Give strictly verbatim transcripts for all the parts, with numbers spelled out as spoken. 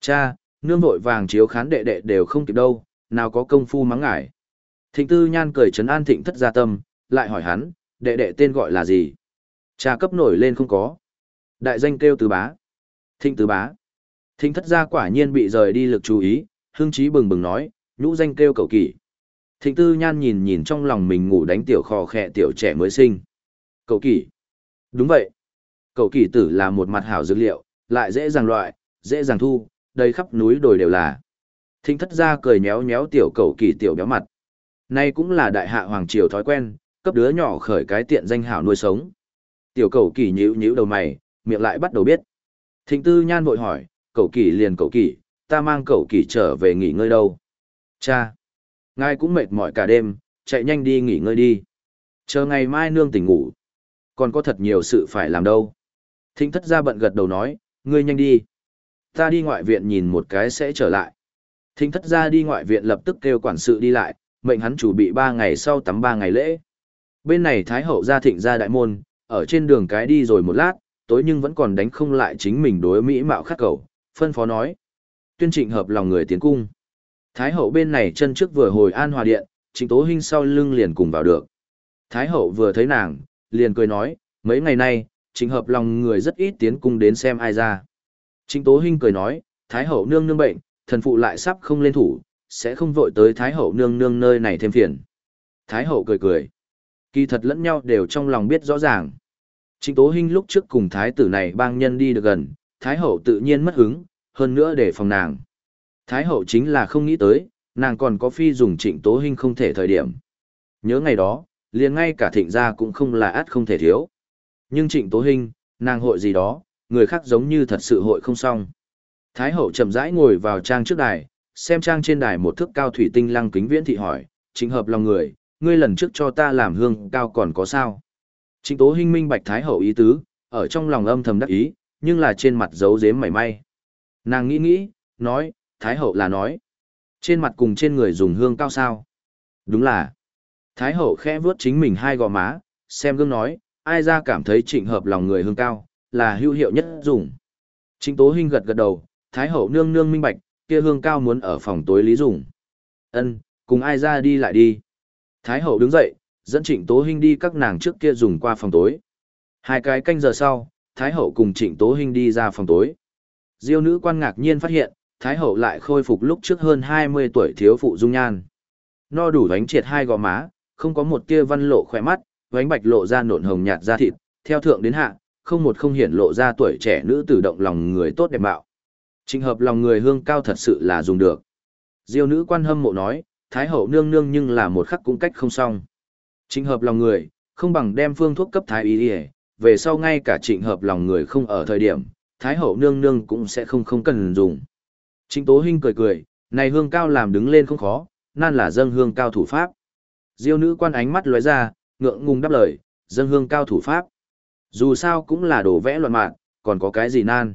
Cha, nương vội vàng chiếu khán đệ đệ đều không kịp đâu, nào có công phu mắng ngải. Thịnh Tư Nhan cười trấn an Thịnh Thất Gia tâm, lại hỏi hắn, đệ đệ tên gọi là gì? Cha cấp nổi lên không có. Đại danh kêu Tứ Bá. Thịnh Tứ Bá. Thịnh Thất Gia quả nhiên bị rời đi lực chú ý, hưng trí bừng bừng nói, nhũ danh kêu Cẩu Kỷ. Thịnh Tư Nhan nhìn nhìn trong lòng mình ngủ đánh tiểu khò khẽ tiểu trẻ mới sinh. Cẩu Kỷ. Đúng vậy. Cẩu Kỷ tử là một mặt hảo dược liệu, lại dễ dàng loại, dễ dàng thu, đầy khắp núi đồi đều là. Thịnh Thất Gia cười nhéo nhéo tiểu Cẩu Kỷ tiểu béo mặt. Nay cũng là đại hạ hoàng triều thói quen, cấp đứa nhỏ khởi cái tiện danh hảo nuôi sống. Tiểu Cẩu Kỷ nhíu nhíu đầu mày, miệng lại bắt đầu biết. Thịnh Tư Nhan vội hỏi, Cẩu Kỷ liền Cẩu Kỷ, ta mang Cẩu Kỷ trở về nghỉ ngơi đâu? Cha, ngài cũng mệt mỏi cả đêm, chạy nhanh đi nghỉ ngơi đi. Chờ ngày mai nương tỉnh ngủ. Còn có thật nhiều sự phải làm đâu. Thịnh Thất Gia bận gật đầu nói, ngươi nhanh đi. Ta đi ngoại viện nhìn một cái sẽ trở lại. Thịnh Thất Gia đi ngoại viện lập tức kêu quản sự đi lại, mệnh hắn chủ bị ba ngày sau tắm ba ngày lễ. Bên này Thái Hậu ra Thịnh gia đại môn, ở trên đường cái đi rồi một lát, tối nhưng vẫn còn đánh không lại chính mình đối mỹ mạo khắc cầu, phân phó nói. Tuyên Trịnh hợp lòng người tiến cung. Thái Hậu bên này chân trước vừa hồi an hòa điện, Trịnh Tố Hinh sau lưng liền cùng vào được. Thái Hậu vừa thấy nàng, liền cười nói, mấy ngày nay, Trịnh hợp lòng người rất ít tiến cung đến xem ai ra. Trịnh Tố Hinh cười nói, Thái Hậu nương nương bệnh, thần phụ lại sắp không lên thủ, sẽ không vội tới Thái Hậu nương nương nơi này thêm phiền. Thái Hậu cười cười. Kỳ thật lẫn nhau đều trong lòng biết rõ ràng. Trịnh Tố Hinh lúc trước cùng Thái tử này bang nhân đi được gần, Thái Hậu tự nhiên mất hứng, hơn nữa để phòng nàng. Thái Hậu chính là không nghĩ tới, nàng còn có phi dùng Trịnh Tố Hinh không thể thời điểm. Nhớ ngày đó, liền ngay cả Thịnh gia cũng không là át không thể thiếu. Nhưng Trịnh Tố Hinh, nàng hội gì đó, người khác giống như thật sự hội không xong. Thái Hậu chậm rãi ngồi vào trang trước đài, xem trang trên đài một thước cao thủy tinh lăng kính viễn thị hỏi, Trịnh hợp lòng người, ngươi lần trước cho ta làm hương cao còn có sao? Trịnh Tố Hinh minh bạch Thái Hậu ý tứ, ở trong lòng âm thầm đắc ý, nhưng là trên mặt giấu giếm mảy may. Nàng nghĩ nghĩ, nói, Thái Hậu là nói, trên mặt cùng trên người dùng hương cao sao? Đúng là. Thái Hậu khẽ vuốt chính mình hai gò má, xem gương nói, ai ra cảm thấy Trịnh hợp lòng người hương cao, là hữu hiệu nhất dùng. Trịnh Tố Hinh gật gật đầu, Thái Hậu nương nương minh bạch, kia hương cao muốn ở phòng tối lý dùng. Ân, cùng ai ra đi lại đi. Thái Hậu đứng dậy, dẫn Trịnh Tố Hinh đi các nàng trước kia dùng qua phòng tối. Hai cái canh giờ sau, Thái Hậu cùng Trịnh Tố Hinh đi ra phòng tối. Diêu nữ quan ngạc nhiên phát hiện, Thái Hậu lại khôi phục lúc trước hơn hai mươi tuổi thiếu phụ dung nhan. No đủ đánh triệt hai gò má, không có một tia văn lộ khỏe mắt, vánh bạch lộ ra nộn hồng nhạt da thịt, theo thượng đến hạ, không một không hiển lộ ra tuổi trẻ nữ tử động lòng người tốt đẹp bạo. Trịnh hợp lòng người hương cao thật sự là dùng được. Diêu nữ quan hâm mộ nói, Thái Hậu nương nương nhưng là một khắc cũng cách không xong. Trịnh hợp lòng người, không bằng đem phương thuốc cấp Thái y y, về sau ngay cả trịnh hợp lòng người không ở thời điểm, Thái Hậu nương nương cũng sẽ không không cần dùng. Trịnh Tố Hinh cười cười, này hương cao làm đứng lên không khó, nan là dâng hương cao thủ pháp. Diêu nữ quan ánh mắt lóe ra, ngượng ngùng đáp lời, dâng hương cao thủ pháp. Dù sao cũng là đồ vẽ loạn mạng, còn có cái gì nan.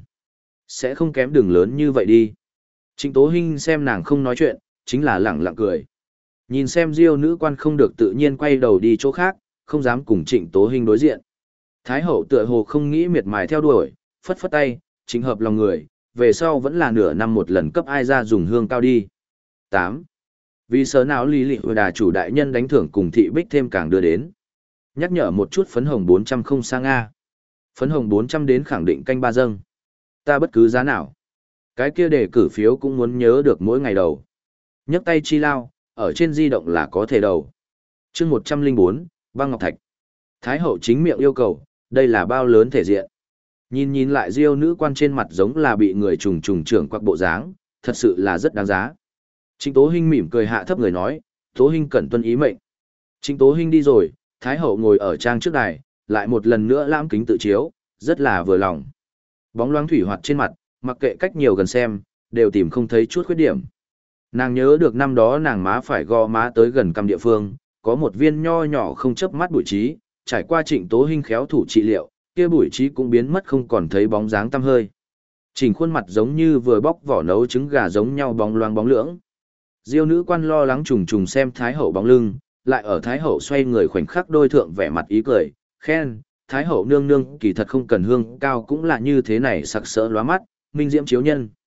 Sẽ không kém đường lớn như vậy đi. Trịnh Tố Hinh xem nàng không nói chuyện, chính là lẳng lặng cười. Nhìn xem Diêu nữ quan không được tự nhiên quay đầu đi chỗ khác, không dám cùng Trịnh Tố Hinh đối diện. Thái Hậu tựa hồ không nghĩ miệt mài theo đuổi, phất phất tay, Trịnh hợp lòng người, về sau vẫn là nửa năm một lần cấp ai ra dùng hương cao đi. tám. Vì sớ nào lý lị đà chủ đại nhân đánh thưởng cùng thị bích thêm càng đưa đến. Nhắc nhở một chút phấn hồng bốn trăm không sang Nga. Phấn hồng bốn trăm đến khẳng định canh ba dâng. Ta bất cứ giá nào. Cái kia để cử phiếu cũng muốn nhớ được mỗi ngày đầu. Nhấc tay chi lao, ở trên di động là có thể đầu. chương một trăm linh bốn, băng ngọc thạch. Thái Hậu chính miệng yêu cầu, đây là bao lớn thể diện. Nhìn nhìn lại Diêu nữ quan trên mặt giống là bị người trùng trùng trưởng quắc bộ dáng, thật sự là rất đáng giá. Trịnh Tố Hinh mỉm cười hạ thấp người nói, Tố Hinh cẩn tuân ý mệnh. Trịnh Tố Hinh đi rồi, Thái Hậu ngồi ở trang trước đài, lại một lần nữa lãm kính tự chiếu, rất là vừa lòng. Bóng loáng thủy hoạt trên mặt, mặc kệ cách nhiều gần xem, đều tìm không thấy chút khuyết điểm. Nàng nhớ được năm đó nàng má phải gò má tới gần cằm địa phương, có một viên nho nhỏ không chớp mắt bụi trí, trải qua Trịnh Tố Hinh khéo thủ trị liệu, kia bụi trí cũng biến mất không còn thấy bóng dáng tăm hơi. Chỉnh khuôn mặt giống như vừa bóc vỏ nấu trứng gà giống nhau bóng loáng bóng lưỡng. Diêu nữ quan lo lắng trùng trùng xem Thái Hậu bóng lưng, lại ở Thái Hậu xoay người khoảnh khắc đôi thượng vẻ mặt ý cười, khen, Thái Hậu nương nương kỳ thật không cần hương cao cũng là như thế này sặc sỡ lóa mắt, minh diễm chiếu nhân.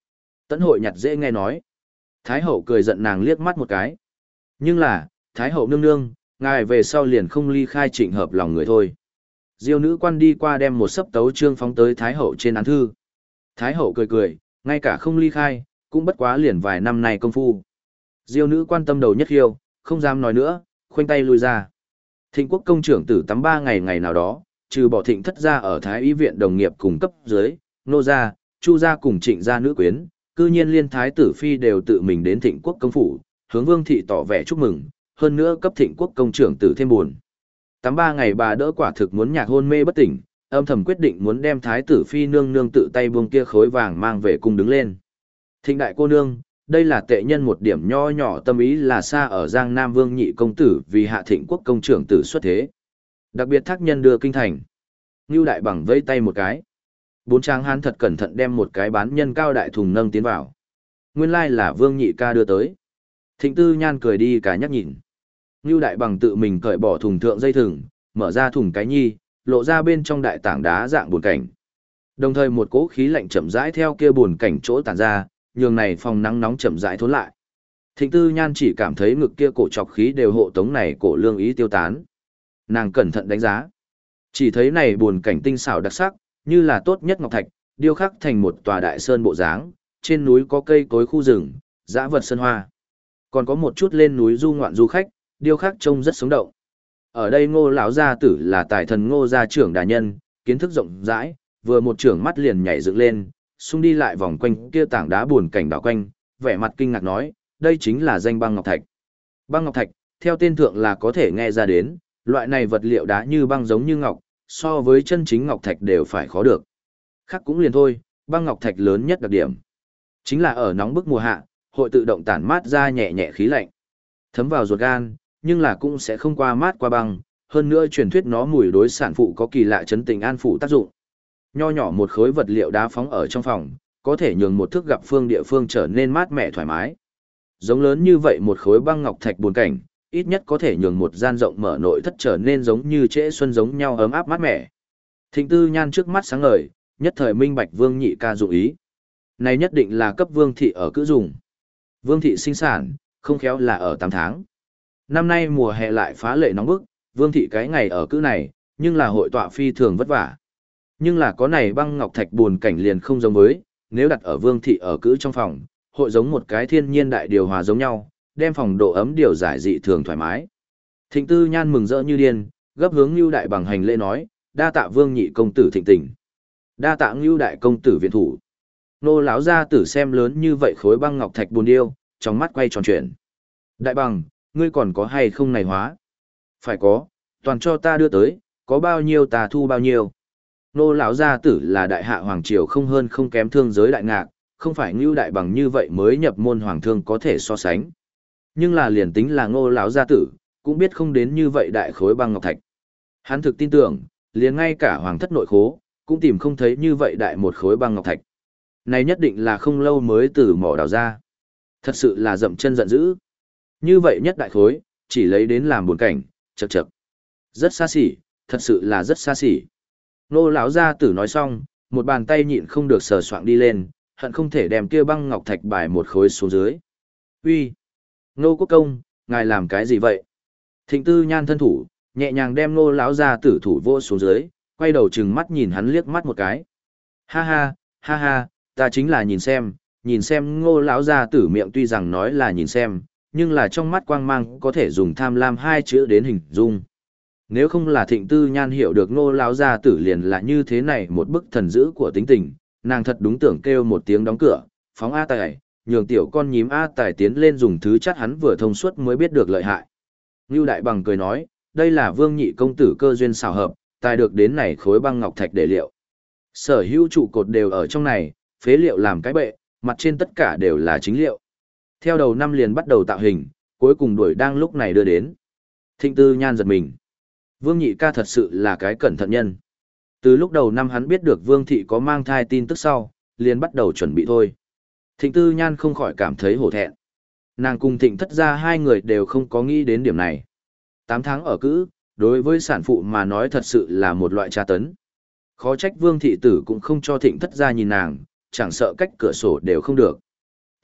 Tẫn hội nhặt dễ nghe nói. Thái hậu cười giận nàng liếc mắt một cái. Nhưng là, Thái hậu nương nương, ngài về sau liền không ly khai trịnh hợp lòng người thôi. Diêu nữ quan đi qua đem một sấp tấu chương phóng tới Thái hậu trên án thư. Thái hậu cười cười, ngay cả không ly khai, cũng bất quá liền vài năm này công phu. Diêu nữ quan tâm đầu nhất hiêu, không dám nói nữa, khoanh tay lui ra. Thịnh quốc công trưởng tử tắm ba ngày ngày nào đó, trừ bỏ thịnh thất gia ở Thái y viện đồng nghiệp cùng cấp dưới, nô gia, chu gia cùng trịnh gia nữ quyến, cư nhiên liên thái tử phi đều tự mình đến thịnh quốc công phủ, hướng vương thị tỏ vẻ chúc mừng, hơn nữa cấp thịnh quốc công trưởng tử thêm buồn. Tắm ba ngày bà đỡ quả thực muốn nhạc hôn mê bất tỉnh, âm thầm quyết định muốn đem thái tử phi nương nương tự tay buông kia khối vàng mang về cung đứng lên. Thịnh đại cô nương, đây là tệ nhân một điểm nho nhỏ tâm ý là xa ở Giang Nam Vương nhị công tử vì hạ thịnh quốc công trưởng tử xuất thế. Đặc biệt thác nhân đưa kinh thành. Ngưu đại bằng vây tay một cái. Bốn trang hán thật cẩn thận đem một cái bán nhân cao đại thùng nâng tiến vào. Nguyên lai là Vương nhị ca đưa tới. Thịnh tư nhan cười đi cả nhắc nhìn. Ngưu đại bằng tự mình cởi bỏ thùng thượng dây thừng, mở ra thùng cái nhi, lộ ra bên trong đại tảng đá dạng buồn cảnh. Đồng thời một cỗ khí lạnh chậm rãi theo kia buồn cảnh chỗ tản ra, nhường này phòng nắng nóng chậm rãi thốn lại. Thịnh tư nhan chỉ cảm thấy ngực kia cổ trọc khí đều hộ tống này cổ lương ý tiêu tán. Nàng cẩn thận đánh giá. Chỉ thấy này buồn cảnh tinh xảo đặc sắc, như là tốt nhất ngọc thạch, điêu khắc thành một tòa đại sơn bộ dáng, trên núi có cây cối khu rừng, dã vật sơn hoa. Còn có một chút lên núi du ngoạn du khách, điêu khắc trông rất sống động. Ở đây Ngô lão gia tử là tài thần Ngô gia trưởng đà nhân, kiến thức rộng rãi, vừa một trưởng mắt liền nhảy dựng lên, xung đi lại vòng quanh kia tảng đá buồn cảnh đảo quanh, vẻ mặt kinh ngạc nói, đây chính là danh băng ngọc thạch. Băng ngọc thạch, theo tên thượng là có thể nghe ra đến, loại này vật liệu đá như băng giống như ngọc, so với chân chính ngọc thạch đều phải khó được. Khác cũng liền thôi, băng ngọc thạch lớn nhất đặc điểm chính là ở nóng bức mùa hạ, hội tự động tản mát ra nhẹ nhẹ khí lạnh, thấm vào ruột gan, nhưng là cũng sẽ không qua mát qua băng, hơn nữa truyền thuyết nó mùi đối sản phụ có kỳ lạ chấn tình an phụ tác dụng. Nho nhỏ một khối vật liệu đá phóng ở trong phòng, có thể nhường một thước gặp phương địa phương trở nên mát mẻ thoải mái. Giống lớn như vậy một khối băng ngọc thạch buồn cảnh, ít nhất có thể nhường một gian rộng mở nội thất trở nên giống như trễ xuân giống nhau ấm áp mát mẻ. Thịnh tư nhan trước mắt sáng ngời, nhất thời minh bạch Vương nhị ca dụng ý. Này nhất định là cấp Vương thị ở cữ dùng. Vương thị sinh sản, không khéo là ở tám tháng. Năm nay mùa hè lại phá lệ nóng bức, Vương thị cái ngày ở cữ này, nhưng là hội tọa phi thường vất vả. Nhưng là có này băng ngọc thạch buồn cảnh liền không giống với, nếu đặt ở Vương thị ở cữ trong phòng, hội giống một cái thiên nhiên đại điều hòa giống nhau, đem phòng độ ấm điều giải dị thường thoải mái. Thịnh tư nhan mừng rỡ như điên, gấp hướng Nưu đại bằng hành lễ nói, đa tạ Vương nhị công tử thịnh tình. Đa tạ Nưu đại công tử viện thủ. Nô lão gia tử xem lớn như vậy khối băng ngọc thạch buồn điêu, trong mắt quay tròn chuyển. Đại bằng, ngươi còn có hay không này hóa? Phải có, toàn cho ta đưa tới, có bao nhiêu ta thu bao nhiêu. Nô lão gia tử là đại hạ hoàng triều không hơn không kém thương giới đại ngạc, không phải Nưu đại bằng như vậy mới nhập môn hoàng thương có thể so sánh. Nhưng là liền tính là Ngô lão gia tử, cũng biết không đến như vậy đại khối băng ngọc thạch. Hắn thực tin tưởng, liền ngay cả hoàng thất nội khố, cũng tìm không thấy như vậy đại một khối băng ngọc thạch. Này nhất định là không lâu mới từ mỏ đào ra. Thật sự là dậm chân giận dữ. Như vậy nhất đại khối, chỉ lấy đến làm buồn cảnh, chậc chậc. Rất xa xỉ, thật sự là rất xa xỉ. Nô lão gia tử nói xong, một bàn tay nhịn không được sờ soạng đi lên, hận không thể đem kia băng ngọc thạch bài một khối xuống dưới. Uy, Nô quốc công, ngài làm cái gì vậy? Thịnh tư nhan thân thủ, nhẹ nhàng đem nô lão gia tử thủ vô xuống dưới, quay đầu trừng mắt nhìn hắn liếc mắt một cái. Ha ha, ha ha, ta chính là nhìn xem, nhìn xem ngô lão gia tử miệng tuy rằng nói là nhìn xem, nhưng là trong mắt quang mang có thể dùng tham lam hai chữ đến hình dung. Nếu không là thịnh tư nhan hiểu được ngô lão gia tử liền là như thế này một bức thần dữ của tính tình, nàng thật đúng tưởng kêu một tiếng đóng cửa, phóng A Tài, nhường tiểu con nhím A Tài tiến lên dùng thứ chắc hắn vừa thông suốt mới biết được lợi hại. Ngưu Đại Bằng cười nói, đây là Vương nhị công tử cơ duyên xảo hợp, tài được đến này khối băng ngọc thạch để liệu. Sở hữu trụ cột đều ở trong này, phế liệu làm cái bệ, mặt trên tất cả đều là chính liệu. Theo đầu năm liền bắt đầu tạo hình, cuối cùng đuổi đang lúc này đưa đến. Thịnh tư nhan giật mình. Vương nhị ca thật sự là cái cẩn thận nhân. Từ lúc đầu năm hắn biết được Vương thị có mang thai tin tức sau, liền bắt đầu chuẩn bị thôi. Thịnh tư nhan không khỏi cảm thấy hổ thẹn. Nàng cùng thịnh thất ra hai người đều không có nghĩ đến điểm này. Tám tháng ở cữ, đối với sản phụ mà nói thật sự là một loại tra tấn. Khó trách Vương thị tử cũng không cho thịnh thất ra nhìn nàng, chẳng sợ cách cửa sổ đều không được.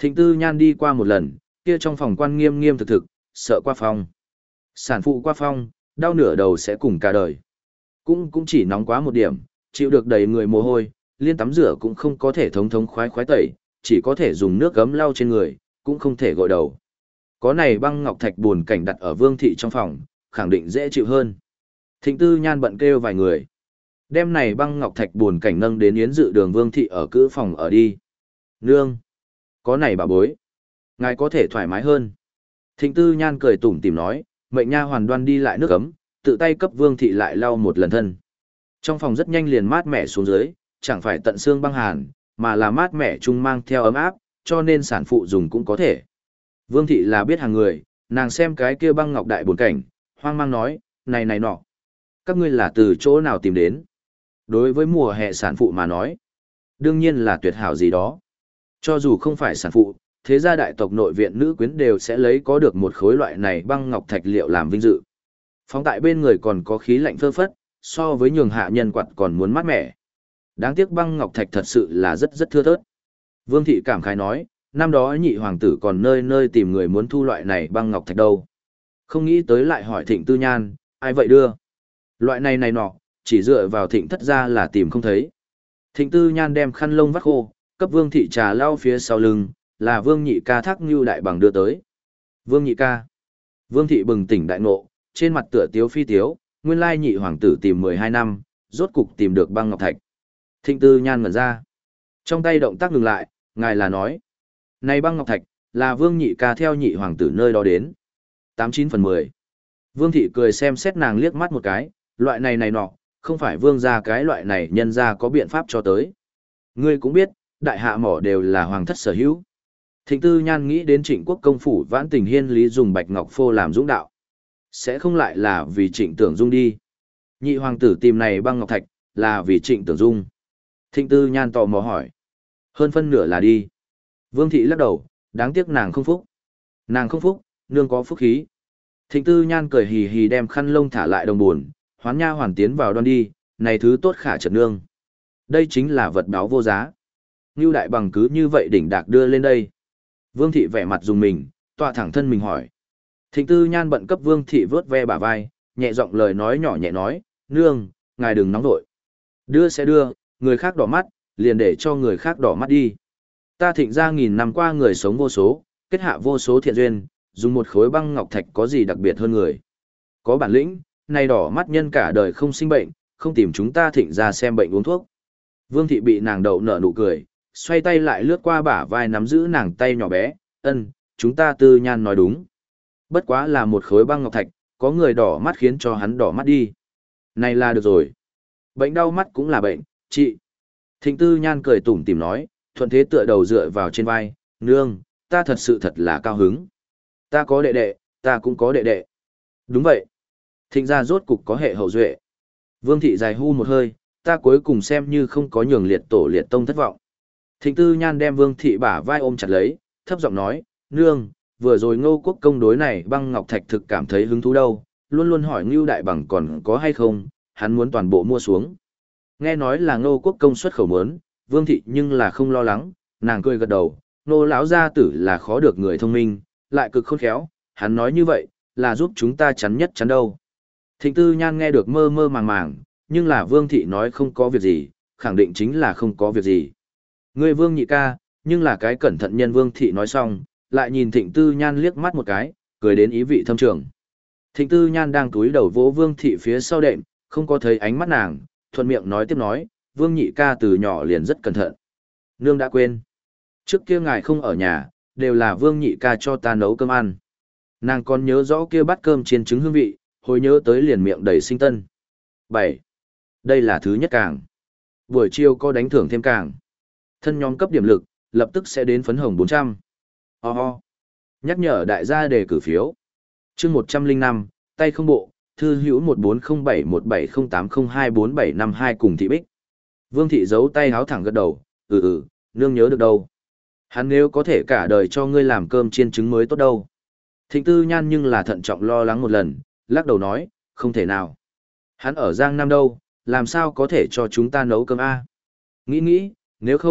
Thịnh Tư Nhan đi qua một lần, kia trong phòng quan nghiêm nghiêm thực thực, sợ qua phong. Sản phụ qua phong, đau nửa đầu sẽ cùng cả đời. Cũng cũng chỉ nóng quá một điểm, chịu được đầy người mồ hôi, liên tắm rửa cũng không có thể thống thống khoái khoái tẩy, chỉ có thể dùng nước gấm lau trên người, cũng không thể gội đầu. Có này băng ngọc thạch buồn cảnh đặt ở Vương thị trong phòng, khẳng định dễ chịu hơn. Thịnh Tư Nhan bận kêu vài người. Đêm này băng ngọc thạch buồn cảnh nâng đến yến dự đường Vương thị ở cữ phòng ở đi. Nương! Có này bà bối. Ngài có thể thoải mái hơn. Thịnh Tư Nhan cười tủm tỉm nói, mệnh nha hoàn đoan đi lại nước ấm, tự tay cấp Vương thị lại lau một lần thân. Trong phòng rất nhanh liền mát mẻ xuống dưới, chẳng phải tận xương băng hàn, mà là mát mẻ chung mang theo ấm áp, cho nên sản phụ dùng cũng có thể. Vương thị là biết hàng người, nàng xem cái kia băng ngọc đại buồn cảnh, hoang mang nói, này này nọ. Các ngươi là từ chỗ nào tìm đến? Đối với mùa hè sản phụ mà nói, đương nhiên là tuyệt hảo gì đó. Cho dù không phải sản phụ, thế gia đại tộc nội viện nữ quyến đều sẽ lấy có được một khối loại này băng ngọc thạch liệu làm vinh dự. Phóng tại bên người còn có khí lạnh phơ phất, so với nhường hạ nhân quạt còn muốn mát mẻ. Đáng tiếc băng ngọc thạch thật sự là rất rất thưa thớt. Vương thị cảm khái nói, năm đó nhị hoàng tử còn nơi nơi tìm người muốn thu loại này băng ngọc thạch đâu. Không nghĩ tới lại hỏi Thịnh Tư Nhan, ai vậy đưa? Loại này này nọ, chỉ dựa vào Thịnh thất gia là tìm không thấy. Thịnh Tư Nhan đem khăn lông vắt khô, cấp Vương thị trà lau phía sau lưng, là Vương nhị ca thác Nưu đại bằng đưa tới. Vương nhị ca. Vương thị bừng tỉnh đại ngộ, trên mặt tựa tiếu phi tiếu, nguyên lai nhị hoàng tử tìm mười hai năm, rốt cục tìm được băng ngọc thạch. Thịnh Tư Nhan ngẩn ra. Trong tay động tác ngừng lại, ngài là nói. Này băng ngọc thạch, là Vương nhị ca theo nhị hoàng tử nơi đó đến. tám chín phần mười. Vương thị cười xem xét nàng liếc mắt một cái, loại này này nọ, không phải vương gia cái loại này nhân gia có biện pháp cho tới. Ngươi cũng biết, đại hạ mỏ đều là hoàng thất sở hữu. Thịnh Tư Nhan nghĩ đến Trịnh Quốc công phủ Vãn Tình Hiên lý dùng bạch ngọc phô làm dũng đạo. Sẽ không lại là vì Trịnh Tưởng Dung đi. Nhị hoàng tử tìm này băng ngọc thạch, là vì Trịnh Tưởng Dung. Thịnh Tư Nhan tò mò hỏi. Hơn phân nửa là đi. Vương thị lắc đầu, đáng tiếc nàng không phúc. Nàng không phúc, nương có phúc khí. Thịnh Tư Nhan cười hì hì đem khăn lông thả lại đồng buồn, hoán nha hoàn tiến vào đoan đi, này thứ tốt khả trật nương. Đây chính là vật báo vô giá. Ngưu đại bằng cứ như vậy đỉnh đạc đưa lên đây. Vương thị vẻ mặt dùng mình, tọa thẳng thân mình hỏi. Thịnh Tư Nhan bận cấp Vương thị vớt ve bả vai, nhẹ giọng lời nói nhỏ nhẹ nói, nương, ngài đừng nóng vội. Đưa sẽ đưa, người khác đỏ mắt, liền để cho người khác đỏ mắt đi. Ta thịnh ra nghìn năm qua người sống vô số, kết hạ vô số thiện duyên, dùng một khối băng ngọc thạch có gì đặc biệt hơn người. Có bản lĩnh, nay đỏ mắt nhân cả đời không sinh bệnh, không tìm chúng ta thịnh ra xem bệnh uống thuốc. Vương thị bị nàng đậu nở nụ cười, xoay tay lại lướt qua bả vai nắm giữ nàng tay nhỏ bé, ân, chúng ta Tư Nhan nói đúng. Bất quá là một khối băng ngọc thạch, có người đỏ mắt khiến cho hắn đỏ mắt đi. Này là được rồi. Bệnh đau mắt cũng là bệnh, chị. Thịnh Tư Nhan cười tủm tỉm nói, thuận thế tựa đầu dựa vào trên vai, nương, ta thật sự thật là cao hứng. Ta có đệ đệ, ta cũng có đệ đệ. Đúng vậy. Thịnh gia rốt cục có hệ hậu duệ. Vương thị dài hu một hơi, ta cuối cùng xem như không có nhường liệt tổ liệt tông thất vọng. Thịnh Tư Nhan đem Vương thị bả vai ôm chặt lấy, thấp giọng nói, nương, vừa rồi Ngô Quốc công đối này băng ngọc thạch thực cảm thấy hứng thú đâu, luôn luôn hỏi Ngưu đại bằng còn có hay không, hắn muốn toàn bộ mua xuống. Nghe nói là Ngô Quốc công xuất khẩu mớn, Vương thị nhưng là không lo lắng, nàng cười gật đầu, Ngô lão gia tử là khó được người thông minh, lại cực khôn khéo, hắn nói như vậy, là giúp chúng ta chắn nhất chắn đâu. Thịnh Tư Nhan nghe được mơ mơ màng màng, nhưng là Vương thị nói không có việc gì, khẳng định chính là không có việc gì. Ngươi Vương nhị ca, nhưng là cái cẩn thận nhân Vương thị nói xong, lại nhìn Thịnh Tư Nhan liếc mắt một cái, cười đến ý vị thâm trường. Thịnh Tư Nhan đang túi đầu vỗ Vương thị phía sau đệm, không có thấy ánh mắt nàng, thuận miệng nói tiếp nói, Vương nhị ca từ nhỏ liền rất cẩn thận. Nương đã quên. Trước kia ngài không ở nhà, đều là Vương nhị ca cho ta nấu cơm ăn. Nàng còn nhớ rõ kia bát cơm chiên trứng hương vị, hồi nhớ tới liền miệng đầy sinh tân. bảy. Đây là thứ nhất càng. Buổi chiều có đánh thưởng thêm càng. Thân nhóm cấp điểm lực, lập tức sẽ đến phấn hồng bốn trăm. Ho ho. Nhắc nhở đại gia đề cử phiếu. Chương một trăm linh năm, tay không bộ, thư hữu một bốn không bảy một bảy không tám không hai bốn bảy năm hai cùng thị bích. Vương thị giấu tay háo thẳng gật đầu, ừ ừ, nương nhớ được đâu. Hắn nếu có thể cả đời cho ngươi làm cơm chiên trứng mới tốt đâu. Thịnh Tư Nhan nhưng là thận trọng lo lắng một lần, lắc đầu nói, không thể nào. Hắn ở Giang Nam đâu, làm sao có thể cho chúng ta nấu cơm a? Nghĩ nghĩ, nếu không,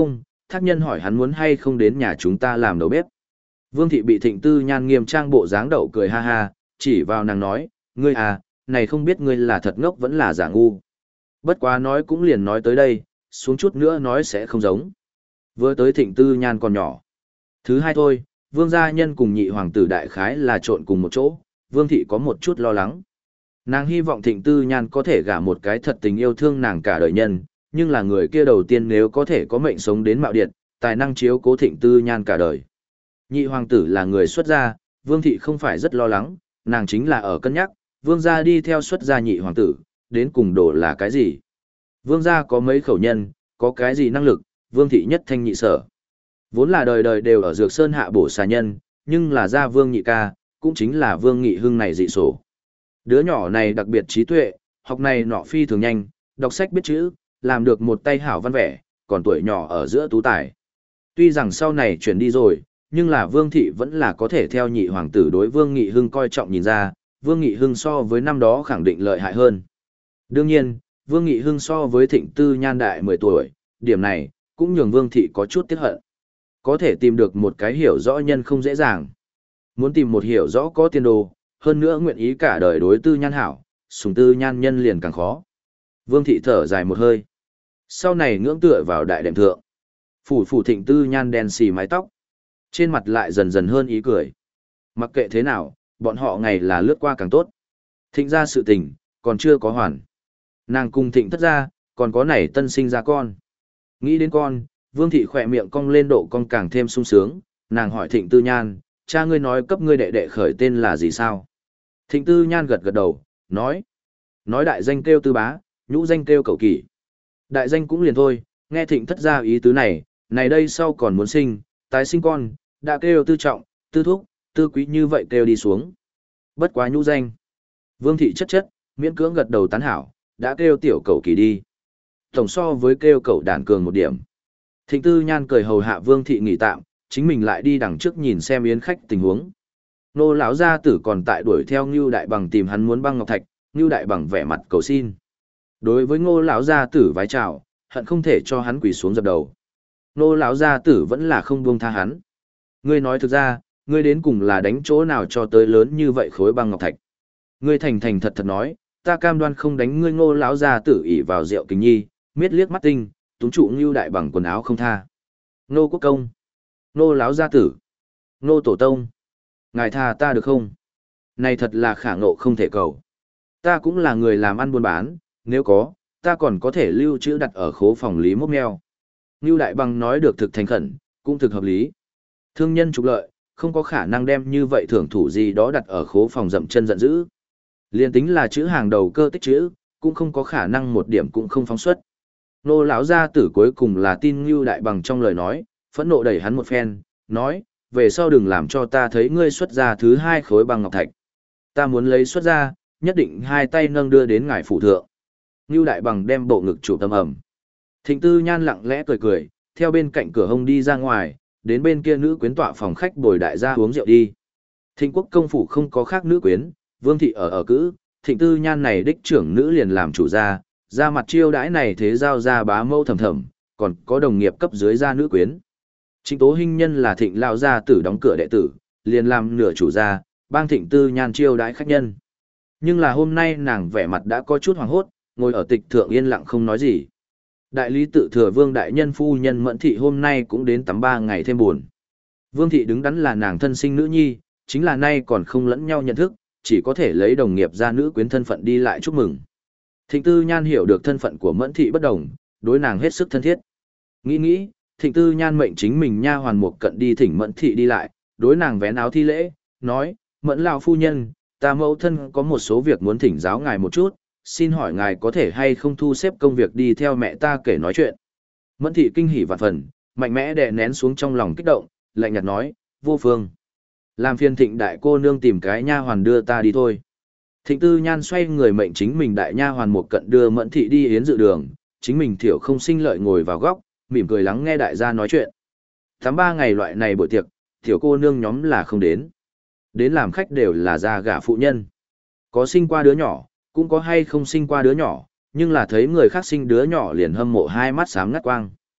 thác nhân hỏi hắn muốn hay không đến nhà chúng ta làm đầu bếp. Vương thị bị Thịnh Tư Nhan nghiêm trang bộ dáng đậu cười ha ha, chỉ vào nàng nói, ngươi à, này không biết ngươi là thật ngốc vẫn là giả ngu. Bất quá nói cũng liền nói tới đây, xuống chút nữa nói sẽ không giống. Vừa tới Thịnh Tư Nhan còn nhỏ. Thứ hai thôi, Vương gia nhân cùng nhị hoàng tử đại khái là trộn cùng một chỗ, Vương thị có một chút lo lắng. Nàng hy vọng Thịnh Tư Nhan có thể gả một cái thật tình yêu thương nàng cả đời nhân, nhưng là người kia đầu tiên nếu có thể có mệnh sống đến mạo điện, tài năng chiếu cố Thịnh Tư Nhan cả đời. Nhị hoàng tử là người xuất gia, Vương thị không phải rất lo lắng, nàng chính là ở cân nhắc, Vương gia đi theo xuất gia nhị hoàng tử, đến cùng đổ là cái gì? Vương gia có mấy khẩu nhân, có cái gì năng lực, Vương thị nhất thanh nhị sở. Vốn là đời đời đều ở Dược Sơn hạ bổ xà nhân, nhưng là gia Vương nhị ca, cũng chính là Vương Nghị Hưng này dị sổ. Đứa nhỏ này đặc biệt trí tuệ, học này nọ phi thường nhanh, đọc sách biết chữ, làm được một tay hảo văn vẻ, còn tuổi nhỏ ở giữa tú tài. Tuy rằng sau này chuyển đi rồi, nhưng là Vương thị vẫn là có thể theo nhị hoàng tử đối Vương Nghị Hưng coi trọng nhìn ra, Vương Nghị Hưng so với năm đó khẳng định lợi hại hơn. Đương nhiên, Vương Nghị Hưng so với Thịnh Tư Nhan đại mười tuổi, điểm này cũng nhường Vương thị có chút tiếc hận. Có thể tìm được một cái hiểu rõ nhân không dễ dàng. Muốn tìm một hiểu rõ có tiền đồ, hơn nữa nguyện ý cả đời đối Tư Nhan hảo, sùng Tư Nhan nhân liền càng khó. Vương thị thở dài một hơi. Sau này ngưỡng tựa vào đại đệm thượng. Phủ phủ Thịnh Tư Nhan đen xì mái tóc. Trên mặt lại dần dần hơn ý cười. Mặc kệ thế nào, bọn họ ngày là lướt qua càng tốt. Thịnh ra sự tình, còn chưa có hoàn. Nàng cùng Thịnh thất ra, còn có nảy tân sinh ra con. Nghĩ đến con, Vương thị khỏe miệng cong lên độ cong càng thêm sung sướng, nàng hỏi Thịnh Tư Nhan, cha ngươi nói cấp ngươi đệ đệ khởi tên là gì sao? Thịnh Tư Nhan gật gật đầu, nói. Nói đại danh kêu Tư Bá, nhũ danh kêu Cẩu Kỷ. Đại danh cũng liền thôi, nghe Thịnh thất ra ý tứ này, này đây sau còn muốn sinh, tái sinh con, đã kêu Tư Trọng, Tư Thúc, Tư Quý như vậy kêu đi xuống. Bất quá nhũ danh. Vương thị chất chất, miễn cưỡng gật đầu tán hảo, đã kêu tiểu Cẩu Kỷ đi. Tổng so với kêu cậu đàn cường một điểm. Thịnh Tư Nhan cười hầu hạ Vương thị nghỉ tạm, chính mình lại đi đằng trước nhìn xem yến khách tình huống. Nô lão gia tử còn tại đuổi theo Ngưu Đại Bằng tìm hắn muốn băng ngọc thạch, Ngưu Đại Bằng vẻ mặt cầu xin. Đối với Ngô lão gia tử vái chào, hận không thể cho hắn quỳ xuống dập đầu. Nô lão gia tử vẫn là không buông tha hắn. Ngươi nói thực ra, ngươi đến cùng là đánh chỗ nào cho tới lớn như vậy khối băng ngọc thạch? Ngươi thành thành thật thật nói, ta cam đoan không đánh ngươi. Ngô lão gia tử ỷ vào rượu kính nhi, miết liếc mắt tinh, túm trụ Ngưu Đại Bằng quần áo không tha. Nô quốc công, nô lão gia tử, nô tổ tông, ngài tha ta được không? Này thật là khả ngộ không thể cầu. Ta cũng là người làm ăn buôn bán, nếu có, ta còn có thể lưu trữ đặt ở khố phòng lý mốc meo. Ngưu Đại Bằng nói được thực thành khẩn, cũng thực hợp lý. Thương nhân trục lợi, không có khả năng đem như vậy thưởng thủ gì đó đặt ở khố phòng dậm chân giận dữ. Liên tính là chữ hàng đầu cơ tích chữ, cũng không có khả năng một điểm cũng không phóng xuất. Nô lão gia tử cuối cùng là tin Ngưu Đại Bằng trong lời nói, phẫn nộ đẩy hắn một phen, nói, về sau đừng làm cho ta thấy ngươi xuất ra thứ hai khối băng ngọc thạch. Ta muốn lấy xuất ra, nhất định hai tay nâng đưa đến ngài phủ thượng. Ngưu Đại Bằng đem bộ ngực chụp tâm ẩm. Thịnh Tư Nhan lặng lẽ cười cười, theo bên cạnh cửa hông đi ra ngoài, đến bên kia nữ quyến tọa phòng khách bồi đại gia uống rượu đi. Thịnh quốc công phủ không có khác nữ quyến, Vương thị ở ở cữ, Thịnh Tư Nhan này đích trưởng nữ liền làm chủ gia, ra mặt chiêu đãi này thế giao ra bá mâu thầm thầm, còn có đồng nghiệp cấp dưới gia nữ quyến. Trịnh Tố Hinh nhân là Thịnh lão gia tử đóng cửa đệ tử, liền làm nửa chủ gia, bang Thịnh Tư Nhan chiêu đãi khách nhân. Nhưng là hôm nay nàng vẻ mặt đã có chút hoảng hốt, ngồi ở tịch thượng yên lặng không nói gì. Đại lý tự thừa Vương đại nhân phu nhân Mẫn thị hôm nay cũng đến tắm ba ngày thêm buồn. Vương thị đứng đắn là nàng thân sinh nữ nhi, chính là nay còn không lẫn nhau nhận thức, chỉ có thể lấy đồng nghiệp gia nữ quyến thân phận đi lại chúc mừng. Thịnh Tư Nhan hiểu được thân phận của Mẫn thị bất đồng, đối nàng hết sức thân thiết. Nghĩ nghĩ, Thịnh Tư Nhan mệnh chính mình nha hoàn một cận đi thỉnh Mẫn thị đi lại, đối nàng vén áo thi lễ, nói, Mẫn lão phu nhân, ta mẫu thân có một số việc muốn thỉnh giáo ngài một chút, xin hỏi ngài có thể hay không thu xếp công việc đi theo mẹ ta kể nói chuyện. Mẫn thị kinh hỉ vạn phần, mạnh mẽ đè nén xuống trong lòng kích động, lạnh nhạt nói, vô phương. Làm phiền Thịnh đại cô nương tìm cái nha hoàn đưa ta đi thôi. Thịnh Tư Nhan xoay người mệnh chính mình đại nha hoàn một cận đưa Mẫn thị đi yến dự đường, chính mình thiểu không sinh lợi ngồi vào góc, mỉm cười lắng nghe đại gia nói chuyện. Tháng ba ngày loại này buổi tiệc, tiểu cô nương nhóm là không đến. Đến làm khách đều là gia gả phụ nhân. Có sinh qua đứa nhỏ, cũng có hay không sinh qua đứa nhỏ, nhưng là thấy người khác sinh đứa nhỏ liền hâm mộ hai mắt sáng ngắt quang.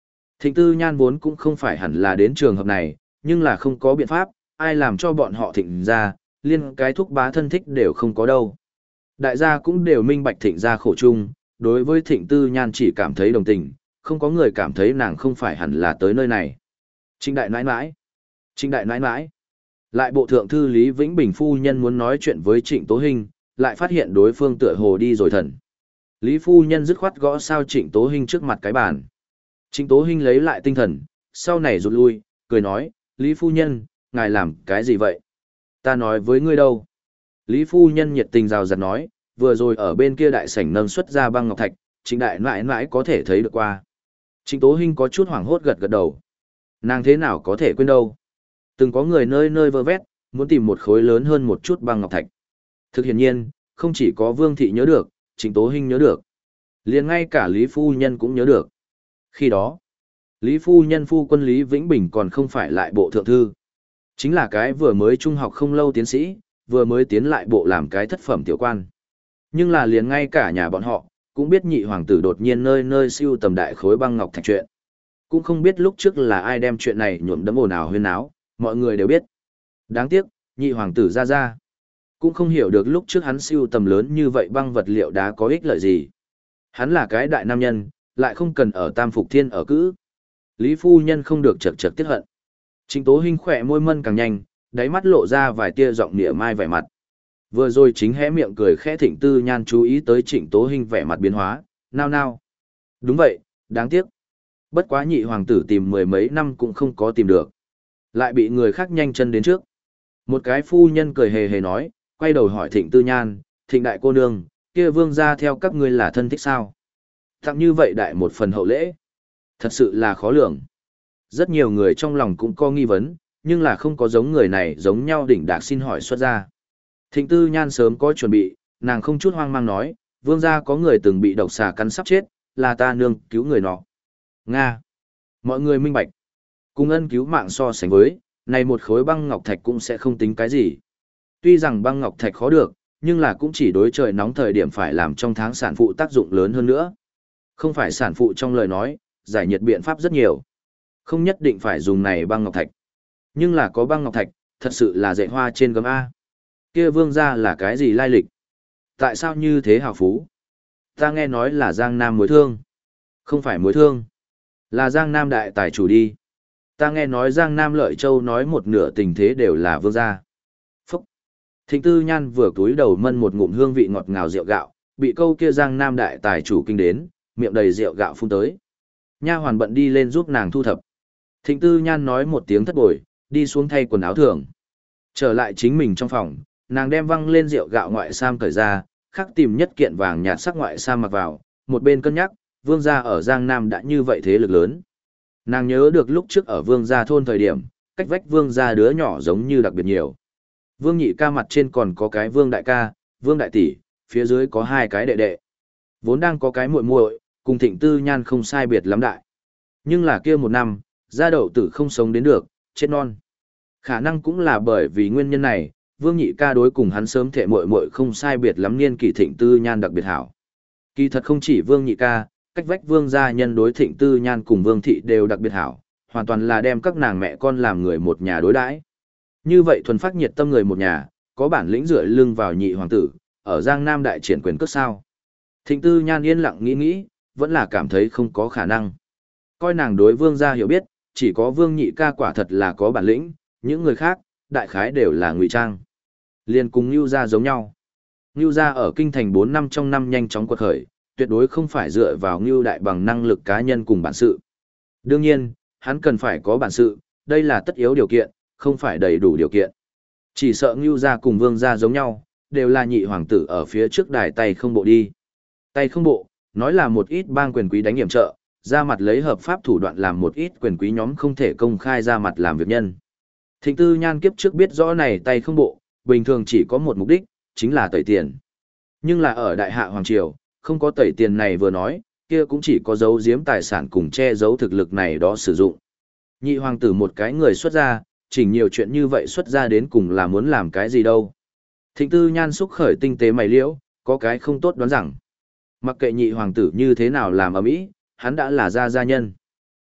Thịnh Tư Nhan vốn cũng không phải hẳn là đến trường hợp này, nhưng là không có biện pháp, ai làm cho bọn họ thịnh ra, liên cái thúc bá thân thích đều không có đâu. Đại gia cũng đều minh bạch thịnh ra khổ chung, đối với thịnh Tư Nhan chỉ cảm thấy đồng tình, không có người cảm thấy nàng không phải hẳn là tới nơi này. Trịnh đại nãi nãi, Trịnh đại nãi nãi. Lại bộ thượng thư Lý Vĩnh Bình phu nhân muốn nói chuyện với Trịnh Tố Hinh, lại phát hiện đối phương tựa hồ đi rồi thần. Lý phu nhân dứt khoát gõ sao Trịnh Tố Hinh trước mặt cái bàn. Trịnh Tố Hinh lấy lại tinh thần, sau này rụt lui, cười nói, Lý phu nhân, ngài làm cái gì vậy? Ta nói với ngươi đâu? Lý phu nhân nhiệt tình rào rạt nói, vừa rồi ở bên kia đại sảnh nâng xuất ra băng ngọc thạch, Trịnh đại nãi nãi có thể thấy được qua. Trịnh Tố Hinh có chút hoảng hốt gật gật đầu. Nàng thế nào có thể quên đâu? Từng có người nơi nơi vơ vét, muốn tìm một khối lớn hơn một chút băng ngọc thạch. Thực hiện nhiên, không chỉ có Vương thị nhớ được, Trịnh Tố Hinh nhớ được. Liền ngay cả Lý phu nhân cũng nhớ được. Khi đó, Lý phu nhân phu quân Lý Vĩnh Bình còn không phải lại bộ thượng thư. Chính là cái vừa mới trung học không lâu tiến sĩ, vừa mới tiến lại bộ làm cái thất phẩm tiểu quan. Nhưng là liền ngay cả nhà bọn họ, cũng biết nhị hoàng tử đột nhiên nơi nơi siêu tầm đại khối băng ngọc thạch chuyện. Cũng không biết lúc trước là ai đem chuyện này nhuộm đẫm ồn ào huyên náo, mọi người đều biết. Đáng tiếc, nhị hoàng tử ra ra. Cũng không hiểu được lúc trước hắn siêu tầm lớn như vậy băng vật liệu đá có ích lợi gì. Hắn là cái đại nam nhân, lại không cần ở Tam Phục Thiên ở cữ. Lý phu nhân không được chật chật tiết hận. Trịnh Tố Hinh khỏe môi mân càng nhanh, đáy mắt lộ ra vài tia giọng nịa mai vẻ mặt. Vừa rồi chính hé miệng cười khẽ Thịnh Tư Nhan chú ý tới Trịnh Tố Hinh vẻ mặt biến hóa, nao nao. Đúng vậy, đáng tiếc. Bất quá nhị hoàng tử tìm mười mấy năm cũng không có tìm được. Lại bị người khác nhanh chân đến trước. Một cái phu nhân cười hề hề nói, quay đầu hỏi Thịnh Tư Nhan, Thịnh đại cô nương, kia vương gia theo các ngươi là thân thích sao? Tặng như vậy đại một phần hậu lễ. Thật sự là khó lường. Rất nhiều người trong lòng cũng có nghi vấn, nhưng là không có giống người này giống nhau đỉnh đạc xin hỏi xuất ra. Thịnh Tư Nhan sớm có chuẩn bị, nàng không chút hoang mang nói, vương gia có người từng bị độc xà cắn sắp chết, là ta nương cứu người nọ. Nga. Mọi người minh bạch. Cùng ân cứu mạng so sánh với, này một khối băng ngọc thạch cũng sẽ không tính cái gì. Tuy rằng băng ngọc thạch khó được, nhưng là cũng chỉ đối trời nóng thời điểm phải làm trong tháng sản phụ tác dụng lớn hơn nữa. Không phải sản phụ trong lời nói, giải nhiệt biện pháp rất nhiều. Không nhất định phải dùng này băng ngọc thạch. Nhưng là có băng ngọc thạch, thật sự là dạy hoa trên gấm A. Kia vương gia là cái gì lai lịch? Tại sao như thế hào phú? Ta nghe nói là Giang Nam mối thương. Không phải mối thương. Là Giang Nam đại tài chủ đi. Ta nghe nói Giang Nam Lợi Châu nói một nửa tình thế đều là vương gia. Phúc. Thịnh Tư Nhan vừa túi đầu mân một ngụm hương vị ngọt ngào rượu gạo, bị câu kia Giang Nam đại tài chủ kinh đến, miệng đầy rượu gạo phun tới. Nha hoàn bận đi lên giúp nàng thu thập. Thịnh Tư Nhan nói một tiếng thất bội, đi xuống thay quần áo thường. Trở lại chính mình trong phòng, nàng đem văng lên rượu gạo ngoại sam cởi ra, khắc tìm nhất kiện vàng nhạt sắc ngoại sam mặc vào, một bên cân nhắc, vương gia ở Giang Nam đã như vậy thế lực lớn. Nàng nhớ được lúc trước ở vương gia thôn thời điểm, cách vách vương gia đứa nhỏ giống như đặc biệt nhiều. Vương nhị ca mặt trên còn có cái vương đại ca, vương đại tỷ, phía dưới có hai cái đệ đệ. Vốn đang có cái muội muội, cùng Thịnh Tư Nhan không sai biệt lắm đại. Nhưng là kia một năm, gia đậu tử không sống đến được, chết non. Khả năng cũng là bởi vì nguyên nhân này, Vương nhị ca đối cùng hắn sớm thể muội muội không sai biệt lắm niên kỷ Thịnh Tư Nhan đặc biệt hảo. Kỳ thật không chỉ Vương nhị ca, cách vách Vương gia nhân đối Thịnh Tư Nhan cùng Vương thị đều đặc biệt hảo, hoàn toàn là đem các nàng mẹ con làm người một nhà đối đãi. Như vậy thuần phát nhiệt tâm người một nhà, có bản lĩnh dựa lưng vào nhị hoàng tử, ở Giang Nam đại triển quyền cước sao. Thịnh Tư Nhan yên lặng nghĩ nghĩ, vẫn là cảm thấy không có khả năng. Coi nàng đối Vương gia hiểu biết, chỉ có Vương nhị ca quả thật là có bản lĩnh, những người khác, đại khái đều là ngụy trang. Liên cùng Nưu gia giống nhau. Nưu gia ở kinh thành bốn năm trong năm nhanh chóng quật khởi, tuyệt đối không phải dựa vào Nưu đại bằng năng lực cá nhân cùng bản sự. Đương nhiên, hắn cần phải có bản sự, đây là tất yếu điều kiện, không phải đầy đủ điều kiện. Chỉ sợ Nưu gia cùng Vương gia giống nhau, đều là nhị hoàng tử ở phía trước đài tay không bộ đi. Tay không bộ, nói là một ít bang quyền quý đánh hiểm trợ, ra mặt lấy hợp pháp thủ đoạn làm một ít quyền quý nhóm không thể công khai ra mặt làm việc nhân. Thịnh Tư Nhan kiếp trước biết rõ này tay không bộ, bình thường chỉ có một mục đích, chính là tẩy tiền. Nhưng là ở Đại Hạ Hoàng Triều, không có tẩy tiền này vừa nói, kia cũng chỉ có giấu giếm tài sản cùng che giấu thực lực này đó sử dụng. Nhị hoàng tử một cái người xuất ra, chỉnh nhiều chuyện như vậy xuất ra đến cùng là muốn làm cái gì đâu. Thịnh Tư Nhan xúc khởi tinh tế mày liễu, có cái không tốt đoán rằng. Mặc kệ nhị hoàng tử như thế nào làm ầm ĩ, hắn đã là gia gia nhân.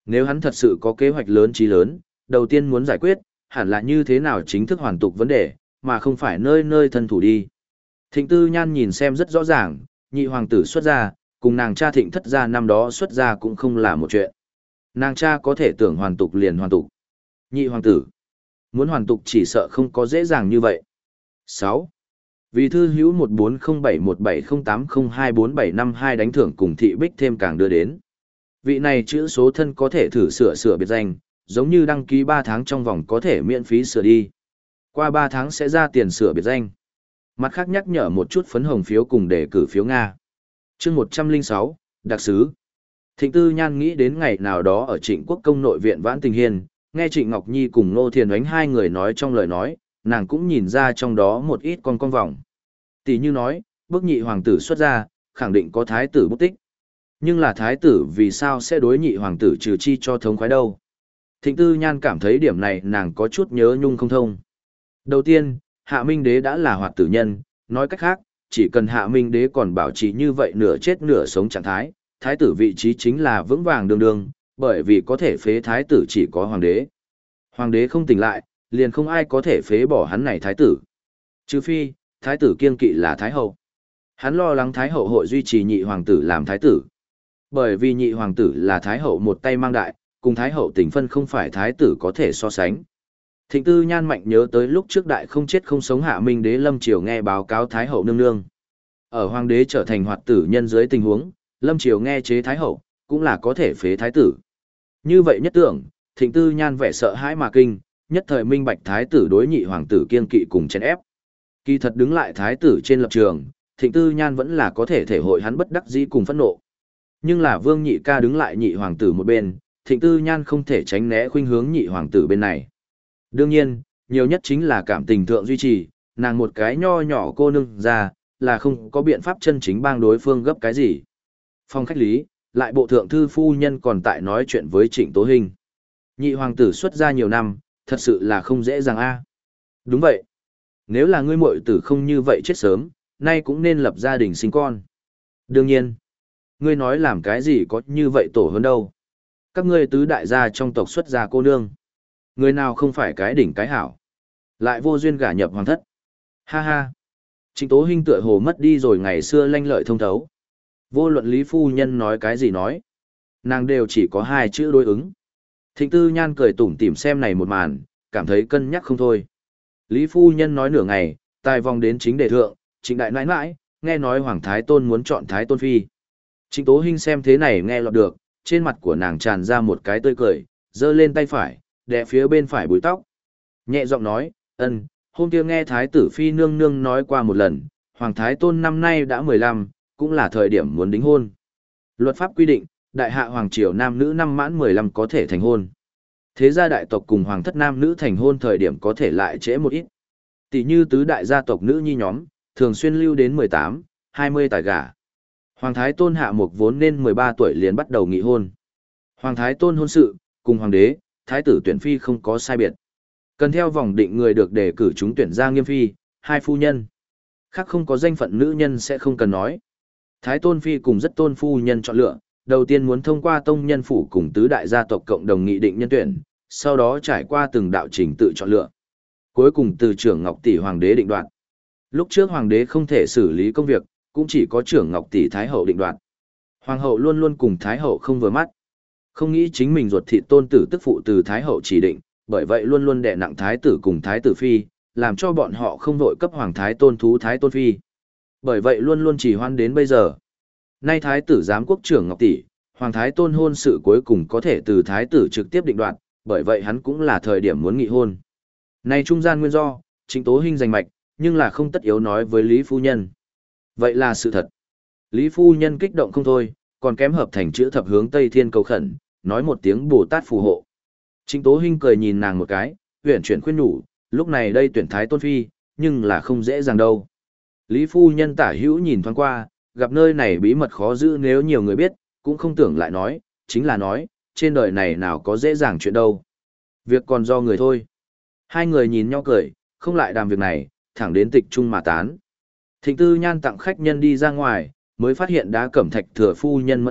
Nếu hắn thật sự có kế hoạch lớn chí lớn, đầu tiên muốn giải quyết, hẳn là như thế nào chính thức hoàn tục vấn đề, mà không phải nơi nơi thân thủ đi. Thịnh Tư Nhan nhìn xem rất rõ ràng, nhị hoàng tử xuất gia, cùng nàng cha Thịnh thất gia năm đó xuất gia cũng không là một chuyện. Nàng cha có thể tưởng hoàn tục liền hoàn tục. Nhị hoàng tử, muốn hoàn tục chỉ sợ không có dễ dàng như vậy. sáu. Vì thư hữu một bốn không bảy một bảy không tám không hai bốn bảy năm hai đánh thưởng cùng thị bích thêm càng đưa đến. Vị này chữ số thân có thể thử sửa sửa biệt danh, giống như đăng ký ba tháng trong vòng có thể miễn phí sửa đi. Qua ba tháng sẽ ra tiền sửa biệt danh. Mặt khác nhắc nhở một chút phấn hồng phiếu cùng đề cử phiếu Nga. chương một trăm lẻ sáu, Đặc sứ. Thịnh Tư Nhan nghĩ đến ngày nào đó ở Trịnh Quốc công nội viện Vãn Tình Hiên, nghe Trịnh Ngọc Nhi cùng Ngô Thiền Oánh hai người nói trong lời nói, nàng cũng nhìn ra trong đó một ít con con vòng. Tỷ như nói, bước nhị hoàng tử xuất ra, khẳng định có thái tử bút tích. Nhưng là thái tử vì sao sẽ đối nhị hoàng tử trừ chi cho thống khoái đâu? Thịnh Tư Nhan cảm thấy điểm này nàng có chút nhớ nhung không thông. Đầu tiên, Hạ Minh Đế đã là hoạt tử nhân, nói cách khác, chỉ cần Hạ Minh Đế còn bảo trì như vậy nửa chết nửa sống trạng thái, thái tử vị trí chính là vững vàng đường đường, bởi vì có thể phế thái tử chỉ có hoàng đế. Hoàng đế không tỉnh lại, liền không ai có thể phế bỏ hắn này thái tử. Trừ phi, thái tử kiên kỵ là thái hậu. Hắn lo lắng thái hậu hội duy trì nhị hoàng tử làm thái tử. Bởi vì nhị hoàng tử là thái hậu một tay mang đại, cùng thái hậu tình phân không phải thái tử có thể so sánh. Thịnh Tư Nhan mạnh nhớ tới lúc trước đại không chết không sống Hạ Minh Đế Lâm Triều nghe báo cáo thái hậu nương nương. Ở hoàng đế trở thành hoạt tử nhân dưới tình huống, Lâm Triều nghe chế thái hậu, cũng là có thể phế thái tử. Như vậy nhất tưởng, Thịnh Tư Nhan vẻ sợ hãi mà kinh, nhất thời minh bạch thái tử đối nhị hoàng tử kiên kỵ cùng chèn ép. Kỳ thật đứng lại thái tử trên lập trường, Thịnh Tư Nhan vẫn là có thể thể hội hắn bất đắc dĩ cùng phẫn nộ. Nhưng là Vương Nhị Ca đứng lại nhị hoàng tử một bên, Thịnh Tư Nhan không thể tránh né khuynh hướng nhị hoàng tử bên này. Đương nhiên, nhiều nhất chính là cảm tình thượng duy trì, nàng một cái nho nhỏ cô nương ra, là không có biện pháp chân chính bang đối phương gấp cái gì. Phong khách lý, lại bộ thượng thư phu nhân còn tại nói chuyện với Trịnh Tố Hinh. Nhị hoàng tử xuất gia nhiều năm, thật sự là không dễ dàng a. Đúng vậy. Nếu là ngươi muội tử không như vậy chết sớm, nay cũng nên lập gia đình sinh con. Đương nhiên, ngươi nói làm cái gì có như vậy tổ hơn đâu. Các ngươi tứ đại gia trong tộc xuất gia cô nương. Người nào không phải cái đỉnh cái hảo. Lại vô duyên gả nhập hoàng thất. Ha ha. Trịnh Tố Hinh tựa hồ mất đi rồi ngày xưa lanh lợi thông thấu. Vô luận Lý Phu Nhân nói cái gì nói. Nàng đều chỉ có hai chữ đối ứng. Thịnh Tư Nhan cười tủm tỉm xem này một màn, cảm thấy cân nhắc không thôi. Lý Phu Nhân nói nửa ngày, tài vòng đến chính đề thượng, Trịnh Đại nãi nãi, nghe nói Hoàng Thái Tôn muốn chọn Thái Tôn Phi. Trịnh Tố Hinh xem thế này nghe lọt được, trên mặt của nàng tràn ra một cái tươi cười, giơ lên tay phải, đè phía bên phải búi tóc. Nhẹ giọng nói, ân, hôm kia nghe Thái tử Phi nương nương nói qua một lần, Hoàng Thái Tôn năm nay đã mười lăm, cũng là thời điểm muốn đính hôn. Luật pháp quy định, đại hạ hoàng triều nam nữ năm mãn mười lăm có thể thành hôn. Thế gia đại tộc cùng hoàng thất nam nữ thành hôn thời điểm có thể lại trễ một ít. Tỷ như tứ đại gia tộc nữ nhi nhóm, thường xuyên lưu đến mười tám, hai mươi tài gả. Hoàng Thái Tôn hạ mục vốn nên mười ba tuổi liền bắt đầu nghị hôn. Hoàng Thái Tôn hôn sự, cùng hoàng đế, thái tử tuyển phi không có sai biệt. Cần theo vòng định người được đề cử chúng tuyển ra nghiêm phi, hai phu nhân. Khác không có danh phận nữ nhân sẽ không cần nói. Thái Tôn phi cùng rất tôn phu nhân chọn lựa, đầu tiên muốn thông qua tông nhân phủ cùng tứ đại gia tộc cộng đồng nghị định nhân tuyển, sau đó trải qua từng đạo trình tự chọn lựa. Cuối cùng từ trưởng Ngọc Tỷ hoàng đế định đoạt. Lúc trước hoàng đế không thể xử lý công việc, cũng chỉ có trưởng Ngọc Tỷ Thái hậu định đoạt. Hoàng hậu luôn luôn cùng Thái hậu không vừa mắt. Không nghĩ chính mình ruột thịt tôn tử tức phụ từ Thái hậu chỉ định, bởi vậy luôn luôn đè nặng Thái tử cùng Thái tử phi, làm cho bọn họ không vội cấp Hoàng Thái Tôn thú Thái Tôn phi. Bởi vậy luôn luôn trì hoãn đến bây giờ. Nay Thái tử giám quốc trưởng Ngọc Tỷ, Hoàng Thái Tôn hôn sự cuối cùng có thể từ Thái tử trực tiếp định đoạt, bởi vậy hắn cũng là thời điểm muốn nghị hôn. Nay trung gian nguyên do, Trịnh Tố Hinh giành mạch, nhưng là không tất yếu nói với Lý Phu Nhân. Vậy là sự thật. Lý Phu Nhân kích động không thôi, còn kém hợp thành chữ thập hướng Tây Thiên cầu khẩn, nói một tiếng Bồ Tát phù hộ. Trịnh Tố Hinh cười nhìn nàng một cái, huyển chuyển khuyên nhủ, lúc này đây tuyển Thái Tôn Phi, nhưng là không dễ dàng đâu. Lý Phu Nhân tả hữu nhìn thoáng qua, gặp nơi này bí mật khó giữ nếu nhiều người biết, cũng không tưởng lại nói, chính là nói, trên đời này nào có dễ dàng chuyện đâu. Việc còn do người thôi. Hai người nhìn nhau cười, không lại đàm việc này, thẳng đến tịch trung mà tán. Thịnh Tư Nhan tặng khách nhân đi ra ngoài, mới phát hiện đá cẩm thạch thừa phu nhân Mẫn Thị,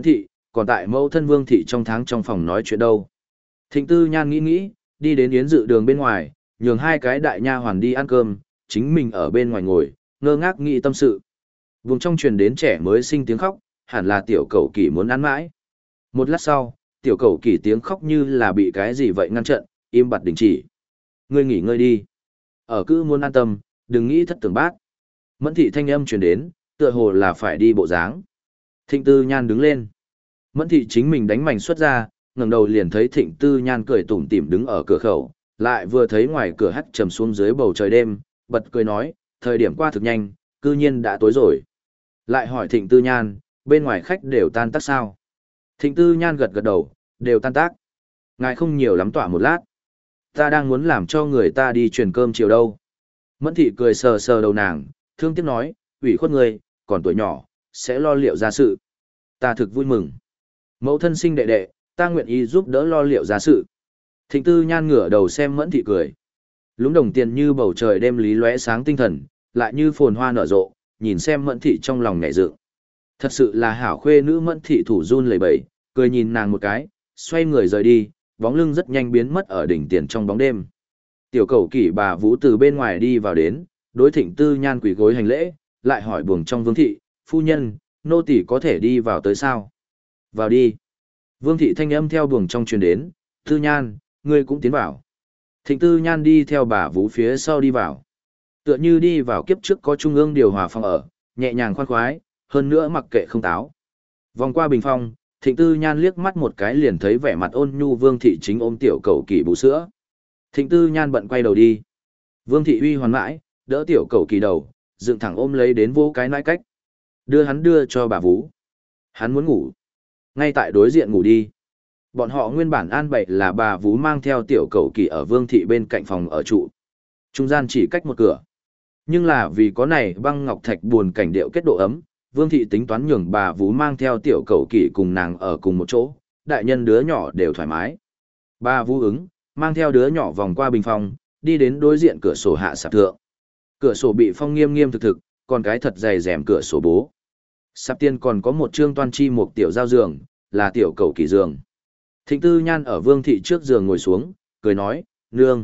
còn tại mẫu thân Vương thị trong tháng trong phòng nói chuyện đâu. Thịnh Tư Nhan nghĩ nghĩ, đi đến yến dự đường bên ngoài, nhường hai cái đại nha hoàn đi ăn cơm, chính mình ở bên ngoài ngồi, ngơ ngác nghĩ tâm sự. Vùng trong truyền đến trẻ mới sinh tiếng khóc, hẳn là tiểu cẩu kỷ muốn ăn mãi. Một lát sau, tiểu cẩu kỷ tiếng khóc như là bị cái gì vậy ngăn trận, im bặt đình chỉ. Ngươi nghỉ ngơi đi. Ở cứ muốn an tâm, đừng nghĩ thất tưởng bát. Mẫn thị thanh âm truyền đến, tựa hồ là phải đi bộ dáng. Thịnh Tư Nhan đứng lên. Mẫn thị chính mình đánh mảnh xuất ra, ngẩng đầu liền thấy Thịnh Tư Nhan cười tủm tỉm đứng ở cửa khẩu, lại vừa thấy ngoài cửa hắt trầm xuống dưới bầu trời đêm, bật cười nói, thời điểm qua thực nhanh, cư nhiên đã tối rồi. Lại hỏi Thịnh Tư Nhan, bên ngoài khách đều tan tác sao? Thịnh Tư Nhan gật gật đầu, đều tan tác. Ngài không nhiều lắm tỏa một lát. Ta đang muốn làm cho người ta đi truyền cơm chiều đâu. Mẫn thị cười sờ sờ đầu nàng, thương tiếc nói, ủy khuất người, còn tuổi nhỏ, sẽ lo liệu ra sự. Ta thực vui mừng. Mẫu thân sinh đệ đệ, ta nguyện ý giúp đỡ lo liệu ra sự. Thịnh Tư Nhan ngửa đầu xem Mẫn thị cười. Lúng đồng tiền như bầu trời đêm lý lóe sáng tinh thần, lại như phồn hoa nở rộ, nhìn xem Mẫn thị trong lòng nhẹ dựng. Thật sự là hảo khuê nữ. Mẫn thị thủ run lẩy bẩy, cười nhìn nàng một cái, xoay người rời đi, bóng lưng rất nhanh biến mất ở đỉnh tiền trong bóng đêm. Tiểu Cẩu Kỷ bà Vũ từ bên ngoài đi vào đến, đối Thịnh Tư Nhan quỳ gối hành lễ, lại hỏi buồng trong Vương thị, phu nhân, nô tỳ có thể đi vào tới sao? Vào đi. Vương thị thanh âm theo buồng trong truyền đến, Tư Nhan, ngươi cũng tiến vào. Thịnh Tư Nhan đi theo bà Vũ phía sau đi vào. Tựa như đi vào kiếp trước có trung ương điều hòa phòng ở, nhẹ nhàng khoan khoái, hơn nữa mặc kệ không táo. Vòng qua bình phong, Thịnh Tư Nhan liếc mắt một cái liền thấy vẻ mặt ôn nhu Vương thị chính ôm tiểu Cẩu Kỷ bú sữa. Thịnh Tư Nhan bận quay đầu đi. Vương thị uy hoàn mãi, đỡ tiểu Cẩu Kỷ đầu, dựng thẳng ôm lấy đến vô cái nãi cách. Đưa hắn đưa cho bà Vũ. Hắn muốn ngủ. Ngay tại đối diện ngủ đi. Bọn họ nguyên bản an bày là bà Vũ mang theo tiểu Cẩu Kỷ ở Vương thị bên cạnh phòng ở trụ. Trung gian chỉ cách một cửa. Nhưng là vì có này băng ngọc thạch buồn cảnh điệu kết độ ấm, Vương thị tính toán nhường bà Vũ mang theo tiểu Cẩu Kỷ cùng nàng ở cùng một chỗ, đại nhân đứa nhỏ đều thoải mái. Bà Vũ ứng, mang theo đứa nhỏ vòng qua bình phòng, đi đến đối diện cửa sổ hạ sạp thượng. Cửa sổ bị phong nghiêm nghiêm thực thực, còn cái thật dày rèm cửa sổ bố. Sạp tiên còn có một trương toan chi một tiểu giao giường, là tiểu Cẩu Kỷ giường. Thịnh Tư Nhan ở Vương thị trước giường ngồi xuống, cười nói, nương.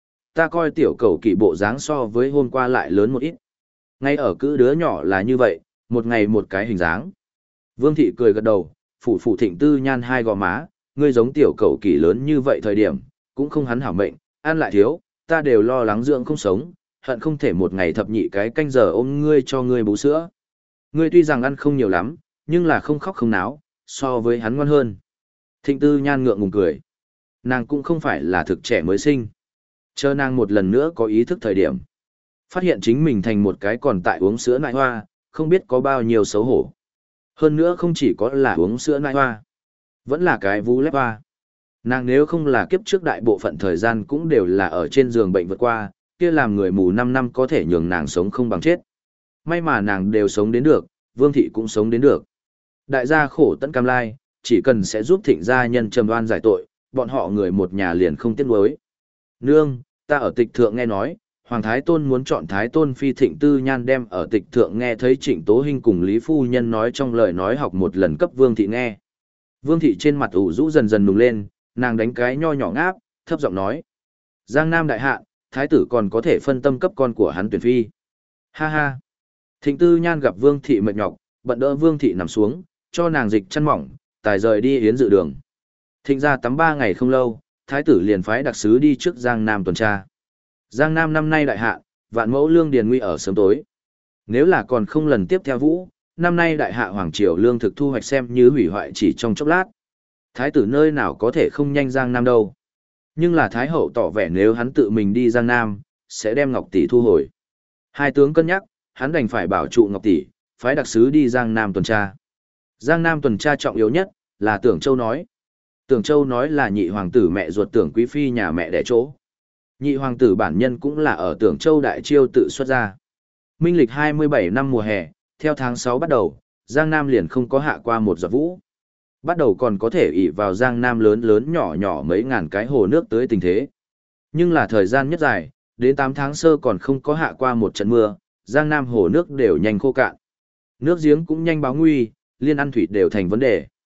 Ta coi tiểu Cẩu Kỷ bộ dáng so với hôm qua lại lớn một ít. Ngay ở cữ đứa nhỏ là như vậy, một ngày một cái hình dáng. Vương thị cười gật đầu, phủ phủ Thịnh Tư Nhan hai gò má, ngươi giống tiểu Cẩu Kỷ lớn như vậy thời điểm, cũng không hắn hảo mệnh, ăn lại thiếu, ta đều lo lắng dưỡng không sống, hận không thể một ngày thập nhị cái canh giờ ôm ngươi cho ngươi bú sữa. Ngươi tuy rằng ăn không nhiều lắm, nhưng là không khóc không náo, so với hắn ngoan hơn. Thịnh Tư Nhan ngượng ngùng cười. Nàng cũng không phải là thực trẻ mới sinh. Chờ nàng một lần nữa có ý thức thời điểm. Phát hiện chính mình thành một cái còn tại uống sữa nại hoa, không biết có bao nhiêu xấu hổ. Hơn nữa không chỉ có là uống sữa nại hoa, vẫn là cái vú lép hoa. Nàng nếu không là kiếp trước đại bộ phận thời gian cũng đều là ở trên giường bệnh vượt qua, kia làm người mù năm năm có thể nhường nàng sống không bằng chết. May mà nàng đều sống đến được, Vương thị cũng sống đến được. Đại gia khổ tận cam lai, chỉ cần sẽ giúp Thịnh gia nhân trầm oan giải tội, bọn họ người một nhà liền không tiếc nuối. Nương, ta ở tịch thượng nghe nói, Hoàng Thái Tôn muốn chọn Thái Tôn phi. Thịnh Tư Nhan đem ở tịch thượng nghe thấy Trịnh Tố Hinh cùng Lý Phu Nhân nói trong lời nói học một lần cấp Vương thị nghe. Vương thị trên mặt ủ rũ dần dần nùng lên, nàng đánh cái nho nhỏ ngáp, thấp giọng nói. Giang Nam đại hạ, Thái tử còn có thể phân tâm cấp con của hắn tuyển phi. Ha ha. Thịnh Tư Nhan gặp Vương thị mệt nhọc, bận đỡ Vương thị nằm xuống, cho nàng dịch chăn mỏng, tài rời đi yến dự đường. Thịnh ra tắm ba ngày không lâu, Thái tử liền phái đặc sứ đi trước Giang Nam tuần tra. Giang Nam năm nay đại hạ, vạn mẫu lương điền nguy ở sớm tối. Nếu là còn không lần tiếp theo vũ, năm nay đại hạ hoàng triều lương thực thu hoạch xem như hủy hoại chỉ trong chốc lát. Thái tử nơi nào có thể không nhanh Giang Nam đâu. Nhưng là Thái hậu tỏ vẻ nếu hắn tự mình đi Giang Nam, sẽ đem Ngọc Tỷ thu hồi. Hai tướng cân nhắc, hắn đành phải bảo trụ Ngọc Tỷ, phái đặc sứ đi Giang Nam tuần tra. Giang Nam tuần tra trọng yếu nhất, là Tưởng Châu nói. Tưởng Châu nói là nhị hoàng tử mẹ ruột Tưởng Quý Phi nhà mẹ đẻ chỗ. Nhị hoàng tử bản nhân cũng là ở Tưởng Châu Đại Chiêu tự xuất ra. Minh lịch hai mươi bảy năm mùa hè, theo tháng sáu bắt đầu, Giang Nam liền không có hạ qua một giọt vũ. Bắt đầu còn có thể ỷ vào Giang Nam lớn lớn nhỏ nhỏ mấy ngàn cái hồ nước tới tình thế. Nhưng là thời gian nhất dài, đến tám tháng sơ còn không có hạ qua một trận mưa, Giang Nam hồ nước đều nhanh khô cạn. Nước giếng cũng nhanh báo nguy, liên ăn thủy đều thành vấn đề.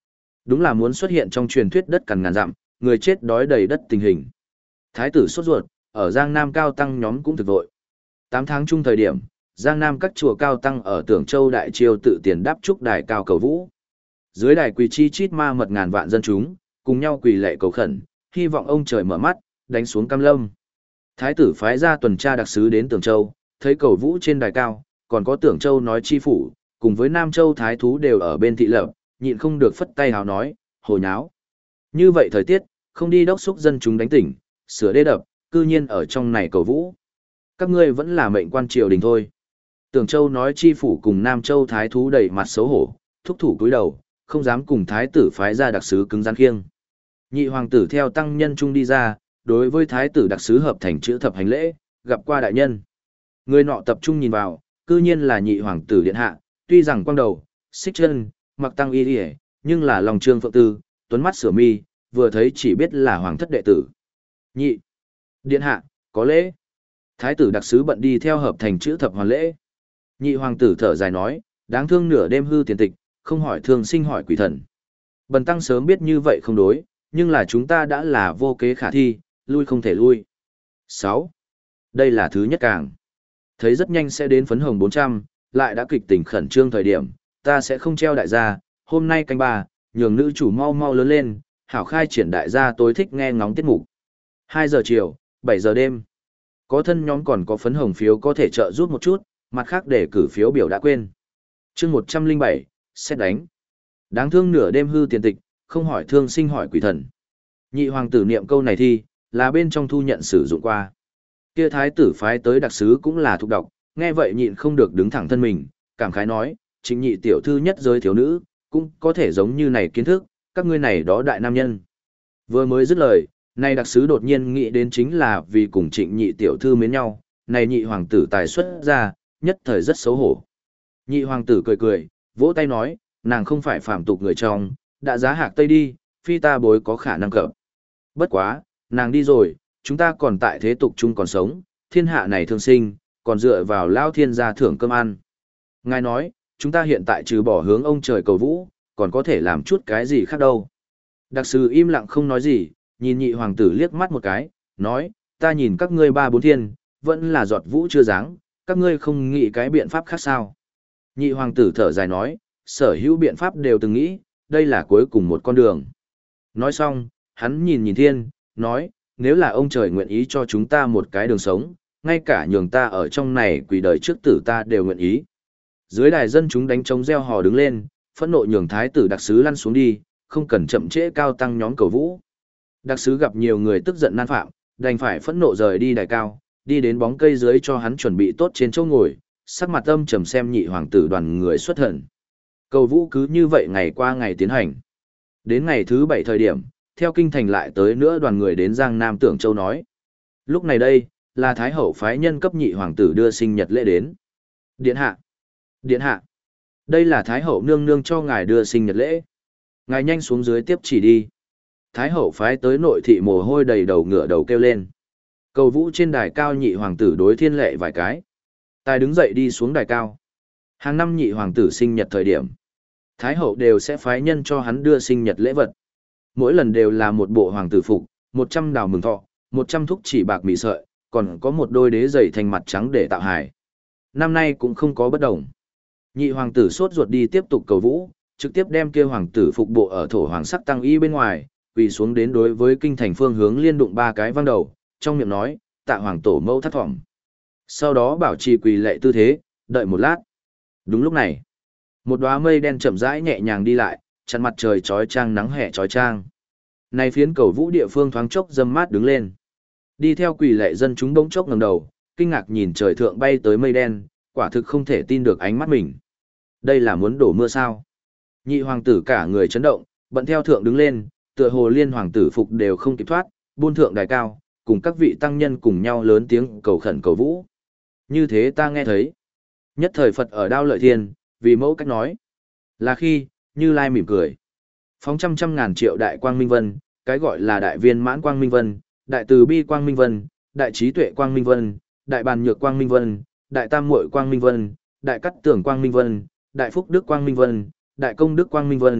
Đúng là muốn xuất hiện trong truyền thuyết đất cằn ngàn dặm, người chết đói đầy đất tình hình. Thái tử sốt ruột, ở Giang Nam cao tăng nhóm cũng thực vội. Tám tháng chung thời điểm, Giang Nam các chùa cao tăng ở Tưởng Châu Đại Triều tự tiền đáp trúc đài cao cầu vũ. Dưới đài quỳ chi chít ma mật ngàn vạn dân chúng, cùng nhau quỳ lạy cầu khẩn, hy vọng ông trời mở mắt, đánh xuống Cam Lâm. Thái tử phái ra tuần tra đặc sứ đến Tưởng Châu, thấy cầu vũ trên đài cao, còn có Tưởng Châu nói chi phủ, cùng với Nam Châu thái thú đều ở bên thị lập, nhịn không được phất tay hào nói, hồ nháo. Như vậy thời tiết, không đi đốc xúc dân chúng đánh tỉnh, sửa đê đập, cư nhiên ở trong này cầu vũ. Các ngươi vẫn là mệnh quan triều đình thôi. Tưởng Châu nói chi phủ cùng Nam Châu thái thú đầy mặt xấu hổ, thúc thủ cúi đầu, không dám cùng thái tử phái ra đặc sứ cứng rắn khiêng. Nhị hoàng tử theo tăng nhân trung đi ra, đối với thái tử đặc sứ hợp thành chữ thập hành lễ, gặp qua đại nhân. Người nọ tập trung nhìn vào, cư nhiên là nhị hoàng tử điện hạ, tuy rằng quang đầu, xích chân, mặc tăng y đi, nhưng là lòng trương phượng tư, tuấn mắt sửa mi, vừa thấy chỉ biết là hoàng thất đệ tử. Nhị điện hạ, có lễ. Thái tử đặc sứ bận đi theo hợp thành chữ thập hoàn lễ. Nhị hoàng tử thở dài nói, đáng thương nửa đêm hư tiền tịch, không hỏi thường sinh hỏi quỷ thần. Bần tăng sớm biết như vậy không đối, nhưng là chúng ta đã là vô kế khả thi, lui không thể lui. sáu. Đây là thứ nhất càng. Thấy rất nhanh sẽ đến phấn hồng bốn trăm, lại đã kịch tỉnh khẩn trương thời điểm, ta sẽ không treo đại gia, hôm nay canh ba, nhường nữ chủ mau mau lớn lên, hảo khai triển đại gia tối thích nghe ngóng tiết mục. hai giờ chiều, bảy giờ đêm. Có thân nhóm còn có phấn hồng phiếu có thể trợ giúp một chút, mặt khác để cử phiếu biểu đã quên. chương một trăm lẻ bảy, xét đánh. Đáng thương nửa đêm hư tiền tịch, không hỏi thương sinh hỏi quỷ thần. Nhị hoàng tử niệm câu này thi, là bên trong thu nhận sử dụng qua. Kia thái tử phái tới đặc sứ cũng là thuộc độc, nghe vậy nhịn không được đứng thẳng thân mình, cảm khái nói, chính nhị tiểu thư nhất giới thiếu nữ, cũng có thể giống như này kiến thức, các ngươi này đó đại nam nhân. Vừa mới dứt lời, này đặc sứ đột nhiên nghĩ đến chính là vì cùng trịnh nhị tiểu thư mến nhau, này nhị hoàng tử tài xuất ra, nhất thời rất xấu hổ. Nhị hoàng tử cười cười, vỗ tay nói, nàng không phải phàm tục người trong, đã giá hạc tây đi, phi ta bối có khả năng cập. Bất quá, nàng đi rồi, chúng ta còn tại thế tục chung còn sống, thiên hạ này thương sinh, còn dựa vào lao thiên gia thưởng cơm ăn. Ngài nói, chúng ta hiện tại trừ bỏ hướng ông trời cầu vũ, còn có thể làm chút cái gì khác đâu. Đặc sứ im lặng không nói gì, nhìn nhị hoàng tử liếc mắt một cái, nói, ta nhìn các ngươi ba bốn thiên, vẫn là giọt vũ chưa dáng, các ngươi không nghĩ cái biện pháp khác sao. Nhị hoàng tử thở dài nói, sở hữu biện pháp đều từng nghĩ, đây là cuối cùng một con đường. Nói xong, hắn nhìn nhìn thiên, nói, nếu là ông trời nguyện ý cho chúng ta một cái đường sống, ngay cả nhường ta ở trong này quỷ đời trước tử ta đều nguyện ý. Dưới đài dân chúng đánh trống reo hò đứng lên, phẫn nộ nhường thái tử đặc sứ lăn xuống đi, không cần chậm trễ cao tăng nhóm cầu vũ. Đặc sứ gặp nhiều người tức giận nan phạm, đành phải phẫn nộ rời đi đài cao, đi đến bóng cây dưới cho hắn chuẩn bị tốt trên chỗ ngồi, sắc mặt âm trầm xem nhị hoàng tử đoàn người xuất thần. Cầu vũ cứ như vậy ngày qua ngày tiến hành. Đến ngày thứ bảy thời điểm, theo kinh thành lại tới nữa đoàn người đến Giang Nam Tưởng Châu nói. Lúc này đây, là Thái Hậu phái nhân cấp nhị hoàng tử đưa sinh nhật lễ đến. Điện hạ! Điện hạ! Đây là Thái Hậu nương nương cho ngài đưa sinh nhật lễ. Ngài nhanh xuống dưới tiếp chỉ đi. Thái Hậu phái tới nội thị mồ hôi đầy đầu ngựa đầu kêu lên. Cầu vũ trên đài cao nhị hoàng tử đối thiên lệ vài cái. Tài đứng dậy đi xuống đài cao. Hàng năm nhị hoàng tử sinh nhật thời điểm. Thái Hậu đều sẽ phái nhân cho hắn đưa sinh nhật lễ vật. Mỗi lần đều là một bộ hoàng tử phục, một trăm đào mừng thọ, một trăm thúc chỉ bạc mì sợi, còn có một đôi đế giày thành mặt trắng để tạo hài. Năm nay cũng không có bất đồng. Nhị hoàng tử sốt ruột đi tiếp tục cầu vũ, trực tiếp đem kia hoàng tử phục bộ ở thổ hoàng sắc tăng y bên ngoài, quỳ xuống đến đối với kinh thành phương hướng liên đụng ba cái văng đầu, trong miệng nói, tạ hoàng tổ mẫu thất vọng. Sau đó bảo trì quỳ lệ tư thế, đợi một lát. Đúng lúc này, một đóa mây đen chậm rãi nhẹ nhàng đi lại, chặn mặt trời chói chang nắng hè chói chang. Này phiến cầu vũ địa phương thoáng chốc dâm mát đứng lên. Đi theo quỳ lệ dân chúng bỗng chốc ngẩng đầu, kinh ngạc nhìn trời thượng bay tới mây đen, quả thực không thể tin được ánh mắt mình. Đây là muốn đổ mưa sao? Nhị hoàng tử cả người chấn động, bận theo thượng đứng lên, tựa hồ liên hoàng tử phục đều không kịp thoát, buôn thượng đài cao, cùng các vị tăng nhân cùng nhau lớn tiếng cầu khẩn cầu vũ. Như thế ta nghe thấy. Nhất thời Phật ở Đao Lợi Thiên, vì mẫu cách nói. Là khi, Như Lai mỉm cười. Phóng trăm trăm ngàn triệu đại quang minh vân, cái gọi là đại viên mãn quang minh vân, đại từ bi quang minh vân, đại trí tuệ quang minh vân, đại bàn nhược quang minh vân, đại tam muội quang minh vân, đại cắt tưởng quang minh vân, đại phúc đức quang minh vân, đại công đức quang minh vân,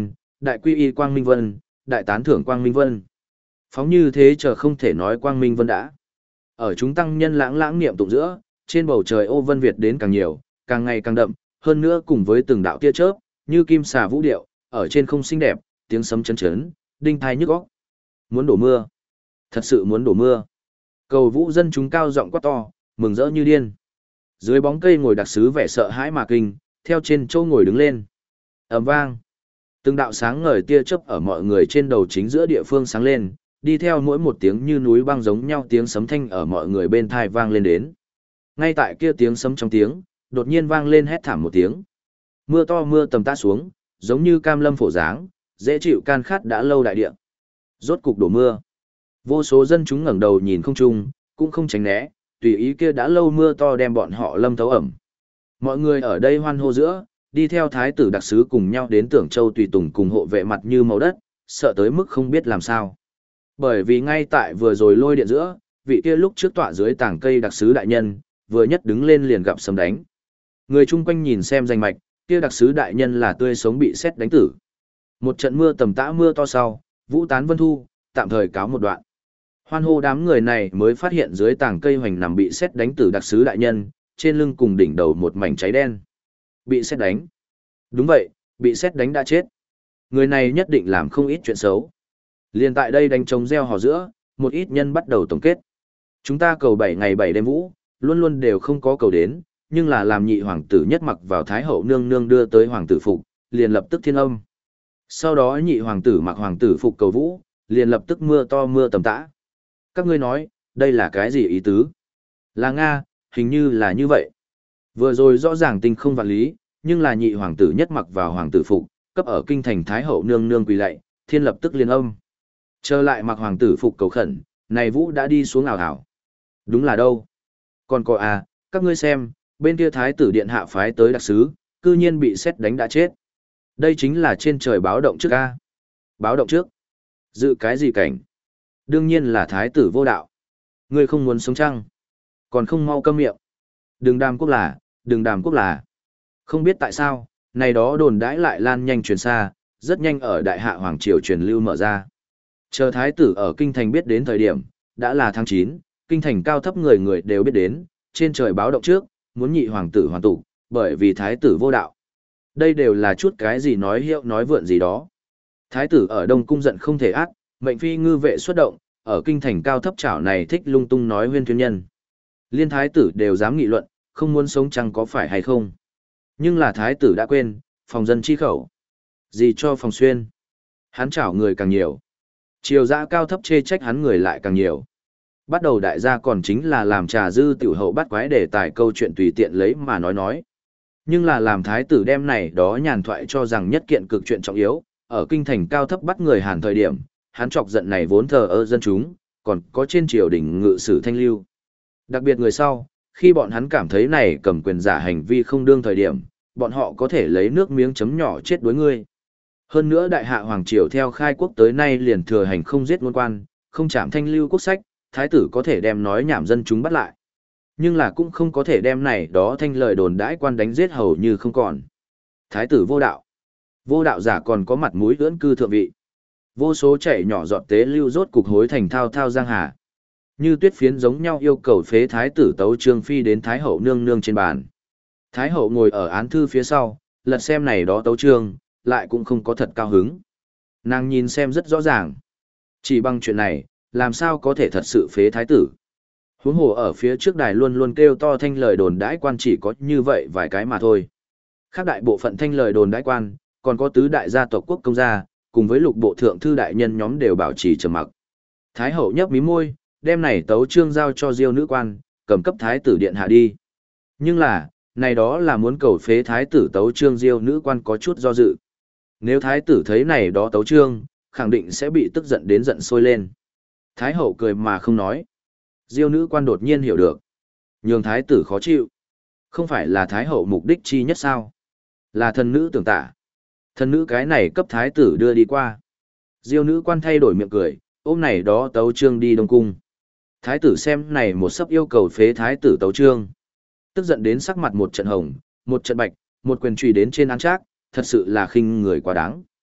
Đại quy y Quang Minh Vân, đại tán thưởng Quang Minh Vân. Phóng như thế chờ không thể nói Quang Minh Vân đã. Ở chúng tăng nhân lãng lãng niệm tụng giữa, trên bầu trời ô vân Việt đến càng nhiều, càng ngày càng đậm, hơn nữa cùng với từng đạo tia chớp, như kim xà vũ điệu, ở trên không xinh đẹp, tiếng sấm chấn chấn, đinh thai nhức óc. Muốn đổ mưa, thật sự muốn đổ mưa. Cầu vũ dân chúng cao giọng quát to, mừng rỡ như điên. Dưới bóng cây ngồi đặc sứ vẻ sợ hãi mà kinh, theo trên châu ngồi đứng lên. Ầm vang, từng đạo sáng ngời tia chớp ở mọi người trên đầu chính giữa địa phương sáng lên, đi theo mỗi một tiếng như núi băng giống nhau tiếng sấm thanh ở mọi người bên thai vang lên đến. Ngay tại kia tiếng sấm trong tiếng, đột nhiên vang lên hét thảm một tiếng. Mưa to mưa tầm tã xuống, giống như cam lâm phổ dáng, dễ chịu can khát đã lâu đại địa. Rốt cục đổ mưa. Vô số dân chúng ngẩng đầu nhìn không trung, cũng không tránh né, tùy ý kia đã lâu mưa to đem bọn họ lâm thấu ẩm. Mọi người ở đây hoan hô giữa, đi theo thái tử đặc sứ cùng nhau đến Tưởng Châu tùy tùng cùng hộ vệ mặt như màu đất, sợ tới mức không biết làm sao. Bởi vì ngay tại vừa rồi lôi điện giữa, vị kia lúc trước tọa dưới tảng cây đặc sứ đại nhân, vừa nhất đứng lên liền gặp sấm đánh. Người chung quanh nhìn xem danh mạch, kia đặc sứ đại nhân là tươi sống bị sét đánh tử. Một trận mưa tầm tã mưa to sau, vũ tán vân thu, tạm thời cáo một đoạn. Hoan hô đám người này mới phát hiện dưới tảng cây hoành nằm bị sét đánh tử đặc sứ đại nhân, trên lưng cùng đỉnh đầu một mảnh cháy đen. Bị sét đánh. Đúng vậy, bị sét đánh đã chết. Người này nhất định làm không ít chuyện xấu. Liên tại đây đánh trống gieo hò giữa, một ít nhân bắt đầu tổng kết. Chúng ta cầu bảy ngày bảy đêm vũ, luôn luôn đều không có cầu đến, nhưng là làm nhị hoàng tử nhất mặc vào thái hậu nương nương đưa tới hoàng tử phục, liền lập tức thiên âm. Sau đó nhị hoàng tử mặc hoàng tử phục cầu vũ, liền lập tức mưa to mưa tầm tã. Các ngươi nói, đây là cái gì ý tứ? Là Nga, hình như là như vậy. Vừa rồi rõ ràng tinh không vạn lý, nhưng là nhị hoàng tử nhất mặc vào hoàng tử phục, cấp ở kinh thành thái hậu nương nương quỳ lạy, thiên lập tức liên âm. Trở lại mặc hoàng tử phục cầu khẩn, này vũ đã đi xuống ảo ảo. Đúng là đâu? Còn có à, các ngươi xem, bên kia thái tử điện hạ phái tới đặc sứ, cư nhiên bị sét đánh đã chết. Đây chính là trên trời báo động trước a. Báo động trước? Dự cái gì cảnh? Đương nhiên là thái tử vô đạo. Ngươi không muốn sống chăng? Còn không mau câm miệng. Đừng đàm quốc là, đừng đàm quốc là. Không biết tại sao, này đó đồn đãi lại lan nhanh truyền xa, rất nhanh ở đại hạ hoàng triều truyền lưu mở ra. Chờ thái tử ở kinh thành biết đến thời điểm, đã là tháng chín, kinh thành cao thấp người người đều biết đến, trên trời báo động trước, muốn nhị hoàng tử hoàn tụ, bởi vì thái tử vô đạo. Đây đều là chút cái gì nói hiệu nói vượn gì đó. Thái tử ở Đông cung giận không thể ác, mệnh phi ngư vệ xuất động, ở kinh thành cao thấp chảo này thích lung tung nói huyên thuyên nhân. Liên thái tử đều dám nghị luận, không muốn sống chăng có phải hay không. Nhưng là thái tử đã quên, phòng dân chi khẩu. Gì cho phòng xuyên. Hắn chảo người càng nhiều. Triều dã cao thấp chê trách hắn người lại càng nhiều. Bắt đầu đại gia còn chính là làm trà dư tiểu hậu bắt quái để tài câu chuyện tùy tiện lấy mà nói nói. Nhưng là làm thái tử đem này đó nhàn thoại cho rằng nhất kiện cực chuyện trọng yếu, ở kinh thành cao thấp bắt người Hàn thời điểm, hắn chọc giận này vốn thờ ơ dân chúng, còn có trên triều đình ngự sử thanh lưu. Đặc biệt người sau, khi bọn hắn cảm thấy này cầm quyền giả hành vi không đương thời điểm, bọn họ có thể lấy nước miếng chấm nhỏ chết đối ngươi. Hơn nữa đại hạ hoàng triều theo khai quốc tới nay liền thừa hành không giết ngôn quan, không chạm thanh lưu quốc sách, thái tử có thể đem nói nhảm dân chúng bắt lại. Nhưng là cũng không có thể đem này đó thanh lời đồn đãi quan đánh giết hầu như không còn. Thái tử vô đạo. Vô đạo giả còn có mặt mũi ưỡn cư thượng vị. Vô số chảy nhỏ giọt tế lưu rốt cục hối thành thao thao giang hà. Như tuyết phiến giống nhau yêu cầu phế thái tử tấu trương phi đến thái hậu nương nương trên bàn. Thái hậu ngồi ở án thư phía sau, lật xem này đó tấu trương, lại cũng không có thật cao hứng. Nàng nhìn xem rất rõ ràng. Chỉ bằng chuyện này, làm sao có thể thật sự phế thái tử. Huống hồ ở phía trước đài luôn luôn kêu to thanh lời đồn đãi quan chỉ có như vậy vài cái mà thôi. Khác đại bộ phận thanh lời đồn đãi quan, còn có tứ đại gia tộc quốc công gia, cùng với lục bộ thượng thư đại nhân nhóm đều bảo trì trầm mặc. Thái hậu nhấp mí môi, đem này tấu trương giao cho diêu nữ quan, cầm cấp thái tử điện hạ đi. Nhưng là, này đó là muốn cầu phế thái tử tấu trương diêu nữ quan có chút do dự. Nếu thái tử thấy này đó tấu trương, khẳng định sẽ bị tức giận đến giận sôi lên. Thái hậu cười mà không nói. Diêu nữ quan đột nhiên hiểu được. Nhường thái tử khó chịu. Không phải là thái hậu mục đích chi nhất sao? Là thần nữ tưởng tả. Thần nữ cái này cấp thái tử đưa đi qua. Diêu nữ quan thay đổi miệng cười, ôm này đó tấu trương đi Đông Cung. Thái tử xem này một sấp yêu cầu phế thái tử tấu trương. Tức giận đến sắc mặt một trận hồng, một trận bạch, một quyền trùy đến trên án trác, thật sự là khinh người quá đáng.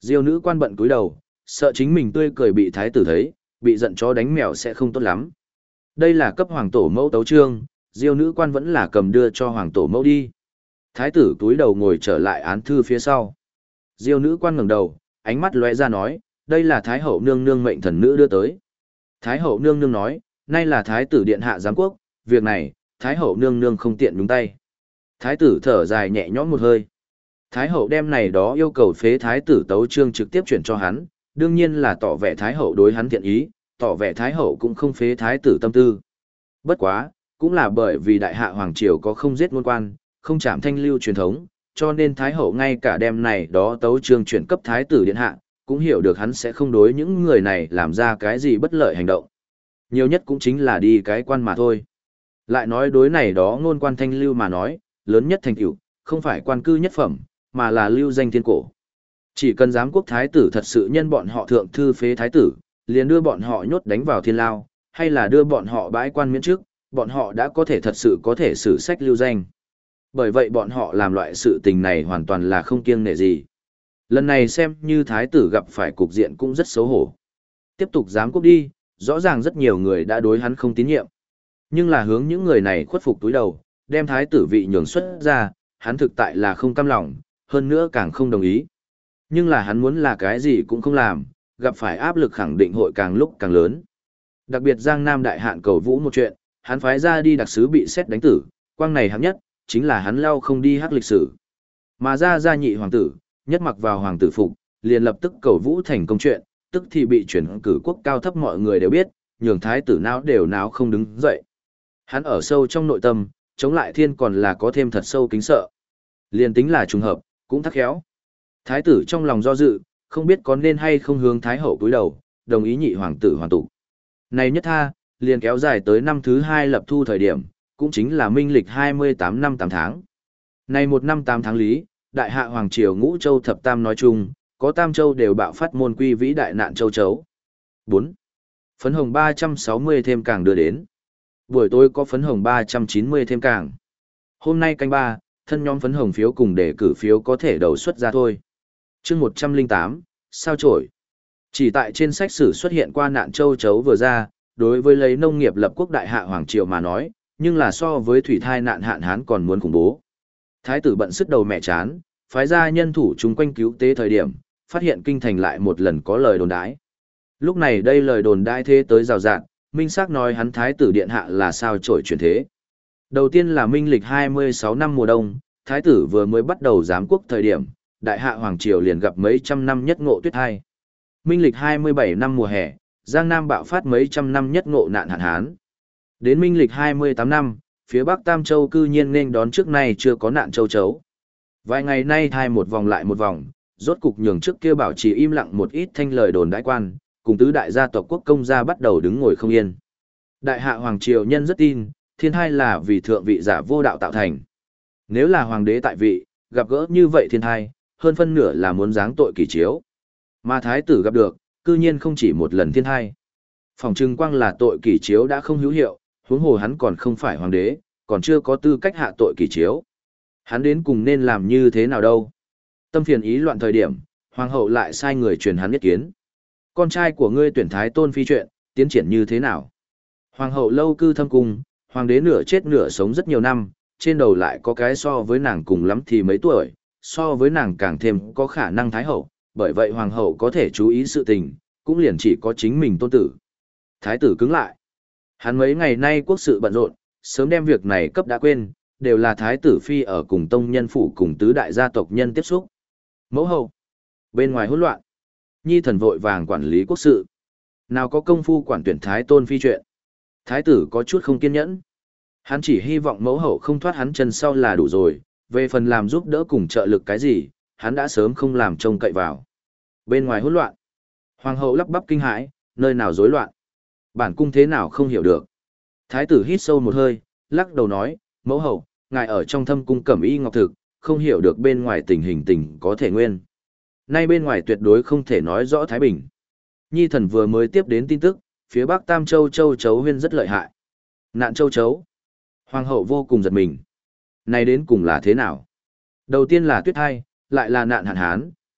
Diêu nữ quan bận cúi đầu, sợ chính mình tươi cười bị thái tử thấy, bị giận chó đánh mèo sẽ không tốt lắm. Đây là cấp hoàng tổ mẫu tấu chương, Diêu nữ quan vẫn là cầm đưa cho hoàng tổ mẫu đi. Thái tử cúi đầu ngồi trở lại án thư phía sau. Diêu nữ quan ngẩng đầu, ánh mắt lóe ra nói, đây là thái hậu nương nương mệnh thần nữ đưa tới. Thái hậu nương nương nói, nay là thái tử điện hạ giám quốc, việc này, thái hậu nương nương không tiện nhúng tay. Thái tử thở dài nhẹ nhõm một hơi. Thái hậu đem này đó yêu cầu phế thái tử tấu chương trực tiếp chuyển cho hắn, đương nhiên là tỏ vẻ thái hậu đối hắn thiện ý, tỏ vẻ thái hậu cũng không phế thái tử tâm tư. Bất quá, cũng là bởi vì đại hạ hoàng triều có không giết ngôn quan, không chạm thanh lưu truyền thống, cho nên thái hậu ngay cả đem này đó tấu chương chuyển cấp thái tử điện hạ, cũng hiểu được hắn sẽ không đối những người này làm ra cái gì bất lợi hành động. Nhiều nhất cũng chính là đi cái quan mà thôi. Lại nói đối này đó ngôn quan thanh lưu mà nói, lớn nhất thành tựu không phải quan cư nhất phẩm, mà là lưu danh thiên cổ. Chỉ cần giám quốc thái tử thật sự nhân bọn họ thượng thư phế thái tử, liền đưa bọn họ nhốt đánh vào thiên lao, hay là đưa bọn họ bãi quan miễn chức, bọn họ đã có thể thật sự có thể sử sách lưu danh. Bởi vậy bọn họ làm loại sự tình này hoàn toàn là không kiêng nể gì. Lần này xem như thái tử gặp phải cục diện cũng rất xấu hổ. Tiếp tục giám quốc đi, rõ ràng rất nhiều người đã đối hắn không tín nhiệm. Nhưng là hướng những người này khuất phục túi đầu, đem thái tử vị nhường xuất ra, hắn thực tại là không cam lòng, hơn nữa càng không đồng ý. Nhưng là hắn muốn là cái gì cũng không làm, gặp phải áp lực khẳng định hội càng lúc càng lớn. Đặc biệt Giang Nam đại hạn cầu vũ một chuyện, hắn phái ra đi đặc sứ bị xét đánh tử, quang này hạng nhất, chính là hắn lao không đi hắc lịch sử. Mà ra gia nhị hoàng tử, nhất mặc vào hoàng tử phục, liền lập tức cầu vũ thành công chuyện, tức thì bị chuyển cử quốc cao thấp mọi người đều biết, nhường thái tử não đều náo không đứng dậy. Hắn ở sâu trong nội tâm, chống lại thiên còn là có thêm thật sâu kính sợ. Liền tính là trùng hợp, cũng thắc khéo. Thái tử trong lòng do dự, không biết có nên hay không hướng thái hậu cúi đầu, đồng ý nhị hoàng tử hoàn tụ. Này nhất tha, liền kéo dài tới năm thứ hai lập thu thời điểm, cũng chính là minh lịch hai mươi tám năm tám tháng. Này một năm tám tháng lý, đại hạ hoàng triều ngũ châu thập tam nói chung, có tam châu đều bạo phát môn quy vĩ đại nạn châu chấu. bốn. Phấn hồng ba trăm sáu mươi thêm càng đưa đến. Buổi tối có phấn hồng ba trăm chín mươi thêm càng. Hôm nay canh ba, thân nhóm phấn hồng phiếu cùng đề cử phiếu có thể đầu xuất ra thôi. Chương một trăm lẻ tám, sao chổi. Chỉ tại trên sách sử xuất hiện qua nạn châu chấu vừa ra, đối với lấy nông nghiệp lập quốc đại hạ hoàng triều mà nói, nhưng là so với thủy thai nạn hạn hán còn muốn khủng bố. Thái tử bận sức đầu mẹ chán, phái ra nhân thủ chung quanh cứu tế thời điểm, phát hiện kinh thành lại một lần có lời đồn đãi. Lúc này đây lời đồn đãi thế tới rào rạng, minh xác nói hắn thái tử điện hạ là sao chổi chuyển thế. Đầu tiên là minh lịch hai mươi sáu năm mùa đông, thái tử vừa mới bắt đầu giám quốc thời điểm, đại hạ hoàng triều liền gặp mấy trăm năm nhất ngộ tuyết hai. Minh lịch hai mươi bảy năm mùa hè, Giang Nam bạo phát mấy trăm năm nhất ngộ nạn hạn hán. Đến minh lịch hai mươi tám năm, phía Bắc Tam Châu cư nhiên nên đón trước nay chưa có nạn châu chấu. Vài ngày nay thai một vòng lại một vòng, rốt cục nhường trước kia bảo trì im lặng một ít thanh lời đồn đại quan, cùng tứ đại gia tộc quốc công gia bắt đầu đứng ngồi không yên. Đại hạ hoàng triều nhân rất tin, thiên thai là vì thượng vị giả vô đạo tạo thành. Nếu là hoàng đế tại vị, gặp gỡ như vậy thiên thai, hơn phân nửa là muốn giáng tội kỳ chiếu. Mà thái tử gặp được, cư nhiên không chỉ một lần thiên thai. Phòng trừng quang là tội kỳ chiếu đã không hữu hiệu, huống hồ hắn còn không phải hoàng đế, còn chưa có tư cách hạ tội kỳ chiếu. Hắn đến cùng nên làm như thế nào đâu? Tâm phiền ý loạn thời điểm, hoàng hậu lại sai người truyền hắn ý kiến. Con trai của ngươi tuyển thái tôn phi chuyện, tiến triển như thế nào? Hoàng hậu lâu cư thâm cung, hoàng đế nửa chết nửa sống rất nhiều năm, trên đầu lại có cái so với nàng cùng lắm thì mấy tuổi, so với nàng càng thêm có khả năng thái hậu, bởi vậy hoàng hậu có thể chú ý sự tình, cũng liền chỉ có chính mình tôn tử. Thái tử cứng lại. Hắn mấy ngày nay quốc sự bận rộn, sớm đem việc này cấp đã quên, đều là thái tử phi ở cùng tông nhân phủ cùng tứ đại gia tộc nhân tiếp xúc. Mẫu hậu. Bên ngoài hỗn loạn. Nhi thần vội vàng quản lý quốc sự. Nào có công phu quản tuyển thái tôn phi chuyện. Thái tử có chút không kiên nhẫn. Hắn chỉ hy vọng mẫu hậu không thoát hắn chân sau là đủ rồi, về phần làm giúp đỡ cùng trợ lực cái gì, hắn đã sớm không làm trông cậy vào. Bên ngoài hỗn loạn. Hoàng hậu lắp bắp kinh hãi, nơi nào rối loạn. Bản cung thế nào không hiểu được. Thái tử hít sâu một hơi, lắc đầu nói, mẫu hậu, ngài ở trong thâm cung cẩm y ngọc thực, không hiểu được bên ngoài tình hình tình có thể nguyên. Nay bên ngoài tuyệt đối không thể nói rõ Thái Bình. Nhi thần vừa mới tiếp đến tin tức, phía Bắc Tam Châu châu chấu huyên rất lợi hại. Nạn châu chấu. Hoàng hậu vô cùng giật mình. Này đến cùng là thế nào? Đầu tiên là tuyết hai, lại là nạn hạn hán,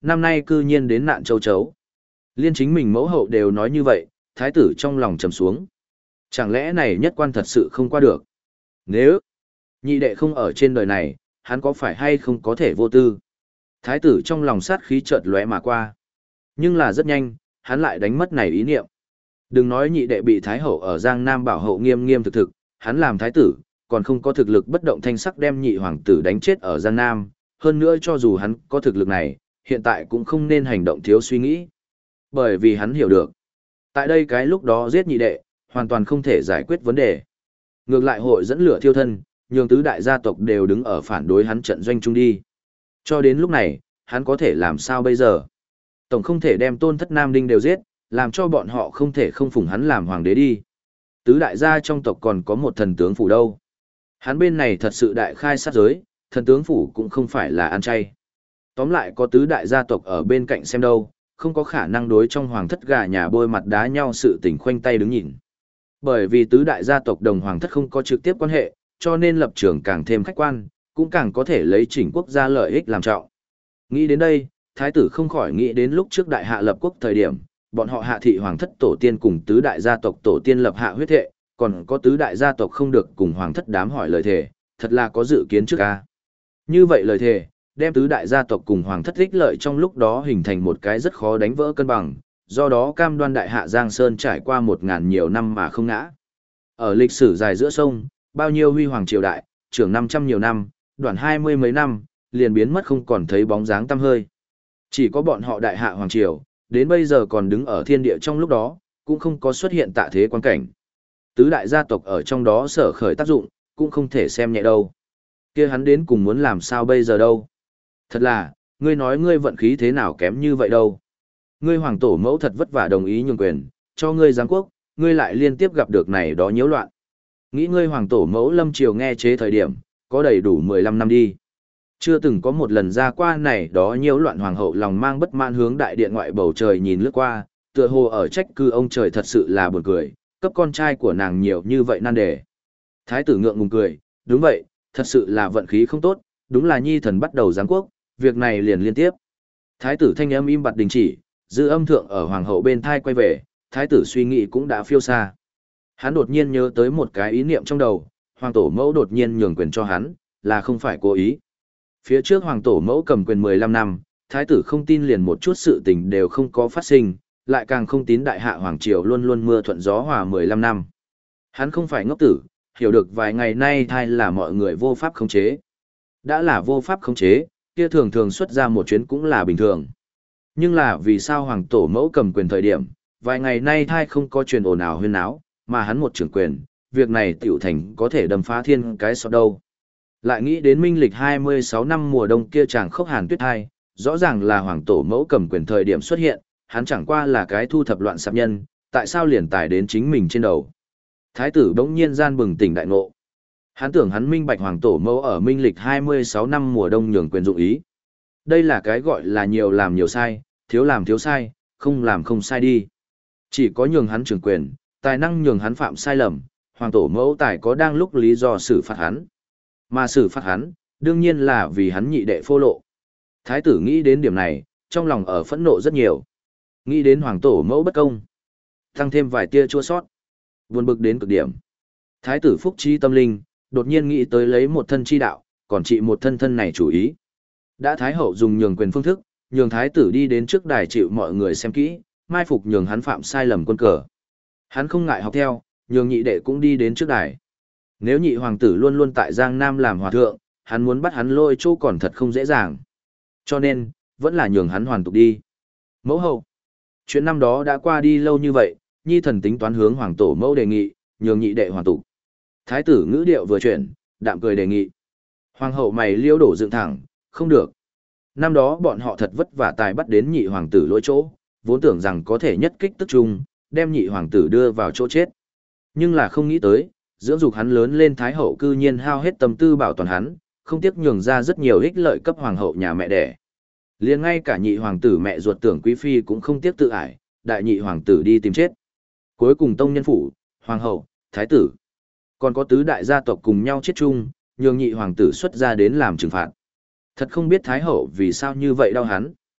năm nay cư nhiên đến nạn châu chấu. Liên chính mình mẫu hậu đều nói như vậy, thái tử trong lòng trầm xuống. Chẳng lẽ này nhất quan thật sự không qua được? Nếu nhị đệ không ở trên đời này, hắn có phải hay không có thể vô tư? Thái tử trong lòng sát khí chợt lóe mà qua. Nhưng là rất nhanh, hắn lại đánh mất này ý niệm. Đừng nói nhị đệ bị thái hậu ở Giang Nam bảo hộ nghiêm nghiêm thực thực, hắn làm thái tử, còn không có thực lực bất động thanh sắc đem nhị hoàng tử đánh chết ở Giang Nam, hơn nữa cho dù hắn có thực lực này, hiện tại cũng không nên hành động thiếu suy nghĩ. Bởi vì hắn hiểu được, tại đây cái lúc đó giết nhị đệ, hoàn toàn không thể giải quyết vấn đề. Ngược lại hội dẫn lửa thiêu thân, nhường tứ đại gia tộc đều đứng ở phản đối hắn trận doanh chung đi. Cho đến lúc này, hắn có thể làm sao bây giờ? Tổng không thể đem Tôn Thất Nam Đinh đều giết, làm cho bọn họ không thể không phụng hắn làm hoàng đế đi. Tứ đại gia trong tộc còn có một thần tướng phủ đâu. Hắn bên này thật sự đại khai sát giới, thần tướng phủ cũng không phải là ăn chay. Tóm lại có tứ đại gia tộc ở bên cạnh xem đâu, không có khả năng đối trong hoàng thất gà nhà bôi mặt đá nhau sự tình khoanh tay đứng nhìn. Bởi vì tứ đại gia tộc đồng hoàng thất không có trực tiếp quan hệ, cho nên lập trường càng thêm khách quan, cũng càng có thể lấy chỉnh quốc gia lợi ích làm trọng. Nghĩ đến đây, thái tử không khỏi nghĩ đến lúc trước đại hạ lập quốc thời điểm, bọn họ hạ thị hoàng thất tổ tiên cùng tứ đại gia tộc tổ tiên lập hạ huyết thệ, còn có tứ đại gia tộc không được cùng hoàng thất đám hỏi lời thề, thật là có dự kiến trước ca. Như vậy lời thề, đem tứ đại gia tộc cùng hoàng thất ích lợi trong lúc đó hình thành một cái rất khó đánh vỡ cân bằng, do đó cam đoan đại hạ Giang Sơn trải qua một ngàn nhiều năm mà không ngã. Ở lịch sử dài giữa sông, bao nhiêu huy hoàng triều đại, trưởng năm trăm nhiều năm, đoạn hai mươi mấy năm, liền biến mất không còn thấy bóng dáng tăm hơi. Chỉ có bọn họ đại hạ hoàng triều, đến bây giờ còn đứng ở thiên địa trong lúc đó, cũng không có xuất hiện tạ thế quan cảnh. Tứ đại gia tộc ở trong đó sở khởi tác dụng, cũng không thể xem nhẹ đâu. Kia hắn đến cùng muốn làm sao bây giờ đâu. Thật là, ngươi nói ngươi vận khí thế nào kém như vậy đâu. Ngươi hoàng tổ mẫu thật vất vả đồng ý nhường quyền, cho ngươi giáng quốc, ngươi lại liên tiếp gặp được này đó nhiễu loạn. Nghĩ ngươi hoàng tổ mẫu lâm triều nghe chế thời điểm, có đầy đủ mười lăm năm đi. Chưa từng có một lần ra qua này đó nhiễu loạn hoàng hậu lòng mang bất mãn hướng đại điện ngoại bầu trời nhìn lướt qua, tựa hồ ở trách cứ ông trời thật sự là buồn cười, cấp con trai của nàng nhiều như vậy nan đề. Thái tử ngượng ngùng cười, đúng vậy, thật sự là vận khí không tốt, đúng là nhi thần bắt đầu giáng quốc, việc này liền liên tiếp. Thái tử thanh âm im bặt đình chỉ, dư âm thượng ở hoàng hậu bên thai quay về, thái tử suy nghĩ cũng đã phiêu xa. Hắn đột nhiên nhớ tới một cái ý niệm trong đầu, hoàng tổ mẫu đột nhiên nhường quyền cho hắn, là không phải cố ý. Phía trước hoàng tổ mẫu cầm quyền mười lăm năm, thái tử không tin liền một chút sự tình đều không có phát sinh, lại càng không tín đại hạ hoàng triều luôn luôn mưa thuận gió hòa mười lăm năm. Hắn không phải ngốc tử, hiểu được vài ngày nay thai là mọi người vô pháp khống chế. Đã là vô pháp khống chế, kia thường thường xuất ra một chuyến cũng là bình thường. Nhưng là vì sao hoàng tổ mẫu cầm quyền thời điểm, vài ngày nay thai không có truyền ồn ào huyên náo, mà hắn một trưởng quyền, việc này tiểu thành có thể đâm phá thiên cái sọt đâu. Lại nghĩ đến minh lịch hai mươi sáu năm mùa đông kia chàng khốc hàn tuyết thai, rõ ràng là hoàng tổ mẫu cầm quyền thời điểm xuất hiện, hắn chẳng qua là cái thu thập loạn sạp nhân, tại sao liền tài đến chính mình trên đầu. Thái tử bỗng nhiên gian bừng tỉnh đại ngộ. Hắn tưởng hắn minh bạch hoàng tổ mẫu ở minh lịch hai mươi sáu năm mùa đông nhường quyền dụng ý. Đây là cái gọi là nhiều làm nhiều sai, thiếu làm thiếu sai, không làm không sai đi. Chỉ có nhường hắn trưởng quyền, tài năng nhường hắn phạm sai lầm, hoàng tổ mẫu tài có đang lúc lý do xử phạt hắn. Mà xử phạt hắn, đương nhiên là vì hắn nhị đệ phô lộ. Thái tử nghĩ đến điểm này, trong lòng ở phẫn nộ rất nhiều. Nghĩ đến hoàng tổ mẫu bất công, tăng thêm vài tia chua sót, buồn bực đến cực điểm. Thái tử phúc trí tâm linh, đột nhiên nghĩ tới lấy một thân chi đạo, còn trị một thân thân này chủ ý. Đã thái hậu dùng nhường quyền phương thức, nhường thái tử đi đến trước đài chịu mọi người xem kỹ, mai phục nhường hắn phạm sai lầm quân cờ. Hắn không ngại học theo, nhường nhị đệ cũng đi đến trước đài. Nếu nhị hoàng tử luôn luôn tại Giang Nam làm hòa thượng, hắn muốn bắt hắn lôi chỗ còn thật không dễ dàng. Cho nên, vẫn là nhường hắn hoàn tục đi. Mẫu hậu. Chuyện năm đó đã qua đi lâu như vậy, nhi thần tính toán hướng hoàng tổ mẫu đề nghị, nhường nhị đệ hoàn tục. Thái tử ngữ điệu vừa chuyển, đạm cười đề nghị. Hoàng hậu mày liêu đổ dựng thẳng, không được. Năm đó bọn họ thật vất vả tài bắt đến nhị hoàng tử lỗi chỗ, vốn tưởng rằng có thể nhất kích tức trung, đem nhị hoàng tử đưa vào chỗ chết. Nhưng là không nghĩ tới, dưỡng dục hắn lớn lên thái hậu cư nhiên hao hết tâm tư bảo toàn hắn, không tiếc nhường ra rất nhiều ích lợi cấp hoàng hậu nhà mẹ đẻ. Liền ngay cả nhị hoàng tử mẹ ruột tưởng quý phi cũng không tiếc tự ải, đại nhị hoàng tử đi tìm chết. Cuối cùng tông nhân phủ, hoàng hậu, thái tử, còn có tứ đại gia tộc cùng nhau chết chung, nhường nhị hoàng tử xuất ra đến làm trừng phạt. Thật không biết thái hậu vì sao như vậy đau hắn.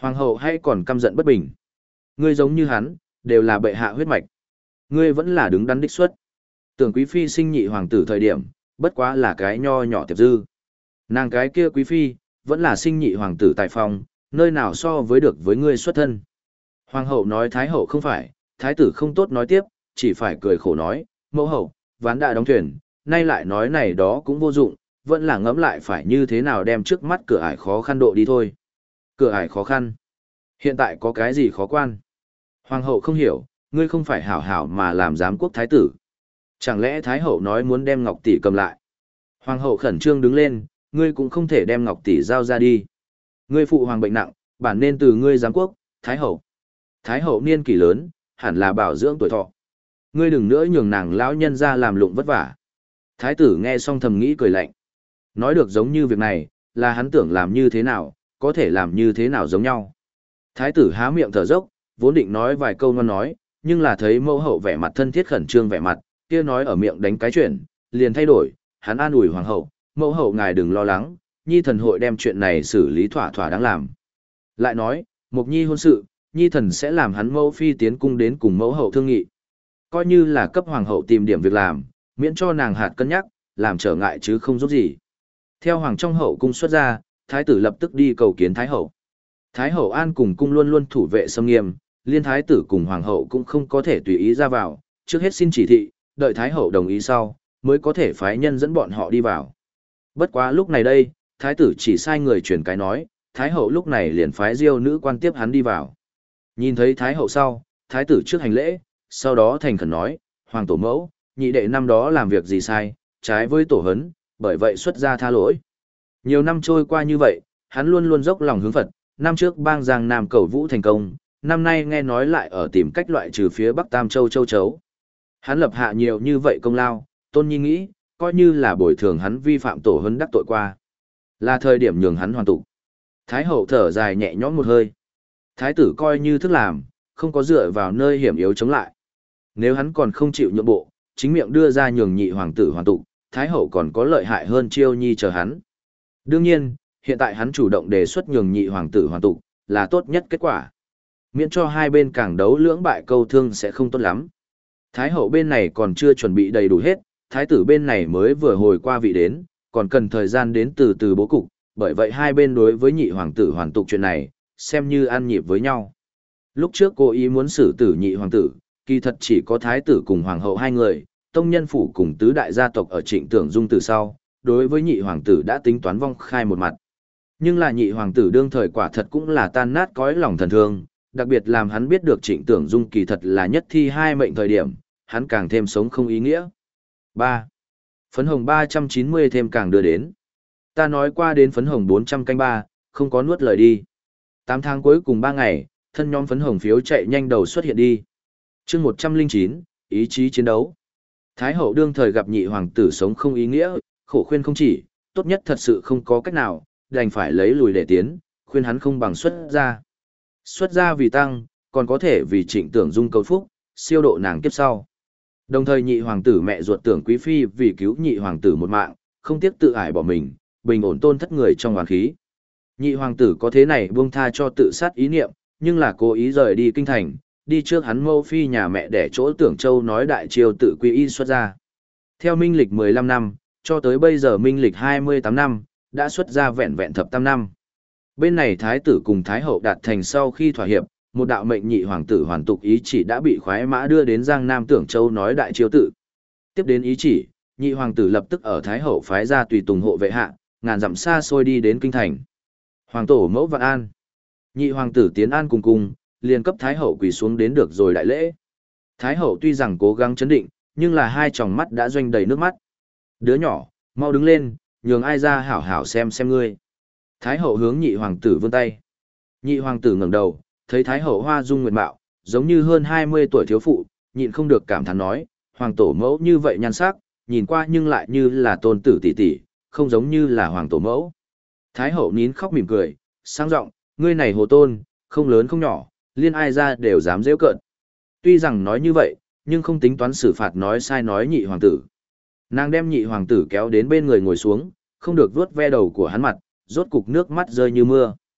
Hoàng hậu hay còn căm giận bất bình. Ngươi giống như hắn, đều là bệ hạ huyết mạch. Ngươi vẫn là đứng đắn đích xuất. Tưởng quý phi sinh nhị hoàng tử thời điểm, bất quá là cái nho nhỏ tiệp dư. Nàng cái kia quý phi, vẫn là sinh nhị hoàng tử tại phòng, nơi nào so với được với ngươi xuất thân. Hoàng hậu nói thái hậu không phải, thái tử không tốt nói tiếp, chỉ phải cười khổ nói, mẫu hậu, ván đã đóng thuyền, nay lại nói này đó cũng vô dụng, vẫn là ngẫm lại phải như thế nào đem trước mắt cửa ải khó khăn độ đi thôi. Cửa ải khó khăn? Hiện tại có cái gì khó quan? Hoàng hậu không hiểu, ngươi không phải hảo hảo mà làm giám quốc thái tử. Chẳng lẽ thái hậu nói muốn đem Ngọc tỷ cầm lại? Hoàng hậu khẩn trương đứng lên, ngươi cũng không thể đem Ngọc tỷ giao ra đi. Ngươi phụ hoàng bệnh nặng, bản nên từ ngươi giám quốc, thái hậu. Thái hậu niên kỷ lớn, hẳn là bảo dưỡng tuổi thọ. Ngươi đừng nữa nhường nàng lão nhân ra làm lụng vất vả. Thái tử nghe xong thầm nghĩ cười lạnh. Nói được giống như việc này, là hắn tưởng làm như thế nào, có thể làm như thế nào giống nhau. Thái tử há miệng thở dốc, vốn định nói vài câu ngon nói, nhưng là thấy mẫu hậu vẻ mặt thân thiết khẩn trương vẻ mặt, kia nói ở miệng đánh cái chuyện, liền thay đổi, hắn an ủi hoàng hậu, mẫu hậu ngài đừng lo lắng, nhi thần hội đem chuyện này xử lý thỏa thỏa đáng làm. Lại nói, Mộc Nhi hôn sự, nhi thần sẽ làm hắn mẫu phi tiến cung đến cùng mẫu hậu thương nghị. Coi như là cấp hoàng hậu tìm điểm việc làm, miễn cho nàng hạt cân nhắc, làm trở ngại chứ không giúp gì. Theo hoàng trong hậu cung xuất ra, thái tử lập tức đi cầu kiến thái hậu. Thái hậu an cùng cung luôn luôn thủ vệ xâm nghiêm, liên thái tử cùng hoàng hậu cũng không có thể tùy ý ra vào, trước hết xin chỉ thị, đợi thái hậu đồng ý sau, mới có thể phái nhân dẫn bọn họ đi vào. Bất quá lúc này đây, thái tử chỉ sai người truyền cái nói, thái hậu lúc này liền phái diêu nữ quan tiếp hắn đi vào. Nhìn thấy thái hậu sau, thái tử trước hành lễ, sau đó thành khẩn nói, hoàng tổ mẫu, nhị đệ năm đó làm việc gì sai, trái với tổ hấn, bởi vậy xuất ra tha lỗi. Nhiều năm trôi qua như vậy, hắn luôn luôn dốc lòng hướng Phật, năm trước bang Giang Nam cầu vũ thành công, năm nay nghe nói lại ở tìm cách loại trừ phía Bắc Tam Châu Châu Chấu. Hắn lập hạ nhiều như vậy công lao, tôn nhi nghĩ, coi như là bồi thường hắn vi phạm tổ hấn đắc tội qua. Là thời điểm nhường hắn hoàn tụ. Thái hậu thở dài nhẹ nhõm một hơi. Thái tử coi như thức làm, không có dựa vào nơi hiểm yếu chống lại. Nếu hắn còn không chịu nhượng bộ, chính miệng đưa ra nhường nhị hoàng tử hoàn tụ, Thái hậu còn có lợi hại hơn chiêu nhi chờ hắn. Đương nhiên, hiện tại hắn chủ động đề xuất nhường nhị hoàng tử hoàn tụ, là tốt nhất kết quả. Miễn cho hai bên càng đấu lưỡng bại câu thương sẽ không tốt lắm. Thái hậu bên này còn chưa chuẩn bị đầy đủ hết, thái tử bên này mới vừa hồi qua vị đến, còn cần thời gian đến từ từ bố cục, bởi vậy hai bên đối với nhị hoàng tử hoàn tụ chuyện này, xem như ăn nhịp với nhau. Lúc trước cô ý muốn xử tử nhị hoàng tử, kỳ thật chỉ có thái tử cùng hoàng hậu hai người, tông nhân phủ cùng tứ đại gia tộc ở Trịnh Tưởng Dung từ sau, đối với nhị hoàng tử đã tính toán vong khai một mặt. Nhưng là nhị hoàng tử đương thời quả thật cũng là tan nát cõi lòng thần thương, đặc biệt làm hắn biết được Trịnh Tưởng Dung kỳ thật là nhất thi hai mệnh thời điểm, hắn càng thêm sống không ý nghĩa. ba. Phấn hồng ba trăm chín mươi thêm càng đưa đến. Ta nói qua đến phấn hồng bốn trăm canh ba, không có nuốt lời đi. tám tháng cuối cùng ba ngày, thân nhóm phấn hồng phiếu chạy nhanh đầu xuất hiện đi. chương một trăm linh chín, ý chí chiến đấu. Thái hậu đương thời gặp nhị hoàng tử sống không ý nghĩa, khổ khuyên không chỉ, tốt nhất thật sự không có cách nào, đành phải lấy lùi để tiến, khuyên hắn không bằng xuất ra. Xuất ra vì tăng, còn có thể vì Trịnh Tưởng Dung cầu phúc, siêu độ nàng kiếp sau. Đồng thời nhị hoàng tử mẹ ruột Tưởng Quý Phi vì cứu nhị hoàng tử một mạng, không tiếc tự ải bỏ mình, bình ổn tôn thất người trong hoàn khí. Nhị hoàng tử có thế này buông tha cho tự sát ý niệm, nhưng là cố ý rời đi kinh thành, đi trước hắn mâu phi nhà mẹ để chỗ Tưởng Châu nói đại triều tự quy y xuất ra. Theo minh lịch mười lăm năm, cho tới bây giờ minh lịch hai mươi tám năm, đã xuất ra vẹn vẹn thập tam năm. Bên này thái tử cùng thái hậu đạt thành sau khi thỏa hiệp, một đạo mệnh nhị hoàng tử hoàn tục ý chỉ đã bị khoái mã đưa đến Giang Nam Tưởng Châu nói đại triều tự. Tiếp đến ý chỉ, nhị hoàng tử lập tức ở thái hậu phái ra tùy tùng hộ vệ hạ, ngàn dặm xa xôi đi đến kinh thành. Hoàng tổ mẫu vạn an. Nhị hoàng tử tiến an cùng cùng, liền cấp thái hậu quỳ xuống đến được rồi đại lễ. Thái hậu tuy rằng cố gắng chấn định, nhưng là hai tròng mắt đã doanh đầy nước mắt. Đứa nhỏ, mau đứng lên, nhường ai ra hảo hảo xem xem ngươi. Thái hậu hướng nhị hoàng tử vươn tay. Nhị hoàng tử ngẩng đầu, thấy thái hậu hoa dung nguyệt mạo, giống như hơn hai mươi tuổi thiếu phụ, nhịn không được cảm thán nói, hoàng tổ mẫu như vậy nhan sắc, nhìn qua nhưng lại như là tôn tử tỷ tỷ, không giống như là hoàng tổ mẫu. Thái hậu nín khóc mỉm cười, sang giọng, ngươi này hồ tôn, không lớn không nhỏ, liên ai ra đều dám giễu cợt. Tuy rằng nói như vậy, nhưng không tính toán xử phạt nói sai nói nhị hoàng tử. Nàng đem nhị hoàng tử kéo đến bên người ngồi xuống, không được vuốt ve đầu của hắn mặt, rốt cục nước mắt rơi như mưa.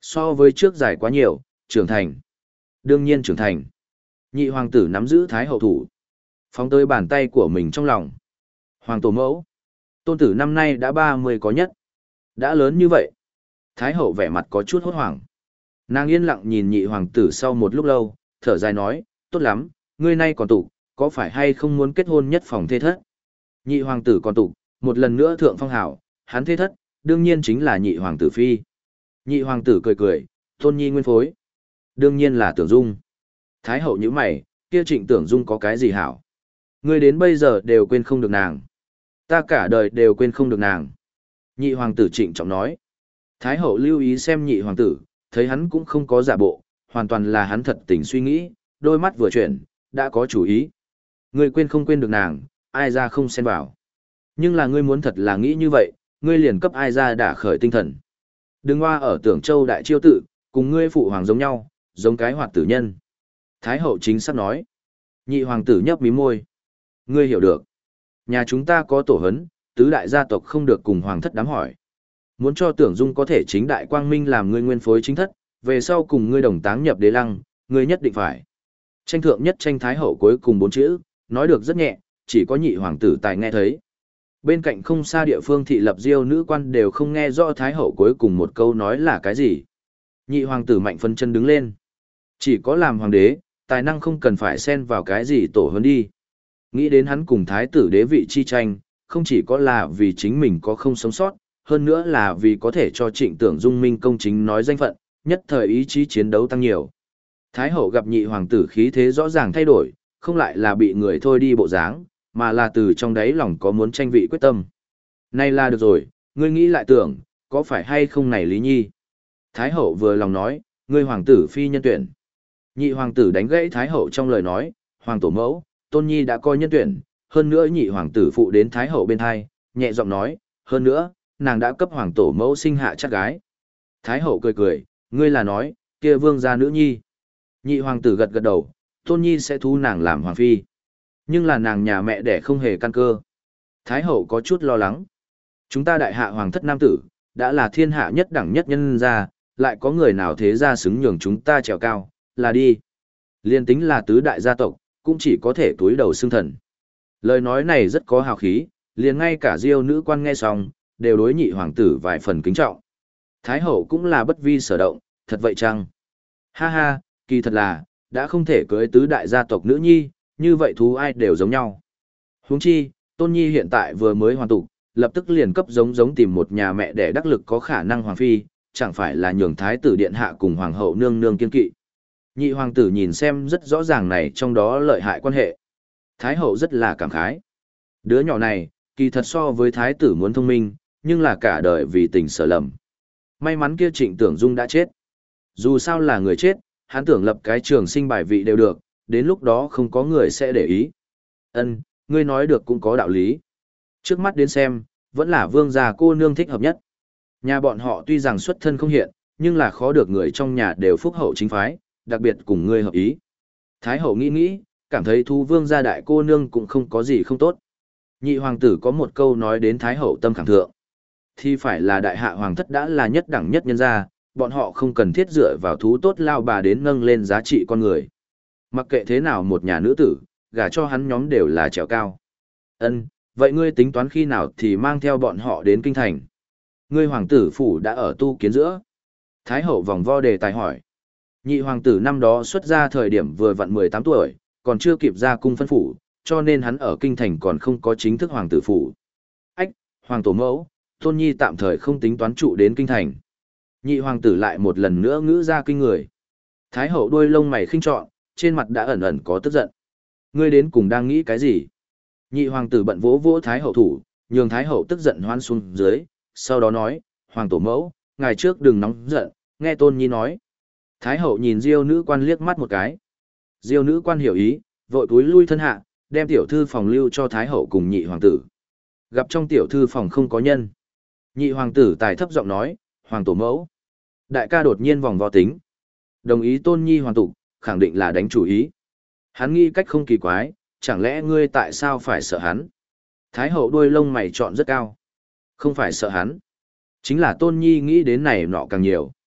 So với trước dài quá nhiều, trưởng thành. Đương nhiên trưởng thành. Nhị hoàng tử nắm giữ thái hậu thủ. Phóng tới bàn tay của mình trong lòng. Hoàng tổ mẫu. Tôn tử năm nay đã ba mươi có nhất. Đã lớn như vậy. Thái hậu vẻ mặt có chút hốt hoảng. Nàng yên lặng nhìn nhị hoàng tử sau một lúc lâu, thở dài nói, tốt lắm, ngươi nay còn tụ, có phải hay không muốn kết hôn nhất phòng thê thất? Nhị hoàng tử còn tụ, một lần nữa thượng phong hảo, hắn thê thất, đương nhiên chính là nhị hoàng tử phi. Nhị hoàng tử cười cười, tôn nhi nguyên phối. Đương nhiên là Tưởng Dung. Thái hậu như mày, kia Trịnh Tưởng Dung có cái gì hảo? Ngươi đến bây giờ đều quên không được nàng. Ta cả đời đều quên không được nàng. Nhị hoàng tử trịnh trọng nói. Thái hậu lưu ý xem nhị hoàng tử, thấy hắn cũng không có giả bộ, hoàn toàn là hắn thật tình suy nghĩ, đôi mắt vừa chuyển, đã có chủ ý. Ngươi quên không quên được nàng, ai ra không xen vào. Nhưng là ngươi muốn thật là nghĩ như vậy, ngươi liền cấp ai ra đả khởi tinh thần. Đừng hoa ở Tưởng Châu đại chiêu tự, cùng ngươi phụ hoàng giống nhau, giống cái hoạt tử nhân. Thái hậu chính xác nói. Nhị hoàng tử nhấp mí môi. Ngươi hiểu được. Nhà chúng ta có tổ hấn, tứ đại gia tộc không được cùng hoàng thất đám hỏi. Muốn cho Tưởng Dung có thể chính đại quang minh làm ngươi nguyên phối chính thất, về sau cùng ngươi đồng táng nhập đế lăng, ngươi nhất định phải. Tranh thượng nhất tranh thái hậu cuối cùng bốn chữ, nói được rất nhẹ, chỉ có nhị hoàng tử tài nghe thấy. Bên cạnh không xa địa phương thị lập diêu nữ quan đều không nghe rõ thái hậu cuối cùng một câu nói là cái gì. Nhị hoàng tử mạnh phân chân đứng lên. Chỉ có làm hoàng đế, tài năng không cần phải xen vào cái gì tổ hơn đi. Nghĩ đến hắn cùng thái tử đế vị chi tranh, không chỉ có là vì chính mình có không sống sót, hơn nữa là vì có thể cho Trịnh Tưởng Dung minh công chính nói danh phận, nhất thời ý chí chiến đấu tăng nhiều. Thái hậu gặp nhị hoàng tử khí thế rõ ràng thay đổi, không lại là bị người thôi đi bộ dáng, mà là từ trong đáy lòng có muốn tranh vị quyết tâm. Này là được rồi, ngươi nghĩ lại tưởng, có phải hay không này Lý Nhi? Thái hậu vừa lòng nói, ngươi hoàng tử phi nhân tuyển. Nhị hoàng tử đánh gãy Thái hậu trong lời nói, hoàng tổ mẫu, Tôn Nhi đã coi nhân tuyển, hơn nữa nhị hoàng tử phụ đến Thái hậu bên hai, nhẹ giọng nói, hơn nữa, nàng đã cấp hoàng tổ mẫu sinh hạ chắc gái. Thái hậu cười cười, ngươi là nói, kia vương gia nữ nhi. Nhị hoàng tử gật gật đầu, Tôn Nhi sẽ thu nàng làm hoàng phi. Nhưng là nàng nhà mẹ đẻ không hề căn cơ. Thái hậu có chút lo lắng. Chúng ta đại hạ hoàng thất nam tử, đã là thiên hạ nhất đẳng nhất nhân gia, lại có người nào thế ra xứng nhường chúng ta trèo cao, là đi. Liên tính là tứ đại gia tộc, cũng chỉ có thể túi đầu xưng thần. Lời nói này rất có hào khí, liền ngay cả diêu nữ quan nghe xong, đều đối nhị hoàng tử vài phần kính trọng. Thái hậu cũng là bất vi sở động, thật vậy chăng? Ha ha, kỳ thật là, đã không thể cưới tứ đại gia tộc nữ nhi, như vậy thú ai đều giống nhau. Huống chi, Tôn Nhi hiện tại vừa mới hoàn tụ, lập tức liền cấp giống giống tìm một nhà mẹ để đắc lực có khả năng hoàng phi, chẳng phải là nhường thái tử điện hạ cùng hoàng hậu nương nương kiên kỵ. Nhị hoàng tử nhìn xem rất rõ ràng này trong đó lợi hại quan hệ. Thái hậu rất là cảm khái. Đứa nhỏ này, kỳ thật so với thái tử muốn thông minh, nhưng là cả đời vì tình sở lầm. May mắn kia Trịnh Tưởng Dung đã chết. Dù sao là người chết, hắn tưởng lập cái trường sinh bài vị đều được, đến lúc đó không có người sẽ để ý. Ân, ngươi nói được cũng có đạo lý. Trước mắt đến xem, vẫn là vương gia cô nương thích hợp nhất. Nhà bọn họ tuy rằng xuất thân không hiện, nhưng là khó được người trong nhà đều phúc hậu chính phái, đặc biệt cùng ngươi hợp ý. Thái hậu nghĩ nghĩ, cảm thấy thu vương gia đại cô nương cũng không có gì không tốt. Nhị hoàng tử có một câu nói đến thái hậu tâm khẳng thượng. Thì phải là đại hạ hoàng thất đã là nhất đẳng nhất nhân gia, bọn họ không cần thiết dựa vào thú tốt lao bà đến nâng lên giá trị con người. Mặc kệ thế nào một nhà nữ tử, gả cho hắn nhóm đều là trèo cao. Ân, vậy ngươi tính toán khi nào thì mang theo bọn họ đến kinh thành? Ngươi hoàng tử phủ đã ở tu kiến giữa. Thái hậu vòng vo đề tài hỏi. Nhị hoàng tử năm đó xuất ra thời điểm vừa vặn mười tám tuổi, còn chưa kịp ra cung phân phủ, cho nên hắn ở kinh thành còn không có chính thức hoàng tử phủ. Ách, hoàng tổ mẫu, Tôn Nhi tạm thời không tính toán trụ đến kinh thành. Nhị hoàng tử lại một lần nữa ngữ ra kinh người. Thái hậu đuôi lông mày khinh trọn, trên mặt đã ẩn ẩn có tức giận. Ngươi đến cùng đang nghĩ cái gì? Nhị hoàng tử bận vỗ vỗ thái hậu thủ, nhường thái hậu tức giận hoan xuống dưới, sau đó nói, hoàng tổ mẫu, ngày trước đừng nóng giận, nghe Tôn Nhi nói. Thái hậu nhìn diêu nữ quan liếc mắt một cái. Diêu nữ quan hiểu ý, vội cúi lui thân hạ, đem tiểu thư phòng lưu cho thái hậu cùng nhị hoàng tử. Gặp trong tiểu thư phòng không có nhân. Nhị hoàng tử tài thấp giọng nói, hoàng tổ mẫu. Đại ca đột nhiên vòng vo tính. Đồng ý Tôn Nhi hoàng tục, khẳng định là đánh chủ ý. Hắn nghĩ cách không kỳ quái, chẳng lẽ ngươi tại sao phải sợ hắn? Thái hậu đuôi lông mày chọn rất cao. Không phải sợ hắn. Chính là Tôn Nhi nghĩ đến này nọ càng nhiều.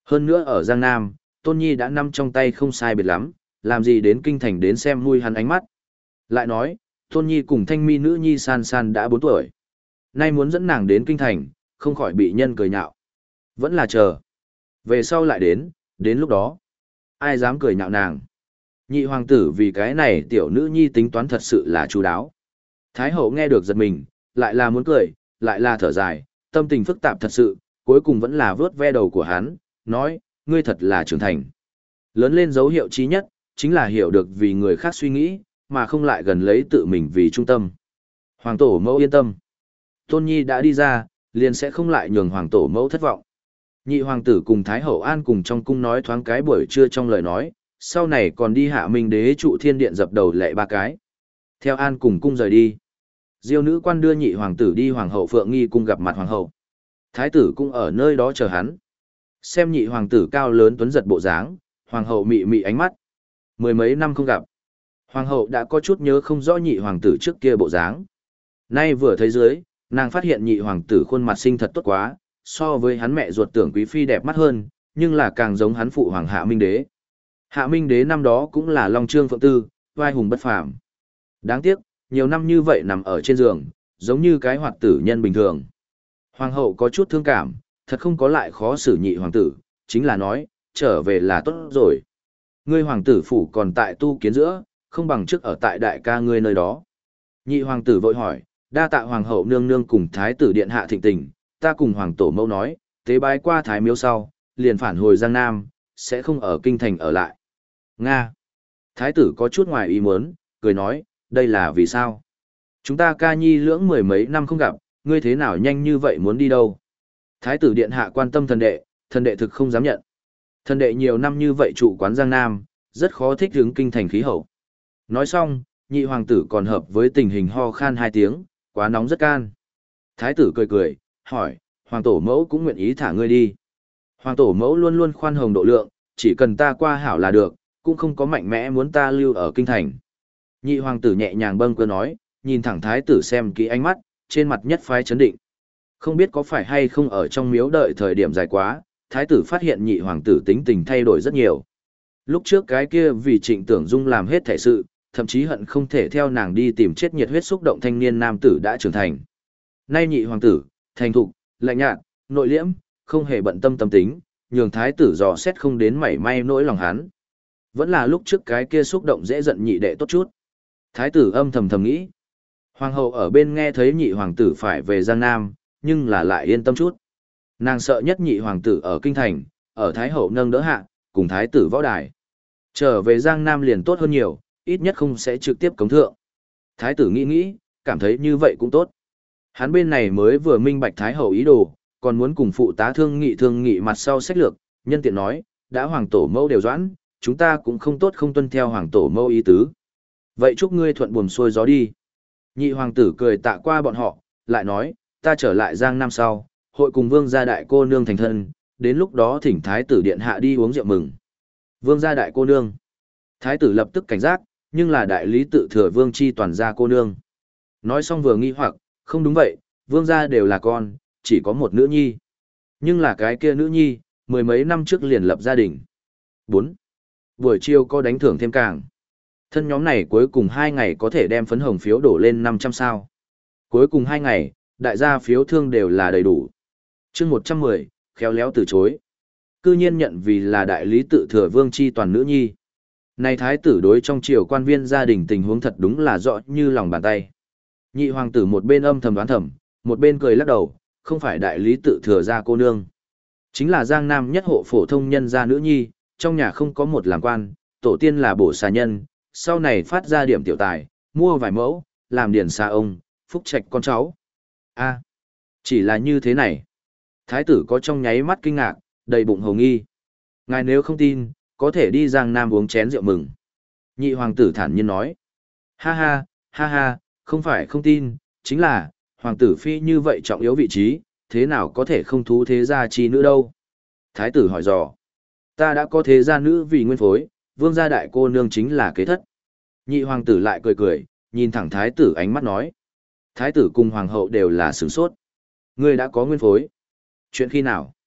Hơn nữa ở Giang Nam, Tôn Nhi đã nắm trong tay không sai biệt lắm, làm gì đến kinh thành đến xem nuôi hắn ánh mắt. Lại nói, Tôn Nhi cùng thanh mi nữ nhi san san đã bốn tuổi. Nay muốn dẫn nàng đến kinh thành, không khỏi bị nhân cười nhạo. Vẫn là chờ. Về sau lại đến, đến lúc đó. Ai dám cười nhạo nàng. Nhị hoàng tử vì cái này tiểu nữ nhi tính toán thật sự là chú đáo. Thái hậu nghe được giật mình, lại là muốn cười, lại là thở dài, tâm tình phức tạp thật sự, cuối cùng vẫn là vớt ve đầu của hắn, nói, ngươi thật là trưởng thành. Lớn lên dấu hiệu chí nhất, chính là hiểu được vì người khác suy nghĩ, mà không lại gần lấy tự mình vì trung tâm. Hoàng tổ mẫu yên tâm. Tôn Nhi đã đi ra, liền sẽ không lại nhường hoàng tổ mẫu thất vọng. Nhị hoàng tử cùng Thái hậu An cùng trong cung nói thoáng cái buổi trưa trong lời nói, sau này còn đi hạ minh đế trụ thiên điện dập đầu lệ ba cái. Theo An cùng cung rời đi. Diêu nữ quan đưa nhị hoàng tử đi hoàng hậu Phượng Nghi cung gặp mặt hoàng hậu. Thái tử cũng ở nơi đó chờ hắn. Xem nhị hoàng tử cao lớn tuấn giật bộ dáng, hoàng hậu mị mị ánh mắt. Mười mấy năm không gặp. Hoàng hậu đã có chút nhớ không rõ nhị hoàng tử trước kia bộ dáng. Nay vừa thấy dưới, nàng phát hiện nhị hoàng tử khuôn mặt xinh thật tốt quá, so với hắn mẹ ruột Tưởng Quý phi đẹp mắt hơn, nhưng là càng giống hắn phụ hoàng Hạ Minh đế. Hạ Minh đế năm đó cũng là Long Trương Phượng Tư, vai hùng bất phàm. Đáng tiếc, nhiều năm như vậy nằm ở trên giường, giống như cái hoạt tử nhân bình thường. Hoàng hậu có chút thương cảm, thật không có lại khó xử nhị hoàng tử, chính là nói, trở về là tốt rồi. Ngươi hoàng tử phủ còn tại tu kiến giữa, không bằng trước ở tại đại ca ngươi nơi đó. Nhị hoàng tử vội hỏi, đa tạ hoàng hậu nương nương cùng thái tử điện hạ thịnh tình, ta cùng hoàng tổ mẫu nói, tế bái qua thái miếu sau, liền phản hồi Giang Nam, sẽ không ở kinh thành ở lại. Nga. Thái tử có chút ngoài ý muốn, cười nói, đây là vì sao? Chúng ta ca nhi lưỡng mười mấy năm không gặp, ngươi thế nào nhanh như vậy muốn đi đâu? Thái tử điện hạ quan tâm thần đệ, thần đệ thực không dám nhận. Thần đệ nhiều năm như vậy trụ quán Giang Nam, rất khó thích ứng kinh thành khí hậu. Nói xong, nhị hoàng tử còn hợp với tình hình ho khan hai tiếng, quá nóng rất can. Thái tử cười cười, hỏi, hoàng tổ mẫu cũng nguyện ý thả ngươi đi. Hoàng tổ mẫu luôn luôn khoan hồng độ lượng, chỉ cần ta qua hảo là được, cũng không có mạnh mẽ muốn ta lưu ở kinh thành. Nhị hoàng tử nhẹ nhàng bâng cơ nói, nhìn thẳng thái tử xem kỹ ánh mắt, trên mặt nhất phái chấn định. Không biết có phải hay không ở trong miếu đợi thời điểm dài quá, thái tử phát hiện nhị hoàng tử tính tình thay đổi rất nhiều. Lúc trước cái kia vì Trịnh Tưởng Dung làm hết thể sự, thậm chí hận không thể theo nàng đi tìm chết nhiệt huyết xúc động thanh niên nam tử đã trưởng thành. Nay nhị hoàng tử, thành thục, lạnh nhạt, nội liễm, không hề bận tâm tâm tính, nhường thái tử dò xét không đến mảy may nỗi lòng hắn. Vẫn là lúc trước cái kia xúc động dễ giận nhị đệ tốt chút. Thái tử âm thầm thầm nghĩ. Hoàng hậu ở bên nghe thấy nhị hoàng tử phải về Giang Nam, nhưng là lại yên tâm chút. Nàng sợ nhất nhị hoàng tử ở kinh thành, ở thái hậu nâng đỡ hạ, cùng thái tử võ đài. Trở về Giang Nam liền tốt hơn nhiều, ít nhất không sẽ trực tiếp cống thượng. Thái tử nghĩ nghĩ, cảm thấy như vậy cũng tốt. Hắn bên này mới vừa minh bạch thái hậu ý đồ, còn muốn cùng phụ tá thương nghị thương nghị mặt sau sách lược, nhân tiện nói, đã hoàng tổ mẫu đều doãn, chúng ta cũng không tốt không tuân theo hoàng tổ mẫu ý tứ. Vậy chúc ngươi thuận buồm xuôi gió đi. Nhị hoàng tử cười tạ qua bọn họ, lại nói, ta trở lại Giang Nam sau, hội cùng vương gia đại cô nương thành thân, đến lúc đó thỉnh thái tử điện hạ đi uống rượu mừng. Vương gia đại cô nương. Thái tử lập tức cảnh giác, nhưng là đại lý tự thừa vương chi toàn gia cô nương. Nói xong vừa nghi hoặc, không đúng vậy, vương gia đều là con, chỉ có một nữ nhi. Nhưng là cái kia nữ nhi, mười mấy năm trước liền lập gia đình. bốn. Buổi chiều có đánh thưởng thêm càng. Thân nhóm này cuối cùng hai ngày có thể đem phấn hồng phiếu đổ lên năm trăm sao. Cuối cùng hai ngày, đại gia phiếu thương đều là đầy đủ. chương một trăm mười, khéo léo từ chối. Cư nhiên nhận vì là đại lý tự thừa vương chi toàn nữ nhi. Này thái tử đối trong triều quan viên gia đình tình huống thật đúng là rõ như lòng bàn tay. Nhị hoàng tử một bên âm thầm đoán thầm, một bên cười lắc đầu, không phải đại lý tự thừa gia cô nương. Chính là Giang Nam nhất hộ phổ thông nhân gia nữ nhi, trong nhà không có một làm quan, tổ tiên là bổ xà nhân, sau này phát ra điểm tiểu tài, mua vài mẫu, làm điển xa ông, phúc trạch con cháu. A, chỉ là như thế này. Thái tử có trong nháy mắt kinh ngạc, đầy bụng hồng nghi. Ngài nếu không tin, có thể đi Giang Nam uống chén rượu mừng. Nhị hoàng tử thản nhiên nói. Ha ha, ha ha, không phải không tin, chính là, hoàng tử phi như vậy trọng yếu vị trí, thế nào có thể không thú thế gia chi nữ đâu. Thái tử hỏi dò. Ta đã có thế gia nữ vì nguyên phối, vương gia đại cô nương chính là kế thất. Nhị hoàng tử lại cười cười, nhìn thẳng thái tử ánh mắt nói. Thái tử cùng hoàng hậu đều là sửng sốt. Ngươi đã có nguyên phối. Chuyện khi nào?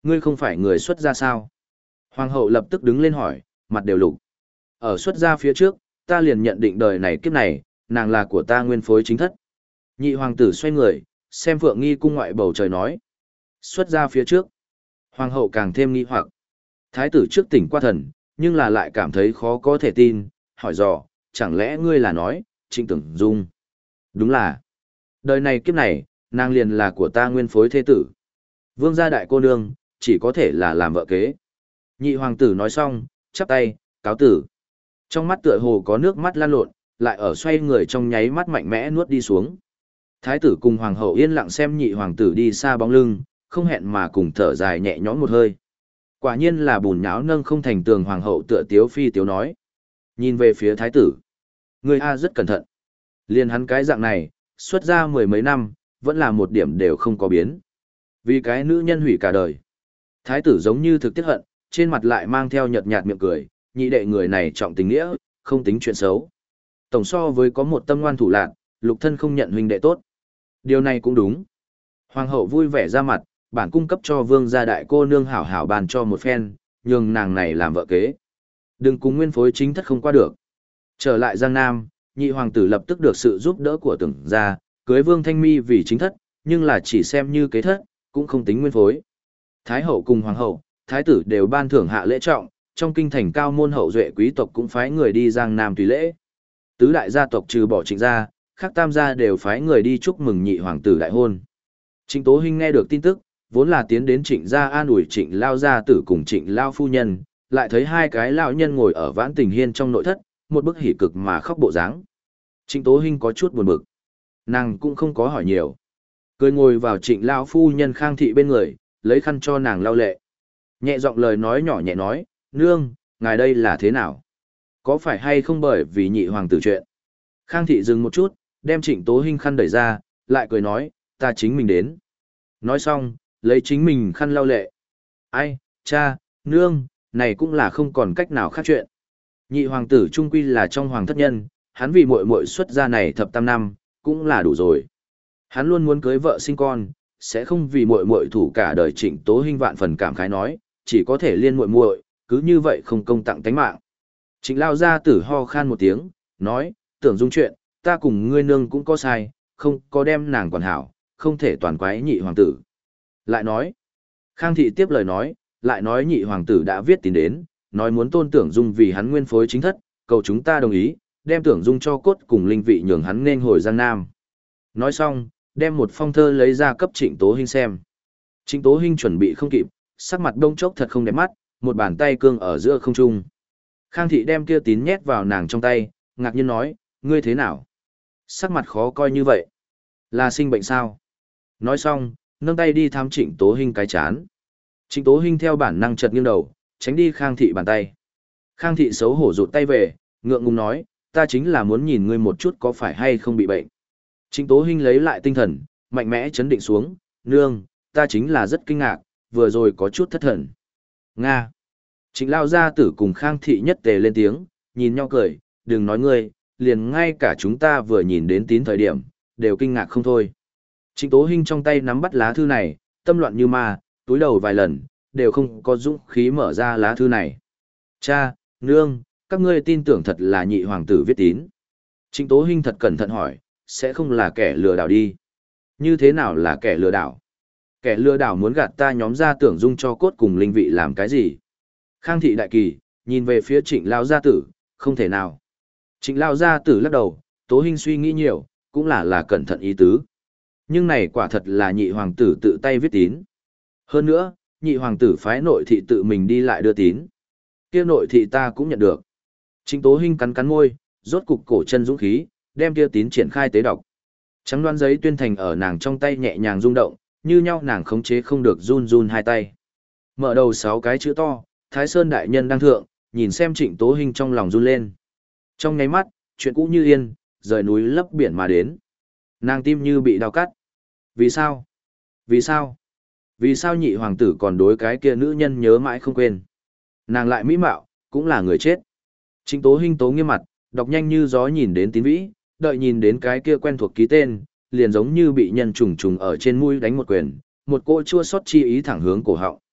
Ngươi không phải người xuất gia sao? Hoàng hậu lập tức đứng lên hỏi, mặt đều lục. Ở xuất gia phía trước, ta liền nhận định đời này kiếp này, nàng là của ta nguyên phối chính thất. Nhị hoàng tử xoay người, xem Phượng Nghi cung ngoại bầu trời nói. Xuất gia phía trước. Hoàng hậu càng thêm nghi hoặc. Thái tử trước tỉnh qua thần, nhưng là lại cảm thấy khó có thể tin, hỏi dò, chẳng lẽ ngươi là nói, Trịnh Tưởng Dung? Đúng là. Đời này kiếp này, nàng liền là của ta nguyên phối thế tử. Vương gia đại cô nương, chỉ có thể là làm vợ kế. Nhị hoàng tử nói xong, chắp tay, cáo tử. Trong mắt tựa hồ có nước mắt lan lộn, lại ở xoay người trong nháy mắt mạnh mẽ nuốt đi xuống. Thái tử cùng hoàng hậu yên lặng xem nhị hoàng tử đi xa bóng lưng, không hẹn mà cùng thở dài nhẹ nhõm một hơi. Quả nhiên là bùn nháo nâng không thành tường, hoàng hậu tựa tiếu phi tiếu nói. Nhìn về phía thái tử. Người A rất cẩn thận. Liên hắn cái dạng này, xuất ra mười mấy năm, vẫn là một điểm đều không có biến. Vì cái nữ nhân hủy cả đời. Thái tử giống như thực tiết hận, trên mặt lại mang theo nhợt nhạt miệng cười, nhị đệ người này trọng tình nghĩa, không tính chuyện xấu. Tổng so với có một tâm ngoan thủ lạn, lục thân không nhận huynh đệ tốt. Điều này cũng đúng. Hoàng hậu vui vẻ ra mặt, bản cung cấp cho vương gia đại cô nương hảo hảo bàn cho một phen, nhường nàng này làm vợ kế. Đừng cùng nguyên phối chính thất không qua được. Trở lại Giang Nam, nhị hoàng tử lập tức được sự giúp đỡ của tưởng gia, cưới vương thanh mi vì chính thất, nhưng là chỉ xem như kế thất, cũng không tính nguyên phối. Thái hậu cùng hoàng hậu, thái tử đều ban thưởng hạ lễ trọng, trong kinh thành cao môn hậu duệ quý tộc cũng phái người đi Giang Nam tùy lễ. Tứ đại gia tộc trừ bỏ Trịnh gia, khác tam gia đều phái người đi chúc mừng nhị hoàng tử đại hôn. Trịnh Tố Hinh nghe được tin tức, vốn là tiến đến Trịnh gia an ủi Trịnh lao gia tử cùng Trịnh lao phu nhân, lại thấy hai cái lão nhân ngồi ở vãn tình hiên trong nội thất, một bức hỉ cực mà khóc bộ dáng. Trịnh Tố Hinh có chút buồn bực. Nàng cũng không có hỏi nhiều. Cười ngồi vào Trịnh lao phu nhân Khang thị bên người, lấy khăn cho nàng lau lệ. Nhẹ giọng lời nói nhỏ nhẹ nói, nương, ngài đây là thế nào? Có phải hay không bởi vì nhị hoàng tử chuyện? Khang thị dừng một chút, đem Trịnh Tố Hinh khăn đẩy ra, lại cười nói, ta chính mình đến. Nói xong, lấy chính mình khăn lau lệ. Ai, cha, nương, này cũng là không còn cách nào khác chuyện. Nhị hoàng tử trung quy là trong hoàng thất nhân, hắn vì muội muội xuất gia này thập tam năm, cũng là đủ rồi. Hắn luôn muốn cưới vợ sinh con, sẽ không vì muội muội thủ cả đời. Trịnh Tố Hinh vạn phần cảm khái nói, chỉ có thể liên muội muội, cứ như vậy không công tặng tánh mạng. Trịnh lao gia tử ho khan một tiếng, nói, Tưởng Dung chuyện, ta cùng ngươi nương cũng có sai, không có đem nàng quản hảo, không thể toàn quái nhị hoàng tử. Lại nói, Khang thị tiếp lời nói, lại nói nhị hoàng tử đã viết tín đến, nói muốn tôn Tưởng Dung vì hắn nguyên phối chính thất, cầu chúng ta đồng ý, đem Tưởng Dung cho cốt cùng linh vị nhường hắn nên hồi Giang Nam. Nói xong, đem một phong thơ lấy ra cấp Trịnh Tố Hinh xem. Trịnh Tố Hinh chuẩn bị không kịp, sắc mặt đông chốc thật không đẹp mắt, một bàn tay cương ở giữa không trung. Khang thị đem kia tín nhét vào nàng trong tay, ngạc nhiên nói, ngươi thế nào? Sắc mặt khó coi như vậy. Là sinh bệnh sao? Nói xong, nâng tay đi thăm Trịnh Tố Hinh cái chán. Trịnh Tố Hinh theo bản năng chợt nghiêng đầu, tránh đi Khang thị bàn tay. Khang thị xấu hổ rụt tay về, ngượng ngùng nói, ta chính là muốn nhìn ngươi một chút có phải hay không bị bệnh. Trịnh Tố Hinh lấy lại tinh thần, mạnh mẽ chấn định xuống, nương, ta chính là rất kinh ngạc, vừa rồi có chút thất thần. Nga. Trịnh lao gia tử cùng Khang thị nhất tề lên tiếng, nhìn nhau cười, đừng nói ngươi, liền ngay cả chúng ta vừa nhìn đến tín thời điểm, đều kinh ngạc không thôi. Trịnh Tố Hinh trong tay nắm bắt lá thư này, tâm loạn như ma, túi đầu vài lần, đều không có dũng khí mở ra lá thư này. Cha, nương, các ngươi tin tưởng thật là nhị hoàng tử viết tín. Trịnh Tố Hinh thật cẩn thận hỏi, sẽ không là kẻ lừa đảo đi. Như thế nào là kẻ lừa đảo? Kẻ lừa đảo muốn gạt ta nhóm ra Tưởng Dung cho cốt cùng linh vị làm cái gì? Khang thị đại kỳ, nhìn về phía Trịnh lao gia tử, không thể nào. Trịnh lao gia tử lắc đầu, Tố Hinh suy nghĩ nhiều, cũng là là cẩn thận ý tứ. Nhưng này quả thật là nhị hoàng tử tự tay viết tín. Hơn nữa, nhị hoàng tử phái nội thị tự mình đi lại đưa tín. Kia nội thị ta cũng nhận được. Trịnh Tố Hinh cắn cắn môi, rốt cục cổ chân dũng khí, đem kia tín triển khai tế đọc. Trắng đoán giấy tuyên thành ở nàng trong tay nhẹ nhàng rung động, như nhau nàng khống chế không được run run hai tay. Mở đầu sáu cái chữ to, Thái Sơn đại nhân đang thượng, nhìn xem Trịnh Tố Hinh trong lòng run lên. Trong nháy mắt, chuyện cũ như yên, rời núi lấp biển mà đến. Nàng tim như bị đau cắt. Vì sao? Vì sao? Vì sao nhị hoàng tử còn đối cái kia nữ nhân nhớ mãi không quên? Nàng lại mỹ mạo, cũng là người chết. Trịnh Tố Hinh tố nghiêm mặt, đọc nhanh như gió nhìn đến tín vĩ, đợi nhìn đến cái kia quen thuộc ký tên, liền giống như bị nhân trùng trùng ở trên mũi đánh một quyền, một cỗ chua xót chi ý thẳng hướng cổ họng.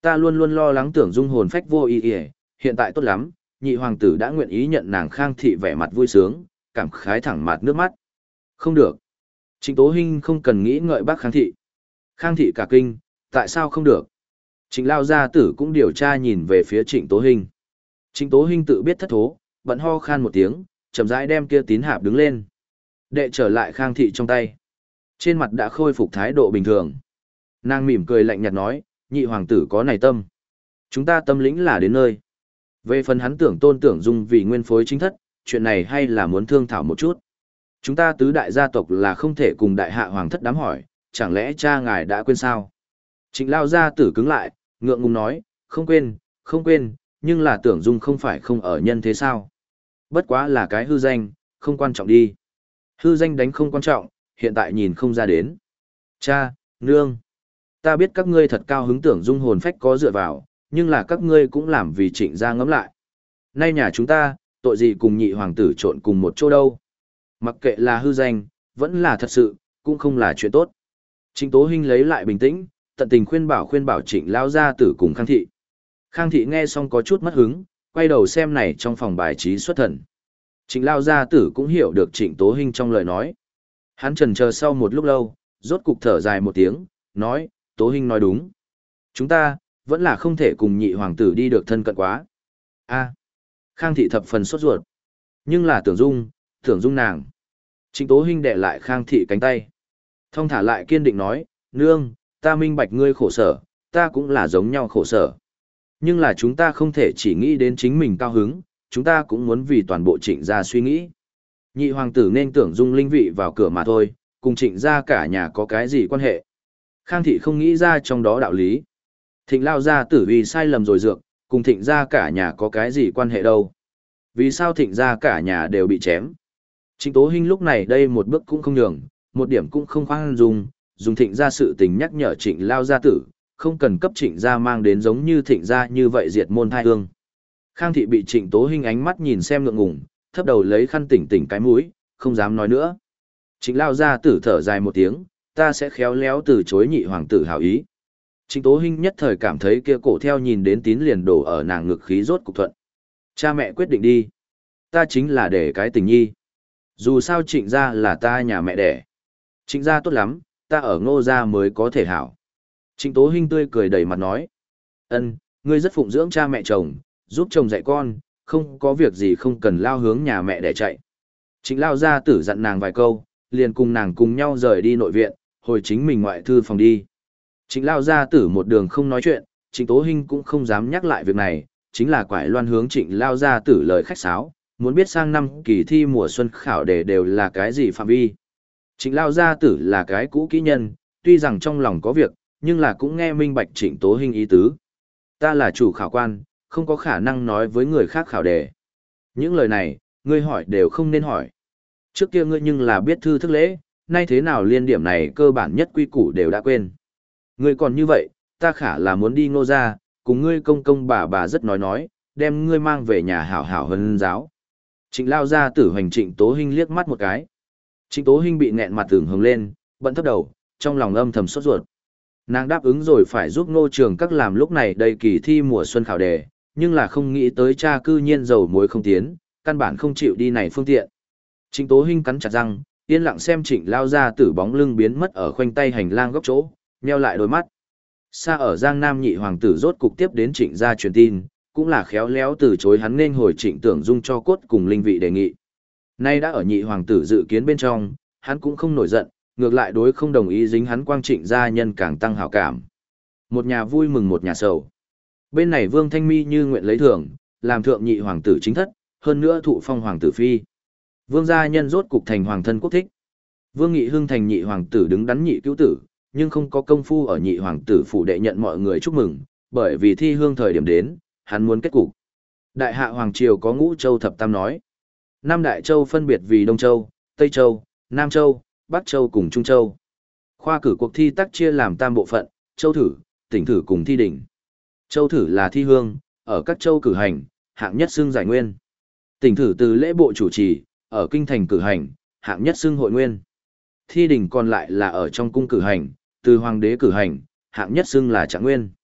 Ta luôn luôn lo lắng Tưởng Dung hồn phách vô ý ỉa, hiện tại tốt lắm, nhị hoàng tử đã nguyện ý nhận nàng Khang thị vẻ mặt vui sướng, cảm khái thẳng mặt nước mắt. Không được. Trịnh Tố Hinh không cần nghĩ ngợi bác Khang thị. Khang thị cả kinh, tại sao không được? Trịnh Lao gia tử cũng điều tra nhìn về phía Trịnh Tố Hinh. Trịnh Tố Hinh tự biết thất thố, bận ho khan một tiếng, chậm rãi đem kia tín hạp đứng lên. Đệ trở lại Khang thị trong tay. Trên mặt đã khôi phục thái độ bình thường. Nàng mỉm cười lạnh nhạt nói, nhị hoàng tử có này tâm. Chúng ta tâm lĩnh là đến nơi. Về phần hắn tưởng Tôn Tưởng Dung vì nguyên phối chính thất, chuyện này hay là muốn thương thảo một chút. Chúng ta tứ đại gia tộc là không thể cùng đại hạ hoàng thất đám hỏi, chẳng lẽ cha ngài đã quên sao? Trịnh Lao gia tử cứng lại, ngượng ngùng nói, không quên, không quên, nhưng là Tưởng Dung không phải không ở nhân thế sao? Bất quá là cái hư danh, không quan trọng đi. Hư danh đánh không quan trọng, hiện tại nhìn không ra đến. Cha, nương, ta biết các ngươi thật cao hứng Tưởng Dung hồn phách có dựa vào, nhưng là các ngươi cũng làm vì Trịnh gia ngẫm lại. Nay nhà chúng ta, tội gì cùng nhị hoàng tử trộn cùng một chỗ đâu. Mặc kệ là hư danh, vẫn là thật sự, cũng không là chuyện tốt. Trịnh Tố Hinh lấy lại bình tĩnh, tận tình khuyên bảo khuyên bảo Trịnh Lao gia tử cùng Khang thị. Khang thị nghe xong có chút mất hứng, quay đầu xem này trong phòng bài trí xuất thần. Trịnh Lao gia tử cũng hiểu được Trịnh Tố Hinh trong lời nói. Hắn chần chờ sau một lúc lâu, rốt cục thở dài một tiếng, nói, Tố Hinh nói đúng. Chúng ta, vẫn là không thể cùng nhị hoàng tử đi được thân cận quá. A. Khang thị thập phần sốt ruột. Nhưng là Tưởng Dung, Tưởng Dung nàng. Trịnh Tố Hinh đè lại Khang thị cánh tay. Thông thả lại kiên định nói, nương, ta minh bạch ngươi khổ sở, ta cũng là giống nhau khổ sở. Nhưng là chúng ta không thể chỉ nghĩ đến chính mình cao hứng, chúng ta cũng muốn vì toàn bộ Trịnh gia suy nghĩ. Nhị hoàng tử nên Tưởng Dung linh vị vào cửa mà thôi, cùng Trịnh gia cả nhà có cái gì quan hệ. Khang thị không nghĩ ra trong đó đạo lý. Thịnh Lao gia tử vì sai lầm rồi dược, cùng Thịnh gia cả nhà có cái gì quan hệ đâu. Vì sao Thịnh gia cả nhà đều bị chém. Trịnh Tố Hinh lúc này đây một bước cũng không nhường, một điểm cũng không khoan dung, dùng Thịnh gia sự tình nhắc nhở Trịnh Lao gia tử, không cần cấp Trịnh gia mang đến giống như Thịnh gia như vậy diệt môn thai hương. Khang thị bị Trịnh Tố Hinh ánh mắt nhìn xem ngượng ngùng, thấp đầu lấy khăn tỉnh tỉnh cái mũi, không dám nói nữa. Trịnh Lao gia tử thở dài một tiếng, ta sẽ khéo léo từ chối nhị hoàng tử hảo ý. Trịnh Tố Hinh nhất thời cảm thấy kia cổ theo nhìn đến tín liền đổ ở nàng ngực khí rốt cục thuận. Cha mẹ quyết định đi. Ta chính là để cái tình nhi. Dù sao Trịnh gia là ta nhà mẹ đẻ. Trịnh gia tốt lắm, ta ở Ngô gia mới có thể hảo. Trịnh Tố Hinh tươi cười đầy mặt nói. Ân, ngươi rất phụng dưỡng cha mẹ chồng, giúp chồng dạy con, không có việc gì không cần lao hướng nhà mẹ để chạy. Trịnh Lao gia tử dặn nàng vài câu, liền cùng nàng cùng nhau rời đi nội viện, hồi chính mình ngoại thư phòng đi. Trịnh Lao gia tử một đường không nói chuyện, Trịnh Tố Hinh cũng không dám nhắc lại việc này, chính là quải loan hướng Trịnh Lao gia tử lời khách sáo, muốn biết sang năm kỳ thi mùa xuân khảo đề đều là cái gì phạm vi. Trịnh Lao gia tử là cái cũ kỹ nhân, tuy rằng trong lòng có việc, nhưng là cũng nghe minh bạch Trịnh Tố Hinh ý tứ. Ta là chủ khảo quan, không có khả năng nói với người khác khảo đề. Những lời này, ngươi hỏi đều không nên hỏi. Trước kia ngươi nhưng là biết thư thức lễ, nay thế nào liên điểm này cơ bản nhất quy củ đều đã quên. Ngươi còn như vậy, ta khả là muốn đi Ngô gia, cùng ngươi công công bà bà rất nói nói, đem ngươi mang về nhà hảo hảo hơn giáo. Trịnh Lao gia tử hoành Trịnh Tố Hinh liếc mắt một cái. Trịnh Tố Hinh bị nghẹn mặt tưởng hồng lên, bận thấp đầu, trong lòng âm thầm sốt ruột. Nàng đáp ứng rồi phải giúp Ngô Trường Các làm lúc này đầy kỳ thi mùa xuân khảo đề, nhưng là không nghĩ tới cha cư nhiên dầu muối không tiến, căn bản không chịu đi này phương tiện. Trịnh Tố Hinh cắn chặt răng, yên lặng xem Trịnh Lao gia tử bóng lưng biến mất ở khoanh tay hành lang góc chỗ, nheo lại đôi mắt. Xa ở Giang Nam nhị hoàng tử rốt cục tiếp đến Trịnh gia truyền tin, cũng là khéo léo từ chối hắn nên hồi Trịnh Tưởng Dung cho cốt cùng linh vị đề nghị. Nay đã ở nhị hoàng tử dự kiến bên trong, hắn cũng không nổi giận, ngược lại đối không đồng ý dính hắn quang Trịnh gia nhân càng tăng hảo cảm. Một nhà vui mừng một nhà sầu. Bên này Vương Thanh Mi như nguyện lấy thưởng, làm thượng nhị hoàng tử chính thất, hơn nữa thụ phong hoàng tử phi. Vương gia nhân rốt cục thành hoàng thân quốc thích. Vương Nghị Hưng thành nhị hoàng tử đứng đắn nhị cứu tử, nhưng không có công phu ở nhị hoàng tử phủ đệ nhận mọi người chúc mừng, bởi vì thi hương thời điểm đến, hắn muốn kết cục. Đại hạ hoàng triều có ngũ châu thập tam nói. Năm đại châu phân biệt vì Đông Châu, Tây Châu, Nam Châu, Bắc Châu cùng Trung Châu. Khoa cử cuộc thi tắc chia làm tam bộ phận, châu thử, tỉnh thử cùng thi đỉnh. Châu thử là thi hương, ở các châu cử hành, hạng nhất xưng giải nguyên. Tỉnh thử từ lễ bộ chủ trì, ở kinh thành cử hành, hạng nhất xưng hội nguyên. Thi đỉnh còn lại là ở trong cung cử hành, từ hoàng đế cử hành, hạng nhất xưng là trạng nguyên.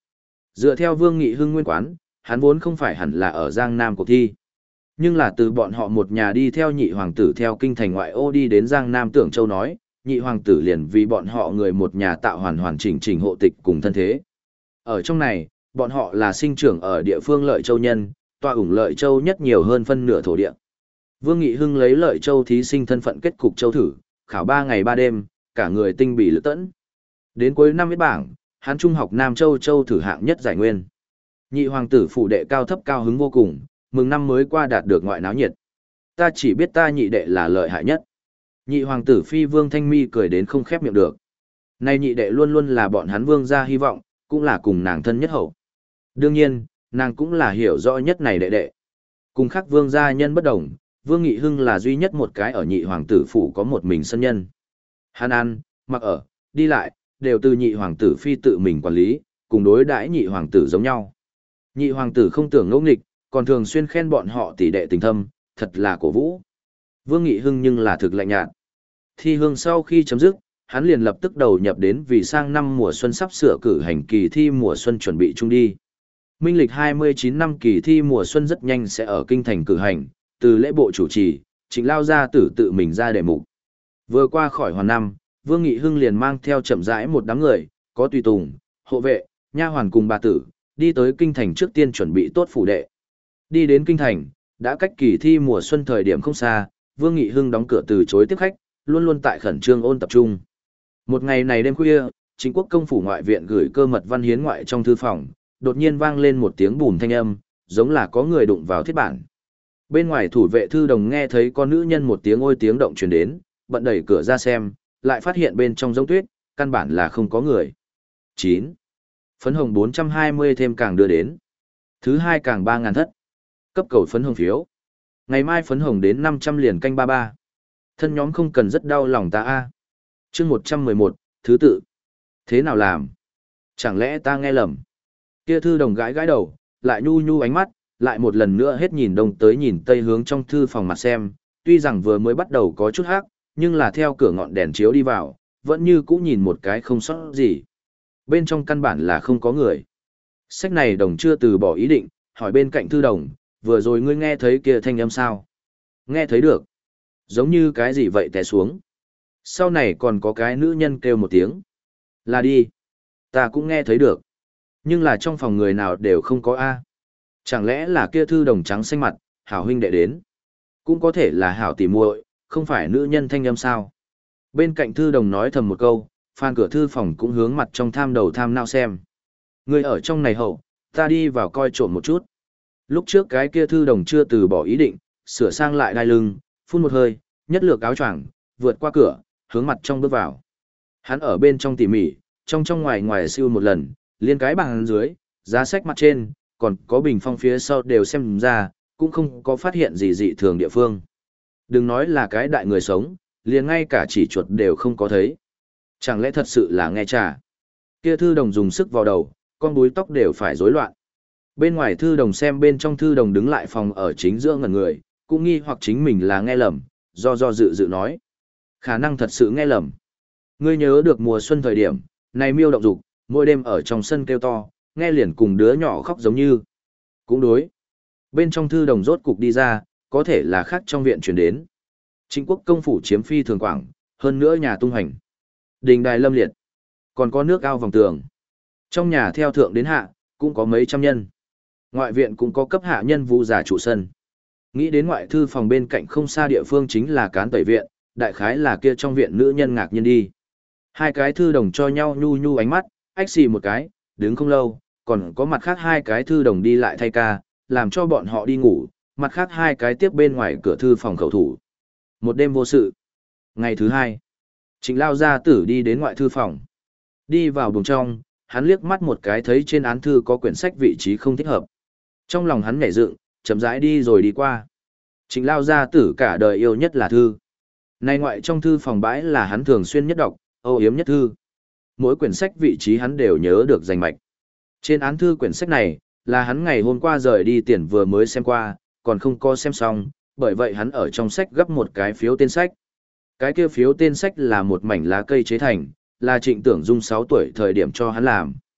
Dựa theo Vương Nghị Hưng nguyên quán, hắn vốn không phải hẳn là ở Giang Nam cuộc thi. Nhưng là từ bọn họ một nhà đi theo nhị hoàng tử theo kinh thành ngoại ô đi đến Giang Nam Tưởng Châu nói, nhị hoàng tử liền vì bọn họ người một nhà tạo hoàn hoàn chỉnh chỉnh hộ tịch cùng thân thế. Ở trong này, bọn họ là sinh trưởng ở địa phương Lợi Châu nhân, tọa ủng Lợi Châu nhất nhiều hơn phân nửa thổ địa. Vương Nghị Hưng lấy Lợi Châu thí sinh thân phận kết cục châu thử, khảo ba ngày ba đêm, cả người tinh bỉ lực tẫn. Đến cuối năm viết bảng, hắn trung học Nam Châu châu thử hạng nhất giải nguyên. Nhị hoàng tử phụ đệ cao thấp cao hứng vô cùng, mừng năm mới qua đạt được ngoại náo nhiệt. Ta chỉ biết ta nhị đệ là lợi hại nhất. Nhị hoàng tử phi Vương Thanh Mi cười đến không khép miệng được. Nay nhị đệ luôn luôn là bọn hắn Vương gia hy vọng, cũng là cùng nàng thân nhất hậu. Đương nhiên, nàng cũng là hiểu rõ nhất này đệ đệ. Cùng khác Vương gia nhân bất đồng, Vương Nghị Hưng là duy nhất một cái ở nhị hoàng tử phủ có một mình sân nhân. Hắn ăn, mặc ở, đi lại, đều từ nhị hoàng tử phi tự mình quản lý, cùng đối đãi nhị hoàng tử giống nhau. Nhị hoàng tử không tưởng ngỗ nghịch, còn thường xuyên khen bọn họ tỷ đệ tình thâm, thật là cổ vũ. Vương Nghị Hưng nhưng là thực lạnh nhạt. Thi hương sau khi chấm dứt, hắn liền lập tức đầu nhập đến vì sang năm mùa xuân sắp sửa cử hành kỳ thi mùa xuân chuẩn bị chung đi. Minh lịch hai mươi chín năm kỳ thi mùa xuân rất nhanh sẽ ở kinh thành cử hành, từ lễ bộ chủ trì, Trịnh Lao gia tử tự mình ra đề mục. Vừa qua khỏi hoàn năm, Vương Nghị Hưng liền mang theo chậm rãi một đám người, có tùy tùng, hộ vệ, nha hoàn cùng bà tử, đi tới kinh thành trước tiên chuẩn bị tốt phủ đệ. Đi đến kinh thành, đã cách kỳ thi mùa xuân thời điểm không xa, Vương Nghị Hưng đóng cửa từ chối tiếp khách, luôn luôn tại khẩn trương ôn tập trung. Một ngày này đêm khuya, Chính quốc công phủ ngoại viện gửi cơ mật văn hiến ngoại trong thư phòng, đột nhiên vang lên một tiếng bùm thanh âm, giống là có người đụng vào thiết bản. Bên ngoài thủ vệ thư đồng nghe thấy con nữ nhân một tiếng ôi tiếng động truyền đến, bận đẩy cửa ra xem, lại phát hiện bên trong giống tuyết, căn bản là không có người. chín. Phấn hồng bốn trăm hai mươi thêm càng đưa đến. Thứ hai càng ba ngàn thất. Cấp cầu phấn hồng phiếu. Ngày mai phấn hồng đến năm trăm liền canh ba ba. Thân nhóm không cần rất đau lòng ta a. Chương một trăm mười một, thứ tự. Thế nào làm? Chẳng lẽ ta nghe lầm? Kia thư đồng gãi gãi đầu, lại nhu nhu ánh mắt, lại một lần nữa hết nhìn đông tới nhìn tây hướng trong thư phòng mặt xem, tuy rằng vừa mới bắt đầu có chút hắc, nhưng là theo cửa ngọn đèn chiếu đi vào, vẫn như cũ nhìn một cái không sót gì. Bên trong căn bản là không có người. Sách này đồng chưa từ bỏ ý định, hỏi bên cạnh thư đồng, vừa rồi ngươi nghe thấy kia thanh âm sao? Nghe thấy được. Giống như cái gì vậy té xuống. Sau này còn có cái nữ nhân kêu một tiếng. Là đi. Ta cũng nghe thấy được. Nhưng là trong phòng người nào đều không có A. Chẳng lẽ là kia thư đồng trắng xanh mặt, hảo huynh đệ đến. Cũng có thể là hảo tỉ muội, không phải nữ nhân thanh âm sao. Bên cạnh thư đồng nói thầm một câu, phan cửa thư phòng cũng hướng mặt trong tham đầu tham nao xem. Người ở trong này hậu, ta đi vào coi trộm một chút. Lúc trước cái kia thư đồng chưa từ bỏ ý định, sửa sang lại đai lưng, phun một hơi, nhất lược áo choàng, vượt qua cửa, hướng mặt trong bước vào. Hắn ở bên trong tỉ mỉ, trong trong ngoài ngoài siêu một lần, liên cái bàn dưới, giá sách mặt trên, còn có bình phong phía sau đều xem ra, cũng không có phát hiện gì dị thường địa phương. Đừng nói là cái đại người sống, liền ngay cả chỉ chuột đều không có thấy. Chẳng lẽ thật sự là nghe trà? Kia thư đồng dùng sức vào đầu, con búi tóc đều phải rối loạn. Bên ngoài thư đồng xem bên trong thư đồng đứng lại phòng ở chính giữa ngẩn người, cũng nghi hoặc chính mình là nghe lầm, do do dự dự nói. Khả năng thật sự nghe lầm. Ngươi nhớ được mùa xuân thời điểm, này miêu động dục, mỗi đêm ở trong sân kêu to, nghe liền cùng đứa nhỏ khóc giống như. Cũng đối. Bên trong thư đồng rốt cục đi ra, có thể là khác trong viện chuyển đến. Chính quốc công phủ chiếm phi thường quảng, hơn nữa nhà tung hành. Đình đài lâm liệt. Còn có nước ao vòng tường. Trong nhà theo thượng đến hạ, cũng có mấy trăm nhân. Ngoại viện cũng có cấp hạ nhân vụ giả trụ sân. Nghĩ đến ngoại thư phòng bên cạnh không xa địa phương chính là cán tẩy viện, đại khái là kia trong viện nữ nhân ngạc nhiên đi. Hai cái thư đồng cho nhau nhu nhu ánh mắt, ách xì một cái, đứng không lâu, còn có mặt khác hai cái thư đồng đi lại thay ca, làm cho bọn họ đi ngủ, mặt khác hai cái tiếp bên ngoài cửa thư phòng khẩu thủ. Một đêm vô sự. Ngày thứ hai, Trịnh Lao gia tử đi đến ngoại thư phòng. Đi vào buồng trong, hắn liếc mắt một cái thấy trên án thư có quyển sách vị trí không thích hợp. Trong lòng hắn nhảy dựng, chậm rãi đi rồi đi qua. Trịnh Lao gia tử cả đời yêu nhất là thư. Nay ngoại trong thư phòng bãi là hắn thường xuyên nhất đọc, âu yếm nhất thư. Mỗi quyển sách vị trí hắn đều nhớ được danh mạch. Trên án thư quyển sách này, là hắn ngày hôm qua rời đi tiền vừa mới xem qua, còn không có xem xong, bởi vậy hắn ở trong sách gấp một cái phiếu tên sách. Cái kia phiếu tên sách là một mảnh lá cây chế thành, là Trịnh Tưởng Dung sáu tuổi thời điểm cho hắn làm.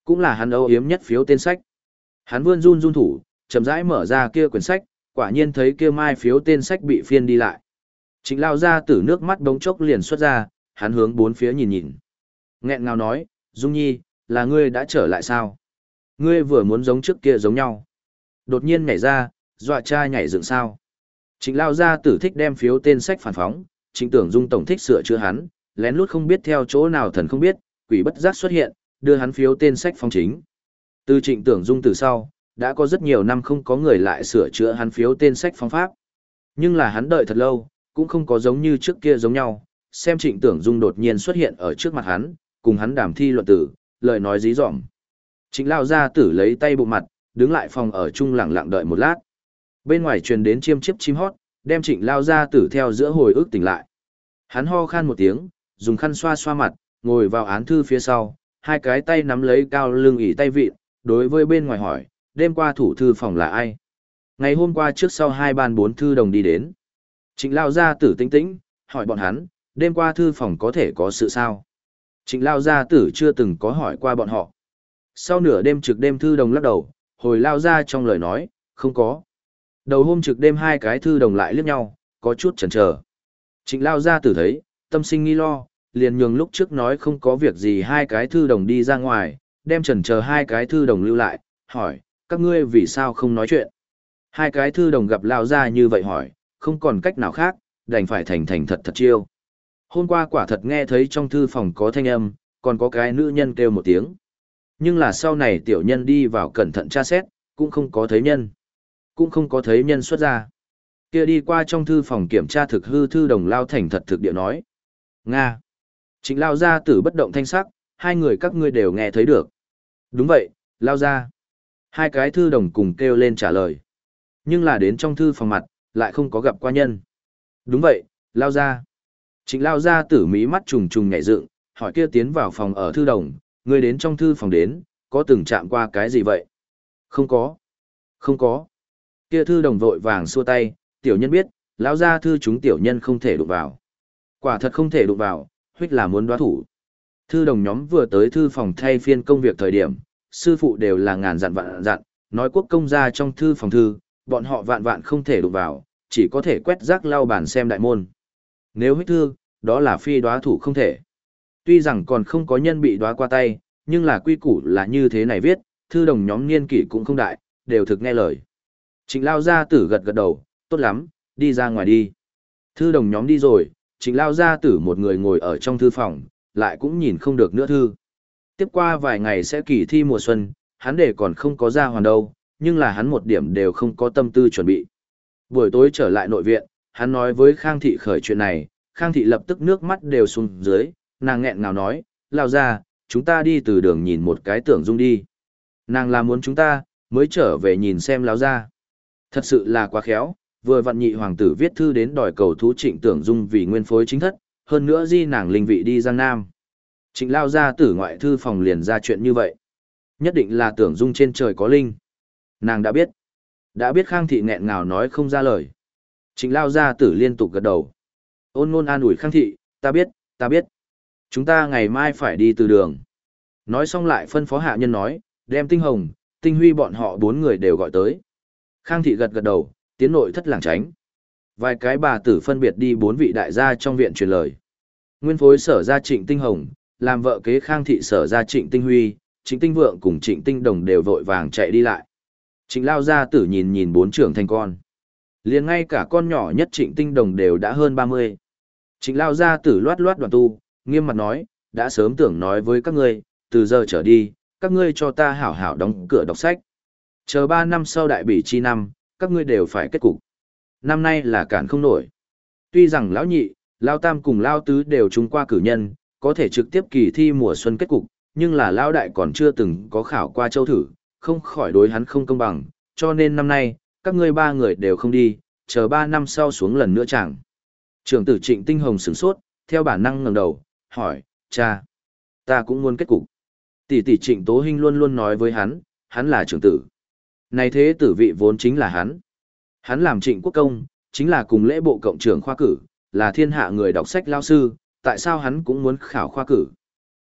Cũng là hắn âu yếm nhất phiếu tên sách. Hắn vươn run run thủ, chậm rãi mở ra kia quyển sách, quả nhiên thấy kia mai phiếu tên sách bị phiên đi lại. Trịnh lao ra từ nước mắt bỗng chốc liền xuất ra, hắn hướng bốn phía nhìn nhìn. Nghẹn ngào nói, Dung Nhi, là ngươi đã trở lại sao? Ngươi vừa muốn giống trước kia giống nhau. Đột nhiên nhảy ra, dọa cha nhảy dựng sao. Trịnh lao ra tử thích đem phiếu tên sách phản phóng, trịnh tưởng Dung tổng thích sửa chữa hắn, lén lút không biết theo chỗ nào thần không biết, quỷ bất giác xuất hiện, đưa hắn phiếu tên sách phong chính. Từ trịnh tưởng Dung từ sau, đã có rất nhiều năm không có người lại sửa chữa hắn phiếu tên sách phong pháp. Nhưng là hắn đợi thật lâu, cũng không có giống như trước kia giống nhau, xem trịnh tưởng Dung đột nhiên xuất hiện ở trước mặt hắn, cùng hắn đàm thi luận tử, lời nói dí dỏm. Trịnh lao gia tử lấy tay bụng mặt, đứng lại phòng ở chung lặng lặng đợi một lát. Bên ngoài truyền đến chiêm chiếp chim hót, đem trịnh lao gia tử theo giữa hồi ức tỉnh lại. Hắn ho khan một tiếng, dùng khăn xoa xoa mặt, ngồi vào án thư phía sau, hai cái tay nắm lấy cao lưng ỉ tay vịn, đối với bên ngoài hỏi, đêm qua thủ thư phòng là ai? Ngày hôm qua trước sau hai ban bốn thư đồng đi đến. Trịnh lao gia tử tĩnh tĩnh, hỏi bọn hắn, đêm qua thư phòng có thể có sự sao? Trịnh lao gia tử chưa từng có hỏi qua bọn họ. Sau nửa đêm trực đêm thư đồng lắc đầu, hồi lao ra trong lời nói, không có. Đầu hôm trực đêm hai cái thư đồng lại liếc nhau, có chút chần chờ. Trịnh lao gia tử thấy, tâm sinh nghi lo, liền nhường lúc trước nói không có việc gì hai cái thư đồng đi ra ngoài, đem chần chờ hai cái thư đồng lưu lại, hỏi, các ngươi vì sao không nói chuyện? Hai cái thư đồng gặp lao ra như vậy hỏi, không còn cách nào khác, đành phải thành thành thật thật chiêu. Hôm qua quả thật nghe thấy trong thư phòng có thanh âm, còn có cái nữ nhân kêu một tiếng. Nhưng là sau này tiểu nhân đi vào cẩn thận tra xét, cũng không có thấy nhân. Cũng không có thấy nhân xuất ra. Kia đi qua trong thư phòng kiểm tra thực hư thư đồng lao thành thật thực địa nói. Nga. Trịnh lao ra tử bất động thanh sắc, hai người các ngươi đều nghe thấy được. Đúng vậy, lao ra. Hai cái thư đồng cùng kêu lên trả lời. Nhưng là đến trong thư phòng mặt, lại không có gặp qua nhân. Đúng vậy, lao ra. Trịnh lao ra tử mí mắt trùng trùng nhảy dựng, hỏi kia tiến vào phòng ở thư đồng, người đến trong thư phòng đến, có từng chạm qua cái gì vậy? Không có. Không có. Kia thư đồng vội vàng xua tay, tiểu nhân biết, lão gia thư chúng tiểu nhân không thể đụng vào. Quả thật không thể đụng vào, huyết là muốn đoá thủ. Thư đồng nhóm vừa tới thư phòng thay phiên công việc thời điểm, sư phụ đều là ngàn dặn vạn dặn, nói quốc công gia trong thư phòng thư, bọn họ vạn vạn không thể đụng vào, chỉ có thể quét rác lau bàn xem đại môn. Nếu huyết thư, đó là phi đoá thủ không thể. Tuy rằng còn không có nhân bị đoá qua tay, nhưng là quy củ là như thế này viết, thư đồng nhóm niên kỷ cũng không đại, đều thực nghe lời. Trịnh lao gia tử gật gật đầu, tốt lắm, đi ra ngoài đi. Thư đồng nhóm đi rồi, trịnh lao gia tử một người ngồi ở trong thư phòng, lại cũng nhìn không được nữa thư. Tiếp qua vài ngày sẽ kỳ thi mùa xuân, hắn để còn không có ra hoàn đâu, nhưng là hắn một điểm đều không có tâm tư chuẩn bị. Buổi tối trở lại nội viện, hắn nói với Khang Thị khởi chuyện này, Khang Thị lập tức nước mắt đều xuống dưới, nàng nghẹn ngào nói, lao ra, chúng ta đi từ đường nhìn một cái Tưởng Dung đi. Nàng là muốn chúng ta, mới trở về nhìn xem lao ra. Thật sự là quá khéo, vừa vặn nhị hoàng tử viết thư đến đòi cầu thú Trịnh Tưởng Dung vì nguyên phối chính thất, hơn nữa di nàng linh vị đi Giang Nam. Trịnh lao ra tử ngoại thư phòng liền ra chuyện như vậy. Nhất định là Tưởng Dung trên trời có linh. Nàng đã biết. Đã biết Khang Thị nghẹn ngào nói không ra lời. Trịnh lao ra tử liên tục gật đầu. Ôn ngôn an ủi Khang Thị, ta biết, ta biết. Chúng ta ngày mai phải đi từ đường. Nói xong lại phân phó hạ nhân nói, đem Tinh Hồng, Tinh Huy bọn họ bốn người đều gọi tới. Khang Thị gật gật đầu, tiến nội thất làng tránh. Vài cái bà tử phân biệt đi bốn vị đại gia trong viện truyền lời. Nguyên phối sở ra Trịnh Tinh Hồng, làm vợ kế Khang Thị sở ra Trịnh Tinh Huy, Trịnh Tinh Vượng cùng Trịnh Tinh Đồng đều vội vàng chạy đi lại. Trịnh lao gia tử nhìn nhìn bốn trưởng thành con. Liền ngay cả con nhỏ nhất Trịnh Tinh Đồng đều đã hơn ba mươi. Trịnh lao gia tử loát loát đoàn tu, nghiêm mặt nói, đã sớm tưởng nói với các ngươi, từ giờ trở đi, các ngươi cho ta hảo hảo đóng cửa đọc sách. Chờ ba năm sau đại bỉ chi năm, các ngươi đều phải kết cục. Năm nay là cản không nổi. Tuy rằng lão nhị, lão tam cùng lão tứ đều trúng qua cử nhân, có thể trực tiếp kỳ thi mùa xuân kết cục, nhưng là lão đại còn chưa từng có khảo qua châu thử, không khỏi đối hắn không công bằng, cho nên năm nay, các ngươi ba người đều không đi, chờ ba năm sau xuống lần nữa chẳng. Trưởng tử Trịnh Tinh Hồng sửng sốt, theo bản năng ngẩng đầu, hỏi, cha, ta cũng muốn kết cục. Tỷ tỷ Trịnh Tố Hinh luôn luôn nói với hắn, hắn là trưởng tử. Này thế tử vị vốn chính là hắn. Hắn làm Trịnh Quốc Công, chính là cùng lễ bộ cộng trưởng khoa cử, là thiên hạ người đọc sách lao sư, tại sao hắn cũng muốn khảo khoa cử.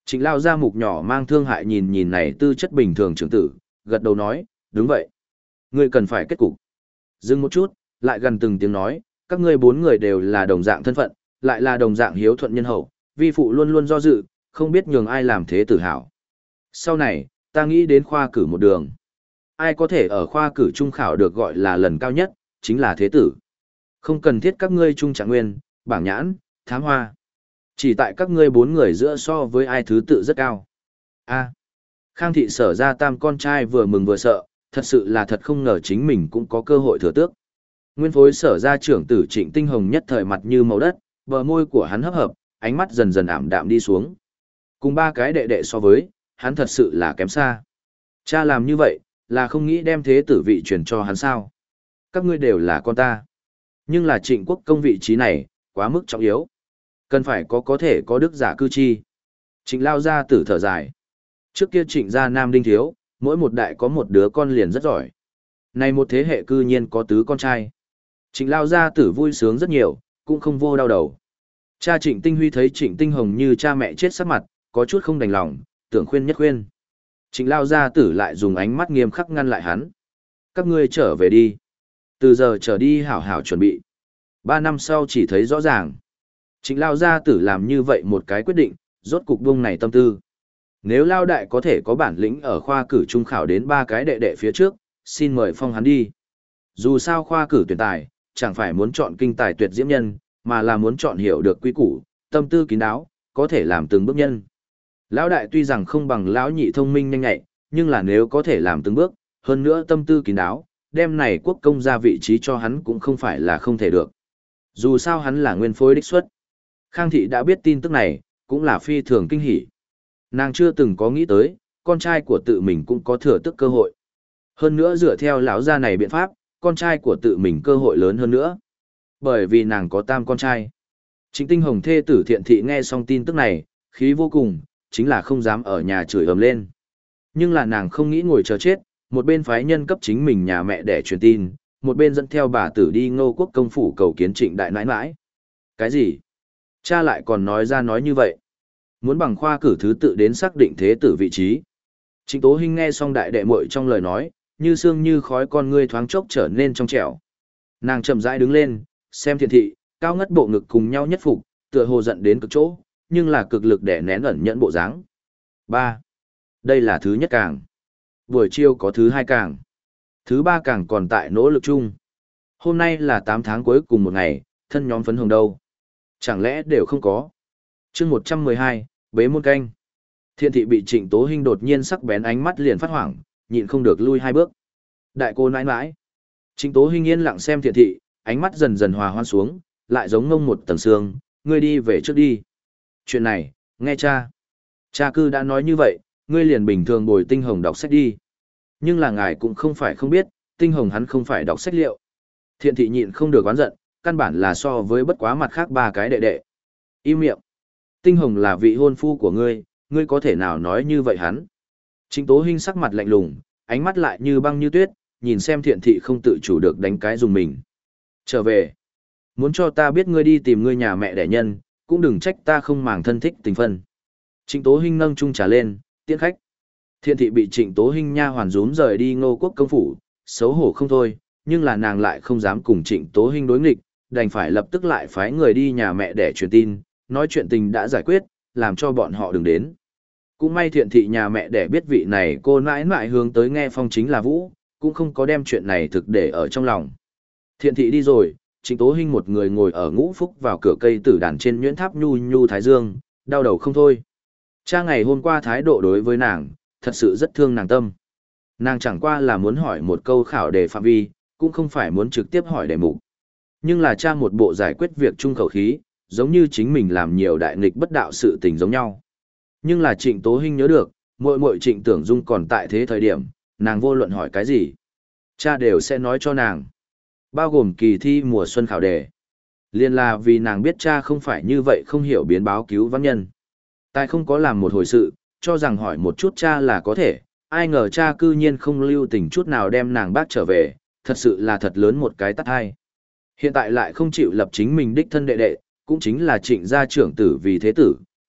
Trịnh lao gia mục nhỏ mang thương hại nhìn nhìn này tư chất bình thường trưởng tử, gật đầu nói, đúng vậy. Ngươi cần phải kết cục. Dừng một chút, lại gần từng tiếng nói, các ngươi bốn người đều là đồng dạng thân phận, lại là đồng dạng hiếu thuận nhân hậu, vi phụ luôn luôn do dự, không biết nhường ai làm thế tử hảo. Sau này, ta nghĩ đến khoa cử một đường. Ai có thể ở khoa cử trung khảo được gọi là lần cao nhất, chính là thế tử. Không cần thiết các ngươi trung trạng nguyên, bảng nhãn, thám hoa. Chỉ tại các ngươi bốn người giữa so với ai thứ tự rất cao. A. Khang thị sở ra tam con trai vừa mừng vừa sợ, thật sự là thật không ngờ chính mình cũng có cơ hội thừa tước. Nguyên phối sở ra trưởng tử Trịnh Tinh Hồng nhất thời mặt như màu đất, bờ môi của hắn hấp hợp, ánh mắt dần dần ảm đạm đi xuống. Cùng ba cái đệ đệ so với, hắn thật sự là kém xa. Cha làm như vậy, là không nghĩ đem thế tử vị truyền cho hắn sao. Các ngươi đều là con ta. Nhưng là Trịnh Quốc công vị trí này, quá mức trọng yếu. Cần phải có có thể có đức giả cư chi. Trịnh lao gia tử thở dài. Trước kia Trịnh gia nam đinh thiếu, mỗi một đại có một đứa con liền rất giỏi. Này một thế hệ cư nhiên có tứ con trai. Trịnh lao gia tử vui sướng rất nhiều, cũng không vô đau đầu. Cha Trịnh Tinh Huy thấy Trịnh Tinh Hồng như cha mẹ chết sắc mặt, có chút không đành lòng, tưởng khuyên nhất khuyên. Trịnh lao gia tử lại dùng ánh mắt nghiêm khắc ngăn lại hắn. Các ngươi trở về đi. Từ giờ trở đi hảo hảo chuẩn bị. Ba năm sau chỉ thấy rõ ràng. Trịnh lao gia tử làm như vậy một cái quyết định, rốt cục buông này tâm tư. Nếu lao đại có thể có bản lĩnh ở khoa cử trung khảo đến ba cái đệ đệ phía trước, xin mời phong hắn đi. Dù sao khoa cử tuyển tài, chẳng phải muốn chọn kinh tài tuyệt diễm nhân, mà là muốn chọn hiểu được quy củ, tâm tư kín đáo, có thể làm từng bước nhân. Lão đại tuy rằng không bằng lão nhị thông minh nhanh nhạy, nhưng là nếu có thể làm từng bước, hơn nữa tâm tư kín đáo, đem này quốc công ra vị trí cho hắn cũng không phải là không thể được. Dù sao hắn là nguyên phối đích xuất. Khang thị đã biết tin tức này, cũng là phi thường kinh hỉ. Nàng chưa từng có nghĩ tới, con trai của tự mình cũng có thừa tức cơ hội. Hơn nữa dựa theo lão gia này biện pháp, con trai của tự mình cơ hội lớn hơn nữa. Bởi vì nàng có tam con trai. Trịnh Tinh Hồng thê tử Thiện thị nghe xong tin tức này, khí vô cùng, chính là không dám ở nhà chửi ầm lên. Nhưng là nàng không nghĩ ngồi chờ chết, một bên phái nhân cấp chính mình nhà mẹ để truyền tin, một bên dẫn theo bà tử đi Ngô Quốc công phủ cầu kiến Trịnh đại nãi nãi. Cái gì? Cha lại còn nói ra nói như vậy. Muốn bằng khoa cử thứ tự đến xác định thế tử vị trí. Trịnh Tố Hinh nghe xong đại đệ muội trong lời nói, như sương như khói con ngươi thoáng chốc trở nên trong trẻo. Nàng chậm rãi đứng lên, xem Thiện thị, cao ngất bộ ngực cùng nhau nhất phục, tựa hồ giận đến cực chỗ, nhưng là cực lực để nén ẩn nhẫn bộ dáng. Ba, đây là thứ nhất càng. Buổi chiều có thứ hai càng. Thứ ba càng còn tại nỗ lực chung. Hôm nay là tám tháng cuối cùng một ngày, thân nhóm phấn hồng đâu. Chẳng lẽ đều không có. Chương một trăm mười hai, bế môn canh. Thiện thị bị Trịnh Tố Hinh đột nhiên sắc bén ánh mắt liền phát hoảng, nhịn không được lui hai bước. Đại cô nãi nãi. Trịnh Tố Hinh yên lặng xem Thiện thị, ánh mắt dần dần hòa hoan xuống, lại giống ngông một tầng sương, ngươi đi về trước đi. Chuyện này, nghe cha. Cha cư đã nói như vậy, ngươi liền bình thường bồi Tinh Hồng đọc sách đi. Nhưng là ngài cũng không phải không biết, Tinh Hồng hắn không phải đọc sách liệu. Thiện thị nhịn không được oán giận, căn bản là so với bất quá mặt khác ba cái đệ đệ. Im miệng. Tinh Hồng là vị hôn phu của ngươi, ngươi có thể nào nói như vậy hắn. Trịnh Tố Hinh sắc mặt lạnh lùng, ánh mắt lại như băng như tuyết, nhìn xem Thiện thị không tự chủ được đánh cái dùng mình. Trở về. Muốn cho ta biết ngươi đi tìm ngươi nhà mẹ đẻ nhân, cũng đừng trách ta không màng thân thích tình phân. Trịnh Tố Hinh nâng chung trà lên, tiễn khách. Thiện thị bị Trịnh Tố Hinh nha hoàn rúm rời đi Ngô Quốc công phủ, xấu hổ không thôi, nhưng là nàng lại không dám cùng Trịnh Tố Hinh đối nghịch, đành phải lập tức lại phái người đi nhà mẹ để truyền tin, nói chuyện tình đã giải quyết, làm cho bọn họ đừng đến. Cũng may Thiện thị nhà mẹ để biết vị này cô nãi nãi hướng tới nghe phong chính là Vũ, cũng không có đem chuyện này thực để ở trong lòng. Thiện thị đi rồi, Trịnh Tố Hinh một người ngồi ở ngũ phúc vào cửa cây tử đàn trên nhuyễn tháp nhu nhu thái dương, đau đầu không thôi. Cha ngày hôm qua thái độ đối với nàng, thật sự rất thương nàng tâm. Nàng chẳng qua là muốn hỏi một câu khảo đề phạm vi, cũng không phải muốn trực tiếp hỏi đề mục. Nhưng là cha một bộ giải quyết việc chung khẩu khí, giống như chính mình làm nhiều đại nghịch bất đạo sự tình giống nhau. Nhưng là Trịnh Tố Hinh nhớ được, muội muội Trịnh Tưởng Dung còn tại thế thời điểm, nàng vô luận hỏi cái gì, cha đều sẽ nói cho nàng. Bao gồm kỳ thi mùa xuân khảo đề. Liên là vì nàng biết cha không phải như vậy không hiểu biến báo cứu vãn nhân. Tài không có làm một hồi sự, cho rằng hỏi một chút cha là có thể, ai ngờ cha cư nhiên không lưu tình chút nào đem nàng bác trở về, thật sự là thật lớn một cái tát hai. Hiện tại lại không chịu lập chính mình đích thân đệ đệ, cũng chính là Trịnh gia trưởng tử vì thế tử,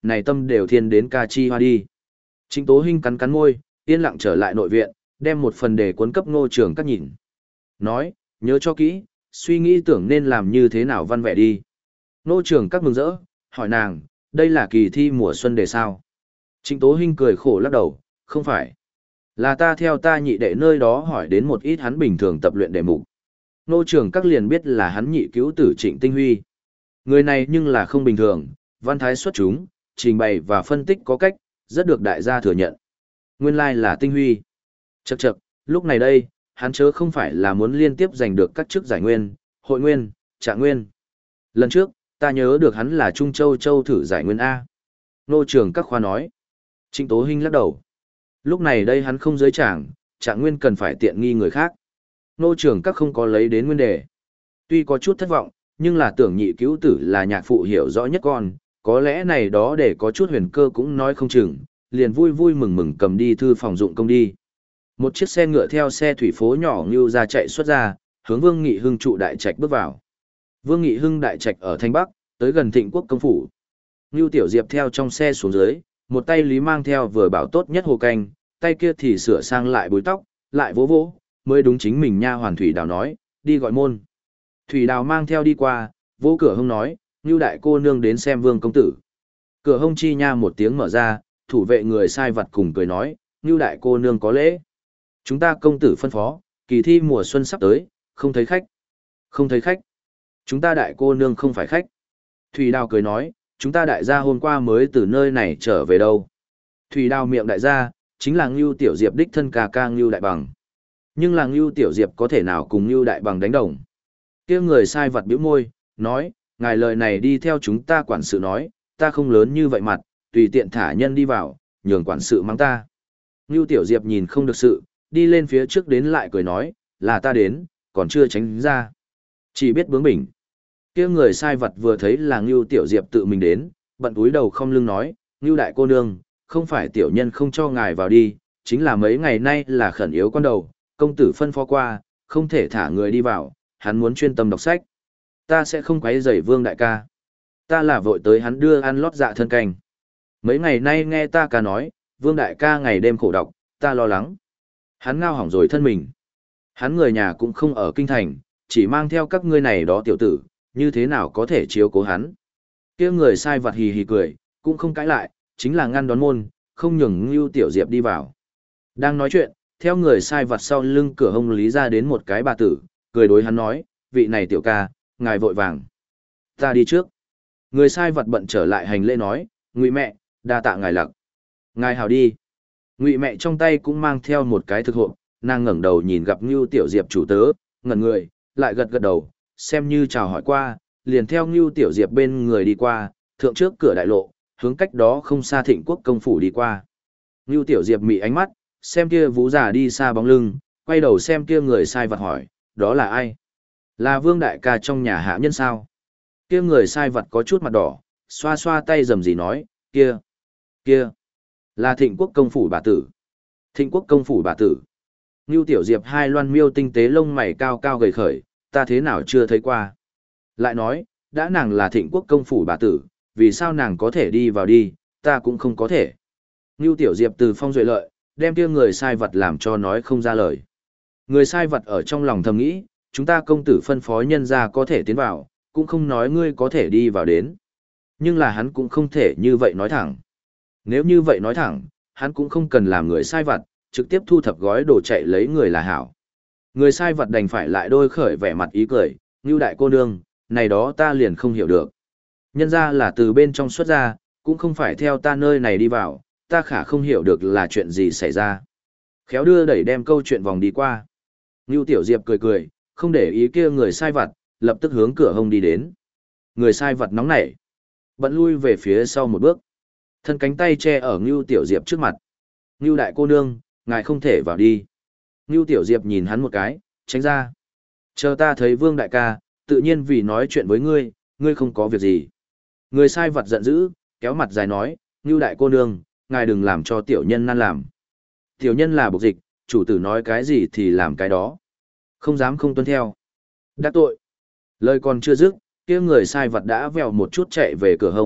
này tâm đều thiên đến ca chi hoa đi. Trịnh Tố Hinh cắn cắn môi, yên lặng trở lại nội viện, đem một phần đề cuốn cấp Ngô Trường Các nhìn. Nói, nhớ cho kỹ, suy nghĩ tưởng nên làm như thế nào văn vẻ đi. Ngô Trường Các mừng rỡ, hỏi nàng, đây là kỳ thi mùa xuân đề sao? Trịnh Tố Hinh cười khổ lắc đầu, không phải. Là ta theo ta nhị đệ nơi đó hỏi đến một ít hắn bình thường tập luyện đề mục. Ngô Trường Các liền biết là hắn nhị cứu tử Trịnh Tinh Huy. Người này nhưng là không bình thường, văn thái xuất chúng, trình bày và phân tích có cách, rất được đại gia thừa nhận. Nguyên lai là Tinh Huy. Chậc chậc, lúc này đây, hắn chớ không phải là muốn liên tiếp giành được các chức giải nguyên, hội nguyên, trạng nguyên. Lần trước, ta nhớ được hắn là Trung Châu Châu thử giải nguyên A. Ngô Trường Các khoa nói. Trịnh Tố Hinh lắc đầu. Lúc này đây hắn không giới trảng, trạng nguyên cần phải tiện nghi người khác. Ngô Trường Các không có lấy đến nguyên đề. Tuy có chút thất vọng, nhưng là tưởng nhị cứu tử là nhạc phụ hiểu rõ nhất con, có lẽ này đó để có chút huyền cơ cũng nói không chừng, liền vui vui mừng mừng cầm đi thư phòng dụng công đi. Một chiếc xe ngựa theo xe thủy phố nhỏ như ra chạy xuất ra, hướng Vương Nghị Hưng trụ đại trạch bước vào. Vương Nghị Hưng đại trạch ở Thanh Bắc, tới gần Thịnh Quốc công phủ. Ngưu Tiểu Diệp theo trong xe xuống dưới, một tay lý mang theo vừa bảo tốt nhất hồ canh, tay kia thì sửa sang lại búi tóc, lại vỗ vỗ, mới đúng chính mình nha hoàn Thủy Đào nói, đi gọi môn. Thủy Đào mang theo đi qua, vỗ cửa hông nói, Ngưu đại cô nương đến xem Vương công tử. Cửa hông chi nha một tiếng mở ra, thủ vệ người sai vặt cùng cười nói, Ngưu đại cô nương có lễ. Chúng ta công tử phân phó, kỳ thi mùa xuân sắp tới, không thấy khách. Không thấy khách. Chúng ta đại cô nương không phải khách. Thủy Đào cười nói, chúng ta đại gia hôm qua mới từ nơi này trở về đâu. Thủy Đào miệng đại gia, chính là Ngưu Tiểu Diệp đích thân ca ca Ngưu Đại Bằng. Nhưng là Ngưu Tiểu Diệp có thể nào cùng Ngưu Đại Bằng đánh đồng. Kia người sai vặt bĩu môi, nói, ngài lời này đi theo chúng ta quản sự nói, ta không lớn như vậy mặt, tùy tiện thả nhân đi vào, nhường quản sự mắng ta. Ngưu Tiểu Diệp nhìn không được sự, đi lên phía trước đến lại cười nói, là ta đến, còn chưa tránh ra. Chỉ biết bướng bỉnh. Kia người sai vật vừa thấy là Ngưu Tiểu Diệp tự mình đến, bận túi đầu không lưng nói, Ngưu đại cô nương, không phải tiểu nhân không cho ngài vào đi, chính là mấy ngày nay là khẩn yếu con đầu, công tử phân phó qua, không thể thả người đi vào, hắn muốn chuyên tâm đọc sách. Ta sẽ không quấy rầy Vương đại ca. Ta là vội tới hắn đưa ăn lót dạ thân canh. Mấy ngày nay nghe ta ca nói, Vương đại ca ngày đêm khổ đọc, ta lo lắng. Hắn ngao hỏng rồi thân mình. Hắn người nhà cũng không ở kinh thành, chỉ mang theo các ngươi này đó tiểu tử, như thế nào có thể chiếu cố hắn. Kia người sai vặt hì hì cười, cũng không cãi lại, chính là ngăn đón môn, không nhường Ngưu Tiểu Diệp đi vào. Đang nói chuyện, theo người sai vặt sau lưng cửa hông lý ra đến một cái bà tử, cười đối hắn nói, vị này tiểu ca, ngài vội vàng. Ta đi trước. Người sai vặt bận trở lại hành lễ nói, Ngụy mẹ, đa tạ ngài lặc. Ngài hảo đi. Ngụy mẹ trong tay cũng mang theo một cái thực hộp, nàng ngẩng đầu nhìn gặp Ngưu Tiểu Diệp chủ tớ, ngẩn người, lại gật gật đầu, xem như chào hỏi qua, liền theo Ngưu Tiểu Diệp bên người đi qua, thượng trước cửa đại lộ, hướng cách đó không xa Thịnh Quốc công phủ đi qua. Ngưu Tiểu Diệp mị ánh mắt, xem kia vú già đi xa bóng lưng, quay đầu xem kia người sai vật hỏi, đó là ai? Là Vương đại ca trong nhà hạ nhân sao? Kia người sai vật có chút mặt đỏ, xoa xoa tay rầm rì nói, kia, kia, là Thịnh Quốc công phủ bà tử. Thịnh Quốc công phủ bà tử. Ngưu Tiểu Diệp hai loan miêu tinh tế lông mày cao cao gầy khởi, ta thế nào chưa thấy qua. Lại nói, đã nàng là Thịnh Quốc công phủ bà tử, vì sao nàng có thể đi vào đi, ta cũng không có thể. Ngưu Tiểu Diệp từ phong duệ lợi, đem kia người sai vật làm cho nói không ra lời. Người sai vật ở trong lòng thầm nghĩ, chúng ta công tử phân phó nhân ra có thể tiến vào, cũng không nói ngươi có thể đi vào đến. Nhưng là hắn cũng không thể như vậy nói thẳng. Nếu như vậy nói thẳng, hắn cũng không cần làm người sai vật, trực tiếp thu thập gói đồ chạy lấy người là hảo. Người sai vật đành phải lại đôi khởi vẻ mặt ý cười, Ngưu đại cô nương, này đó ta liền không hiểu được. Nhân ra là từ bên trong xuất ra, cũng không phải theo ta nơi này đi vào, ta khả không hiểu được là chuyện gì xảy ra. Khéo đưa đẩy đem câu chuyện vòng đi qua. Ngưu Tiểu Diệp cười cười, không để ý kia người sai vật, lập tức hướng cửa hông đi đến. Người sai vật nóng nảy, bận lui về phía sau một bước. Thân cánh tay che ở Ngưu Tiểu Diệp trước mặt. Ngưu đại cô nương, ngài không thể vào đi. Ngưu Tiểu Diệp nhìn hắn một cái, tránh ra. Chờ ta thấy Vương đại ca, tự nhiên vì nói chuyện với ngươi, ngươi không có việc gì. Người sai vật giận dữ, kéo mặt dài nói, Ngưu đại cô nương, ngài đừng làm cho tiểu nhân nan làm. Tiểu nhân là bộc dịch, chủ tử nói cái gì thì làm cái đó. Không dám không tuân theo. Đắc tội. Lời còn chưa dứt, kia người sai vật đã vèo một chút chạy về cửa hông,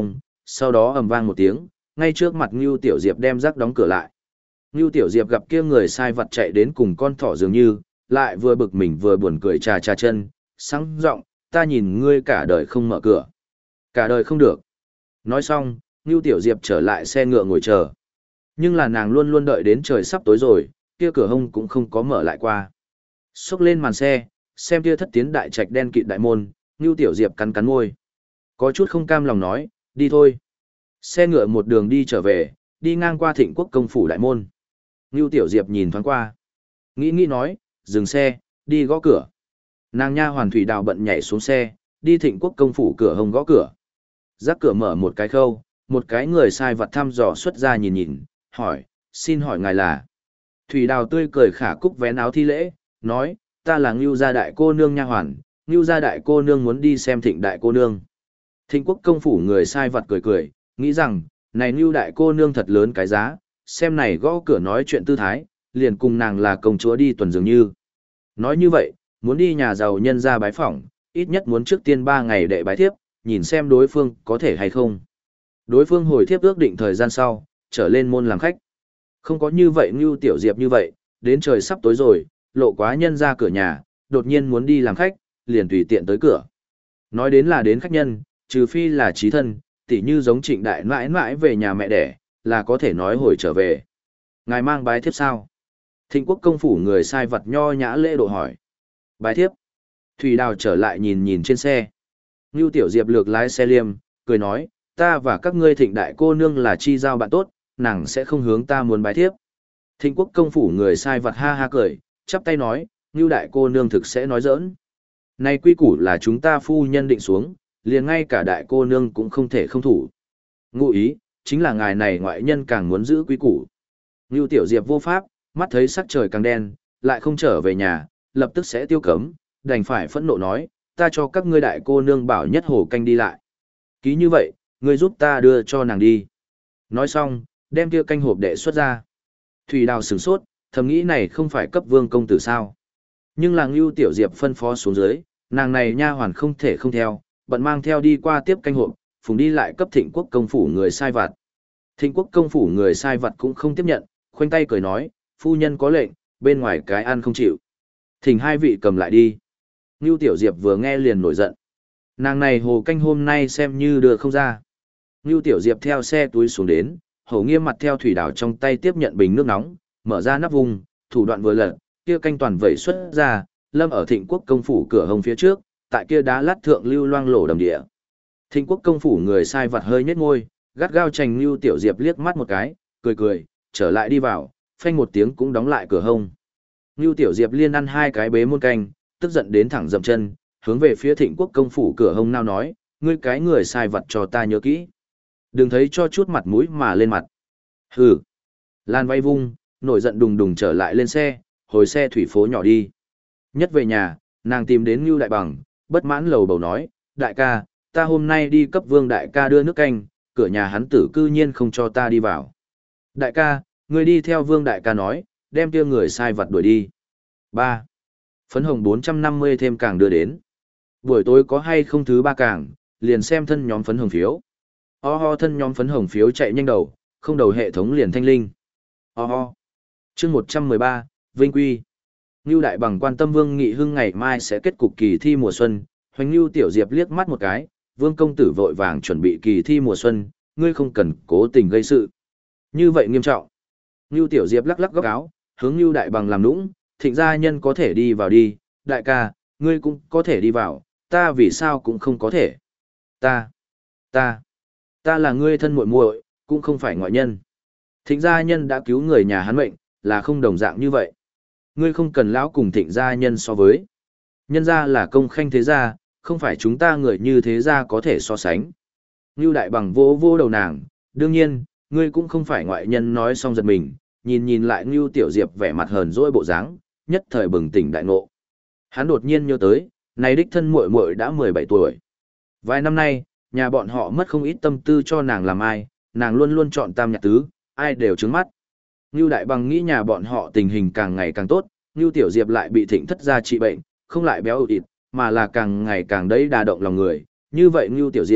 sau đó ầm vang một tiếng, ngay trước mặt Ngưu Tiểu Diệp đem rác đóng cửa lại. Ngưu Tiểu Diệp gặp kia người sai vặt chạy đến cùng con thỏ dường như, lại vừa bực mình vừa buồn cười trà trà chân, sáng giọng, ta nhìn ngươi cả đời không mở cửa. Cả đời không được. Nói xong, Ngưu Tiểu Diệp trở lại xe ngựa ngồi chờ. Nhưng là nàng luôn luôn đợi đến trời sắp tối rồi, kia cửa hông cũng không có mở lại qua. Xốc lên màn xe, xem kia thất tiến đại trạch đen kịt đại môn, Ngưu Tiểu Diệp cắn cắn môi. Có chút không cam lòng nói, đi thôi. Xe ngựa một đường đi trở về, đi ngang qua Thịnh Quốc công phủ đại môn. Ngưu Tiểu Diệp nhìn thoáng qua. Nghĩ nghĩ nói, dừng xe, đi gõ cửa. Nàng nha hoàn thủy đào bận nhảy xuống xe, đi Thịnh Quốc công phủ cửa hông gõ cửa. Giác cửa mở một cái khâu, một cái người sai vặt thăm dò xuất ra nhìn nhìn, hỏi, xin hỏi ngài là. Thủy đào tươi cười khả cúc vén áo thi lễ, nói, ta là Ngưu gia đại cô nương nha hoàn, Ngưu gia đại cô nương muốn đi xem Thịnh đại cô nương. Thịnh Quốc công phủ người sai vặt cười cười, nghĩ rằng, này Ngưu đại cô nương thật lớn cái giá, xem này gõ cửa nói chuyện tư thái, liền cùng nàng là công chúa đi tuần dường như. Nói như vậy, muốn đi nhà giàu nhân ra bái phỏng, ít nhất muốn trước tiên ba ngày đệ bái thiếp, nhìn xem đối phương có thể hay không. Đối phương hồi thiếp ước định thời gian sau, trở lên môn làm khách. Không có như vậy Ngưu Tiểu Diệp như vậy, đến trời sắp tối rồi, lộ quá nhân ra cửa nhà, đột nhiên muốn đi làm khách, liền tùy tiện tới cửa. Nói đến là đến khách nhân, trừ phi là trí thân, tỉ như giống Trịnh đại mãi mãi về nhà mẹ đẻ, là có thể nói hồi trở về. Ngài mang bái thiếp sao? Thịnh Quốc công phủ người sai vật nho nhã lễ độ hỏi. Bái thiếp. Thủy Đào trở lại nhìn nhìn trên xe. Ngưu Tiểu Diệp lược lái xe liêm, cười nói, ta và các ngươi Thịnh đại cô nương là chi giao bạn tốt, nàng sẽ không hướng ta muốn bái thiếp. Thịnh Quốc công phủ người sai vật ha ha cười, chắp tay nói, Ngưu đại cô nương thực sẽ nói giỡn. Này quy củ là chúng ta phu nhân định xuống, liền ngay cả đại cô nương cũng không thể không thủ. Ngụ ý, chính là ngài này ngoại nhân càng muốn giữ quy củ. Ngưu Tiểu Diệp vô pháp, mắt thấy sắc trời càng đen, lại không trở về nhà, lập tức sẽ tiêu cấm, đành phải phẫn nộ nói, ta cho các ngươi đại cô nương bảo nhất hồ canh đi lại. Ký như vậy, ngươi giúp ta đưa cho nàng đi. Nói xong, đem kia canh hộp đệ xuất ra. Thủy Đào sửng sốt, thầm nghĩ này không phải cấp vương công tử sao. Nhưng là Ngưu Tiểu Diệp phân phó xuống dưới, nàng này nha hoàn không thể không theo, bận mang theo đi qua tiếp canh hộp, phùng đi lại cấp Thịnh Quốc công phủ người sai vặt. Thịnh Quốc công phủ người sai vặt cũng không tiếp nhận, khoanh tay cười nói, phu nhân có lệnh, bên ngoài cái ăn không chịu. Thỉnh hai vị cầm lại đi. Ngưu Tiểu Diệp vừa nghe liền nổi giận. Nàng này hồ canh hôm nay xem như đưa không ra. Ngưu Tiểu Diệp theo xe túi xuống đến, hổ nghiêm mặt theo Thủy Đào trong tay tiếp nhận bình nước nóng, mở ra nắp vùng, thủ đoạn vừa lật, kia canh toàn vẩy xuất ra, lâm ở Thịnh Quốc công phủ cửa hông phía trước, tại kia đá lát thượng lưu loang lổ đầm địa. Thịnh Quốc công phủ người sai vặt hơi nhếch môi, gắt gao chành Ngưu Tiểu Diệp liếc mắt một cái, cười cười, trở lại đi vào, phanh một tiếng cũng đóng lại cửa hông. Ngưu Tiểu Diệp liên ăn hai cái bế muôn canh, tức giận đến thẳng dậm chân, hướng về phía Thịnh Quốc công phủ cửa hông nao nói, ngươi cái người sai vặt cho ta nhớ kỹ. Đừng thấy cho chút mặt mũi mà lên mặt. Hừ. Lan vay vung, nổi giận đùng đùng trở lại lên xe, hồi xe thủy phố nhỏ đi. Nhất về nhà, nàng tìm đến Ngưu Đại Bằng, bất mãn lầu bầu nói, đại ca, ta hôm nay đi cấp vương đại ca đưa nước canh, cửa nhà hắn tử cư nhiên không cho ta đi vào. Đại ca, ngươi đi theo vương đại ca nói, đem kia người sai vặt đuổi đi. ba. Phấn hồng bốn trăm năm mươi thêm càng đưa đến. Buổi tối có hay không thứ ba càng, liền xem thân nhóm phấn hồng phiếu. Ho ho thân nhóm phấn hồng phiếu chạy nhanh đầu, không đầu hệ thống liền thanh linh. Ho ho. Chương một trăm mười ba, Vinh Quy. Ngưu Đại Bằng quan tâm Vương Nghị Hưng ngày mai sẽ kết cục kỳ thi mùa xuân, Hoành Ngưu Tiểu Diệp liếc mắt một cái, Vương công tử vội vàng chuẩn bị kỳ thi mùa xuân, ngươi không cần cố tình gây sự. Như vậy nghiêm trọng. Ngưu Tiểu Diệp lắc lắc góc áo, hướng Ngưu Đại Bằng làm nũng, Thịnh gia nhân có thể đi vào đi, đại ca, ngươi cũng có thể đi vào, ta vì sao cũng không có thể. Ta, ta, ta là ngươi thân muội muội, cũng không phải ngoại nhân. Thịnh gia nhân đã cứu người nhà hắn mệnh, là không đồng dạng như vậy. Ngươi không cần lão cùng Thịnh gia nhân so với. Nhân gia là công khanh thế gia, không phải chúng ta người như thế gia có thể so sánh. Ngưu Đại Bằng vỗ vỗ đầu nàng, đương nhiên, ngươi cũng không phải ngoại nhân nói xong giật mình, nhìn nhìn lại Ngưu Tiểu Diệp vẻ mặt hờn dỗi bộ dáng, nhất thời bừng tỉnh đại ngộ. Hắn đột nhiên nhớ tới, này đích thân muội muội đã mười bảy tuổi. Vài năm nay, nhà bọn họ mất không ít tâm tư cho nàng làm ai, nàng luôn luôn chọn tam nhạc tứ, ai đều trướng mắt. Ngưu Đại Bằng nghĩ nhà bọn họ tình hình càng ngày càng tốt, Ngưu Tiểu Diệp lại bị Thịnh thất gia trị bệnh, không lại béo ụt ịt, mà là càng ngày càng đấy đà động lòng người. Như vậy Ngưu Tiểu Diệp,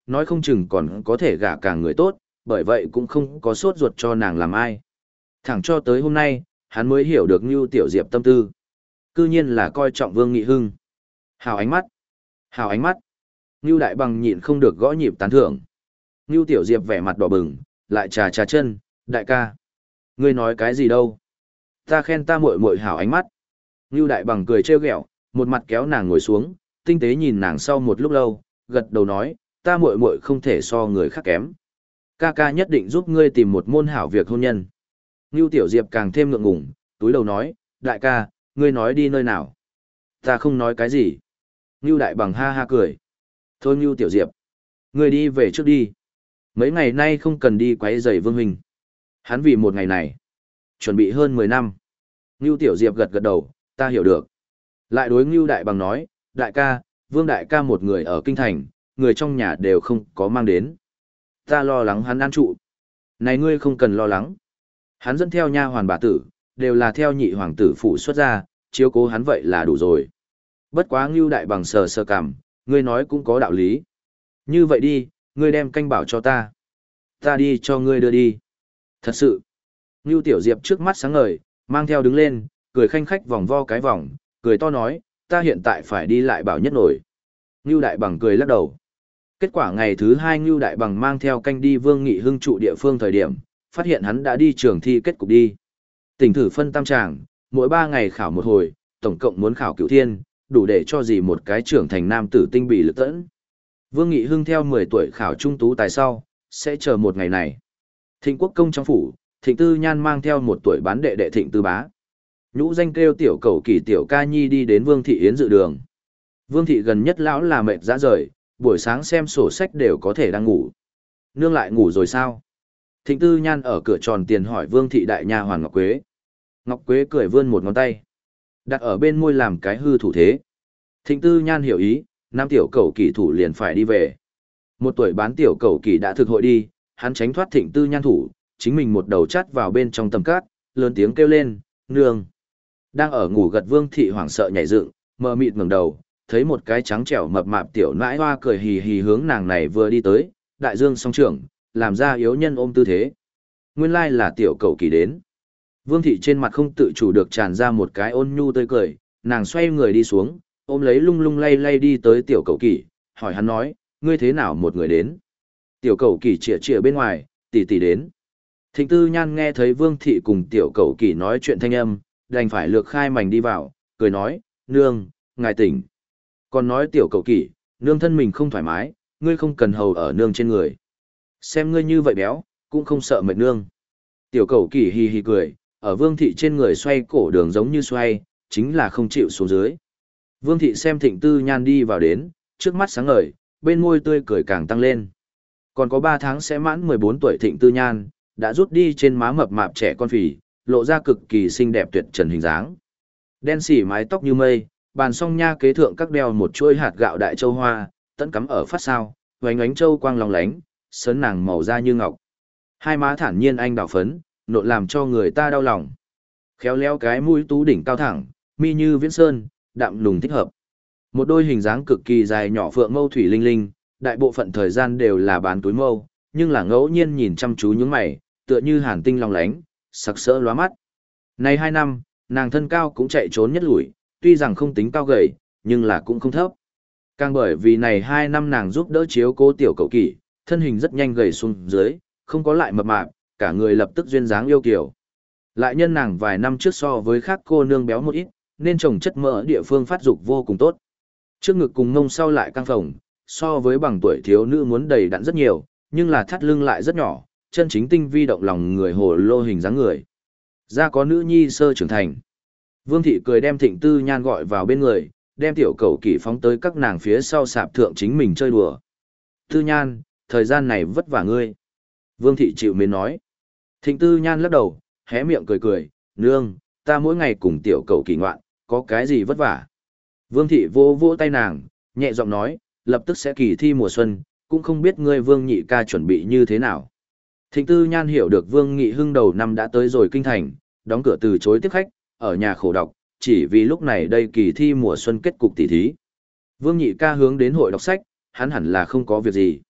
nói không chừng còn có thể gả càng người tốt, bởi vậy cũng không có sốt ruột cho nàng làm ai. Thẳng cho tới hôm nay, hắn mới hiểu được Ngưu Tiểu Diệp tâm tư. Cư nhiên là coi trọng Vương Nghị Hưng. Hào ánh mắt. Hào ánh mắt. Ngưu Đại Bằng nhịn không được gõ nhịp tán thưởng. Ngưu Tiểu Diệp vẻ mặt đỏ bừng, lại trà trà chân, đại ca. Ngươi nói cái gì đâu? Ta khen ta muội muội hào ánh mắt. Ngưu Đại Bằng cười trêu ghẹo, một mặt kéo nàng ngồi xuống, tinh tế nhìn nàng sau một lúc lâu, gật đầu nói, ta muội muội không thể so người khác kém. Ca ca nhất định giúp ngươi tìm một môn hảo việc hôn nhân. Ngưu Tiểu Diệp càng thêm ngượng ngùng, túi đầu nói, đại ca, ngươi nói đi nơi nào? Ta không nói cái gì. Ngưu Đại Bằng ha ha cười. Thôi Ngưu Tiểu Diệp, ngươi đi về trước đi. Mấy ngày nay không cần đi quấy rầy Vương huynh. Hắn vì một ngày này, chuẩn bị hơn mười năm. Ngưu Tiểu Diệp gật gật đầu, ta hiểu được. Lại đối Ngưu Đại Bằng nói, đại ca, Vương đại ca một người ở kinh thành, người trong nhà đều không có mang đến. Ta lo lắng hắn an trụ. Này ngươi không cần lo lắng. Hắn dẫn theo nha hoàn bà tử, đều là theo nhị hoàng tử phụ xuất ra, chiếu cố hắn vậy là đủ rồi. Bất quá Ngưu Đại Bằng sờ sờ cằm, ngươi nói cũng có đạo lý. Như vậy đi, ngươi đem canh bảo cho ta. Ta đi cho ngươi đưa đi. Thật sự. Ngưu Tiểu Diệp trước mắt sáng ngời, mang theo đứng lên, cười khanh khách vòng vo cái vòng, cười to nói, ta hiện tại phải đi lại bảo nhất nổi. Ngưu Đại Bằng cười lắc đầu. Kết quả ngày thứ hai Ngưu Đại Bằng mang theo canh đi Vương Nghị Hưng trụ địa phương thời điểm, phát hiện hắn đã đi trường thi kết cục đi. Tỉnh thử phân tam tràng, mỗi ba ngày khảo một hồi, tổng cộng muốn khảo cửu thiên, đủ để cho gì một cái trưởng thành nam tử tinh bị lực tẫn. Vương Nghị Hưng theo mười tuổi khảo trung tú tài sau, sẽ chờ một ngày này. Thịnh Quốc công trong phủ, Thịnh Tư Nhan mang theo một tuổi bán đệ đệ Thịnh Tư Bá. Nhũ danh kêu tiểu cầu kỳ tiểu ca nhi đi đến Vương Thị Yến dự đường. Vương Thị gần nhất lão là mệt rã rời, buổi sáng xem sổ sách đều có thể đang ngủ. Nương lại ngủ rồi sao? Thịnh Tư Nhan ở cửa tròn tiền hỏi Vương Thị đại nha hoàn Ngọc Quế. Ngọc Quế cười vươn một ngón tay, đặt ở bên môi làm cái hư thủ thế. Thịnh Tư Nhan hiểu ý, nam tiểu cầu kỳ thủ liền phải đi về. Một tuổi bán tiểu cầu kỳ đã thực hội đi, hắn tránh thoát Thịnh Tư Nhan thủ, chính mình một đầu chắt vào bên trong tầm cát, lớn tiếng kêu lên, nương. Đang ở ngủ gật Vương Thị hoảng sợ nhảy dựng, mờ mịt ngẩng đầu, thấy một cái trắng trẻo mập mạp tiểu nãi hoa cười hì hì hướng nàng này vừa đi tới, đại dương song trưởng, làm ra yếu nhân ôm tư thế. Nguyên lai là tiểu cầu kỳ đến. Vương Thị trên mặt không tự chủ được tràn ra một cái ôn nhu tươi cười, nàng xoay người đi xuống, ôm lấy lung lung lay lay đi tới tiểu cầu kỳ, hỏi hắn nói, ngươi thế nào một người đến? Tiểu cầu kỳ chĩa chĩa bên ngoài, tỷ tỷ đến. Thịnh Tư Nhan nghe thấy Vương Thị cùng tiểu cầu kỳ nói chuyện thanh âm, đành phải lược khai mảnh đi vào, cười nói, nương, ngài tỉnh. Còn nói tiểu cầu kỳ, nương thân mình không thoải mái, ngươi không cần hầu ở nương trên người. Xem ngươi như vậy béo, cũng không sợ mệt nương. Tiểu cầu kỳ hì hì cười, ở Vương Thị trên người xoay cổ đường giống như xoay, chính là không chịu xuống dưới. Vương Thị xem Thịnh Tư Nhan đi vào đến, trước mắt sáng ngời, bên môi tươi cười càng tăng lên. Còn có ba tháng sẽ mãn mười bốn tuổi Thịnh Tư Nhan, đã rút đi trên má mập mạp trẻ con phì, lộ ra cực kỳ xinh đẹp tuyệt trần hình dáng. Đen xỉ mái tóc như mây, bàn song nha kế thượng các đeo một chuỗi hạt gạo đại châu hoa, tận cắm ở phát sao, vánh ánh châu quang lòng lánh, sớn nàng màu da như ngọc. Hai má thản nhiên anh đào phấn, nộn làm cho người ta đau lòng. Khéo léo cái mũi tú đỉnh cao thẳng, mi như viễn sơn, đạm lùng thích hợp. Một đôi hình dáng cực kỳ dài nhỏ phượng mâu thủy linh linh, đại bộ phận thời gian đều là bán túi mâu, nhưng là ngẫu nhiên nhìn chăm chú những mày, tựa như hàn tinh long lánh, sặc sỡ lóa mắt. Này hai năm, nàng thân cao cũng chạy trốn nhất lủi, tuy rằng không tính cao gầy, nhưng là cũng không thấp. Càng bởi vì này hai năm nàng giúp đỡ chiếu cố tiểu cậu kỷ, thân hình rất nhanh gầy xuống dưới, không có lại mập mạp, cả người lập tức duyên dáng yêu kiều. Lại nhân nàng vài năm trước so với khác cô nương béo một ít, nên trồng chất mỡ địa phương phát dục vô cùng tốt. Trước ngực cùng ngông sau lại căng phồng, so với bằng tuổi thiếu nữ muốn đầy đặn rất nhiều, nhưng là thắt lưng lại rất nhỏ, chân chính tinh vi động lòng người hồ lô hình dáng người. Da có nữ nhi sơ trưởng thành. Vương Thị cười đem Thịnh Tư Nhan gọi vào bên người, đem tiểu cầu kỷ phóng tới các nàng phía sau sạp thượng chính mình chơi đùa. Tư Nhan, thời gian này vất vả ngươi. Vương Thị chịu mến nói. Thịnh Tư Nhan lắc đầu, hé miệng cười cười, nương, ta mỗi ngày cùng tiểu cầu kỳ ngoạn, có cái gì vất vả. Vương Thị vô vỗ tay nàng, nhẹ giọng nói, lập tức sẽ kỳ thi mùa xuân, cũng không biết ngươi Vương Nhị ca chuẩn bị như thế nào. Thịnh Tư Nhan hiểu được Vương Nghị Hưng đầu năm đã tới rồi kinh thành, đóng cửa từ chối tiếp khách, ở nhà khổ đọc, chỉ vì lúc này đây kỳ thi mùa xuân kết cục tỷ thí. Vương Nhị ca hướng đến hội đọc sách, hắn hẳn là không có việc gì.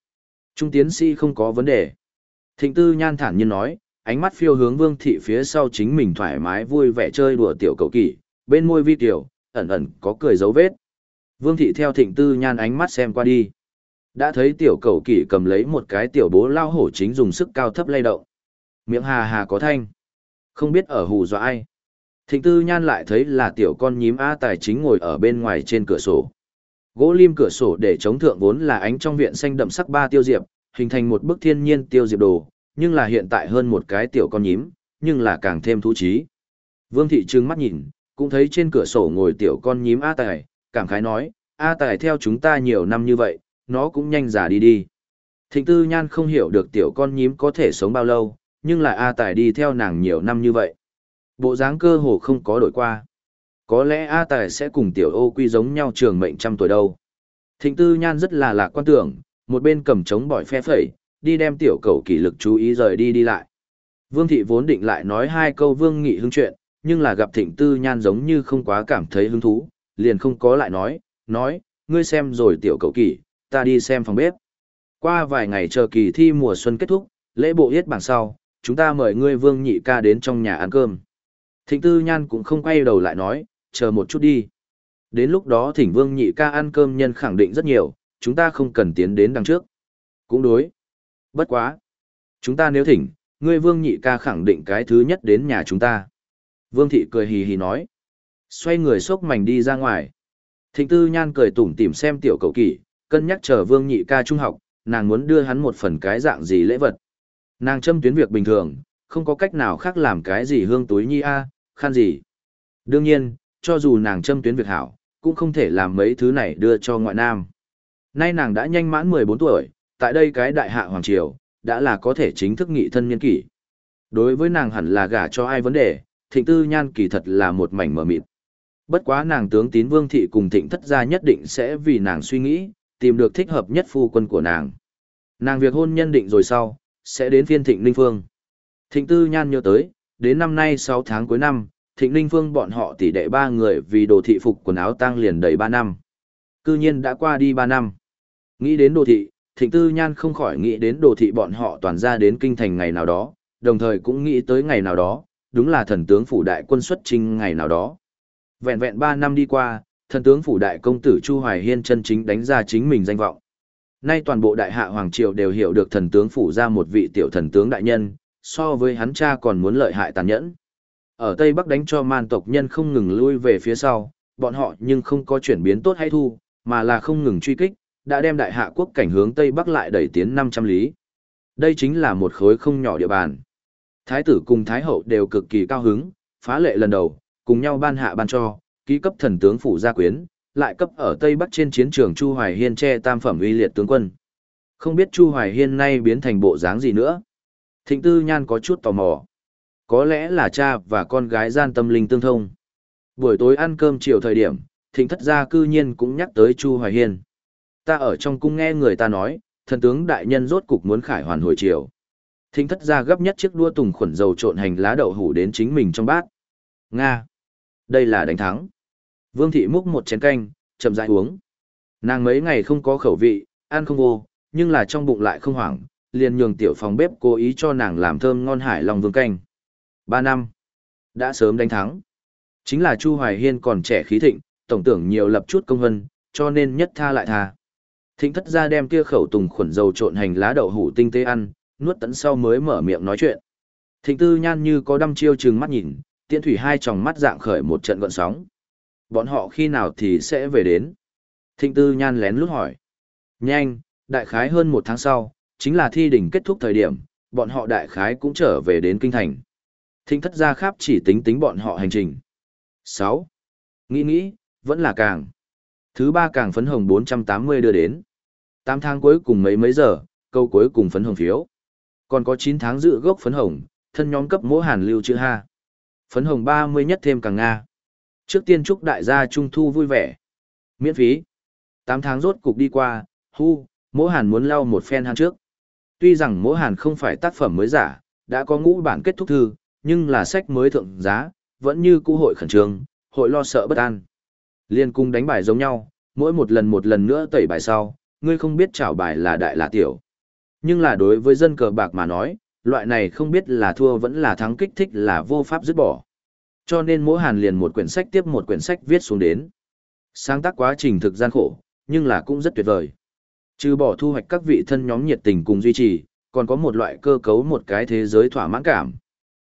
Trung tiến sĩ không có vấn đề. Thịnh Tư Nhan thản nhiên nói, ánh mắt phiêu hướng Vương Thị phía sau chính mình thoải mái vui vẻ chơi đùa tiểu cầu kỷ, bên môi vi tiểu, ẩn ẩn có cười dấu vết. Vương Thị theo Thịnh Tư Nhan ánh mắt xem qua đi. Đã thấy tiểu cầu kỷ cầm lấy một cái tiểu bố lao hổ chính dùng sức cao thấp lay động. Miệng hà hà có thanh. Không biết ở hù dọa ai. Thịnh Tư Nhan lại thấy là tiểu con nhím A Tài chính ngồi ở bên ngoài trên cửa sổ. Gỗ lim cửa sổ để chống thượng vốn là ánh trong viện xanh đậm sắc ba tiêu diệp, hình thành một bức thiên nhiên tiêu diệp đồ, nhưng là hiện tại hơn một cái tiểu con nhím, nhưng là càng thêm thú trí. Vương Thị trừng mắt nhìn, cũng thấy trên cửa sổ ngồi tiểu con nhím A Tài, cảm khái nói, A Tài theo chúng ta nhiều năm như vậy, nó cũng nhanh già đi đi. Thịnh Tư Nhan không hiểu được tiểu con nhím có thể sống bao lâu, nhưng là A Tài đi theo nàng nhiều năm như vậy. Bộ dáng cơ hồ không có đổi qua. Có lẽ A Tài sẽ cùng tiểu ô quy giống nhau trường mệnh trăm tuổi đâu. Thịnh Tư Nhan rất là lạc quan tưởng, một bên cầm trống bỏi phe phẩy, đi đem tiểu cầu kỷ lực chú ý rời đi đi lại. Vương Thị vốn định lại nói hai câu Vương Nghị hứng chuyện, nhưng là gặp Thịnh Tư Nhan giống như không quá cảm thấy hứng thú, liền không có lại nói, nói, ngươi xem rồi tiểu cầu kỷ, ta đi xem phòng bếp. Qua vài ngày chờ kỳ thi mùa xuân kết thúc, lễ bộ yết bảng sau, chúng ta mời ngươi Vương Nhị ca đến trong nhà ăn cơm. Thịnh Tư Nhan cũng không quay đầu lại nói, chờ một chút đi. Đến lúc đó thỉnh Vương Nhị ca ăn cơm nhân khẳng định rất nhiều, chúng ta không cần tiến đến đằng trước. Cũng đối. Bất quá. Chúng ta nếu thỉnh, ngươi Vương Nhị ca khẳng định cái thứ nhất đến nhà chúng ta. Vương Thị cười hì hì nói. Xoay người xốc mảnh đi ra ngoài. Thịnh Tư Nhan cười tủm tỉm xem tiểu cậu kỷ, cân nhắc chờ Vương Nhị ca trung học, nàng muốn đưa hắn một phần cái dạng gì lễ vật. Nàng châm tuyến việc bình thường, không có cách nào khác làm cái gì hương túi nhi a, khăn gì. Đương nhiên, cho dù nàng châm tuyến việc hảo, cũng không thể làm mấy thứ này đưa cho ngoại nam. Nay nàng đã nhanh mãn mười bốn tuổi, tại đây cái đại hạ hoàng triều, đã là có thể chính thức nghị thân niên kỷ. Đối với nàng hẳn là gả cho ai vấn đề, Thịnh Tư Nhan kỳ thật là một mảnh mờ mịt. Bất quá nàng tướng tín Vương Thị cùng Thịnh Thất gia nhất định sẽ vì nàng suy nghĩ, tìm được thích hợp nhất phu quân của nàng. Nàng việc hôn nhân định rồi sau, sẽ đến phiên Thịnh Ninh Phương. Thịnh Tư Nhan nhớ tới, đến năm nay sáu tháng cuối năm, Thịnh Ninh Phương bọn họ tỷ đệ ba người vì đồ thị phục quần áo tang liền đầy ba năm. Cư nhiên đã qua đi ba năm. Nghĩ đến đồ thị, Thịnh Tư Nhan không khỏi nghĩ đến đồ thị bọn họ toàn ra đến kinh thành ngày nào đó, đồng thời cũng nghĩ tới ngày nào đó, đúng là thần tướng phủ đại quân xuất chinh ngày nào đó. Vẹn vẹn ba năm đi qua, thần tướng phủ đại công tử Chu Hoài Hiên chân chính đánh ra chính mình danh vọng. Nay toàn bộ đại hạ hoàng triều đều hiểu được thần tướng phủ ra một vị tiểu thần tướng đại nhân, so với hắn cha còn muốn lợi hại tàn nhẫn. Ở Tây Bắc đánh cho man tộc nhân không ngừng lui về phía sau, bọn họ nhưng không có chuyển biến tốt hay thu, mà là không ngừng truy kích, đã đem đại hạ quốc cảnh hướng Tây Bắc lại đẩy tiến năm trăm lý. Đây chính là một khối không nhỏ địa bàn. Thái tử cùng Thái hậu đều cực kỳ cao hứng, phá lệ lần đầu, cùng nhau ban hạ ban cho, ký cấp thần tướng phủ gia quyến, lại cấp ở Tây Bắc trên chiến trường Chu Hoài Hiên che tam phẩm uy liệt tướng quân. Không biết Chu Hoài Hiên nay biến thành bộ dáng gì nữa. Thịnh Tư Nhan có chút tò mò. Có lẽ là cha và con gái gian tâm linh tương thông. Buổi tối ăn cơm chiều thời điểm, Thịnh Thất gia cư nhiên cũng nhắc tới Chu Hoài Hiên. Ta ở trong cung nghe người ta nói, thần tướng đại nhân rốt cục muốn khải hoàn hồi chiều. Thịnh Thất gia gấp nhất chiếc đua tùng khuẩn dầu trộn hành lá đậu hủ đến chính mình trong bát. Nga! Đây là đánh thắng. Vương Thị múc một chén canh, chậm rãi uống. Nàng mấy ngày không có khẩu vị, ăn không vô, nhưng là trong bụng lại không hoảng, liền nhường tiểu phòng bếp cố ý cho nàng làm thơm ngon hải lòng vương canh. Ba năm. Đã sớm đánh thắng. Chính là Chu Hoài Hiên còn trẻ khí thịnh, tổng tưởng nhiều lập chút công vân, cho nên nhất tha lại tha. Thịnh Thất gia đem kia khẩu tùng khuẩn dầu trộn hành lá đậu hủ tinh tế ăn, nuốt tận sau mới mở miệng nói chuyện. Thịnh Tư Nhan như có đăm chiêu trừng mắt nhìn, Tiễn Thủy hai tròng mắt dạng khởi một trận gợn sóng. Bọn họ khi nào thì sẽ về đến? Thịnh Tư Nhan lén lút hỏi. Nhanh, đại khái hơn một tháng sau, chính là thi đỉnh kết thúc thời điểm, bọn họ đại khái cũng trở về đến kinh thành. Thịnh Thất gia khắp chỉ tính tính bọn họ hành trình. sáu. Nghĩ nghĩ, vẫn là càng. Thứ ba càng phấn hồng bốn trăm tám mươi đưa đến. tám tháng cuối cùng mấy mấy giờ, câu cuối cùng phấn hồng phiếu. Còn có chín tháng dự gốc phấn hồng, thân nhóm cấp mỗ hàn lưu chữ ha. Phấn hồng ba mươi nhất thêm càng Nga. Trước tiên chúc đại gia Trung Thu vui vẻ. Miễn phí. tám tháng rốt cục đi qua, hu, mỗ hàn muốn lau một phen han trước. Tuy rằng mỗ hàn không phải tác phẩm mới giả, đã có ngũ bản kết thúc thư, nhưng là sách mới thượng giá, vẫn như cũ hội khẩn trương, hội lo sợ bất an. Liên cung đánh bài giống nhau, mỗi một lần một lần nữa tẩy bài sau, ngươi không biết chảo bài là đại là tiểu. Nhưng là đối với dân cờ bạc mà nói, loại này không biết là thua vẫn là thắng kích thích là vô pháp dứt bỏ. Cho nên mỗi hàn liền một quyển sách tiếp một quyển sách viết xuống đến. Sáng tác quá trình thực gian khổ, nhưng là cũng rất tuyệt vời. Trừ bỏ thu hoạch các vị thân nhóm nhiệt tình cùng duy trì, còn có một loại cơ cấu một cái thế giới thỏa mãn cảm.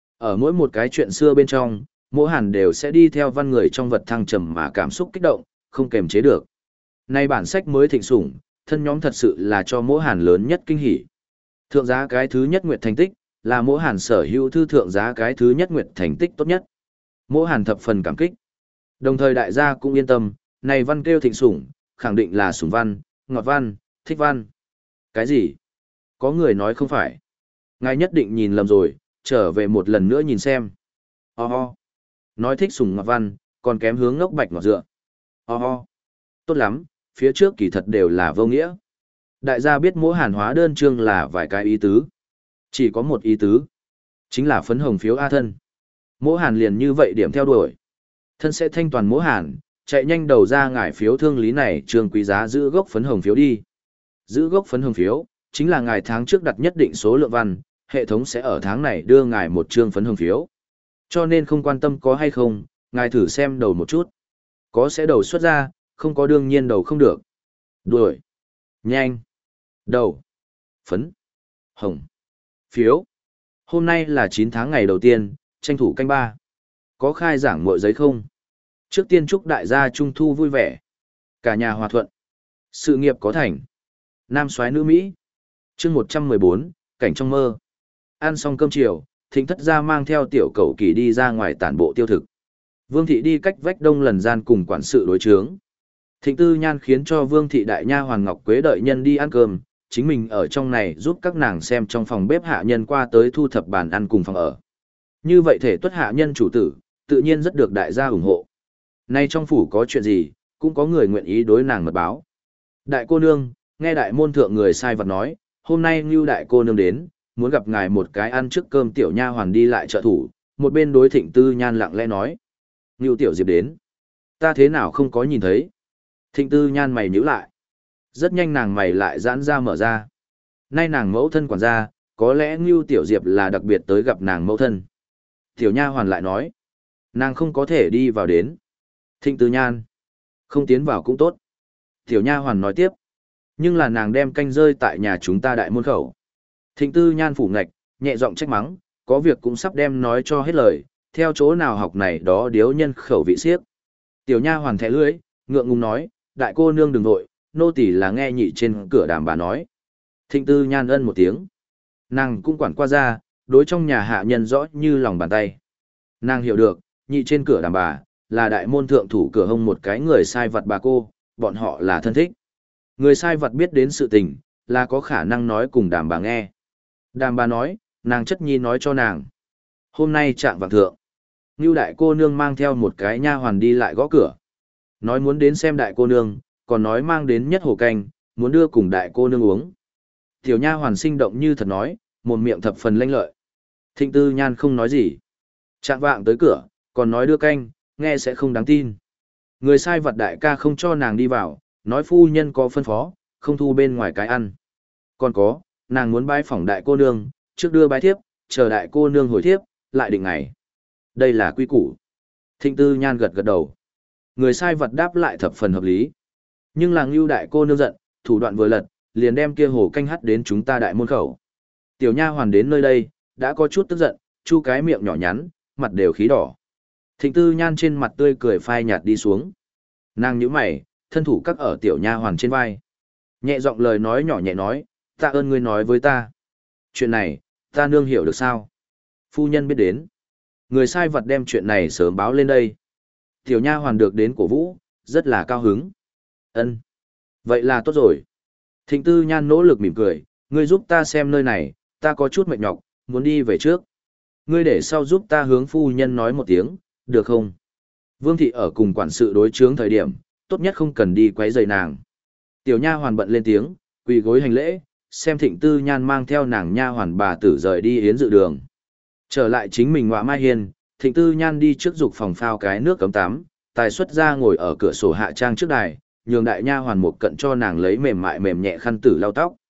Ở mỗi một cái chuyện xưa bên trong, mỗi hàn đều sẽ đi theo văn người trong vật thăng trầm mà cảm xúc kích động, không kềm chế được. Nay bản sách mới thịnh sủng, thân nhóm thật sự là cho mỗi hàn lớn nhất kinh hỉ. Thượng giá cái thứ nhất nguyệt thành tích, là mỗi hàn sở hữu thư thượng giá cái thứ nhất nguyệt thành tích tốt nhất. Mỗi hàn thập phần cảm kích. Đồng thời đại gia cũng yên tâm, này văn kêu thịnh sủng, khẳng định là sủng văn, ngọt văn, thích văn. Cái gì? Có người nói không phải. Ngài nhất định nhìn lầm rồi, trở về một lần nữa nhìn xem. Ho ho. Nói thích sủng ngọt văn, còn kém hướng ngốc bạch ngọt dựa. Ho ho. Tốt lắm, phía trước kỳ thật đều là vô nghĩa. Đại gia biết mỗi hàn hóa đơn chương là vài cái ý tứ. Chỉ có một ý tứ. Chính là phấn hồng phiếu A thân. Mỗi hàn liền như vậy điểm theo đuổi. Thân sẽ thanh toàn mỗi hàn, chạy nhanh đầu ra ngải phiếu thương lý này trường quý giá giữ gốc phấn hồng phiếu đi. Giữ gốc phấn hồng phiếu, chính là ngài tháng trước đặt nhất định số lượng văn, hệ thống sẽ ở tháng này đưa ngài một chương phấn hồng phiếu. Cho nên không quan tâm có hay không, ngài thử xem đầu một chút. Có sẽ đầu xuất ra, không có đương nhiên đầu không được. Đuổi. Nhanh. Đầu. Phấn. Hồng. Phiếu. Hôm nay là chín tháng ngày đầu tiên, tranh thủ canh ba. Có khai giảng mội giấy không? Trước tiên chúc đại gia Trung thu vui vẻ. Cả nhà hòa thuận. Sự nghiệp có thành. Nam soái nữ Mỹ. chương một trăm mười bốn, cảnh trong mơ. Ăn xong cơm chiều, Thịnh thất gia mang theo tiểu cẩu kỳ đi ra ngoài tản bộ tiêu thực. Vương thị đi cách vách đông lần gian cùng quản sự đối chướng. Thịnh tư nhan khiến cho vương thị đại nha Hoàng Ngọc Quế đợi nhân đi ăn cơm, chính mình ở trong này giúp các nàng xem trong phòng bếp hạ nhân qua tới thu thập bàn ăn cùng phòng ở. Như vậy thể tuất hạ nhân chủ tử, tự nhiên rất được đại gia ủng hộ. Nay trong phủ có chuyện gì, cũng có người nguyện ý đối nàng mật báo. Đại cô nương, nghe đại môn thượng người sai vật nói, hôm nay Ngưu đại cô nương đến, muốn gặp ngài một cái ăn trước cơm tiểu nha hoàn đi lại trợ thủ, một bên đối Thịnh tư nhan lặng lẽ nói. Ngưu tiểu diệp đến. Ta thế nào không có nhìn thấy. Thịnh tư nhan mày nhíu lại. Rất nhanh nàng mày lại giãn ra mở ra. Nay nàng mẫu thân quản gia, có lẽ Ngưu tiểu diệp là đặc biệt tới gặp nàng mẫu thân. Tiểu nha hoàn lại nói. Nàng không có thể đi vào đến. Thịnh tư nhan. Không tiến vào cũng tốt. Tiểu nha hoàn nói tiếp. Nhưng là nàng đem canh rơi tại nhà chúng ta đại môn khẩu. Thịnh tư nhan phủ ngạch, nhẹ giọng trách mắng, có việc cũng sắp đem nói cho hết lời, theo chỗ nào học này đó điếu nhân khẩu vị siếc. Tiểu nha hoàn thẻ lưỡi, ngượng ngùng nói, đại cô nương đừng vội, nô tỳ là nghe nhị trên cửa đàm bà nói. Thịnh tư nhan ân một tiếng. Nàng cũng quản qua ra, đối trong nhà hạ nhân rõ như lòng bàn tay. Nàng hiểu được, nhị trên cửa đàm bà, là đại môn thượng thủ cửa hông một cái người sai vật bà cô, bọn họ là thân thích. Người sai vật biết đến sự tình, là có khả năng nói cùng đàm bà nghe. Đàm bà nói, nàng chất nhi nói cho nàng. Hôm nay trạng vạng thượng, Ngưu đại cô nương mang theo một cái nha hoàn đi lại gõ cửa. Nói muốn đến xem đại cô nương, còn nói mang đến nhất hồ canh, muốn đưa cùng đại cô nương uống. Tiểu nha hoàn sinh động như thật nói, một miệng thập phần lanh lợi. Thịnh tư nhan không nói gì. Trạng vạng tới cửa, còn nói đưa canh, nghe sẽ không đáng tin. Người sai vật đại ca không cho nàng đi vào, nói phu nhân có phân phó, không thu bên ngoài cái ăn. Còn có, nàng muốn bái phỏng đại cô nương, trước đưa bái thiếp, chờ đại cô nương hồi thiếp, lại định ngày. Đây là quy củ. Thịnh tư nhan gật gật đầu. Người sai vật đáp lại thập phần hợp lý. Nhưng là Ngưu đại cô nương giận, thủ đoạn vừa lật, liền đem kia hồ canh hắt đến chúng ta đại môn khẩu. Tiểu nha hoàn đến nơi đây, đã có chút tức giận, chu cái miệng nhỏ nhắn, mặt đều khí đỏ. Thịnh tư nhan trên mặt tươi cười phai nhạt đi xuống. Nàng nhíu mày, thân thủ cắt ở tiểu nha hoàn trên vai. Nhẹ giọng lời nói nhỏ nhẹ nói, tạ ơn ngươi nói với ta. Chuyện này, ta nương hiểu được sao? Phu nhân biết đến. Người sai vật đem chuyện này sớm báo lên đây. Tiểu nha hoàn được đến cổ vũ, rất là cao hứng. Ân, vậy là tốt rồi. Thịnh tư nhan nỗ lực mỉm cười, ngươi giúp ta xem nơi này, ta có chút mệt nhọc, muốn đi về trước. Ngươi để sau giúp ta hướng phu nhân nói một tiếng, được không? Vương thị ở cùng quản sự đối chướng thời điểm, tốt nhất không cần đi quấy rầy nàng. Tiểu nha hoàn bận lên tiếng, quỳ gối hành lễ, xem Thịnh tư nhan mang theo nàng nha hoàn bà tử rời đi yến dự đường. Trở lại chính mình ngọa mai hiên, Thịnh tư nhan đi trước dục phòng phao cái nước cấm tắm, tài xuất ra ngồi ở cửa sổ hạ trang trước đài, nhường đại nha hoàn một cận cho nàng lấy mềm mại mềm nhẹ khăn tử lau tóc.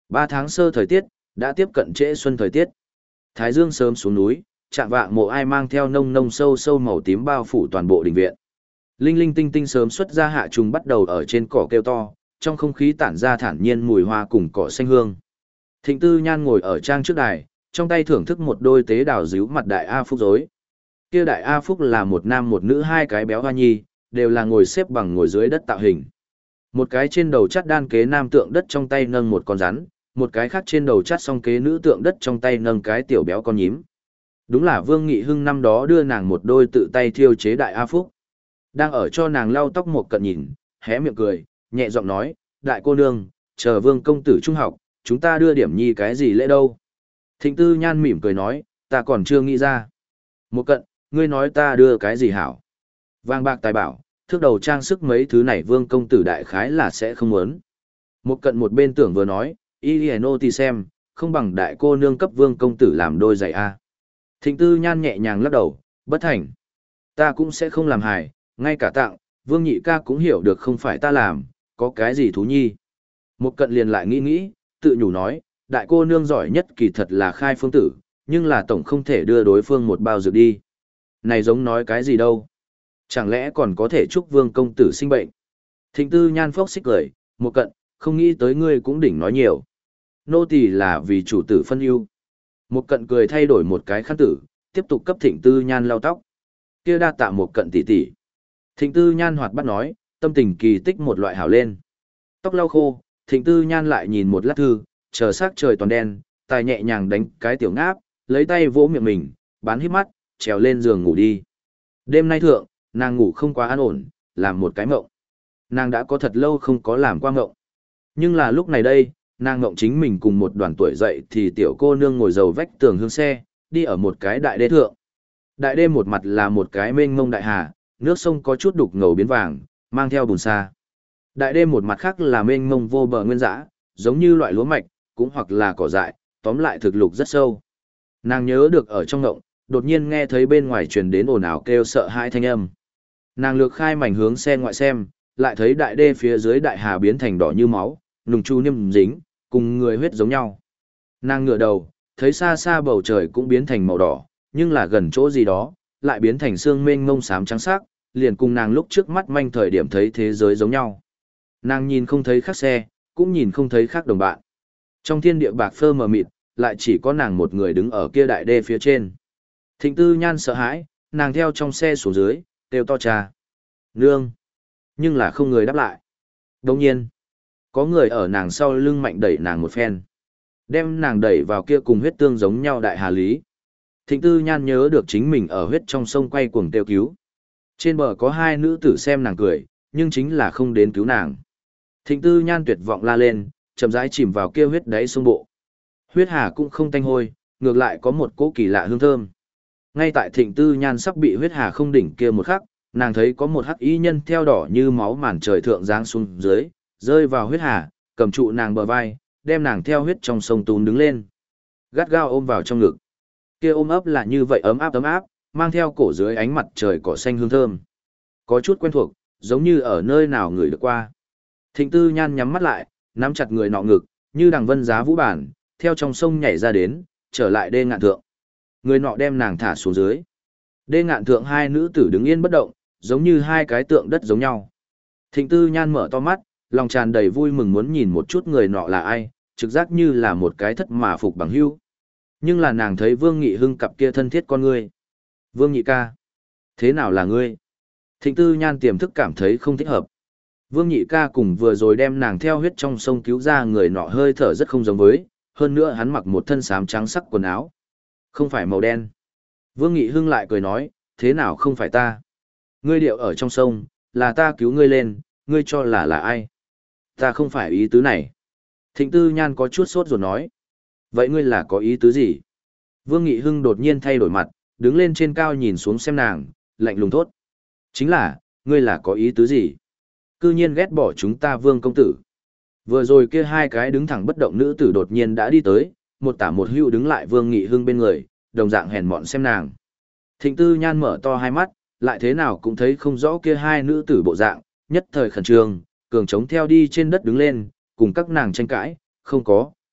Ba tháng sơ thời tiết, đã tiếp cận trễ xuân thời tiết. Thái dương sớm xuống núi, chạm vạng mộ ai mang theo nông nông sâu sâu màu tím bao phủ toàn bộ đình viện. Linh linh tinh tinh sớm xuất ra hạ trùng bắt đầu ở trên cỏ kêu to, trong không khí tản ra thản nhiên mùi hoa cùng cỏ xanh hương. Thịnh Tư Nhan ngồi ở trang trước đài, trong tay thưởng thức một đôi tế đào díu mặt đại A Phúc rối. Kia đại A Phúc là một nam một nữ hai cái béo hoa nhi, đều là ngồi xếp bằng ngồi dưới đất tạo hình. Một cái trên đầu chắt đan kế nam tượng đất trong tay nâng một con rắn, một cái khác trên đầu chắt song kế nữ tượng đất trong tay nâng cái tiểu béo con nhím. Đúng là Vương Nghị Hưng năm đó đưa nàng một đôi tự tay thiêu chế đại A Phúc. Đang ở cho nàng lau tóc một cận nhìn, hé miệng cười, nhẹ giọng nói, đại cô nương, chờ Vương công tử trung học, chúng ta đưa điểm nhi cái gì lễ đâu. Thịnh Tư Nhan mỉm cười nói, ta còn chưa nghĩ ra. Một cận, ngươi nói ta đưa cái gì hảo? Vàng bạc tài bảo, thước đầu trang sức mấy thứ này Vương công tử đại khái là sẽ không muốn. Một cận một bên tưởng vừa nói, y nô thì xem, không bằng đại cô nương cấp Vương công tử làm đôi giày a. Thịnh Tư Nhan nhẹ nhàng lắc đầu, bất thành. Ta cũng sẽ không làm hài, ngay cả tặng, Vương nhị ca cũng hiểu được không phải ta làm, có cái gì thú nhi. Một cận liền lại nghĩ nghĩ, tự nhủ nói, đại cô nương giỏi nhất kỳ thật là khai phương tử, nhưng là tổng không thể đưa đối phương một bao dược đi. Này giống nói cái gì đâu. Chẳng lẽ còn có thể chúc Vương công tử sinh bệnh. Thịnh Tư Nhan phốc xích cười, một cận, không nghĩ tới ngươi cũng đỉnh nói nhiều. Nô tỳ là vì chủ tử phân ưu. Một cận cười thay đổi một cái khăn tử, tiếp tục cấp Thịnh Tư Nhan lau tóc. Kia đa tạ một cận tỷ tỷ. Thịnh Tư Nhan hoạt bắt nói, tâm tình kỳ tích một loại hảo lên. Tóc lau khô, Thịnh Tư Nhan lại nhìn một lát thư, chờ sắc trời toàn đen, tài nhẹ nhàng đánh cái tiểu ngáp, lấy tay vỗ miệng mình, bán híp mắt, trèo lên giường ngủ đi. Đêm nay thượng, nàng ngủ không quá an ổn, làm một cái mộng. Nàng đã có thật lâu không có làm qua mộng. Nhưng là lúc này đây, nàng mộng chính mình cùng một đoàn tuổi dậy thì tiểu cô nương ngồi dầu vách tường hương xe, đi ở một cái đại đê thượng. Đại đê một mặt là một cái mênh mông đại hà, nước sông có chút đục ngầu biến vàng, mang theo bùn xa. Đại đê một mặt khác là mênh mông vô bờ nguyên dã, giống như loại lúa mạch, cũng hoặc là cỏ dại, tóm lại thực lục rất sâu. Nàng nhớ được ở trong ngộng, đột nhiên nghe thấy bên ngoài truyền đến ồn ào kêu sợ hãi thanh âm. Nàng lược khai mảnh hướng xe ngoại xem, lại thấy đại đê phía dưới đại hà biến thành đỏ như máu, nùng chu niêm dính, cùng người huyết giống nhau. Nàng ngửa đầu, thấy xa xa bầu trời cũng biến thành màu đỏ, nhưng là gần chỗ gì đó, lại biến thành xương mênh mông xám trắng sắc, liền cùng nàng lúc trước mắt manh thời điểm thấy thế giới giống nhau. Nàng nhìn không thấy khác xe, cũng nhìn không thấy khác đồng bạn. Trong thiên địa bạc phơ mờ mịt, lại chỉ có nàng một người đứng ở kia đại đê phía trên. Thịnh Tư Nhan sợ hãi, nàng theo trong xe xuống dưới, kêu to trà. Nương! Nhưng là không người đáp lại. Đồng nhiên, có người ở nàng sau lưng mạnh đẩy nàng một phen. Đem nàng đẩy vào kia cùng huyết tương giống nhau đại hà lý. Thịnh Tư Nhan nhớ được chính mình ở huyết trong sông quay cuồng kêu cứu. Trên bờ có hai nữ tử xem nàng cười, nhưng chính là không đến cứu nàng. Thịnh Tư Nhan tuyệt vọng la lên, chậm rãi chìm vào kia huyết đáy sông bộ. Huyết hà cũng không tanh hôi, ngược lại có một cỗ kỳ lạ hương thơm. Ngay tại Thịnh Tư Nhan sắp bị huyết hà không đỉnh kia một khắc, nàng thấy có một hắc y nhân theo đỏ như máu màn trời thượng giáng xuống dưới, rơi vào huyết hà, cầm trụ nàng bờ vai, đem nàng theo huyết trong sông tún đứng lên. Gắt gao ôm vào trong ngực. Kia ôm ấp là như vậy ấm áp ấm áp, mang theo cổ dưới ánh mặt trời cỏ xanh hương thơm. Có chút quen thuộc, giống như ở nơi nào người được qua. Thịnh Tư Nhan nhắm mắt lại, nắm chặt người nọ ngực, như đằng vân giá vũ bản, theo trong sông nhảy ra đến, trở lại đê ngạn thượng. Người nọ đem nàng thả xuống dưới. Đê ngạn thượng hai nữ tử đứng yên bất động, giống như hai cái tượng đất giống nhau. Thịnh Tư Nhan mở to mắt, lòng tràn đầy vui mừng muốn nhìn một chút người nọ là ai, trực giác như là một cái thất mà phục bằng hữu. Nhưng là nàng thấy Vương Nghị Hưng cặp kia thân thiết con ngươi. Vương Nhị ca, thế nào là ngươi? Thịnh Tư Nhan tiềm thức cảm thấy không thích hợp. Vương Nhị ca cùng vừa rồi đem nàng theo huyết trong sông cứu ra người nọ hơi thở rất không giống với, hơn nữa hắn mặc một thân xám trắng sắc quần áo. Không phải màu đen. Vương Nghị Hưng lại cười nói, thế nào không phải ta? Ngươi điệu ở trong sông, là ta cứu ngươi lên, ngươi cho là là ai? Ta không phải ý tứ này. Thịnh Tư Nhan có chút sốt ruột nói. Vậy ngươi là có ý tứ gì? Vương Nghị Hưng đột nhiên thay đổi mặt, đứng lên trên cao nhìn xuống xem nàng, lạnh lùng thốt. Chính là, ngươi là có ý tứ gì? Cư nhiên ghét bỏ chúng ta Vương công tử. Vừa rồi kia hai cái đứng thẳng bất động nữ tử đột nhiên đã đi tới, một tả một hữu đứng lại Vương Nghị Hưng bên người, đồng dạng hèn mọn xem nàng. Thịnh Tư Nhan mở to hai mắt, lại thế nào cũng thấy không rõ kia hai nữ tử bộ dạng, nhất thời khẩn trương, cường chống theo đi trên đất đứng lên, cùng các nàng tranh cãi, không có,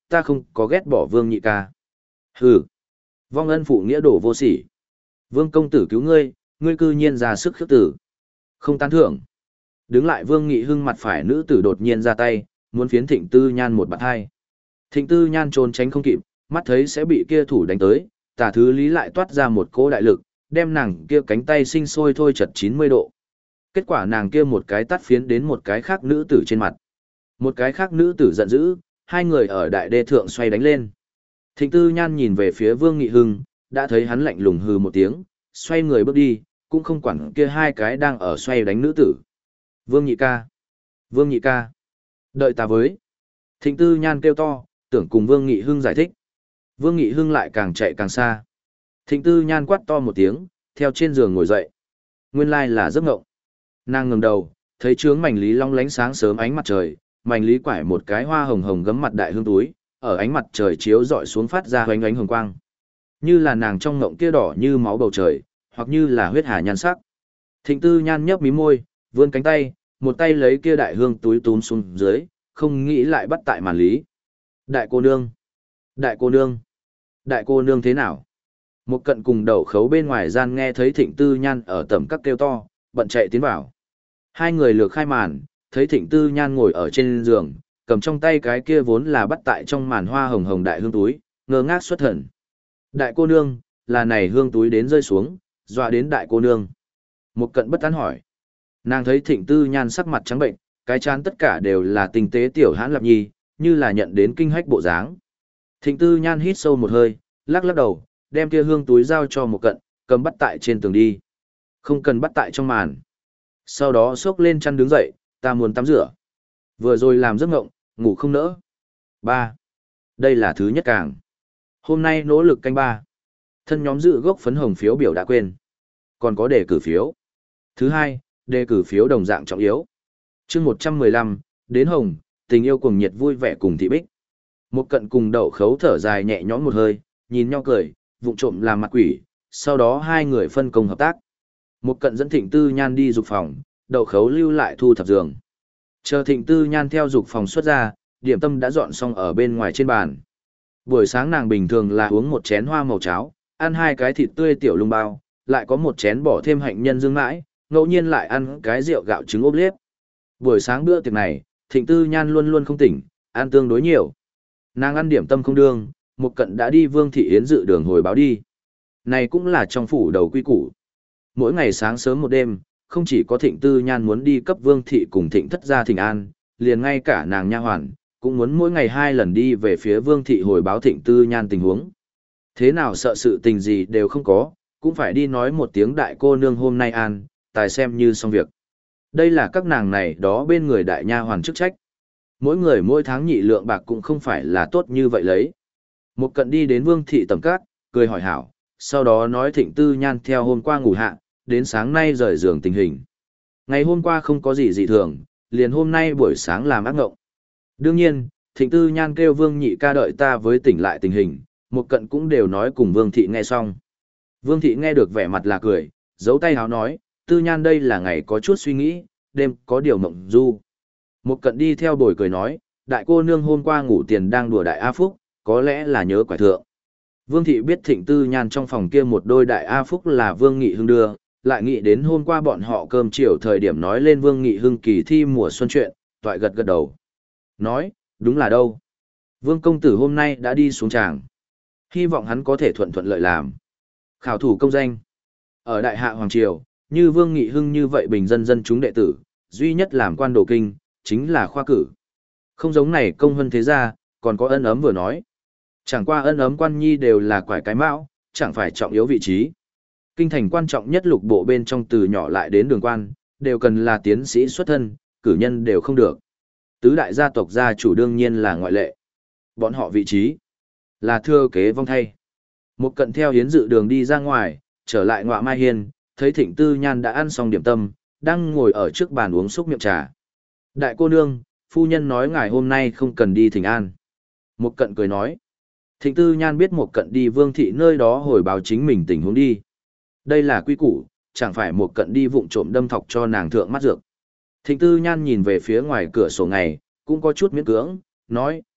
ta không có ghét bỏ Vương nhị ca. Hừ, vong ân phụ nghĩa đổ vô sỉ. Vương công tử cứu ngươi, ngươi cư nhiên ra sức khước tử. Không tán thưởng. Đứng lại Vương Nghị Hưng mặt phải nữ tử đột nhiên ra tay, muốn phiến Thịnh Tư Nhan một bạt hai. Thịnh Tư Nhan trốn tránh không kịp, mắt thấy sẽ bị kia thủ đánh tới, Tả Thứ Lý lại toát ra một cỗ đại lực, đem nàng kia cánh tay sinh sôi thôi chật chín mươi độ. Kết quả nàng kia một cái tát phiến đến một cái khác nữ tử trên mặt. Một cái khác nữ tử giận dữ, hai người ở đại đê thượng xoay đánh lên. Thịnh Tư Nhan nhìn về phía Vương Nghị Hưng, đã thấy hắn lạnh lùng hừ một tiếng, xoay người bước đi, cũng không quản kia hai cái đang ở xoay đánh nữ tử. Vương nhị ca! Vương nhị ca! Đợi ta với! Thịnh Tư Nhan kêu to, tưởng cùng Vương Nghị Hưng giải thích. Vương Nghị Hưng lại càng chạy càng xa. Thịnh Tư Nhan quát to một tiếng, theo trên giường ngồi dậy. Nguyên lai là giấc ngộng. Nàng ngẩng đầu, thấy trướng mảnh lý long lánh sáng sớm ánh mặt trời, mảnh lý quải một cái hoa hồng hồng gấm mặt đại hương túi, ở ánh mặt trời chiếu rọi xuống phát ra hoánh ánh hồng quang. Như là nàng trong ngộng kia đỏ như máu bầu trời, hoặc như là huyết hà nhan sắc. Thịnh Tư Nhan nhấp mí môi, vươn cánh tay, một tay lấy kia đại hương túi túm xuống dưới, không nghĩ lại bắt tại màn lý. Đại cô nương! Đại cô nương! Đại cô nương thế nào? Một cận cùng đậu khấu bên ngoài gian nghe thấy Thịnh Tư Nhan ở tầm các kêu to, bận chạy tiến vào. Hai người lược khai màn, thấy Thịnh Tư Nhan ngồi ở trên giường, cầm trong tay cái kia vốn là bắt tại trong màn hoa hồng hồng đại hương túi, ngơ ngác xuất thần. Đại cô nương, là này hương túi đến rơi xuống, dọa đến đại cô nương. Một cận bất tán hỏi. Nàng thấy Thịnh Tư Nhan sắc mặt trắng bệnh, cái chán tất cả đều là tinh tế tiểu hãn lập nhi, như là nhận đến kinh hách bộ dáng. Thịnh Tư Nhan hít sâu một hơi, lắc lắc đầu, đem kia hương túi giao cho một cận, cầm bắt tại trên tường đi. Không cần bắt tại trong màn. Sau đó xốc lên chăn đứng dậy, ta muốn tắm rửa. Vừa rồi làm giấc ngộng, ngủ không nỡ. Ba. Đây là thứ nhất càng. Hôm nay nỗ lực canh ba. Thân nhóm dự gốc phấn hồng phiếu biểu đã quên. Còn có đề cử phiếu. Thứ hai, đề cử phiếu đồng dạng trọng yếu. Chương một trăm mười lăm, đến hồng, tình yêu cuồng nhiệt vui vẻ cùng thị bích. Một cận cùng đậu khấu thở dài nhẹ nhõm một hơi, nhìn nhau cười, vụng trộm làm mặt quỷ, sau đó hai người phân công hợp tác. Một cận dẫn Thịnh Tư Nhan đi dục phòng, đậu khấu lưu lại thu thập giường. Chờ Thịnh Tư Nhan theo dục phòng xuất ra, điểm tâm đã dọn xong ở bên ngoài trên bàn. Buổi sáng nàng bình thường là uống một chén hoa màu cháo, ăn hai cái thịt tươi tiểu lung bao, lại có một chén bỏ thêm hạnh nhân dương mãi, ngẫu nhiên lại ăn cái rượu gạo trứng ốp liếp. Buổi sáng bữa tiệc này, Thịnh Tư Nhan luôn luôn không tỉnh, ăn tương đối nhiều. Nàng ăn điểm tâm không đương, một cận đã đi Vương Thị Yến dự đường hồi báo đi. Này cũng là trong phủ đầu quy củ. Mỗi ngày sáng sớm một đêm, không chỉ có Thịnh Tư Nhan muốn đi cấp Vương Thị cùng Thịnh Thất gia thỉnh an, liền ngay cả nàng nha hoàn, cũng muốn mỗi ngày hai lần đi về phía Vương Thị hồi báo Thịnh Tư Nhan tình huống. Thế nào sợ sự tình gì đều không có, cũng phải đi nói một tiếng đại cô nương hôm nay an, tài xem như xong việc. Đây là các nàng này đó bên người đại nha hoàn chức trách. Mỗi người mỗi tháng nhị lượng bạc cũng không phải là tốt như vậy lấy. Một cận đi đến Vương Thị tầm cát, cười hỏi hảo, sau đó nói Thịnh Tư Nhan theo hôm qua ngủ hạ, đến sáng nay rời giường tình hình. Ngày hôm qua không có gì dị thường, liền hôm nay buổi sáng làm ác ngộng. Đương nhiên, Thịnh Tư Nhan kêu Vương Nhị ca đợi ta với tỉnh lại tình hình, một cận cũng đều nói cùng Vương Thị nghe xong. Vương Thị nghe được vẻ mặt là cười, giấu tay háo nói, Tư Nhan đây là ngày có chút suy nghĩ, đêm có điều mộng du. Một cận đi theo bồi cười nói, đại cô nương hôm qua ngủ tiền đang đùa đại A Phúc, có lẽ là nhớ quải thượng. Vương Thị biết Thịnh Tư Nhan trong phòng kia một đôi đại A Phúc là Vương Nghị Hưng đưa, lại nghĩ đến hôm qua bọn họ cơm chiều thời điểm nói lên Vương Nghị Hưng kỳ thi mùa xuân chuyện, toại gật gật đầu. Nói, đúng là đâu. Vương công tử hôm nay đã đi xuống tràng. Hy vọng hắn có thể thuận thuận lợi làm. Khảo thủ công danh. Ở Đại Hạ Hoàng Triều, như Vương Nghị Hưng như vậy bình dân dân chúng đệ tử, duy nhất làm quan đồ kinh, chính là khoa cử. Không giống này công hơn thế gia, còn có ân ấm vừa nói. Chẳng qua ân ấm quan nhi đều là quải cái mão, chẳng phải trọng yếu vị trí. Kinh thành quan trọng nhất lục bộ bên trong từ nhỏ lại đến đường quan, đều cần là tiến sĩ xuất thân, cử nhân đều không được. Tứ đại gia tộc gia chủ đương nhiên là ngoại lệ. Bọn họ vị trí là thừa kế vong thay. Một cận theo hiến dự đường đi ra ngoài, trở lại ngọa mai hiên, thấy Thịnh Tư Nhan đã ăn xong điểm tâm, đang ngồi ở trước bàn uống xúc miệng trà. Đại cô nương, phu nhân nói ngài hôm nay không cần đi thỉnh an. Một cận cười nói. Thịnh Tư Nhan biết một cận đi Vương Thị nơi đó hồi báo chính mình tình huống đi. Đây là quy củ, chẳng phải một cận đi vụng trộm đâm thọc cho nàng thượng mắt dược. Thịnh Tư Nhan nhìn về phía ngoài cửa sổ ngày, cũng có chút miễn cưỡng, nói,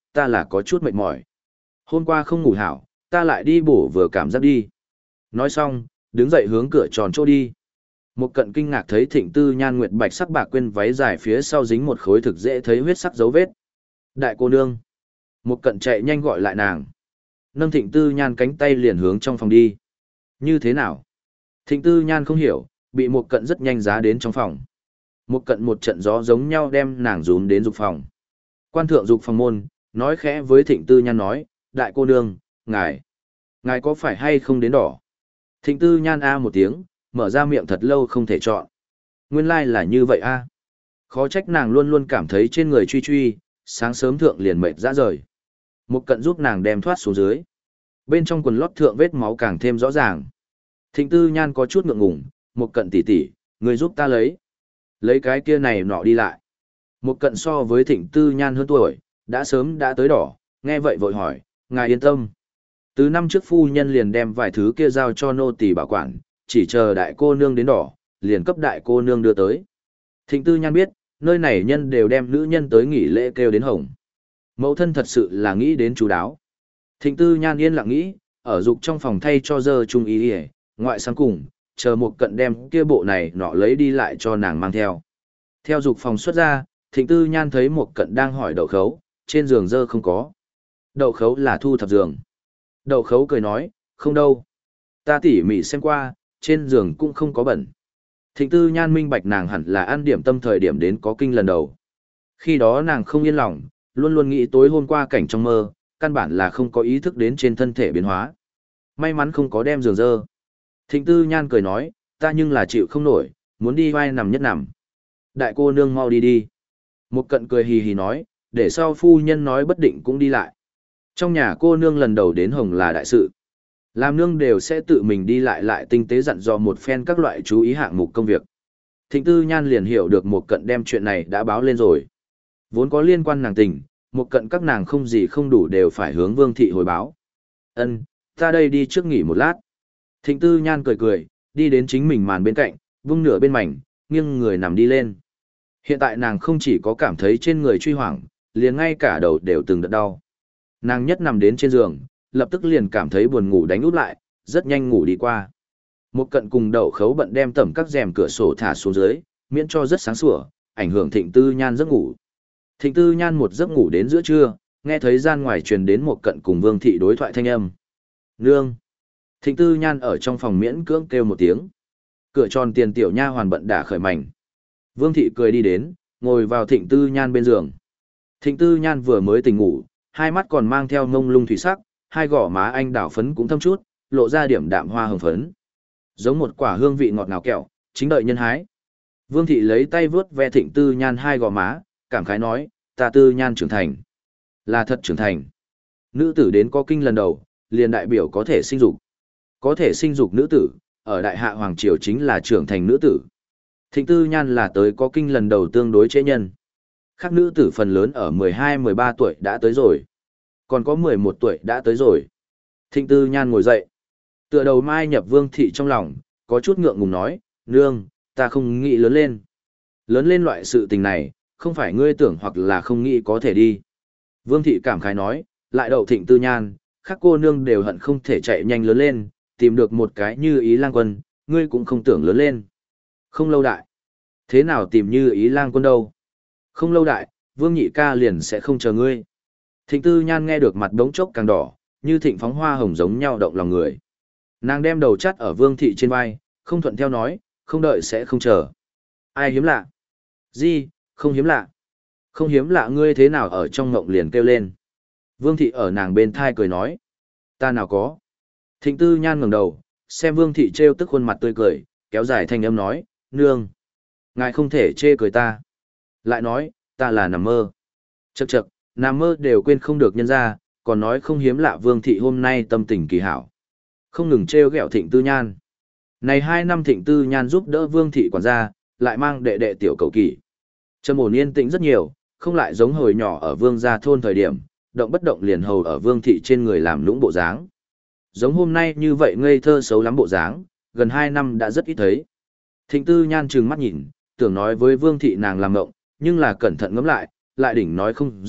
ta là có chút mệt mỏi. Hôm qua không ngủ hảo, ta lại đi bổ vừa cảm giác đi. Nói xong, đứng dậy hướng cửa tròn chỗ đi. Một cận kinh ngạc thấy Thịnh Tư Nhan nguyệt bạch sắc bạc quên váy dài phía sau dính một khối thực dễ thấy huyết sắc dấu vết. Đại cô nương. Một cận chạy nhanh gọi lại nàng. Nâng Thịnh Tư Nhan cánh tay liền hướng trong phòng đi. Như thế nào? Thịnh Tư Nhan không hiểu, bị một cận rất nhanh giá đến trong phòng. Một cận một trận gió giống nhau đem nàng rúm đến dục phòng. Quan thượng dục phòng môn, nói khẽ với Thịnh Tư Nhan nói, đại cô nương, ngài, ngài có phải hay không đến đỏ? Thịnh Tư Nhan a một tiếng, mở ra miệng thật lâu không thể chọn. Nguyên lai like là như vậy a. Khó trách nàng luôn luôn cảm thấy trên người truy truy, sáng sớm thượng liền mệt ra rời. Một cận giúp nàng đem thoát xuống dưới. Bên trong quần lót thượng vết máu càng thêm rõ ràng. Thịnh Tư Nhan có chút ngượng ngùng, một cận tỉ tỉ, người giúp ta lấy. Lấy cái kia này nọ đi lại. Một cận so với Thịnh Tư Nhan hơn tuổi, đã sớm đã tới đỏ, nghe vậy vội hỏi, ngài yên tâm. Từ năm trước phu nhân liền đem vài thứ kia giao cho nô tỳ bảo quản, chỉ chờ đại cô nương đến đỏ, liền cấp đại cô nương đưa tới. Thịnh Tư Nhan biết, nơi này nhân đều đem nữ nhân tới nghỉ lễ kêu đến hồng. Mẫu thân thật sự là nghĩ đến chú đáo. Thịnh Tư Nhan yên lặng nghĩ, ở dục trong phòng thay cho dơ trung ý hề, ngoại sang cùng, chờ một cận đem kia bộ này nọ lấy đi lại cho nàng mang theo. Theo dục phòng xuất ra, Thịnh Tư Nhan thấy một cận đang hỏi đậu khấu, trên giường dơ không có. Đậu khấu là thu thập giường. Đậu khấu cười nói, không đâu. Ta tỉ mỉ xem qua, trên giường cũng không có bẩn. Thịnh Tư Nhan minh bạch nàng hẳn là ăn điểm tâm thời điểm đến có kinh lần đầu. Khi đó nàng không yên lòng, luôn luôn nghĩ tối hôm qua cảnh trong mơ, căn bản là không có ý thức đến trên thân thể biến hóa. May mắn không có đem giường dơ. Thịnh Tư Nhan cười nói, ta nhưng là chịu không nổi, muốn đi vai nằm nhất nằm. Đại cô nương mau đi đi. Một cận cười hì hì nói, để sau phu nhân nói bất định cũng đi lại. Trong nhà cô nương lần đầu đến hồng là đại sự. Làm nương đều sẽ tự mình đi lại lại tinh tế dặn dò một phen các loại chú ý hạng mục công việc. Thịnh Tư Nhan liền hiểu được một cận đem chuyện này đã báo lên rồi. Vốn có liên quan nàng tình, một cận các nàng không gì không đủ đều phải hướng Vương thị hồi báo. Ân, ta đây đi trước nghỉ một lát. Thịnh Tư Nhan cười cười, đi đến chính mình màn bên cạnh, vung nửa bên mảnh, nghiêng người nằm đi lên. Hiện tại nàng không chỉ có cảm thấy trên người truy hoảng, liền ngay cả đầu đều từng đợt đau. Nàng nhất nằm đến trên giường, lập tức liền cảm thấy buồn ngủ đánh út lại, rất nhanh ngủ đi qua. Một cận cùng đậu khấu bận đem tẩm các rèm cửa sổ thả xuống dưới, miễn cho rất sáng sủa, ảnh hưởng Thịnh Tư Nhan giấc ngủ. Thịnh Tư Nhan một giấc ngủ đến giữa trưa, nghe thấy gian ngoài truyền đến một cận cùng Vương thị đối thoại thanh âm. Nương! Thịnh Tư Nhan ở trong phòng miễn cưỡng kêu một tiếng. Cửa tròn tiền tiểu nha hoàn bận đả khởi mảnh. Vương thị cười đi đến, ngồi vào Thịnh Tư Nhan bên giường. Thịnh Tư Nhan vừa mới tỉnh ngủ, hai mắt còn mang theo ngông lung thủy sắc, hai gò má anh đảo phấn cũng thâm chút, lộ ra điểm đạm hoa hồng phấn. Giống một quả hương vị ngọt ngào kẹo, chính đợi nhân hái. Vương thị lấy tay vướt ve Thịnh Tư Nhan hai gò má, cảm khái nói, ta Tư Nhan trưởng thành. Là thật trưởng thành. Nữ tử đến có kinh lần đầu, liền đại biểu có thể sinh dục. Có thể sinh dục nữ tử, ở đại hạ hoàng triều chính là trưởng thành nữ tử. Thịnh Tư Nhan là tới có kinh lần đầu tương đối trễ nhân. Khác nữ tử phần lớn ở mười hai mười ba tuổi đã tới rồi. Còn có mười một tuổi đã tới rồi. Thịnh Tư Nhan ngồi dậy. Tựa đầu mai nhập Vương thị trong lòng, có chút ngượng ngùng nói, nương, ta không nghĩ lớn lên. Lớn lên loại sự tình này, không phải ngươi tưởng hoặc là không nghĩ có thể đi. Vương thị cảm khái nói, lại đậu Thịnh Tư Nhan, khác cô nương đều hận không thể chạy nhanh lớn lên, tìm được một cái như ý lang quân, ngươi cũng không tưởng lớn lên. Không lâu đại. Thế nào tìm như ý lang quân đâu? Không lâu đại, Vương nhị ca liền sẽ không chờ ngươi. Thịnh Tư Nhan nghe được mặt đống chốc càng đỏ, như thịnh phóng hoa hồng giống nhau động lòng người. Nàng đem đầu chắt ở Vương thị trên vai, không thuận theo nói, không đợi sẽ không chờ. Ai hiếm lạ? Gì, không hiếm lạ. Không hiếm lạ ngươi thế nào ở trong ngộng liền kêu lên. Vương thị ở nàng bên thai cười nói. Ta nào có. Thịnh Tư Nhan ngẩng đầu, xem Vương thị trêu tức khuôn mặt tươi cười, kéo dài thanh âm nói, nương. Ngài không thể chê cười ta. Lại nói, ta là nằm mơ. Chậc chậc, nằm mơ đều quên không được nhân ra, còn nói không hiếm lạ Vương thị hôm nay tâm tình kỳ hảo. Không ngừng trêu ghẹo Thịnh Tư Nhan. Này hai năm Thịnh Tư Nhan giúp đỡ Vương thị quản gia, lại mang đệ đệ tiểu cầu kỳ. Trầm ổn yên tĩnh rất nhiều, không lại giống hồi nhỏ ở Vương gia thôn thời điểm, động bất động liền hầu ở Vương thị trên người làm lũng bộ dáng. Giống hôm nay như vậy ngây thơ xấu lắm bộ dáng, gần hai năm đã rất ít thấy. Thịnh Tư Nhan trừng mắt nhìn, tưởng nói với Vương thị nàng làm ngộng, nhưng là cẩn thận ngẫm lại, lại đỉnh nói không rõ,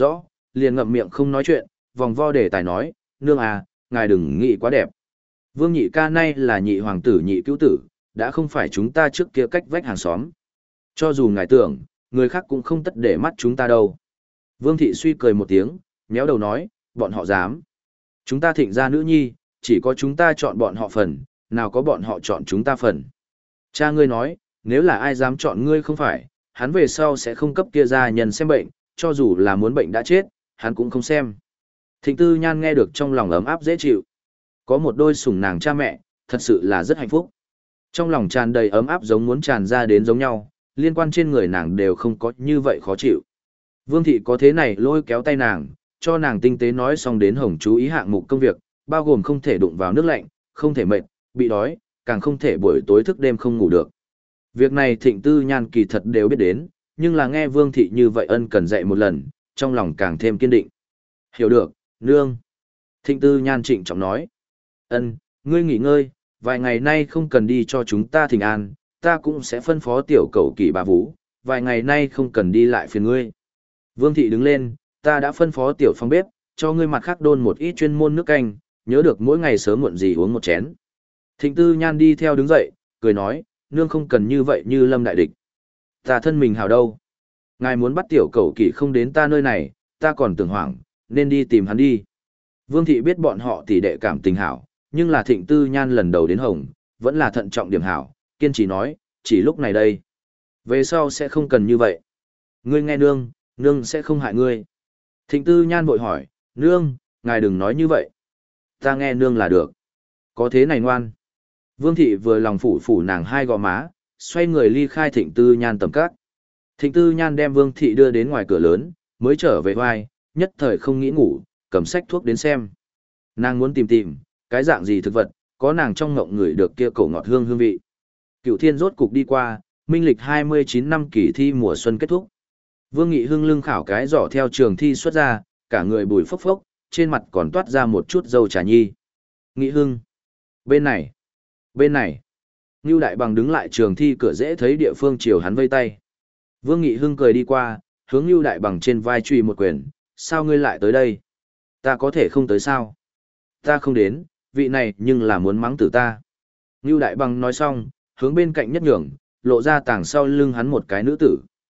liền ngậm miệng không nói chuyện, vòng vo để tài nói, nương à, ngài đừng nghĩ quá đẹp. Vương nhị ca nay là nhị hoàng tử nhị cứu tử, đã không phải chúng ta trước kia cách vách hàng xóm. Cho dù ngài tưởng, người khác cũng không tất để mắt chúng ta đâu. Vương thị suy cười một tiếng, méo đầu nói, bọn họ dám. Chúng ta thịnh ra nữ nhi, chỉ có chúng ta chọn bọn họ phần, nào có bọn họ chọn chúng ta phần. Cha ngươi nói, nếu là ai dám chọn ngươi không phải, hắn về sau sẽ không cấp kia gia nhân xem bệnh, cho dù là muốn bệnh đã chết, hắn cũng không xem. Thịnh Tư Nhan nghe được trong lòng ấm áp dễ chịu. Có một đôi sủng nàng cha mẹ, thật sự là rất hạnh phúc. Trong lòng tràn đầy ấm áp giống muốn tràn ra đến giống nhau, liên quan trên người nàng đều không có như vậy khó chịu. Vương thị có thế này lôi kéo tay nàng, cho nàng tinh tế nói xong đến hồng chú ý hạng mục công việc, bao gồm không thể đụng vào nước lạnh, không thể mệt, bị đói, càng không thể buổi tối thức đêm không ngủ được. Việc này Thịnh Tư Nhan kỳ thật đều biết đến, nhưng là nghe Vương thị như vậy ân cần dạy một lần, trong lòng càng thêm kiên định. Hiểu được, nương. Thịnh Tư Nhan trịnh trọng nói. Ân, ngươi nghỉ ngơi, vài ngày nay không cần đi cho chúng ta thỉnh an, ta cũng sẽ phân phó tiểu cầu kỳ bà Vũ, vài ngày nay không cần đi lại phiền ngươi. Vương thị đứng lên, ta đã phân phó tiểu phong bếp, cho ngươi mặt khác đôn một ít chuyên môn nước canh, nhớ được mỗi ngày sớm muộn gì uống một chén. Thịnh Tư Nhan đi theo đứng dậy, cười nói, nương không cần như vậy như lâm đại địch. Ta thân mình hào đâu. Ngài muốn bắt tiểu cầu kỳ không đến ta nơi này, ta còn tưởng hoảng, nên đi tìm hắn đi. Vương thị biết bọn họ tỷ đệ cảm tình hảo, nhưng là Thịnh Tư Nhan lần đầu đến Hồng, vẫn là thận trọng điểm hảo, kiên trì nói, chỉ lúc này đây. Về sau sẽ không cần như vậy. Ngươi nghe nương, nương sẽ không hại ngươi. Thịnh Tư Nhan vội hỏi, nương, ngài đừng nói như vậy. Ta nghe nương là được. Có thế này ngoan. Vương thị vừa lòng phủ phủ nàng hai gò má, xoay người ly khai Thịnh Tư Nhan tầm cát. Thịnh Tư Nhan đem Vương thị đưa đến ngoài cửa lớn, mới trở về vai, nhất thời không nghĩ ngủ, cầm sách thuốc đến xem. Nàng muốn tìm tìm, cái dạng gì thực vật, có nàng trong ngộng người được kia cổ ngọt hương hương vị. Cửu thiên rốt cục đi qua, minh lịch hai mươi chín năm kỳ thi mùa xuân kết thúc. Vương Nghị Hưng lưng khảo cái giỏ theo trường thi xuất ra, cả người bùi phốc phốc, trên mặt còn toát ra một chút dâu trà nhi. Nghị Hưng. Bên này. Bên này. Ngưu Đại Bằng đứng lại trường thi cửa dễ thấy địa phương chiều hắn vây tay. Vương Nghị Hưng cười đi qua, hướng Ngưu Đại Bằng trên vai truy một quyền. Sao ngươi lại tới đây? Ta có thể không tới sao? Ta không đến, vị này nhưng là muốn mắng tử ta. Ngưu Đại Bằng nói xong, hướng bên cạnh nhất nhường, lộ ra tàng sau lưng hắn một cái nữ tử.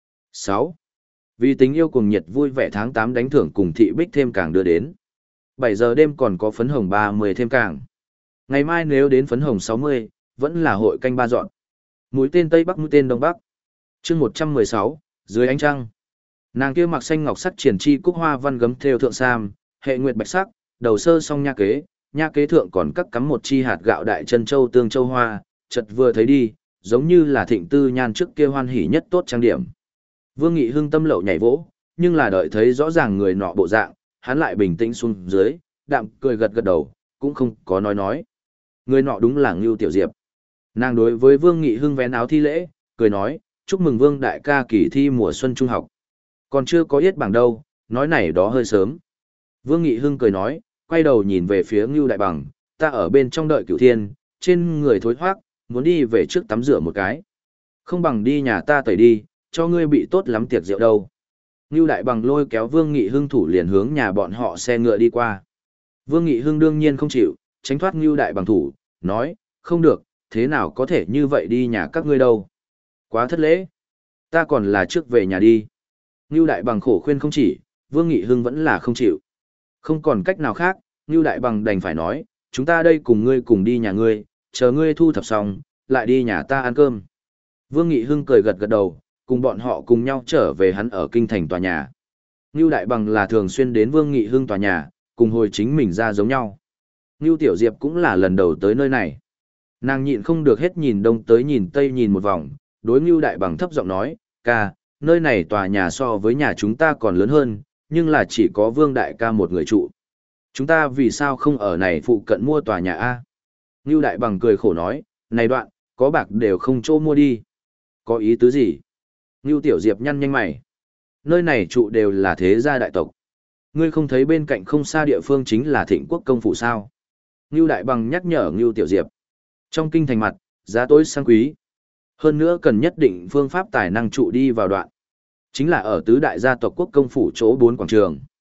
sáu. Vì tình yêu cuồng nhiệt vui vẻ tháng tám đánh thưởng cùng thị bích thêm càng đưa đến. bảy giờ đêm còn có phấn hồng ba mươi thêm càng. Ngày mai nếu đến phấn hồng sáu mươi, vẫn là hội canh ba dọn. Mũi tên Tây Bắc mũi tên Đông Bắc. chương một trăm mười sáu, dưới ánh trăng. Nàng kia mặc xanh ngọc sắc triển chi cúc hoa văn gấm thêu thượng sam, hệ nguyệt bạch sắc, đầu sơ song nha kế, nha kế thượng còn cắt cắm một chi hạt gạo đại chân châu tương châu hoa, chợt vừa thấy đi, giống như là Thịnh Tư Nhan trước kia hoan hỉ nhất tốt trang điểm. Vương Nghị Hưng tâm lậu nhảy vỗ, nhưng là đợi thấy rõ ràng người nọ bộ dạng, hắn lại bình tĩnh xuống dưới, đạm cười gật gật đầu, cũng không có nói nói. Người nọ đúng là Ngưu Tiểu Diệp. Nàng đối với Vương Nghị Hưng vén áo thi lễ, cười nói, chúc mừng Vương đại ca kỳ thi mùa xuân trung học. Còn chưa có yết bảng đâu, nói này đó hơi sớm. Vương Nghị Hưng cười nói, quay đầu nhìn về phía Ngưu Đại Bằng, ta ở bên trong đợi Cửu Thiên, trên người thối thoát, muốn đi về trước tắm rửa một cái. Không bằng đi nhà ta tẩy đi, cho ngươi bị tốt lắm tiệc rượu đâu. Ngưu Đại Bằng lôi kéo Vương Nghị Hưng thủ liền hướng nhà bọn họ xe ngựa đi qua. Vương Nghị Hưng đương nhiên không chịu, tránh thoát Ngưu Đại Bằng thủ, nói, không được, thế nào có thể như vậy đi nhà các ngươi đâu. Quá thất lễ. Ta còn là trước về nhà đi. Ngưu Đại Bằng khổ khuyên không chỉ, Vương Nghị Hưng vẫn là không chịu. Không còn cách nào khác, Ngưu Đại Bằng đành phải nói, chúng ta đây cùng ngươi cùng đi nhà ngươi, chờ ngươi thu thập xong, lại đi nhà ta ăn cơm. Vương Nghị Hưng cười gật gật đầu, cùng bọn họ cùng nhau trở về hắn ở kinh thành tòa nhà. Ngưu Đại Bằng là thường xuyên đến Vương Nghị Hưng tòa nhà, cùng hồi chính mình ra giống nhau. Ngưu Tiểu Diệp cũng là lần đầu tới nơi này. Nàng nhịn không được hết nhìn đông tới nhìn tây nhìn một vòng, đối Ngưu Đại Bằng thấp giọng nói, ca, nơi này tòa nhà so với nhà chúng ta còn lớn hơn, nhưng là chỉ có Vương đại ca một người trụ. Chúng ta vì sao không ở này phụ cận mua tòa nhà A? Ngưu Đại Bằng cười khổ nói, này đoạn, có bạc đều không chỗ mua đi. Có ý tứ gì? Ngưu Tiểu Diệp nhăn nhanh mày. Nơi này trụ đều là thế gia đại tộc. Ngươi không thấy bên cạnh không xa địa phương chính là Thịnh Quốc công phủ sao? Ngưu Đại Bằng nhắc nhở Ngưu Tiểu Diệp. Trong kinh thành mặt, giá tối sang quý. Hơn nữa cần nhất định phương pháp tài năng trụ đi vào đoạn. Chính là ở tứ đại gia tộc quốc công phủ chỗ bốn quảng trường.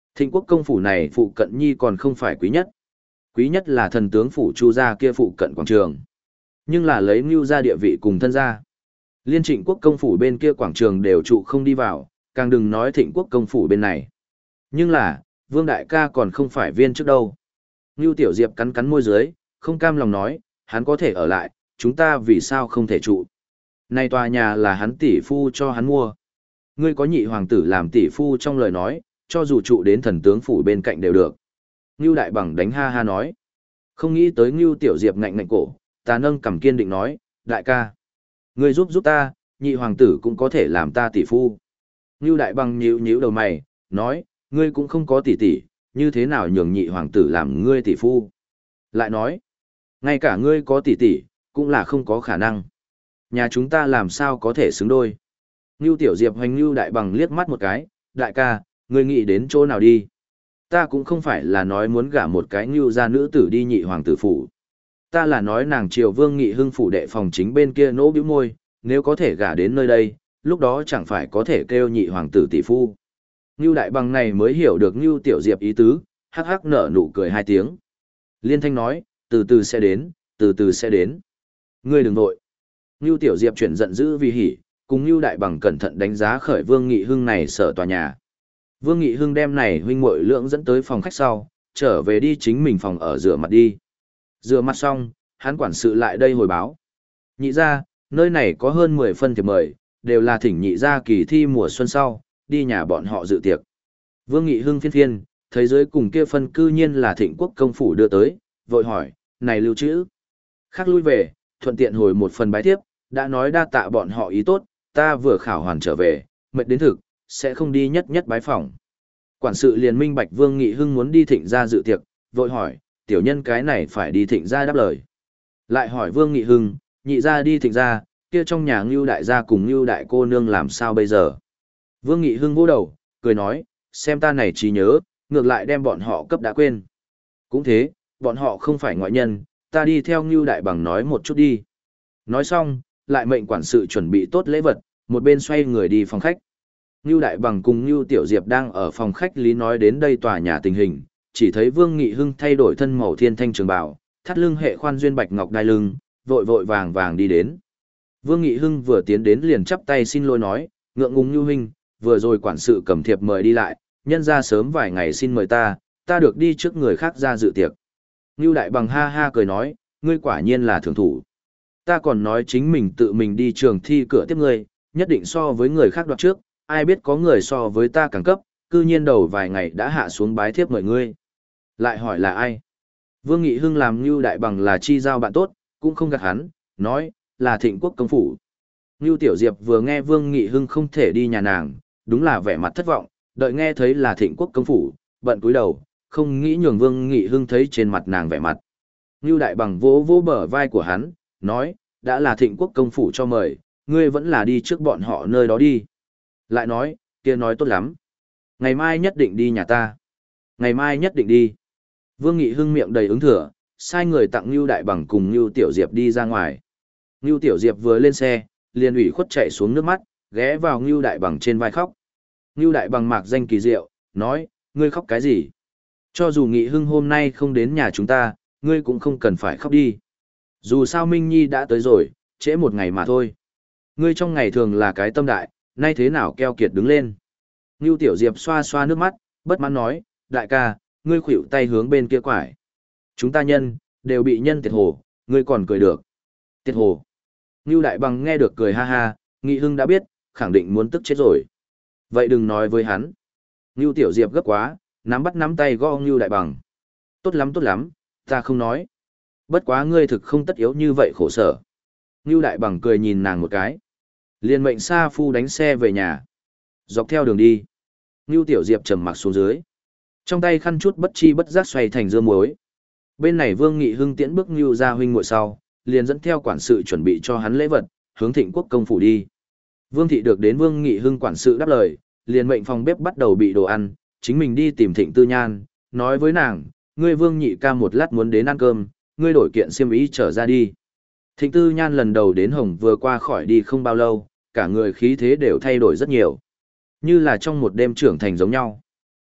Thịnh quốc công phủ này phụ cận nhi còn không phải quý nhất. Quý nhất là thần tướng phủ Chu gia kia phụ cận quảng trường. Nhưng là lấy Ngưu gia địa vị cùng thân gia. Liên Trịnh quốc công phủ bên kia quảng trường đều trụ không đi vào, càng đừng nói Thịnh quốc công phủ bên này. Nhưng là, Vương đại ca còn không phải viên trước đâu. Ngưu Tiểu Diệp cắn cắn môi dưới, không cam lòng nói, hắn có thể ở lại, chúng ta vì sao không thể trụ. Này tòa nhà là hắn tỷ phu cho hắn mua. Ngươi có nhị hoàng tử làm tỷ phu trong lời nói, cho dù trụ đến thần tướng phủ bên cạnh đều được. Ngưu Đại Bằng đánh ha ha nói. Không nghĩ tới Ngưu Tiểu Diệp ngạnh ngạnh cổ, ta nâng cằm kiên định nói, đại ca. Ngươi giúp giúp ta, nhị hoàng tử cũng có thể làm ta tỷ phu. Ngưu Đại Bằng nhíu nhíu đầu mày, nói, ngươi cũng không có tỷ tỷ, như thế nào nhường nhị hoàng tử làm ngươi tỷ phu. Lại nói, ngay cả ngươi có tỷ tỷ, cũng là không có khả năng. Nhà chúng ta làm sao có thể xứng đôi. Ngưu Tiểu Diệp hoành Ngưu Đại Bằng liếc mắt một cái, đại ca, ngươi nghĩ đến chỗ nào đi. Ta cũng không phải là nói muốn gả một cái Ngưu gia nữ tử đi nhị hoàng tử phủ. Ta là nói nàng triều Vương Nghị Hưng phủ đệ phòng chính bên kia nỗ bĩu môi, nếu có thể gả đến nơi đây, lúc đó chẳng phải có thể kêu nhị hoàng tử tỷ phu. Ngưu Đại Bằng này mới hiểu được Ngưu Tiểu Diệp ý tứ, hắc hắc nở nụ cười hai tiếng. Liên Thanh nói, từ từ sẽ đến, từ từ sẽ đến. Ngươi đừng vội. Ngưu Tiểu Diệp chuyển giận dữ vì hỉ, cùng Ngưu Đại Bằng cẩn thận đánh giá khởi Vương Nghị Hưng này sở tòa nhà. Vương Nghị Hưng đem này huynh muội lượng dẫn tới phòng khách sau, trở về đi chính mình phòng ở rửa mặt đi. Rửa mặt xong, hắn quản sự lại đây hồi báo. Nhị gia, nơi này có hơn mười phân thiệp mời, đều là thỉnh nhị gia kỳ thi mùa xuân sau, đi nhà bọn họ dự tiệc. Vương Nghị Hưng phiên phiên, thấy dưới cùng kia phân cư nhiên là Thịnh quốc công phủ đưa tới, vội hỏi, này lưu trữ. Khác lui về, thuận tiện hồi một phần bái thiếp, đã nói đa tạ bọn họ ý tốt, ta vừa khảo hoàn trở về, mệt đến thực, sẽ không đi nhất nhất bái phỏng. Quản sự liền minh bạch Vương Nghị Hưng muốn đi Thịnh gia dự tiệc, vội hỏi, tiểu nhân cái này phải đi Thịnh gia đáp lời. Lại hỏi Vương Nghị Hưng, nhị gia đi Thịnh gia, kia trong nhà Ngưu đại gia cùng Ngưu đại cô nương làm sao bây giờ? Vương Nghị Hưng vỗ đầu, cười nói, xem ta này trí nhớ, ngược lại đem bọn họ cấp đã quên. Cũng thế, bọn họ không phải ngoại nhân, ta đi theo Ngưu Đại Bằng nói một chút đi. Nói xong, lại mệnh quản sự chuẩn bị tốt lễ vật, một bên xoay người đi phòng khách. Ngưu Đại Bằng cùng Ngưu Tiểu Diệp đang ở phòng khách lý nói đến đây tòa nhà tình hình, chỉ thấy Vương Nghị Hưng thay đổi thân màu thiên thanh trường bào, thắt lưng hệ khoan duyên bạch ngọc đai lưng, vội vội vàng vàng đi đến. Vương Nghị Hưng vừa tiến đến liền chắp tay xin lỗi nói, ngượng ngùng Ngưu huynh, vừa rồi quản sự cầm thiệp mời đi lại, nhân ra sớm vài ngày xin mời ta, ta được đi trước người khác ra dự tiệc. Ngưu Đại Bằng ha ha cười nói, ngươi quả nhiên là thượng thủ. Ta còn nói chính mình tự mình đi trường thi cửa tiếp ngươi, nhất định so với người khác đoạt trước, ai biết có người so với ta càng cấp, cư nhiên đầu vài ngày đã hạ xuống bái thiếp mời ngươi. Lại hỏi là ai? Vương Nghị Hưng làm Ngưu Đại Bằng là chi giao bạn tốt, cũng không gạt hắn, nói, là Thịnh quốc công phủ. Ngưu Tiểu Diệp vừa nghe Vương Nghị Hưng không thể đi nhà nàng, đúng là vẻ mặt thất vọng, đợi nghe thấy là Thịnh quốc công phủ, bận cúi đầu, không nghĩ nhường Vương Nghị Hưng thấy trên mặt nàng vẻ mặt. Ngưu Đại Bằng vỗ vỗ bờ vai của hắn, nói, đã là Thịnh quốc công phủ cho mời, ngươi vẫn là đi trước bọn họ nơi đó đi. Lại nói, kia nói tốt lắm. Ngày mai nhất định đi nhà ta. Ngày mai nhất định đi. Vương Nghị Hưng miệng đầy ứng thừa, sai người tặng Ngưu Đại Bằng cùng Ngưu Tiểu Diệp đi ra ngoài. Ngưu Tiểu Diệp vừa lên xe, liền ủy khuất chạy xuống nước mắt, ghé vào Ngưu Đại Bằng trên vai khóc. Ngưu Đại Bằng mạc danh kỳ diệu, nói, ngươi khóc cái gì? Cho dù Nghị Hưng hôm nay không đến nhà chúng ta, ngươi cũng không cần phải khóc đi. Dù sao Minh Nhi đã tới rồi, trễ một ngày mà thôi. Ngươi trong ngày thường là cái tâm đại, nay thế nào keo kiệt đứng lên. Ngưu Tiểu Diệp xoa xoa nước mắt, bất mãn nói, đại ca, ngươi khuỵu tay hướng bên kia quải. Chúng ta nhân, đều bị nhân tiệt hồ, ngươi còn cười được. Tiệt hồ. Ngưu Đại Bằng nghe được cười ha ha, Nghị Hưng đã biết, khẳng định muốn tức chết rồi. Vậy đừng nói với hắn. Ngưu Tiểu Diệp gấp quá, nắm bắt nắm tay gõ Ngưu Đại Bằng. Tốt lắm tốt lắm, ta không nói. Bất quá ngươi thực không tất yếu như vậy khổ sở. Ngưu Đại Bằng cười nhìn nàng một cái. Liền mệnh Sa Phu đánh xe về nhà. Dọc theo đường đi. Ngưu Tiểu Diệp trầm mặc xuống dưới. Trong tay khăn chút bất chi bất giác xoay thành dưa muối. Bên này Vương Nghị Hưng tiễn bước Ngưu ra huynh muội sau, liền dẫn theo quản sự chuẩn bị cho hắn lễ vật, hướng Thịnh quốc công phủ đi. Vương thị được đến Vương Nghị Hưng quản sự đáp lời, liền mệnh phòng bếp bắt đầu bị đồ ăn, chính mình đi tìm Thịnh Tư Nhan, nói với nàng, ngươi Vương nhị ca một lát muốn đến ăn cơm, ngươi đổi kiện xiêm y trở ra đi. Thịnh Tư Nhan lần đầu đến Hồng vừa qua khỏi đi không bao lâu, cả người khí thế đều thay đổi rất nhiều. Như là trong một đêm trưởng thành giống nhau.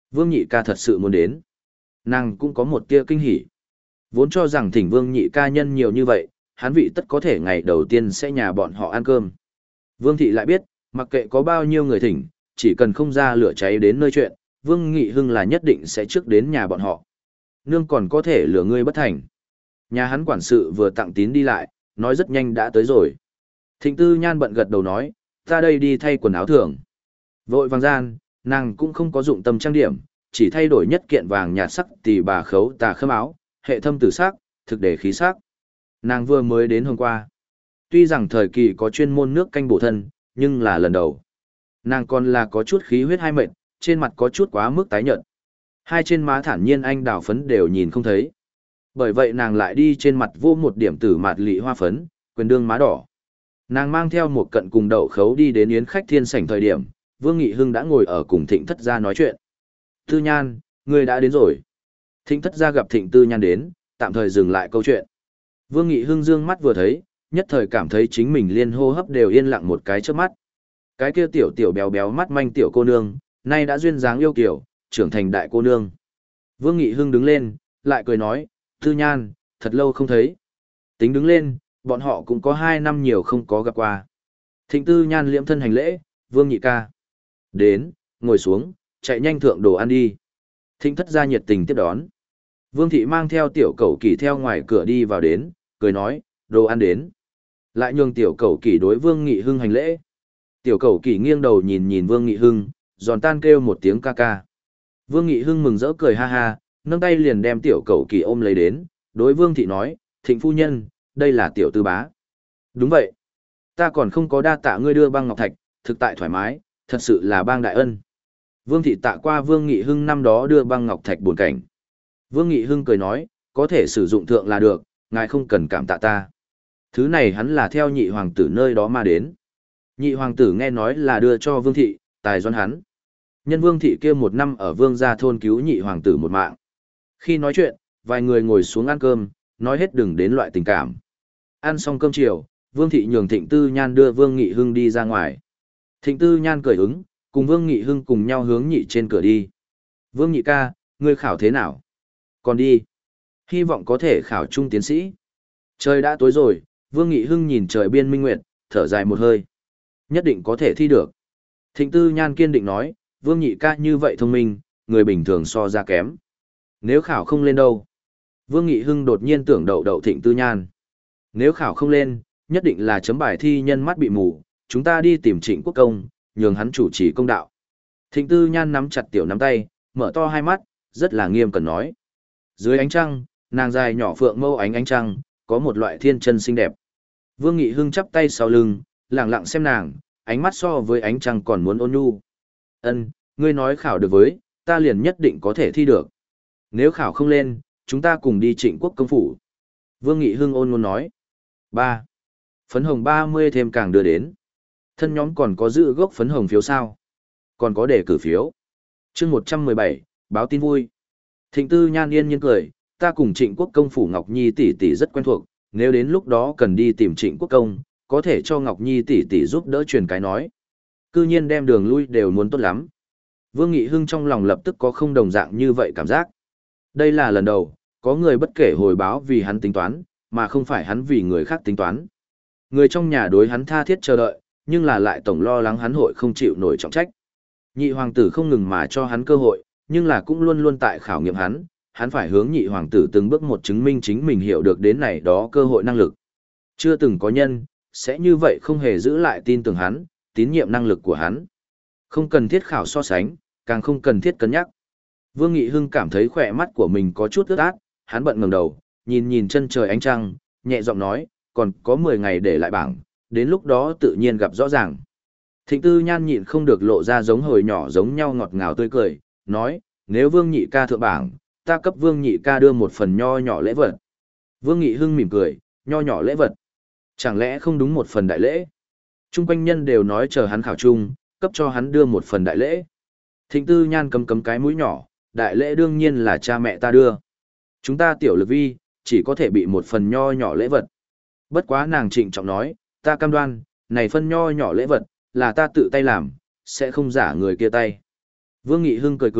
Vương Nhị ca thật sự muốn đến. Nàng cũng có một tia kinh hỉ. Vốn cho rằng thỉnh Vương Nhị ca nhân nhiều như vậy, hắn vị tất có thể ngày đầu tiên sẽ nhà bọn họ ăn cơm. Vương Thị lại biết, mặc kệ có bao nhiêu người thỉnh, chỉ cần không ra lửa cháy đến nơi chuyện, Vương Nghị Hưng là nhất định sẽ trước đến nhà bọn họ. Nương còn có thể lừa ngươi bất thành. Nhà hắn quản sự vừa tặng tín đi lại, nói rất nhanh đã tới rồi. Thịnh Tư Nhan bận gật đầu nói, ta đây đi thay quần áo thường. Vội vàng gian, nàng cũng không có dụng tâm trang điểm, chỉ thay đổi nhất kiện vàng nhạt sắc tỳ bà khấu tà khâm áo, hệ thâm tử sắc, thực để khí sắc. Nàng vừa mới đến hôm qua. Tuy rằng thời kỳ có chuyên môn nước canh bổ thân, nhưng là lần đầu. Nàng còn là có chút khí huyết hai mệt, trên mặt có chút quá mức tái nhợt. Hai trên má thản nhiên anh đào phấn đều nhìn không thấy. Bởi vậy nàng lại đi trên mặt vô một điểm tử mạt lị hoa phấn, quyền đương má đỏ. Nàng mang theo một cận cùng đậu khấu đi đến yến khách thiên sảnh thời điểm, Vương Nghị Hưng đã ngồi ở cùng Thịnh Thất Gia nói chuyện. Tư Nhan, ngươi đã đến rồi. Thịnh Thất Gia gặp Thịnh Tư Nhan đến, tạm thời dừng lại câu chuyện. Vương Nghị Hưng dương mắt vừa thấy, nhất thời cảm thấy chính mình liên hô hấp đều yên lặng một cái trước mắt. Cái kia tiểu tiểu béo béo mắt manh tiểu cô nương, nay đã duyên dáng yêu kiểu, trưởng thành đại cô nương. Vương Nghị Hưng đứng lên, lại cười nói, Tư Nhan, thật lâu không thấy. Tính đứng lên, bọn họ cũng có hai năm nhiều không có gặp qua. Thịnh Tư Nhan liễm thân hành lễ, Vương Nhị ca. Đến, ngồi xuống, chạy nhanh thượng đồ ăn đi. Thịnh Thất Gia nhiệt tình tiếp đón. Vương Thị mang theo tiểu cẩu kỳ theo ngoài cửa đi vào đến, cười nói, đồ ăn đến. Lại nhường tiểu cẩu kỳ đối Vương Nghị Hưng hành lễ. Tiểu cẩu kỳ nghiêng đầu nhìn nhìn Vương Nghị Hưng, giòn tan kêu một tiếng ca ca. Vương Nghị Hưng mừng rỡ cười ha ha, nâng tay liền đem tiểu cẩu kỳ ôm lấy đến, đối Vương Thị nói, Thịnh phu nhân, đây là tiểu tư bá. Đúng vậy. Ta còn không có đa tạ ngươi đưa băng ngọc thạch, thực tại thoải mái, thật sự là bang đại ân. Vương Thị tạ qua Vương Nghị Hưng năm đó đưa băng ngọc thạch buồn cảnh. Vương Nghị Hưng cười nói, có thể sử dụng thượng là được, ngài không cần cảm tạ ta. Thứ này hắn là theo nhị hoàng tử nơi đó mà đến. Nhị hoàng tử nghe nói là đưa cho Vương Thị, tài doan hắn. Nhân Vương Thị kia một năm ở Vương gia thôn cứu nhị hoàng tử một mạng. Khi nói chuyện, vài người ngồi xuống ăn cơm, nói hết đừng đến loại tình cảm. Ăn xong cơm chiều, Vương Thị nhường Thịnh Tư Nhan đưa Vương Nghị Hưng đi ra ngoài. Thịnh Tư Nhan cười ứng, cùng Vương Nghị Hưng cùng nhau hướng nhị trên cửa đi. Vương Nhị ca, ngươi khảo thế nào? Còn đi. Hy vọng có thể khảo trung tiến sĩ. Trời đã tối rồi, Vương Nghị Hưng nhìn trời biên minh nguyệt, thở dài một hơi. Nhất định có thể thi được. Thịnh Tư Nhan kiên định nói, Vương Nhị ca như vậy thông minh, người bình thường so ra kém. Nếu khảo không lên đâu? Vương Nghị Hưng đột nhiên tưởng đậu đậu Thịnh Tư Nhan. Nếu khảo không lên, nhất định là chấm bài thi nhân mắt bị mù, chúng ta đi tìm Trịnh Quốc Công, nhường hắn chủ trì công đạo. Thịnh Tư Nhan nắm chặt tiểu nắm tay, mở to hai mắt, rất là nghiêm cẩn nói. Dưới ánh trăng, nàng dài nhỏ phượng mâu ánh ánh trăng, có một loại thiên chân xinh đẹp. Vương Nghị Hưng chắp tay sau lưng, lặng lặng xem nàng, ánh mắt so với ánh trăng còn muốn ôn nhu. Ân, ngươi nói khảo được với, ta liền nhất định có thể thi được. Nếu khảo không lên, chúng ta cùng đi Trịnh Quốc công phủ. Vương Nghị Hưng ôn ngôn nói. Ba. Phấn hồng ba mươi thêm càng đưa đến. Thân nhóm còn có giữ gốc phấn hồng phiếu sao? Còn có đề cử phiếu. Chương một trăm mười bảy, báo tin vui. Thịnh Tư Nhan yên nhiên cười, ta cùng Trịnh Quốc công phủ Ngọc Nhi tỷ tỷ rất quen thuộc, nếu đến lúc đó cần đi tìm Trịnh Quốc công, có thể cho Ngọc Nhi tỷ tỷ giúp đỡ truyền cái nói. Cư nhiên đem đường lui đều muốn tốt lắm. Vương Nghị Hưng trong lòng lập tức có không đồng dạng như vậy cảm giác. Đây là lần đầu, có người bất kể hồi báo vì hắn tính toán, mà không phải hắn vì người khác tính toán. Người trong nhà đối hắn tha thiết chờ đợi, nhưng là lại tổng lo lắng hắn hội không chịu nổi trọng trách. Nhị hoàng tử không ngừng mà cho hắn cơ hội, nhưng là cũng luôn luôn tại khảo nghiệm hắn, hắn phải hướng nhị hoàng tử từng bước một chứng minh chính mình hiểu được đến này đó cơ hội năng lực. Chưa từng có nhân, sẽ như vậy không hề giữ lại tin tưởng hắn, tín nhiệm năng lực của hắn. Không cần thiết khảo so sánh, càng không cần thiết cân nhắc. Vương Nghị Hưng cảm thấy khỏe mắt của mình có chút ướt át, hắn bận ngẩng đầu, nhìn nhìn chân trời ánh trăng, nhẹ giọng nói, còn có mười ngày để lại bảng, đến lúc đó tự nhiên gặp rõ ràng. Thịnh Tư Nhan nhịn không được lộ ra giống hồi nhỏ giống nhau ngọt ngào tươi cười, nói, nếu Vương Nhị ca thượng bảng, ta cấp Vương Nhị ca đưa một phần nho nhỏ lễ vật. Vương Nghị Hưng mỉm cười, nho nhỏ lễ vật. Chẳng lẽ không đúng một phần đại lễ? Trung quanh nhân đều nói chờ hắn khảo chung, cấp cho hắn đưa một phần đại lễ. Thịnh Tư Nhan cấm cấm cái mũi nhỏ, đại lễ đương nhiên là cha mẹ ta đưa. Chúng ta tiểu lực vi, chỉ có thể bị một phần nho nhỏ lễ vật. Bất quá nàng trịnh trọng nói, ta cam đoan, này phân nho nhỏ lễ vật, là ta tự tay làm, sẽ không giả người kia tay. Vương Nghị Hưng cười cười,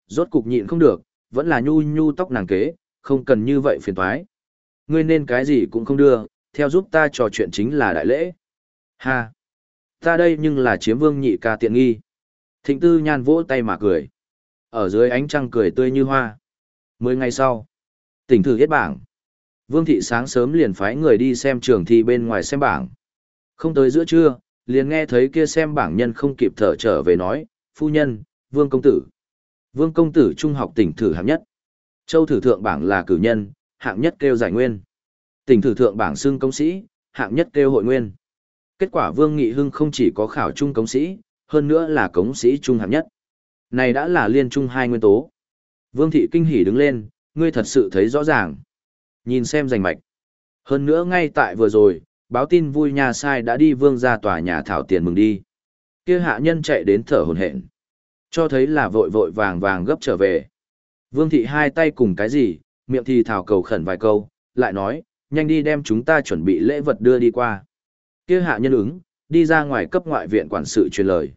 rốt cục nhịn không được, vẫn là nhu nhu tóc nàng kế, không cần như vậy phiền toái. Ngươi nên cái gì cũng không đưa, theo giúp ta trò chuyện chính là đại lễ. Ha! Ta đây nhưng là chiếm Vương Nhị ca tiện nghi. Thịnh Tư Nhan vỗ tay mà cười. Ở dưới ánh trăng cười tươi như hoa. Mười ngày sau, tỉnh thử hết bảng. Vương Thị sáng sớm liền phái người đi xem trường thi bên ngoài xem bảng. Không tới giữa trưa, liền nghe thấy kia xem bảng nhân không kịp thở trở về nói, phu nhân, Vương công tử. Vương công tử trung học tỉnh thử hạng nhất. Châu thử thượng bảng là cử nhân, hạng nhất kêu giải nguyên. Tỉnh thử thượng bảng xưng công sĩ, hạng nhất kêu hội nguyên. Kết quả Vương Nghị Hưng không chỉ có khảo trung công sĩ, hơn nữa là công sĩ trung hạng nhất. Này đã là liên trung hai nguyên tố. Vương Thị kinh hỉ đứng lên, ngươi thật sự thấy rõ ràng. Nhìn xem rành mạch. Hơn nữa ngay tại vừa rồi, báo tin vui nhà sai đã đi Vương ra tòa nhà thảo tiền mừng đi. Kia hạ nhân chạy đến thở hổn hển, cho thấy là vội vội vàng vàng gấp trở về. Vương Thị hai tay cùng cái gì, miệng thì thảo cầu khẩn vài câu, lại nói, nhanh đi đem chúng ta chuẩn bị lễ vật đưa đi qua. Kia hạ nhân ứng, đi ra ngoài cấp ngoại viện quản sự truyền lời.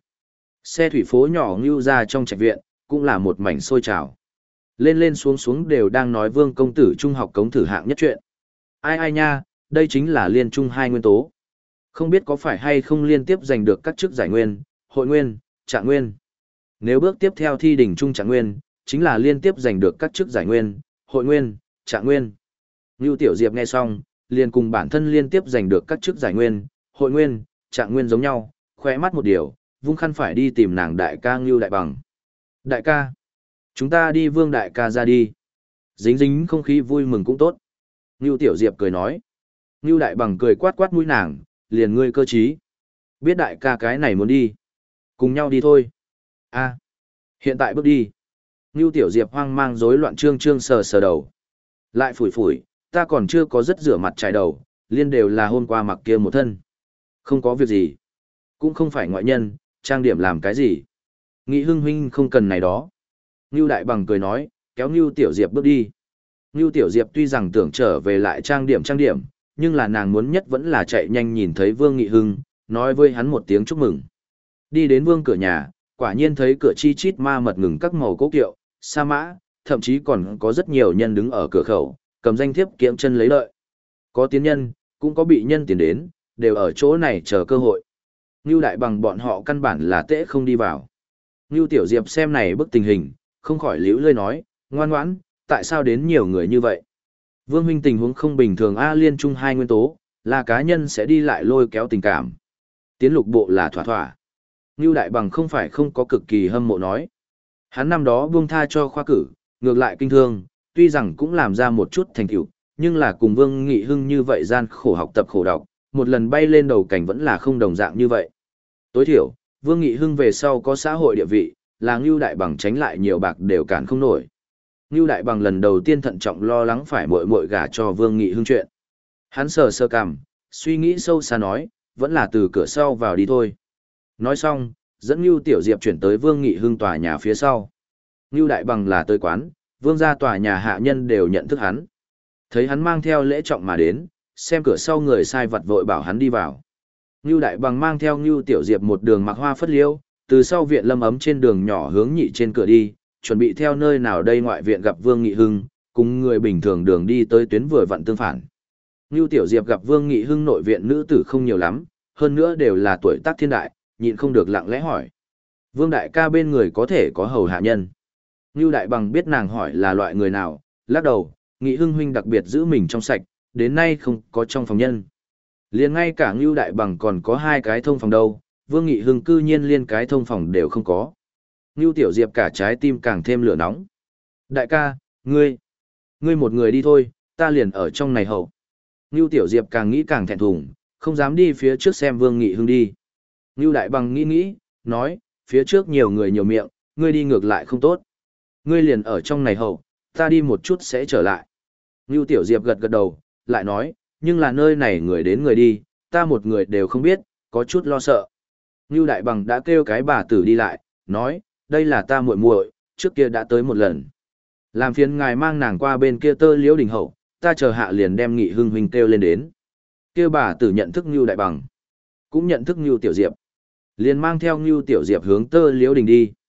Xe thủy phố nhỏ ngưu ra trong trạch viện, cũng là một mảnh sôi trào. Lên lên xuống xuống đều đang nói Vương công tử trung học cống thử hạng nhất chuyện. Ai ai nha, đây chính là liên trung hai nguyên tố. Không biết có phải hay không liên tiếp giành được các chức giải nguyên, hội nguyên, trạng nguyên. Nếu bước tiếp theo thi đỉnh trung trạng nguyên, chính là liên tiếp giành được các chức giải nguyên, hội nguyên, trạng nguyên. Ngưu Tiểu Diệp nghe xong, liền cùng bản thân liên tiếp giành được các chức giải nguyên, hội nguyên, trạng nguyên giống nhau, khỏe mắt một điều, vung khăn phải đi tìm nàng đại ca Ngưu Đại Bằng. Đại ca, chúng ta đi Vương đại ca ra đi. Dính dính không khí vui mừng cũng tốt. Ngưu Tiểu Diệp cười nói. Ngưu Đại Bằng cười quát quát mũi nàng, liền ngươi cơ trí. Biết đại ca cái này muốn đi. Cùng nhau đi thôi. A, hiện tại bước đi. Ngưu Tiểu Diệp hoang mang rối loạn trương trương sờ sờ đầu. Lại phủi phủi, ta còn chưa có rất rửa mặt trải đầu, liên đều là hôm qua mặc kia một thân. Không có việc gì. Cũng không phải ngoại nhân, trang điểm làm cái gì. Nghị Hưng huynh không cần này đó. Ngưu Đại Bằng cười nói, kéo Ngưu Tiểu Diệp bước đi. Ngưu Tiểu Diệp tuy rằng tưởng trở về lại trang điểm trang điểm, nhưng là nàng muốn nhất vẫn là chạy nhanh nhìn thấy Vương Nghị Hưng, nói với hắn một tiếng chúc mừng. Đi đến Vương cửa nhà, quả nhiên thấy cửa chi chít ma mật ngừng các màu cố kiệu, sa mã, thậm chí còn có rất nhiều nhân đứng ở cửa khẩu, cầm danh thiếp kiệm chân lấy lợi. Có tiến nhân, cũng có bị nhân tiền đến, đều ở chỗ này chờ cơ hội. Ngưu Đại Bằng bọn họ căn bản là tễ không đi vào. Ngưu Tiểu Diệp xem này bức tình hình, không khỏi liễu lơi nói, ngoan ngoãn, tại sao đến nhiều người như vậy? Vương huynh tình huống không bình thường A liên trung hai nguyên tố, là cá nhân sẽ đi lại lôi kéo tình cảm. Tiến lục bộ là thỏa thỏa. Ngưu Đại Bằng không phải không có cực kỳ hâm mộ nói. Hắn năm đó buông tha cho khoa cử, ngược lại kinh thương, tuy rằng cũng làm ra một chút thành tựu, nhưng là cùng Vương Nghị Hưng như vậy gian khổ học tập khổ đọc, một lần bay lên đầu cảnh vẫn là không đồng dạng như vậy. Tối thiểu, Vương Nghị Hưng về sau có xã hội địa vị, là Ngưu Đại Bằng tránh lại nhiều bạc đều cản không nổi. Ngưu Đại Bằng lần đầu tiên thận trọng lo lắng phải muội muội gả cho Vương Nghị Hưng chuyện. Hắn sờ sơ cằm, suy nghĩ sâu xa nói, vẫn là từ cửa sau vào đi thôi. Nói xong, dẫn Ngưu Tiểu Diệp chuyển tới Vương Nghị Hưng tòa nhà phía sau. Ngưu Đại Bằng là tới quán, Vương gia tòa nhà hạ nhân đều nhận thức hắn. Thấy hắn mang theo lễ trọng mà đến, xem cửa sau người sai vật vội bảo hắn đi vào. Ngưu Đại Bằng mang theo Ngưu Tiểu Diệp một đường mặc hoa phất liêu, từ sau viện lâm ấm trên đường nhỏ hướng nhị trên cửa đi, chuẩn bị theo nơi nào đây ngoại viện gặp Vương Nghị Hưng, cùng người bình thường đường đi tới tuyến vừa vặn tương phản. Ngưu Tiểu Diệp gặp Vương Nghị Hưng nội viện nữ tử không nhiều lắm, hơn nữa đều là tuổi tác thiên đại, nhịn không được lặng lẽ hỏi. Vương đại ca bên người có thể có hầu hạ nhân. Ngưu Đại Bằng biết nàng hỏi là loại người nào, lắc đầu, Nghị Hưng huynh đặc biệt giữ mình trong sạch, đến nay không có trong phòng nhân. Liền ngay cả Ngưu Đại Bằng còn có hai cái thông phòng đâu, Vương Nghị Hưng cư nhiên liên cái thông phòng đều không có. Ngưu Tiểu Diệp cả trái tim càng thêm lửa nóng. Đại ca, ngươi, ngươi một người đi thôi, ta liền ở trong này hầu. Ngưu Tiểu Diệp càng nghĩ càng thẹn thùng, không dám đi phía trước xem Vương Nghị Hưng đi. Ngưu Đại Bằng nghĩ nghĩ, nói, phía trước nhiều người nhiều miệng, ngươi đi ngược lại không tốt. Ngươi liền ở trong này hầu, ta đi một chút sẽ trở lại. Ngưu Tiểu Diệp gật gật đầu, lại nói, nhưng là nơi này người đến người đi, ta một người đều không biết, có chút lo sợ. Ngưu Đại Bằng đã kêu cái bà tử đi lại, nói, đây là ta muội muội, trước kia đã tới một lần. Làm phiền ngài mang nàng qua bên kia tơ liễu đình hậu, ta chờ hạ liền đem Nghị Hưng huynh kêu lên đến. Kêu bà tử nhận thức Ngưu Đại Bằng, cũng nhận thức Ngưu Tiểu Diệp. Liền mang theo Ngưu Tiểu Diệp hướng tơ liễu đình đi.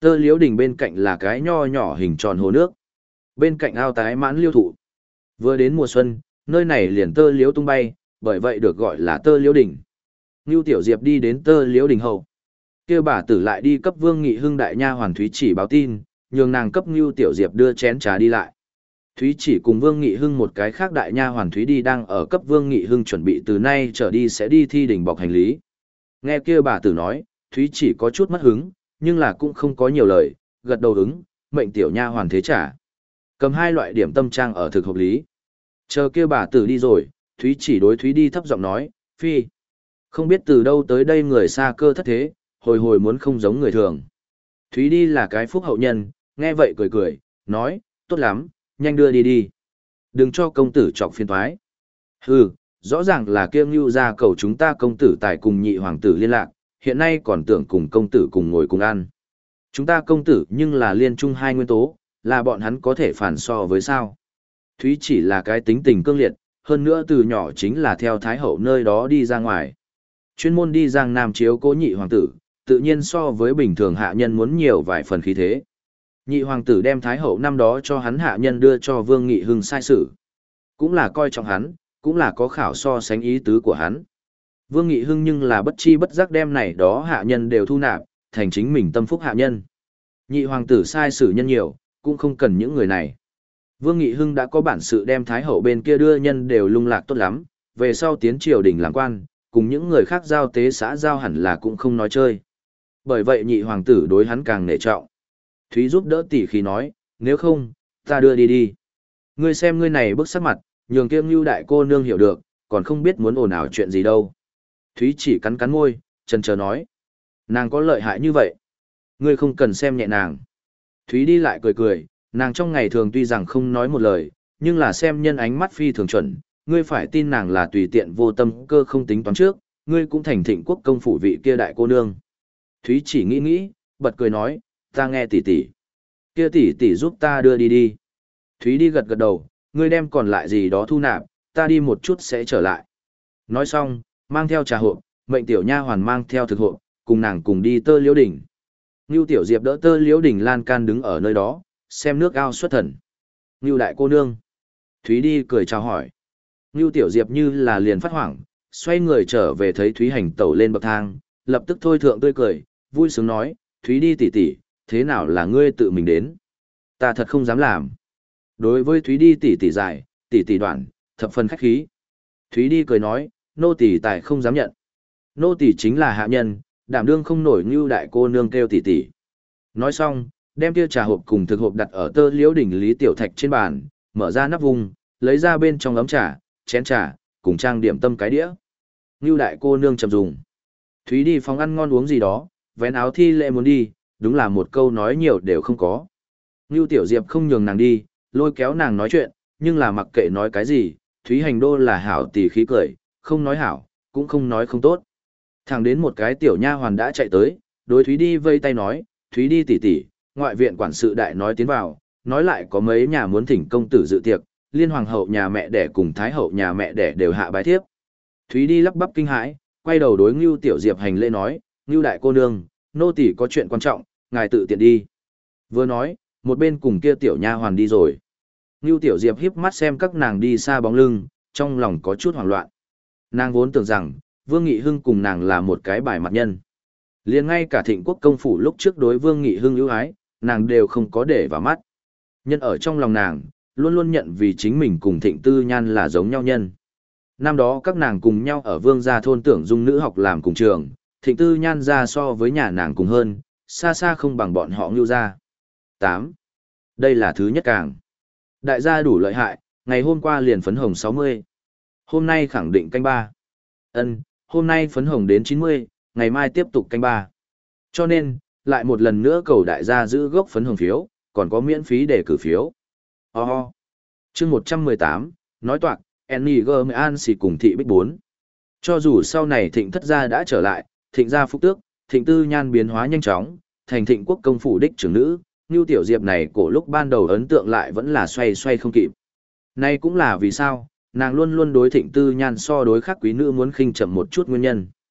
Tơ liễu đình bên cạnh là cái nho nhỏ hình tròn hồ nước. Bên cạnh ao tái mãn liêu thụ. Vừa đến mùa xuân, nơi này liền tơ liễu tung bay, bởi vậy được gọi là tơ liễu đình. Ngưu Tiểu Diệp đi đến tơ liễu đình hậu. Kia bà tử lại đi cấp Vương Nghị Hưng đại nha hoàn Thúy Chỉ báo tin, nhường nàng cấp Ngưu Tiểu Diệp đưa chén trà đi lại. Thúy Chỉ cùng Vương Nghị Hưng một cái khác đại nha hoàn Thúy đi đang ở cấp Vương Nghị Hưng chuẩn bị từ nay trở đi sẽ đi thi đình bọc hành lý. Nghe kia bà tử nói, Thúy Chỉ có chút mất hứng, nhưng là cũng không có nhiều lời, gật đầu ứng, mệnh tiểu nha hoàn thế trả. Cầm hai loại điểm tâm trang ở thực hợp lý. Chờ kia bà tử đi rồi, Thúy Chỉ đối Thúy đi thấp giọng nói, phi. Không biết từ đâu tới đây người xa cơ thất thế, hồi hồi muốn không giống người thường. Thúy đi là cái phúc hậu nhân, nghe vậy cười cười, nói, tốt lắm, nhanh đưa đi đi. Đừng cho công tử chọc phiền toái. Hừ, rõ ràng là kia Ngưu ra cầu chúng ta công tử tài cùng nhị hoàng tử liên lạc, hiện nay còn tưởng cùng công tử cùng ngồi cùng ăn. Chúng ta công tử nhưng là liên chung hai nguyên tố, là bọn hắn có thể phản so với sao. Thúy chỉ là cái tính tình cương liệt, hơn nữa từ nhỏ chính là theo thái hậu nơi đó đi ra ngoài. Chuyên môn đi Giang Nam chiếu cố nhị hoàng tử, tự nhiên so với bình thường hạ nhân muốn nhiều vài phần khí thế. Nhị hoàng tử đem thái hậu năm đó cho hắn hạ nhân đưa cho Vương Nghị Hưng sai sử. Cũng là coi trọng hắn, cũng là có khảo so sánh ý tứ của hắn. Vương Nghị Hưng nhưng là bất chi bất giác đem này đó hạ nhân đều thu nạp, thành chính mình tâm phúc hạ nhân. Nhị hoàng tử sai sử nhân nhiều, cũng không cần những người này. Vương Nghị Hưng đã có bản sự đem thái hậu bên kia đưa nhân đều lung lạc tốt lắm, về sau tiến triều đình làm quan, cùng những người khác giao tế xã giao hẳn là cũng không nói chơi. Bởi vậy nhị hoàng tử đối hắn càng nể trọng. Thúy giúp đỡ tỷ khí nói, nếu không, ta đưa đi đi. Ngươi xem ngươi này bức sắc mặt, nhường kia Ngưu đại cô nương hiểu được, còn không biết muốn ồn ào chuyện gì đâu. Thúy chỉ cắn cắn môi, chần chờ nói. Nàng có lợi hại như vậy. Ngươi không cần xem nhẹ nàng. Thúy đi lại cười cười, nàng trong ngày thường tuy rằng không nói một lời, nhưng là xem nhân ánh mắt phi thường chuẩn. Ngươi phải tin nàng là tùy tiện vô tâm cơ không tính toán trước, ngươi cũng thành thịnh quốc công phủ vị kia đại cô nương. Thúy chỉ nghĩ nghĩ, bật cười nói, ta nghe tỷ tỷ. Kia tỷ tỷ giúp ta đưa đi đi. Thúy đi gật gật đầu, ngươi đem còn lại gì đó thu nạp, ta đi một chút sẽ trở lại. Nói xong, mang theo trà hộp, mệnh tiểu nha hoàn mang theo thực hộp, cùng nàng cùng đi tơ liễu đỉnh. Ngưu Tiểu Diệp đỡ tơ liễu đỉnh lan can đứng ở nơi đó, xem nước ao xuất thần. Ngưu đại cô nương. Thúy đi cười chào hỏi. Ngưu Tiểu Diệp như là liền phát hoảng, xoay người trở về thấy Thúy hành tẩu lên bậc thang, lập tức thôi thượng tươi cười, vui sướng nói, Thúy đi tỷ tỷ, thế nào là ngươi tự mình đến? Ta thật không dám làm. Đối với Thúy đi tỷ tỷ dài, tỷ tỷ đoạn, thập phần khách khí. Thúy đi cười nói, nô tỷ tài không dám nhận. Nô tỷ chính là hạ nhân, đảm đương không nổi như đại cô nương kêu tỷ tỷ. Nói xong, đem kia trà hộp cùng thực hộp đặt ở tơ liễu đỉnh Lý Tiểu Thạch trên bàn, mở ra nắp vùng, lấy ra bên trong ấm trà, chén trà, cùng trang điểm tâm cái đĩa. Như đại cô nương chậm dùng. Thúy đi phòng ăn ngon uống gì đó, vén áo thi lệ muốn đi, đúng là một câu nói nhiều đều không có. Ngưu Tiểu Diệp không nhường nàng đi, lôi kéo nàng nói chuyện, nhưng là mặc kệ nói cái gì, Thúy hành đô là hảo tỷ khí cười, không nói hảo, cũng không nói không tốt. Thẳng đến một cái tiểu nha hoàn đã chạy tới, đối Thúy đi vây tay nói, Thúy đi tỷ tỷ, ngoại viện quản sự đại nói tiến vào, nói lại có mấy nhà muốn thỉnh công tử dự tiệc, liên hoàng hậu nhà mẹ đẻ cùng thái hậu nhà mẹ đẻ đều hạ bái thiếp. Thúy đi lắp bắp kinh hãi, quay đầu đối Ngưu Tiểu Diệp hành lễ nói, Ngưu đại cô nương, nô tỷ có chuyện quan trọng, ngài tự tiện đi. Vừa nói, một bên cùng kia tiểu nha hoàn đi rồi. Ngưu Tiểu Diệp híp mắt xem các nàng đi xa bóng lưng, trong lòng có chút hoảng loạn. Nàng vốn tưởng rằng, Vương Nghị Hưng cùng nàng là một cái bài mặt nhân. Liền ngay cả thịnh quốc công phủ lúc trước đối Vương Nghị Hưng ưu ái, nàng đều không có để vào mắt. Nhân ở trong lòng nàng, luôn luôn nhận vì chính mình cùng thịnh tư nhan là giống nhau nhân. Năm đó các nàng cùng nhau ở Vương gia thôn Tưởng Dung nữ học làm cùng trường, thịnh tư nhan ra so với nhà nàng cùng hơn, xa xa không bằng bọn họ Ngưu gia. tám. Đây là thứ nhất càng. Đại gia đủ lợi hại, ngày hôm qua liền phấn hồng sáu mươi. Hôm nay khẳng định canh ba. Ân, hôm nay phấn hồng đến chín mươi, ngày mai tiếp tục canh ba. Cho nên, lại một lần nữa cầu đại gia giữ gốc phấn hồng phiếu, còn có miễn phí để cử phiếu. Oh, oh. Chương một trăm mười tám, nói toạc, Annie German xì cùng thị bích bốn. Cho dù sau này thịnh thất gia đã trở lại, thịnh gia phúc tước, thịnh tư nhan biến hóa nhanh chóng, thành thịnh quốc công phủ đích trưởng nữ, Ngưu Tiểu Diệp này cổ lúc ban đầu ấn tượng lại vẫn là xoay xoay không kịp. Nay cũng là vì sao, nàng luôn luôn đối thịnh tư nhan so đối khác quý nữ muốn khinh chậm một chút nguyên nhân.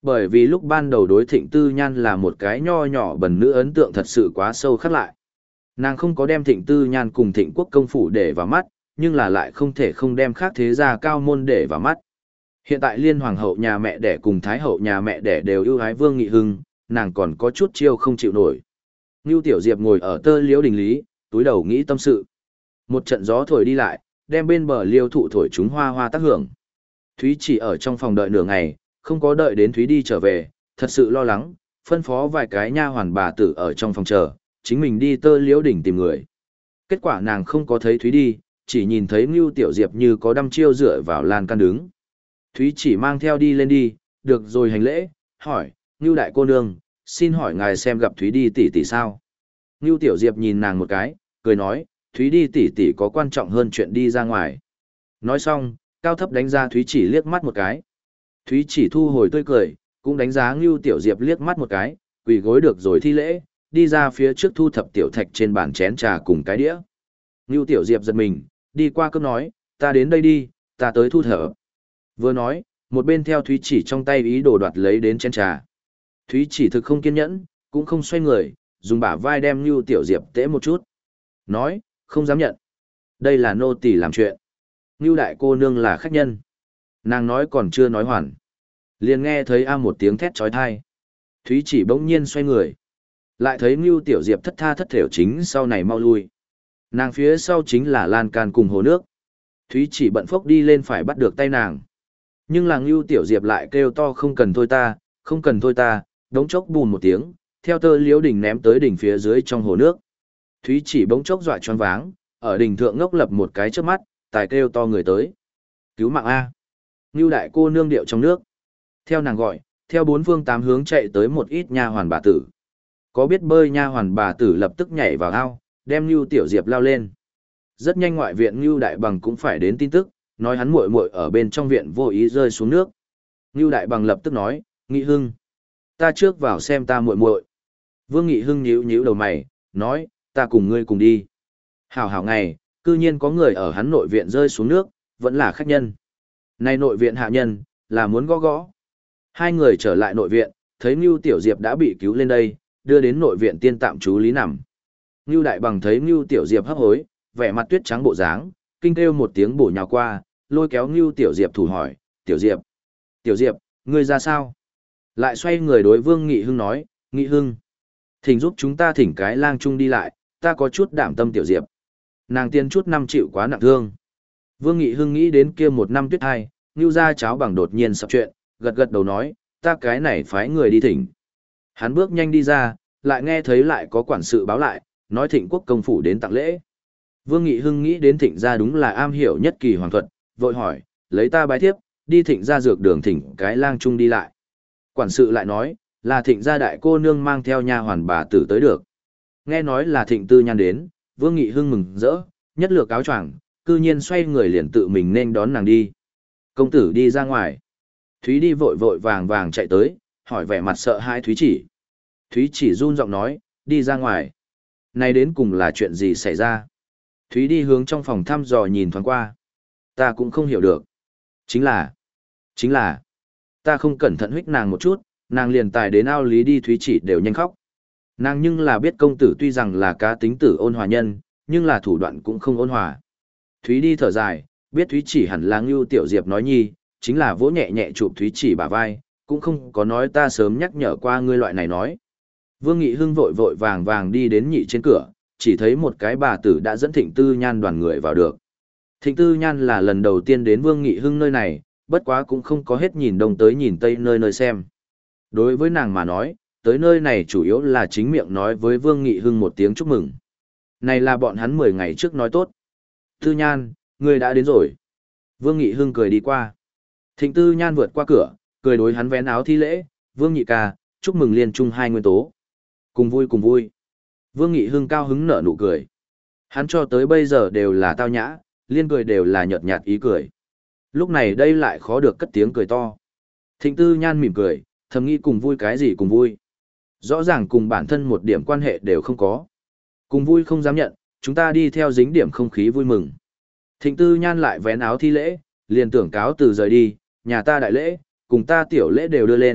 Bởi vì lúc ban đầu đối Thịnh Tư Nhan là một cái nho nhỏ bần nữ ấn tượng thật sự quá sâu khắc lại. Nàng không có đem Thịnh Tư Nhan cùng Thịnh Quốc công phủ để vào mắt, nhưng là lại không thể không đem khác thế gia cao môn để vào mắt. Hiện tại Liên Hoàng hậu nhà mẹ đẻ cùng Thái hậu nhà mẹ đẻ đều ưu ái Vương Nghị Hưng, nàng còn có chút chiêu không chịu nổi. Ngưu Tiểu Diệp ngồi ở tơ liễu đình lý, túi đầu nghĩ tâm sự. Một trận gió thổi đi lại, đem bên bờ liêu thụ thổi chúng hoa hoa tác hưởng. Thúy chỉ ở trong phòng đợi nửa ngày, không có đợi đến Thúy đi trở về, thật sự lo lắng, phân phó vài cái nha hoàn bà tử ở trong phòng chờ, chính mình đi tơ liễu đỉnh tìm người. Kết quả nàng không có thấy Thúy đi, chỉ nhìn thấy Ngưu Tiểu Diệp như có đăm chiêu dựa vào lan can đứng. Thúy chỉ mang theo đi lên đi, được rồi hành lễ, hỏi, Ngưu đại cô nương, xin hỏi ngài xem gặp Thúy đi tỷ tỷ sao? Ngưu Tiểu Diệp nhìn nàng một cái, cười nói, Thúy đi tỷ tỷ có quan trọng hơn chuyện đi ra ngoài. Nói xong, cao thấp đánh giá Thúy chỉ liếc mắt một cái. Thúy chỉ thu hồi tươi cười, cũng đánh giá Ngưu Tiểu Diệp liếc mắt một cái, quỳ gối được rồi thi lễ, đi ra phía trước thu thập tiểu thạch trên bàn chén trà cùng cái đĩa. Ngưu Tiểu Diệp giật mình, đi qua cướp nói, ta đến đây đi, ta tới thu thở. Vừa nói, một bên theo Thúy chỉ trong tay ý đồ đoạt lấy đến chén trà. Thúy chỉ thực không kiên nhẫn, cũng không xoay người, dùng bả vai đem Ngưu Tiểu Diệp tễ một chút. Nói, không dám nhận. Đây là nô tỳ làm chuyện. Ngưu đại cô nương là khách nhân. Nàng nói còn chưa nói hoàn. Liền nghe thấy a một tiếng thét trói thai. Thúy chỉ bỗng nhiên xoay người. Lại thấy Ngưu Tiểu Diệp thất tha thất thểu chính sau này mau lui. Nàng phía sau chính là lan can cùng hồ nước. Thúy chỉ bận phốc đi lên phải bắt được tay nàng. Nhưng là Ngưu Tiểu Diệp lại kêu to không cần thôi ta, không cần thôi ta, đống chốc bùn một tiếng, theo tơ liễu đỉnh ném tới đỉnh phía dưới trong hồ nước. Thúy chỉ bỗng chốc dọa choáng váng, ở đỉnh thượng ngốc lập một cái trước mắt, tài kêu to người tới. Cứu mạng A. Ngưu đại cô nương điệu trong nước. Theo nàng gọi, theo bốn phương tám hướng chạy tới một ít nha hoàn bà tử. Có biết bơi nha hoàn bà tử lập tức nhảy vào ao, đem Ngưu Tiểu Diệp lao lên. Rất nhanh ngoại viện Ngưu Đại Bằng cũng phải đến tin tức, nói hắn muội muội ở bên trong viện vô ý rơi xuống nước. Ngưu Đại Bằng lập tức nói, Nghị Hưng, ta trước vào xem ta muội muội. Vương Nghị Hưng nhíu nhíu đầu mày, nói, ta cùng ngươi cùng đi. Hảo hảo ngày, cư nhiên có người ở hắn nội viện rơi xuống nước, vẫn là khách nhân. Nay nội viện hạ nhân, là muốn gõ gõ. Hai người trở lại nội viện, thấy Ngưu Tiểu Diệp đã bị cứu lên đây, đưa đến nội viện tiên tạm trú lý nằm. Ngưu Đại Bằng thấy Ngưu Tiểu Diệp hấp hối, vẻ mặt tuyết trắng bộ dáng, kinh kêu một tiếng bổ nhào qua, lôi kéo Ngưu Tiểu Diệp thủ hỏi, Tiểu Diệp, Tiểu Diệp, ngươi ra sao? Lại xoay người đối Vương Nghị Hưng nói, Nghị Hưng, thỉnh giúp chúng ta thỉnh cái lang trung đi lại, ta có chút đảm tâm Tiểu Diệp. Nàng tiên chút năm chịu quá nặng thương. Vương Nghị Hưng nghĩ đến kia một năm tuyết hai, Ngưu gia cháo bằng đột nhiên sập chuyện, gật gật đầu nói, ta cái này phái người đi thỉnh. Hắn bước nhanh đi ra, lại nghe thấy lại có quản sự báo lại, nói Thịnh Quốc công phủ đến tặng lễ. Vương Nghị Hưng nghĩ đến Thịnh gia đúng là am hiểu nhất kỳ hoàng thuật, vội hỏi, lấy ta bái thiếp, đi Thịnh gia dược đường thỉnh cái lang trung đi lại. Quản sự lại nói, là Thịnh gia đại cô nương mang theo nha hoàn bà tử tới được. Nghe nói là Thịnh Tư Nhan đến, Vương Nghị Hưng mừng rỡ, nhất lược áo choàng, cư nhiên xoay người liền tự mình nên đón nàng đi. Công tử đi ra ngoài. Thúy đi vội vội vàng vàng chạy tới, hỏi vẻ mặt sợ hãi Thúy chỉ. Thúy chỉ run giọng nói, đi ra ngoài. Này đến cùng là chuyện gì xảy ra? Thúy đi hướng trong phòng thăm dò nhìn thoáng qua. Ta cũng không hiểu được. Chính là, chính là, ta không cẩn thận huých nàng một chút, nàng liền tài đến ao lý đi Thúy chỉ đều nhanh khóc. Nàng nhưng là biết công tử tuy rằng là cá tính tử ôn hòa nhân, nhưng là thủ đoạn cũng không ôn hòa. Thúy đi thở dài, biết Thúy chỉ hẳn là Ngưu Tiểu Diệp nói nhi, chính là vỗ nhẹ nhẹ chụp Thúy chỉ bả vai, cũng không có nói ta sớm nhắc nhở qua ngươi loại này nói. Vương Nghị Hưng vội vội vàng vàng đi đến nhị trên cửa, chỉ thấy một cái bà tử đã dẫn Thịnh Tư Nhan đoàn người vào được. Thịnh Tư Nhan là lần đầu tiên đến Vương Nghị Hưng nơi này, bất quá cũng không có hết nhìn đông tới nhìn tây nơi nơi xem. Đối với nàng mà nói, tới nơi này chủ yếu là chính miệng nói với Vương Nghị Hưng một tiếng chúc mừng. Này là bọn hắn mười ngày trước nói tốt. Tư Nhan, ngươi đã đến rồi. Vương Nghị Hưng cười đi qua. Thịnh Tư Nhan vượt qua cửa, cười đối hắn vén áo thi lễ, Vương Nhị ca, chúc mừng liên trung hai nguyên tố. Cùng vui cùng vui. Vương Nghị Hưng cao hứng nở nụ cười. Hắn cho tới bây giờ đều là tao nhã, liên cười đều là nhợt nhạt ý cười. Lúc này đây lại khó được cất tiếng cười to. Thịnh Tư Nhan mỉm cười, thầm nghĩ cùng vui cái gì cùng vui. Rõ ràng cùng bản thân một điểm quan hệ đều không có. Cùng vui không dám nhận, chúng ta đi theo dính điểm không khí vui mừng. Thịnh Tư Nhan lại vén áo thi lễ, liền tưởng cáo từ rời đi, nhà ta đại lễ, cùng ta tiểu lễ đều đưa lên,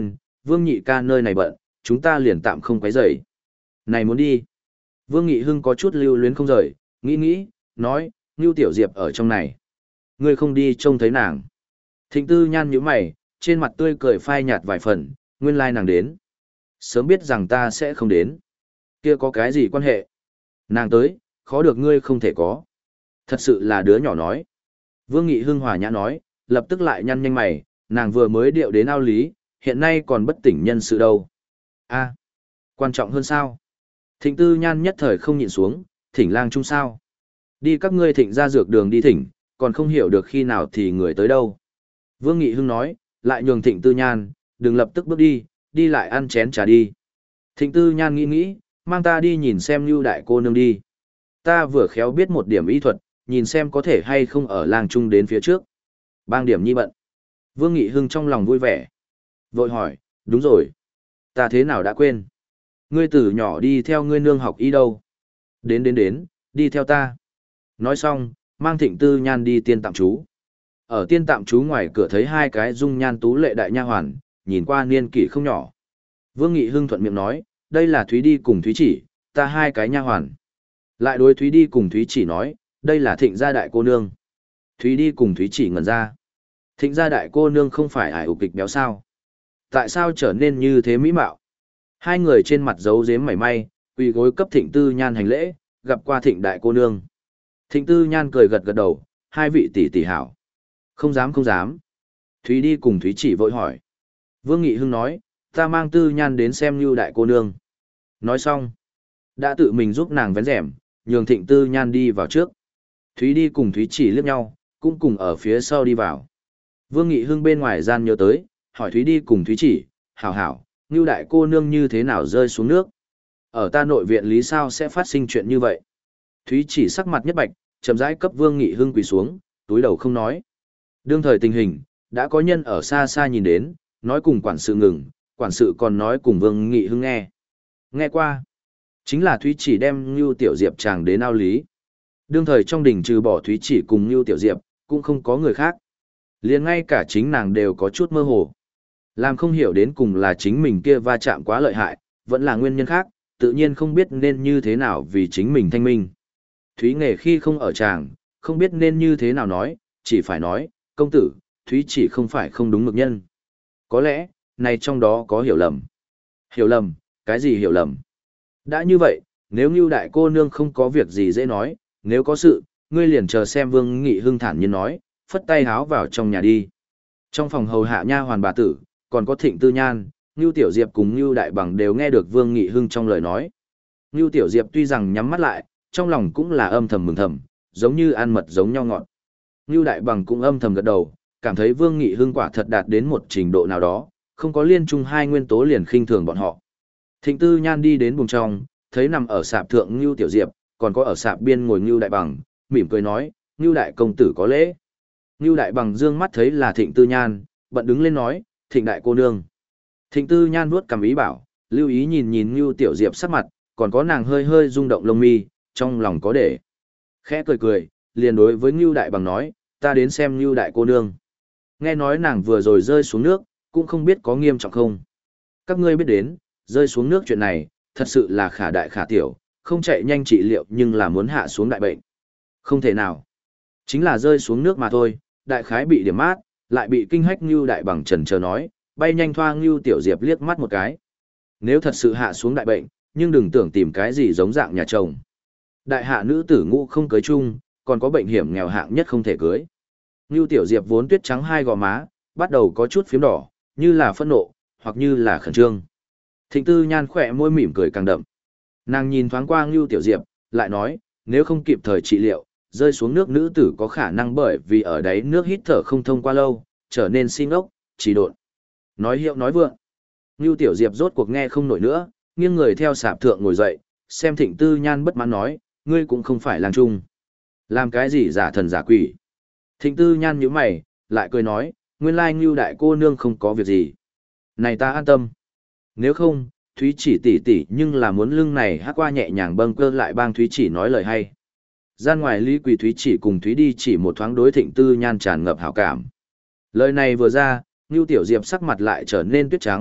Vương Nhị ca nơi này bận, chúng ta liền tạm không quấy rầy. Này muốn đi. Vương Nghị Hưng có chút lưu luyến không rời, nghĩ nghĩ, nói, Ngưu Tiểu Diệp ở trong này. Ngươi không đi trông thấy nàng. Thịnh Tư Nhan nhíu mày, trên mặt tươi cười phai nhạt vài phần, nguyên lai nàng đến. Sớm biết rằng ta sẽ không đến. Kia có cái gì quan hệ? Nàng tới, khó được ngươi không thể có. Thật sự là đứa nhỏ nói. Vương Nghị Hưng hòa nhã nói, lập tức lại nhăn nhanh mày, nàng vừa mới điệu đến ao lý, hiện nay còn bất tỉnh nhân sự đâu. A, quan trọng hơn sao? Thịnh Tư Nhan nhất thời không nhịn xuống, thỉnh lang chung sao? Đi các ngươi thịnh ra dược đường đi thỉnh, còn không hiểu được khi nào thì người tới đâu. Vương Nghị Hưng nói, lại nhường Thịnh Tư Nhan, đừng lập tức bước đi, đi lại ăn chén trà đi. Thịnh Tư Nhan nghĩ nghĩ, mang ta đi nhìn xem Nưu đại cô nương đi. Ta vừa khéo biết một điểm y thuật, nhìn xem có thể hay không ở lang trung đến phía trước. Bang điểm nhi bận. Vương Nghị Hưng trong lòng vui vẻ. Vội hỏi, đúng rồi. Ta thế nào đã quên? Ngươi từ nhỏ đi theo ngươi nương học y đâu? Đến đến đến, đi theo ta. Nói xong, mang Thịnh Tư Nhan đi tiên tạm trú. Ở tiên tạm trú ngoài cửa thấy hai cái dung nhan tú lệ đại nha hoàn, nhìn qua niên kỷ không nhỏ. Vương Nghị Hưng thuận miệng nói, đây là Thúy Đi cùng Thúy Chỉ, ta hai cái nha hoàn. Lại đối Thúy Đi cùng Thúy Chỉ nói, đây là Thịnh gia đại cô nương. Thúy Đi cùng Thúy Chỉ ngẩn ra. Thịnh gia đại cô nương không phải ải ục kịch béo sao? Tại sao trở nên như thế mỹ mạo? Hai người trên mặt giấu giếm mảy may, quỳ gối cấp Thịnh Tư Nhan hành lễ, gặp qua Thịnh đại cô nương. Thịnh Tư Nhan cười gật gật đầu, hai vị tỷ tỷ hảo. Không dám không dám. Thúy Đi cùng Thúy Chỉ vội hỏi. Vương Nghị Hưng nói, ta mang Tư Nhan đến xem Nưu đại cô nương. Nói xong, đã tự mình giúp nàng vén rèm, nhường Thịnh Tư Nhan đi vào trước. Thúy Đi cùng Thúy Chỉ liếc nhau, cũng cùng ở phía sau đi vào. Vương Nghị Hưng bên ngoài gian nhớ tới, hỏi Thúy Đi cùng Thúy Chỉ, hảo hảo, Nưu đại cô nương như thế nào rơi xuống nước? Ở ta nội viện lý sao sẽ phát sinh chuyện như vậy? Thúy Chỉ sắc mặt nhất bạch, chậm rãi cấp Vương Nghị Hưng quỳ xuống, túi đầu không nói. Đương thời tình hình, đã có nhân ở xa xa nhìn đến, nói cùng quản sự ngừng, quản sự còn nói cùng Vương Nghị Hưng nghe. Nghe qua, chính là Thúy Chỉ đem Nưu Tiểu Diệp chàng đến ao lý. Đương thời trong đình trừ bỏ Thúy Chỉ cùng Nưu Tiểu Diệp, cũng không có người khác. Liền ngay cả chính nàng đều có chút mơ hồ. Làm không hiểu đến cùng là chính mình kia va chạm quá lợi hại, vẫn là nguyên nhân khác, tự nhiên không biết nên như thế nào vì chính mình thanh minh. Thúy Nghề khi không ở chàng, không biết nên như thế nào nói, chỉ phải nói, công tử, Thúy Chỉ không phải không đúng mực nhân. Có lẽ, này trong đó có hiểu lầm. Hiểu lầm, cái gì hiểu lầm? Đã như vậy, nếu như đại cô nương không có việc gì dễ nói, nếu có sự, ngươi liền chờ xem Vương Nghị Hưng thản nhiên nói, phất tay háo vào trong nhà đi. Trong phòng hầu hạ nha hoàn bà tử, còn có Thịnh Tư Nhan, Nưu Tiểu Diệp cùng Nưu Đại Bằng đều nghe được Vương Nghị Hưng trong lời nói. Nưu Tiểu Diệp tuy rằng nhắm mắt lại, trong lòng cũng là âm thầm mừng thầm, giống như ăn mật giống nhau ngọt. Nưu Đại Bằng cũng âm thầm gật đầu, cảm thấy Vương Nghị Hưng quả thật đạt đến một trình độ nào đó, không có liên chung hai nguyên tố liền khinh thường bọn họ. Thịnh Tư Nhan đi đến buồng trong, thấy nằm ở sạp thượng Nưu Tiểu Diệp, còn có ở sạp biên ngồi Nưu Đại Bằng, mỉm cười nói, Nưu Đại công tử có lễ. Nưu Đại Bằng dương mắt thấy là Thịnh Tư Nhan, bận đứng lên nói, Thịnh đại cô nương. Thịnh Tư Nhan vuốt cằm ý bảo, lưu ý nhìn nhìn Nưu Tiểu Diệp sắc mặt, còn có nàng hơi hơi rung động lông mi, trong lòng có để. Khẽ cười cười, liền đối với Nưu Đại Bằng nói, ta đến xem Nưu đại cô nương. Nghe nói nàng vừa rồi rơi xuống nước, cũng không biết có nghiêm trọng không. Các ngươi biết đến, rơi xuống nước chuyện này, thật sự là khả đại khả tiểu, không chạy nhanh trị liệu nhưng là muốn hạ xuống đại bệnh. Không thể nào. Chính là rơi xuống nước mà thôi, đại khái bị điểm mát, lại bị kinh hách Nưu Đại Bằng trần chờ nói, bay nhanh thoa Nưu Tiểu Diệp liếc mắt một cái. Nếu thật sự hạ xuống đại bệnh, nhưng đừng tưởng tìm cái gì giống dạng nhà chồng. Đại hạ nữ tử ngũ không cưới chung, còn có bệnh hiểm nghèo hạng nhất không thể cưới. Nưu Tiểu Diệp vốn tuyết trắng hai gò má, bắt đầu có chút phím đỏ, như là phẫn nộ, hoặc như là khẩn trương. Thịnh Tư Nhan khỏe môi mỉm cười càng đậm. Nàng nhìn thoáng qua Nưu Tiểu Diệp, lại nói, nếu không kịp thời trị liệu, rơi xuống nước nữ tử có khả năng bởi vì ở đáy nước hít thở không thông qua lâu, trở nên si ngốc, trì độn. Nói hiệu nói vượng. Nưu Tiểu Diệp rốt cuộc nghe không nổi nữa, nghiêng người theo sạp thượng ngồi dậy, xem Thịnh Tư Nhan bất mãn nói, ngươi cũng không phải lang trung. Làm cái gì giả thần giả quỷ. Thịnh Tư Nhan nhíu mày, lại cười nói, nguyên lai Nưu đại cô nương không có việc gì. Này ta an tâm. Nếu không, Thúy Chỉ tỉ tỉ nhưng là muốn lưng này hát qua nhẹ nhàng bâng cơ lại bang Thúy Chỉ nói lời hay. Gian ngoài Lý Quỳ Thúy Chỉ cùng Thúy Đi chỉ một thoáng đối Thịnh Tư Nhan tràn ngập hảo cảm. Lời này vừa ra, Nưu Tiểu Diệp sắc mặt lại trở nên tuyết trắng,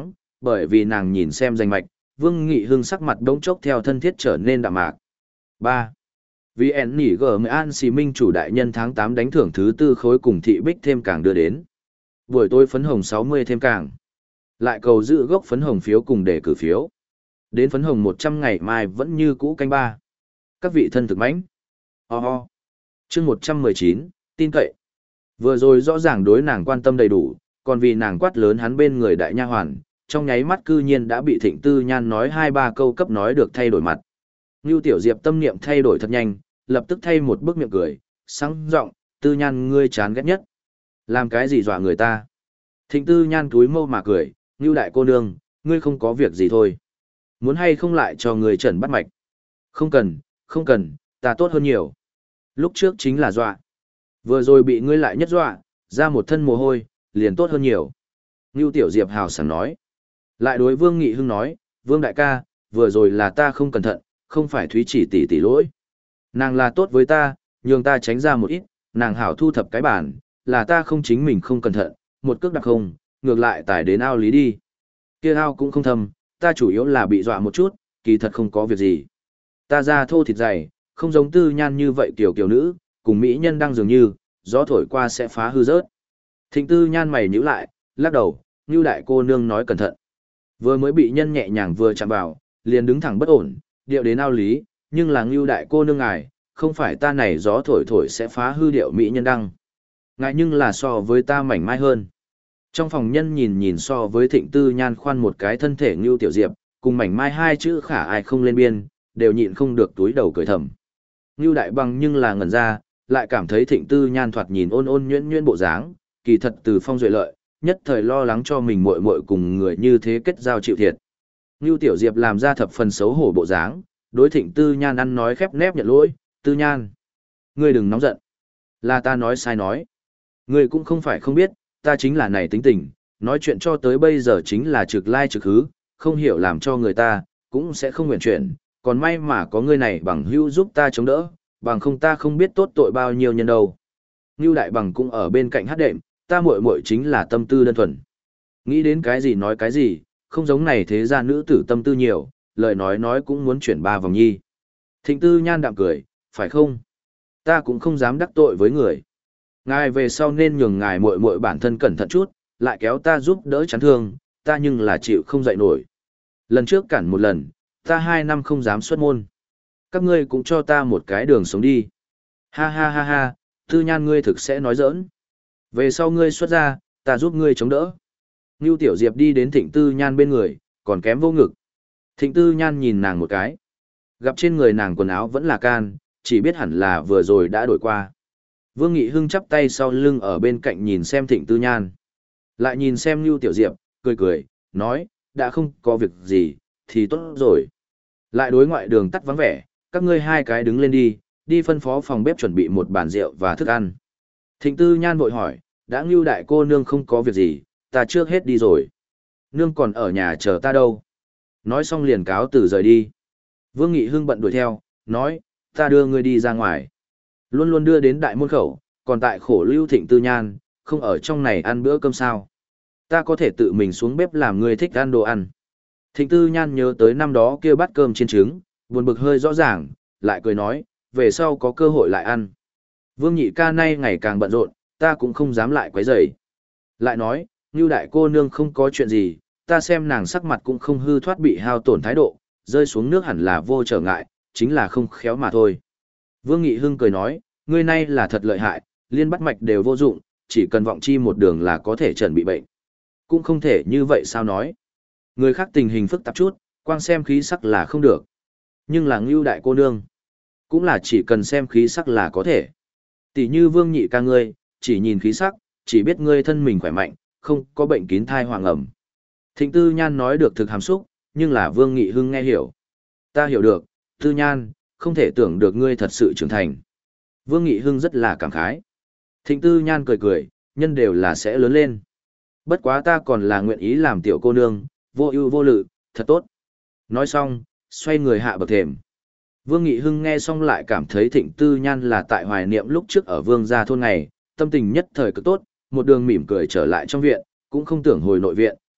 bởi vì nàng nhìn xem danh mạch, Vương Nghị Hưng sắc mặt đống chốc theo thân thiết trở nên đạm mạc. ba. Vì en nỉ gờ mới an xì minh chủ đại nhân tháng tám đánh thưởng thứ tư khối cùng thị bích thêm càng đưa đến. Buổi tối phấn hồng sáu mươi thêm càng. Lại cầu giữ gốc phấn hồng phiếu cùng đề cử phiếu. Đến phấn hồng một trăm ngày mai vẫn như cũ canh ba. Các vị thân thực mãnh. Ho ho. Chương một trăm mười chín, tin cậy. Vừa rồi rõ ràng đối nàng quan tâm đầy đủ, còn vì nàng quát lớn hắn bên người đại nha hoàn, trong nháy mắt cư nhiên đã bị Thịnh Tư Nhan nói hai ba câu cấp nói được thay đổi mặt. Ngưu Tiểu Diệp tâm niệm thay đổi thật nhanh, lập tức thay một bức miệng cười, sáng giọng, Tư Nhan ngươi chán ghét nhất. Làm cái gì dọa người ta? Thịnh Tư Nhan túi mâu mà cười, Ngưu đại cô nương, ngươi không có việc gì thôi. Muốn hay không lại cho người trần bắt mạch? Không cần, không cần, ta tốt hơn nhiều. Lúc trước chính là dọa. Vừa rồi bị ngươi lại nhất dọa, ra một thân mồ hôi, liền tốt hơn nhiều. Ngưu Tiểu Diệp hào sảng nói. Lại đối Vương Nghị Hưng nói, Vương đại ca, vừa rồi là ta không cẩn thận, không phải Thúy chỉ tỷ tỷ lỗi. Nàng là tốt với ta, nhường ta tránh ra một ít, nàng hảo thu thập cái bản, là ta không chính mình không cẩn thận, một cước đặc không, ngược lại tải đến ao lý đi. Kia ao cũng không thâm, ta chủ yếu là bị dọa một chút, kỳ thật không có việc gì. Ta da thô thịt dày, không giống Tư Nhan như vậy kiểu kiểu nữ, cùng mỹ nhân đang dường như, gió thổi qua sẽ phá hư rớt. Thịnh Tư Nhan mày nhíu lại, lắc đầu, Ngưu đại cô nương nói cẩn thận. Vừa mới bị nhân nhẹ nhàng vừa chạm vào, liền đứng thẳng bất ổn, điệu đến ao lý, nhưng là Ngưu đại cô nương ngài, không phải ta này gió thổi thổi sẽ phá hư điệu mỹ nhân đăng. Ngài nhưng là so với ta mảnh mai hơn. Trong phòng nhân nhìn nhìn so với Thịnh Tư Nhan khoan một cái thân thể Ngưu Tiểu Diệp, cùng mảnh mai hai chữ khả ai không lên biên, đều nhịn không được túi đầu cười thầm. Ngưu đại bằng nhưng là ngẩn ra, lại cảm thấy Thịnh Tư Nhan thoạt nhìn ôn ôn nhuyễn nhuyễn bộ dáng, kỳ thật từ phong duệ lợi, nhất thời lo lắng cho mình muội muội cùng người như thế kết giao chịu thiệt. Ngưu Tiểu Diệp làm ra thập phần xấu hổ bộ dáng, đối Thịnh Tư Nhan ăn nói khép nép nhận lỗi, Tư Nhan. Ngươi đừng nóng giận. Là ta nói sai nói. Ngươi cũng không phải không biết, ta chính là này tính tình, nói chuyện cho tới bây giờ chính là trực lai trực hứ, không hiểu làm cho người ta, cũng sẽ không nguyện chuyển, còn may mà có ngươi này bằng hữu giúp ta chống đỡ, bằng không ta không biết tốt tội bao nhiêu nhân đâu. Ngưu đại bằng cũng ở bên cạnh hát đệm, ta muội muội chính là tâm tư đơn thuần. Nghĩ đến cái gì nói cái gì, không giống này thế ra nữ tử tâm tư nhiều, lời nói nói cũng muốn chuyển ba vòng nhi. Thịnh Tư Nhan đạm cười, phải không? Ta cũng không dám đắc tội với người. Ngài về sau nên nhường ngài muội muội bản thân cẩn thận chút, lại kéo ta giúp đỡ chắn thương, ta nhưng là chịu không dậy nổi. Lần trước cản một lần, ta hai năm không dám xuất môn. Các ngươi cũng cho ta một cái đường sống đi. Ha ha ha ha, Tư Nhan ngươi thực sẽ nói giỡn. Về sau ngươi xuất ra, ta giúp ngươi chống đỡ. Ngưu Tiểu Diệp đi đến Thịnh Tư Nhan bên người, còn kém vô ngực. Thịnh Tư Nhan nhìn nàng một cái. Gặp trên người nàng quần áo vẫn là can, chỉ biết hẳn là vừa rồi đã đổi qua. Vương Nghị Hưng chắp tay sau lưng ở bên cạnh nhìn xem Thịnh Tư Nhan. Lại nhìn xem Ngưu Tiểu Diệp, cười cười, nói, đã không có việc gì, thì tốt rồi. Lại đối ngoại đường tắt vắng vẻ, các ngươi hai cái đứng lên đi, đi phân phó phòng bếp chuẩn bị một bàn rượu và thức ăn. Thịnh Tư Nhan vội hỏi, đã Ngưu đại cô nương không có việc gì, ta trước hết đi rồi. Nương còn ở nhà chờ ta đâu. Nói xong liền cáo từ rời đi. Vương Nghị Hưng bận đuổi theo, nói, ta đưa ngươi đi ra ngoài. Luôn luôn đưa đến đại môn khẩu, còn tại khổ lưu Thịnh Tư Nhan, không ở trong này ăn bữa cơm sao. Ta có thể tự mình xuống bếp làm ngươi thích ăn đồ ăn. Thịnh Tư Nhan nhớ tới năm đó kia bát cơm chiên trứng, buồn bực hơi rõ ràng, lại cười nói, về sau có cơ hội lại ăn. Vương Nhị ca nay ngày càng bận rộn, ta cũng không dám lại quấy rầy. Lại nói, Ngưu đại cô nương không có chuyện gì, ta xem nàng sắc mặt cũng không hư thoát bị hao tổn thái độ, rơi xuống nước hẳn là vô trở ngại, chính là không khéo mà thôi. Vương Nghị Hưng cười nói, ngươi nay là thật lợi hại, liên bắt mạch đều vô dụng, chỉ cần vọng chi một đường là có thể chuẩn bị bệnh. Cũng không thể như vậy sao nói. Người khác tình hình phức tạp chút, quang xem khí sắc là không được. Nhưng là Ngưu đại cô nương, cũng là chỉ cần xem khí sắc là có thể. Tỷ như Vương Nhị ca ngươi, chỉ nhìn khí sắc, chỉ biết ngươi thân mình khỏe mạnh, không có bệnh kín thai hoàng ẩm. Thịnh Tư Nhan nói được thực hàm xúc, nhưng là Vương Nghị Hưng nghe hiểu. Ta hiểu được, Tư Nhan, không thể tưởng được ngươi thật sự trưởng thành. Vương Nghị Hưng rất là cảm khái. Thịnh Tư Nhan cười cười, nhân đều là sẽ lớn lên. Bất quá ta còn là nguyện ý làm tiểu cô nương, vô ưu vô lự, thật tốt. Nói xong, xoay người hạ bậc thềm. Vương Nghị Hưng nghe xong lại cảm thấy Thịnh Tư Nhan là tại hoài niệm lúc trước ở Vương gia thôn này, tâm tình nhất thời cực tốt, một đường mỉm cười trở lại trong viện, cũng không tưởng hồi nội viện,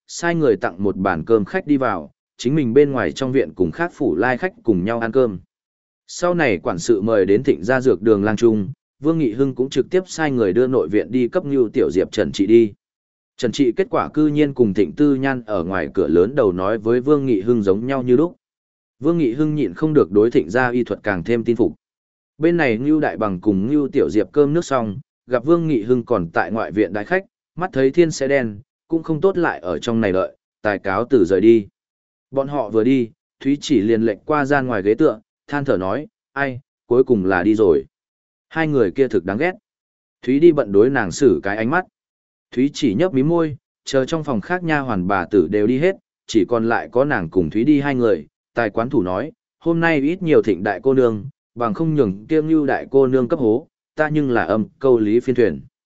sai người tặng một bàn cơm khách đi vào, chính mình bên ngoài trong viện cùng khác phủ lai khách cùng nhau ăn cơm. Sau này quản sự mời đến thịnh gia dược đường lang trung, Vương Nghị Hưng cũng trực tiếp sai người đưa nội viện đi cấp Ngưu Tiểu Diệp Trần trị đi. Trần trị kết quả cư nhiên cùng Thịnh Tư Nhan ở ngoài cửa lớn đầu nói với Vương Nghị Hưng giống nhau như lúc. Vương Nghị Hưng nhịn không được đối Thịnh gia y thuật càng thêm tin phục. Bên này Ngưu Đại Bằng cùng Ngưu Tiểu Diệp cơm nước xong, gặp Vương Nghị Hưng còn tại ngoại viện đái khách, mắt thấy thiên sẽ đen, cũng không tốt lại ở trong này đợi, tài cáo từ rời đi. Bọn họ vừa đi, Thúy Chỉ liền lệnh qua gian ngoài ghế tựa, than thở nói, ai, cuối cùng là đi rồi. Hai người kia thực đáng ghét. Thúy đi bận đối nàng xử cái ánh mắt. Thúy Chỉ nhấp mí môi, chờ trong phòng khác nha hoàn bà tử đều đi hết, chỉ còn lại có nàng cùng Thúy đi hai người. Tài quán thủ nói, hôm nay ít nhiều Thịnh đại cô nương, bằng không nhường kiêng Ngưu đại cô nương cấp hố, ta nhưng là âm câu lý phiên thuyền.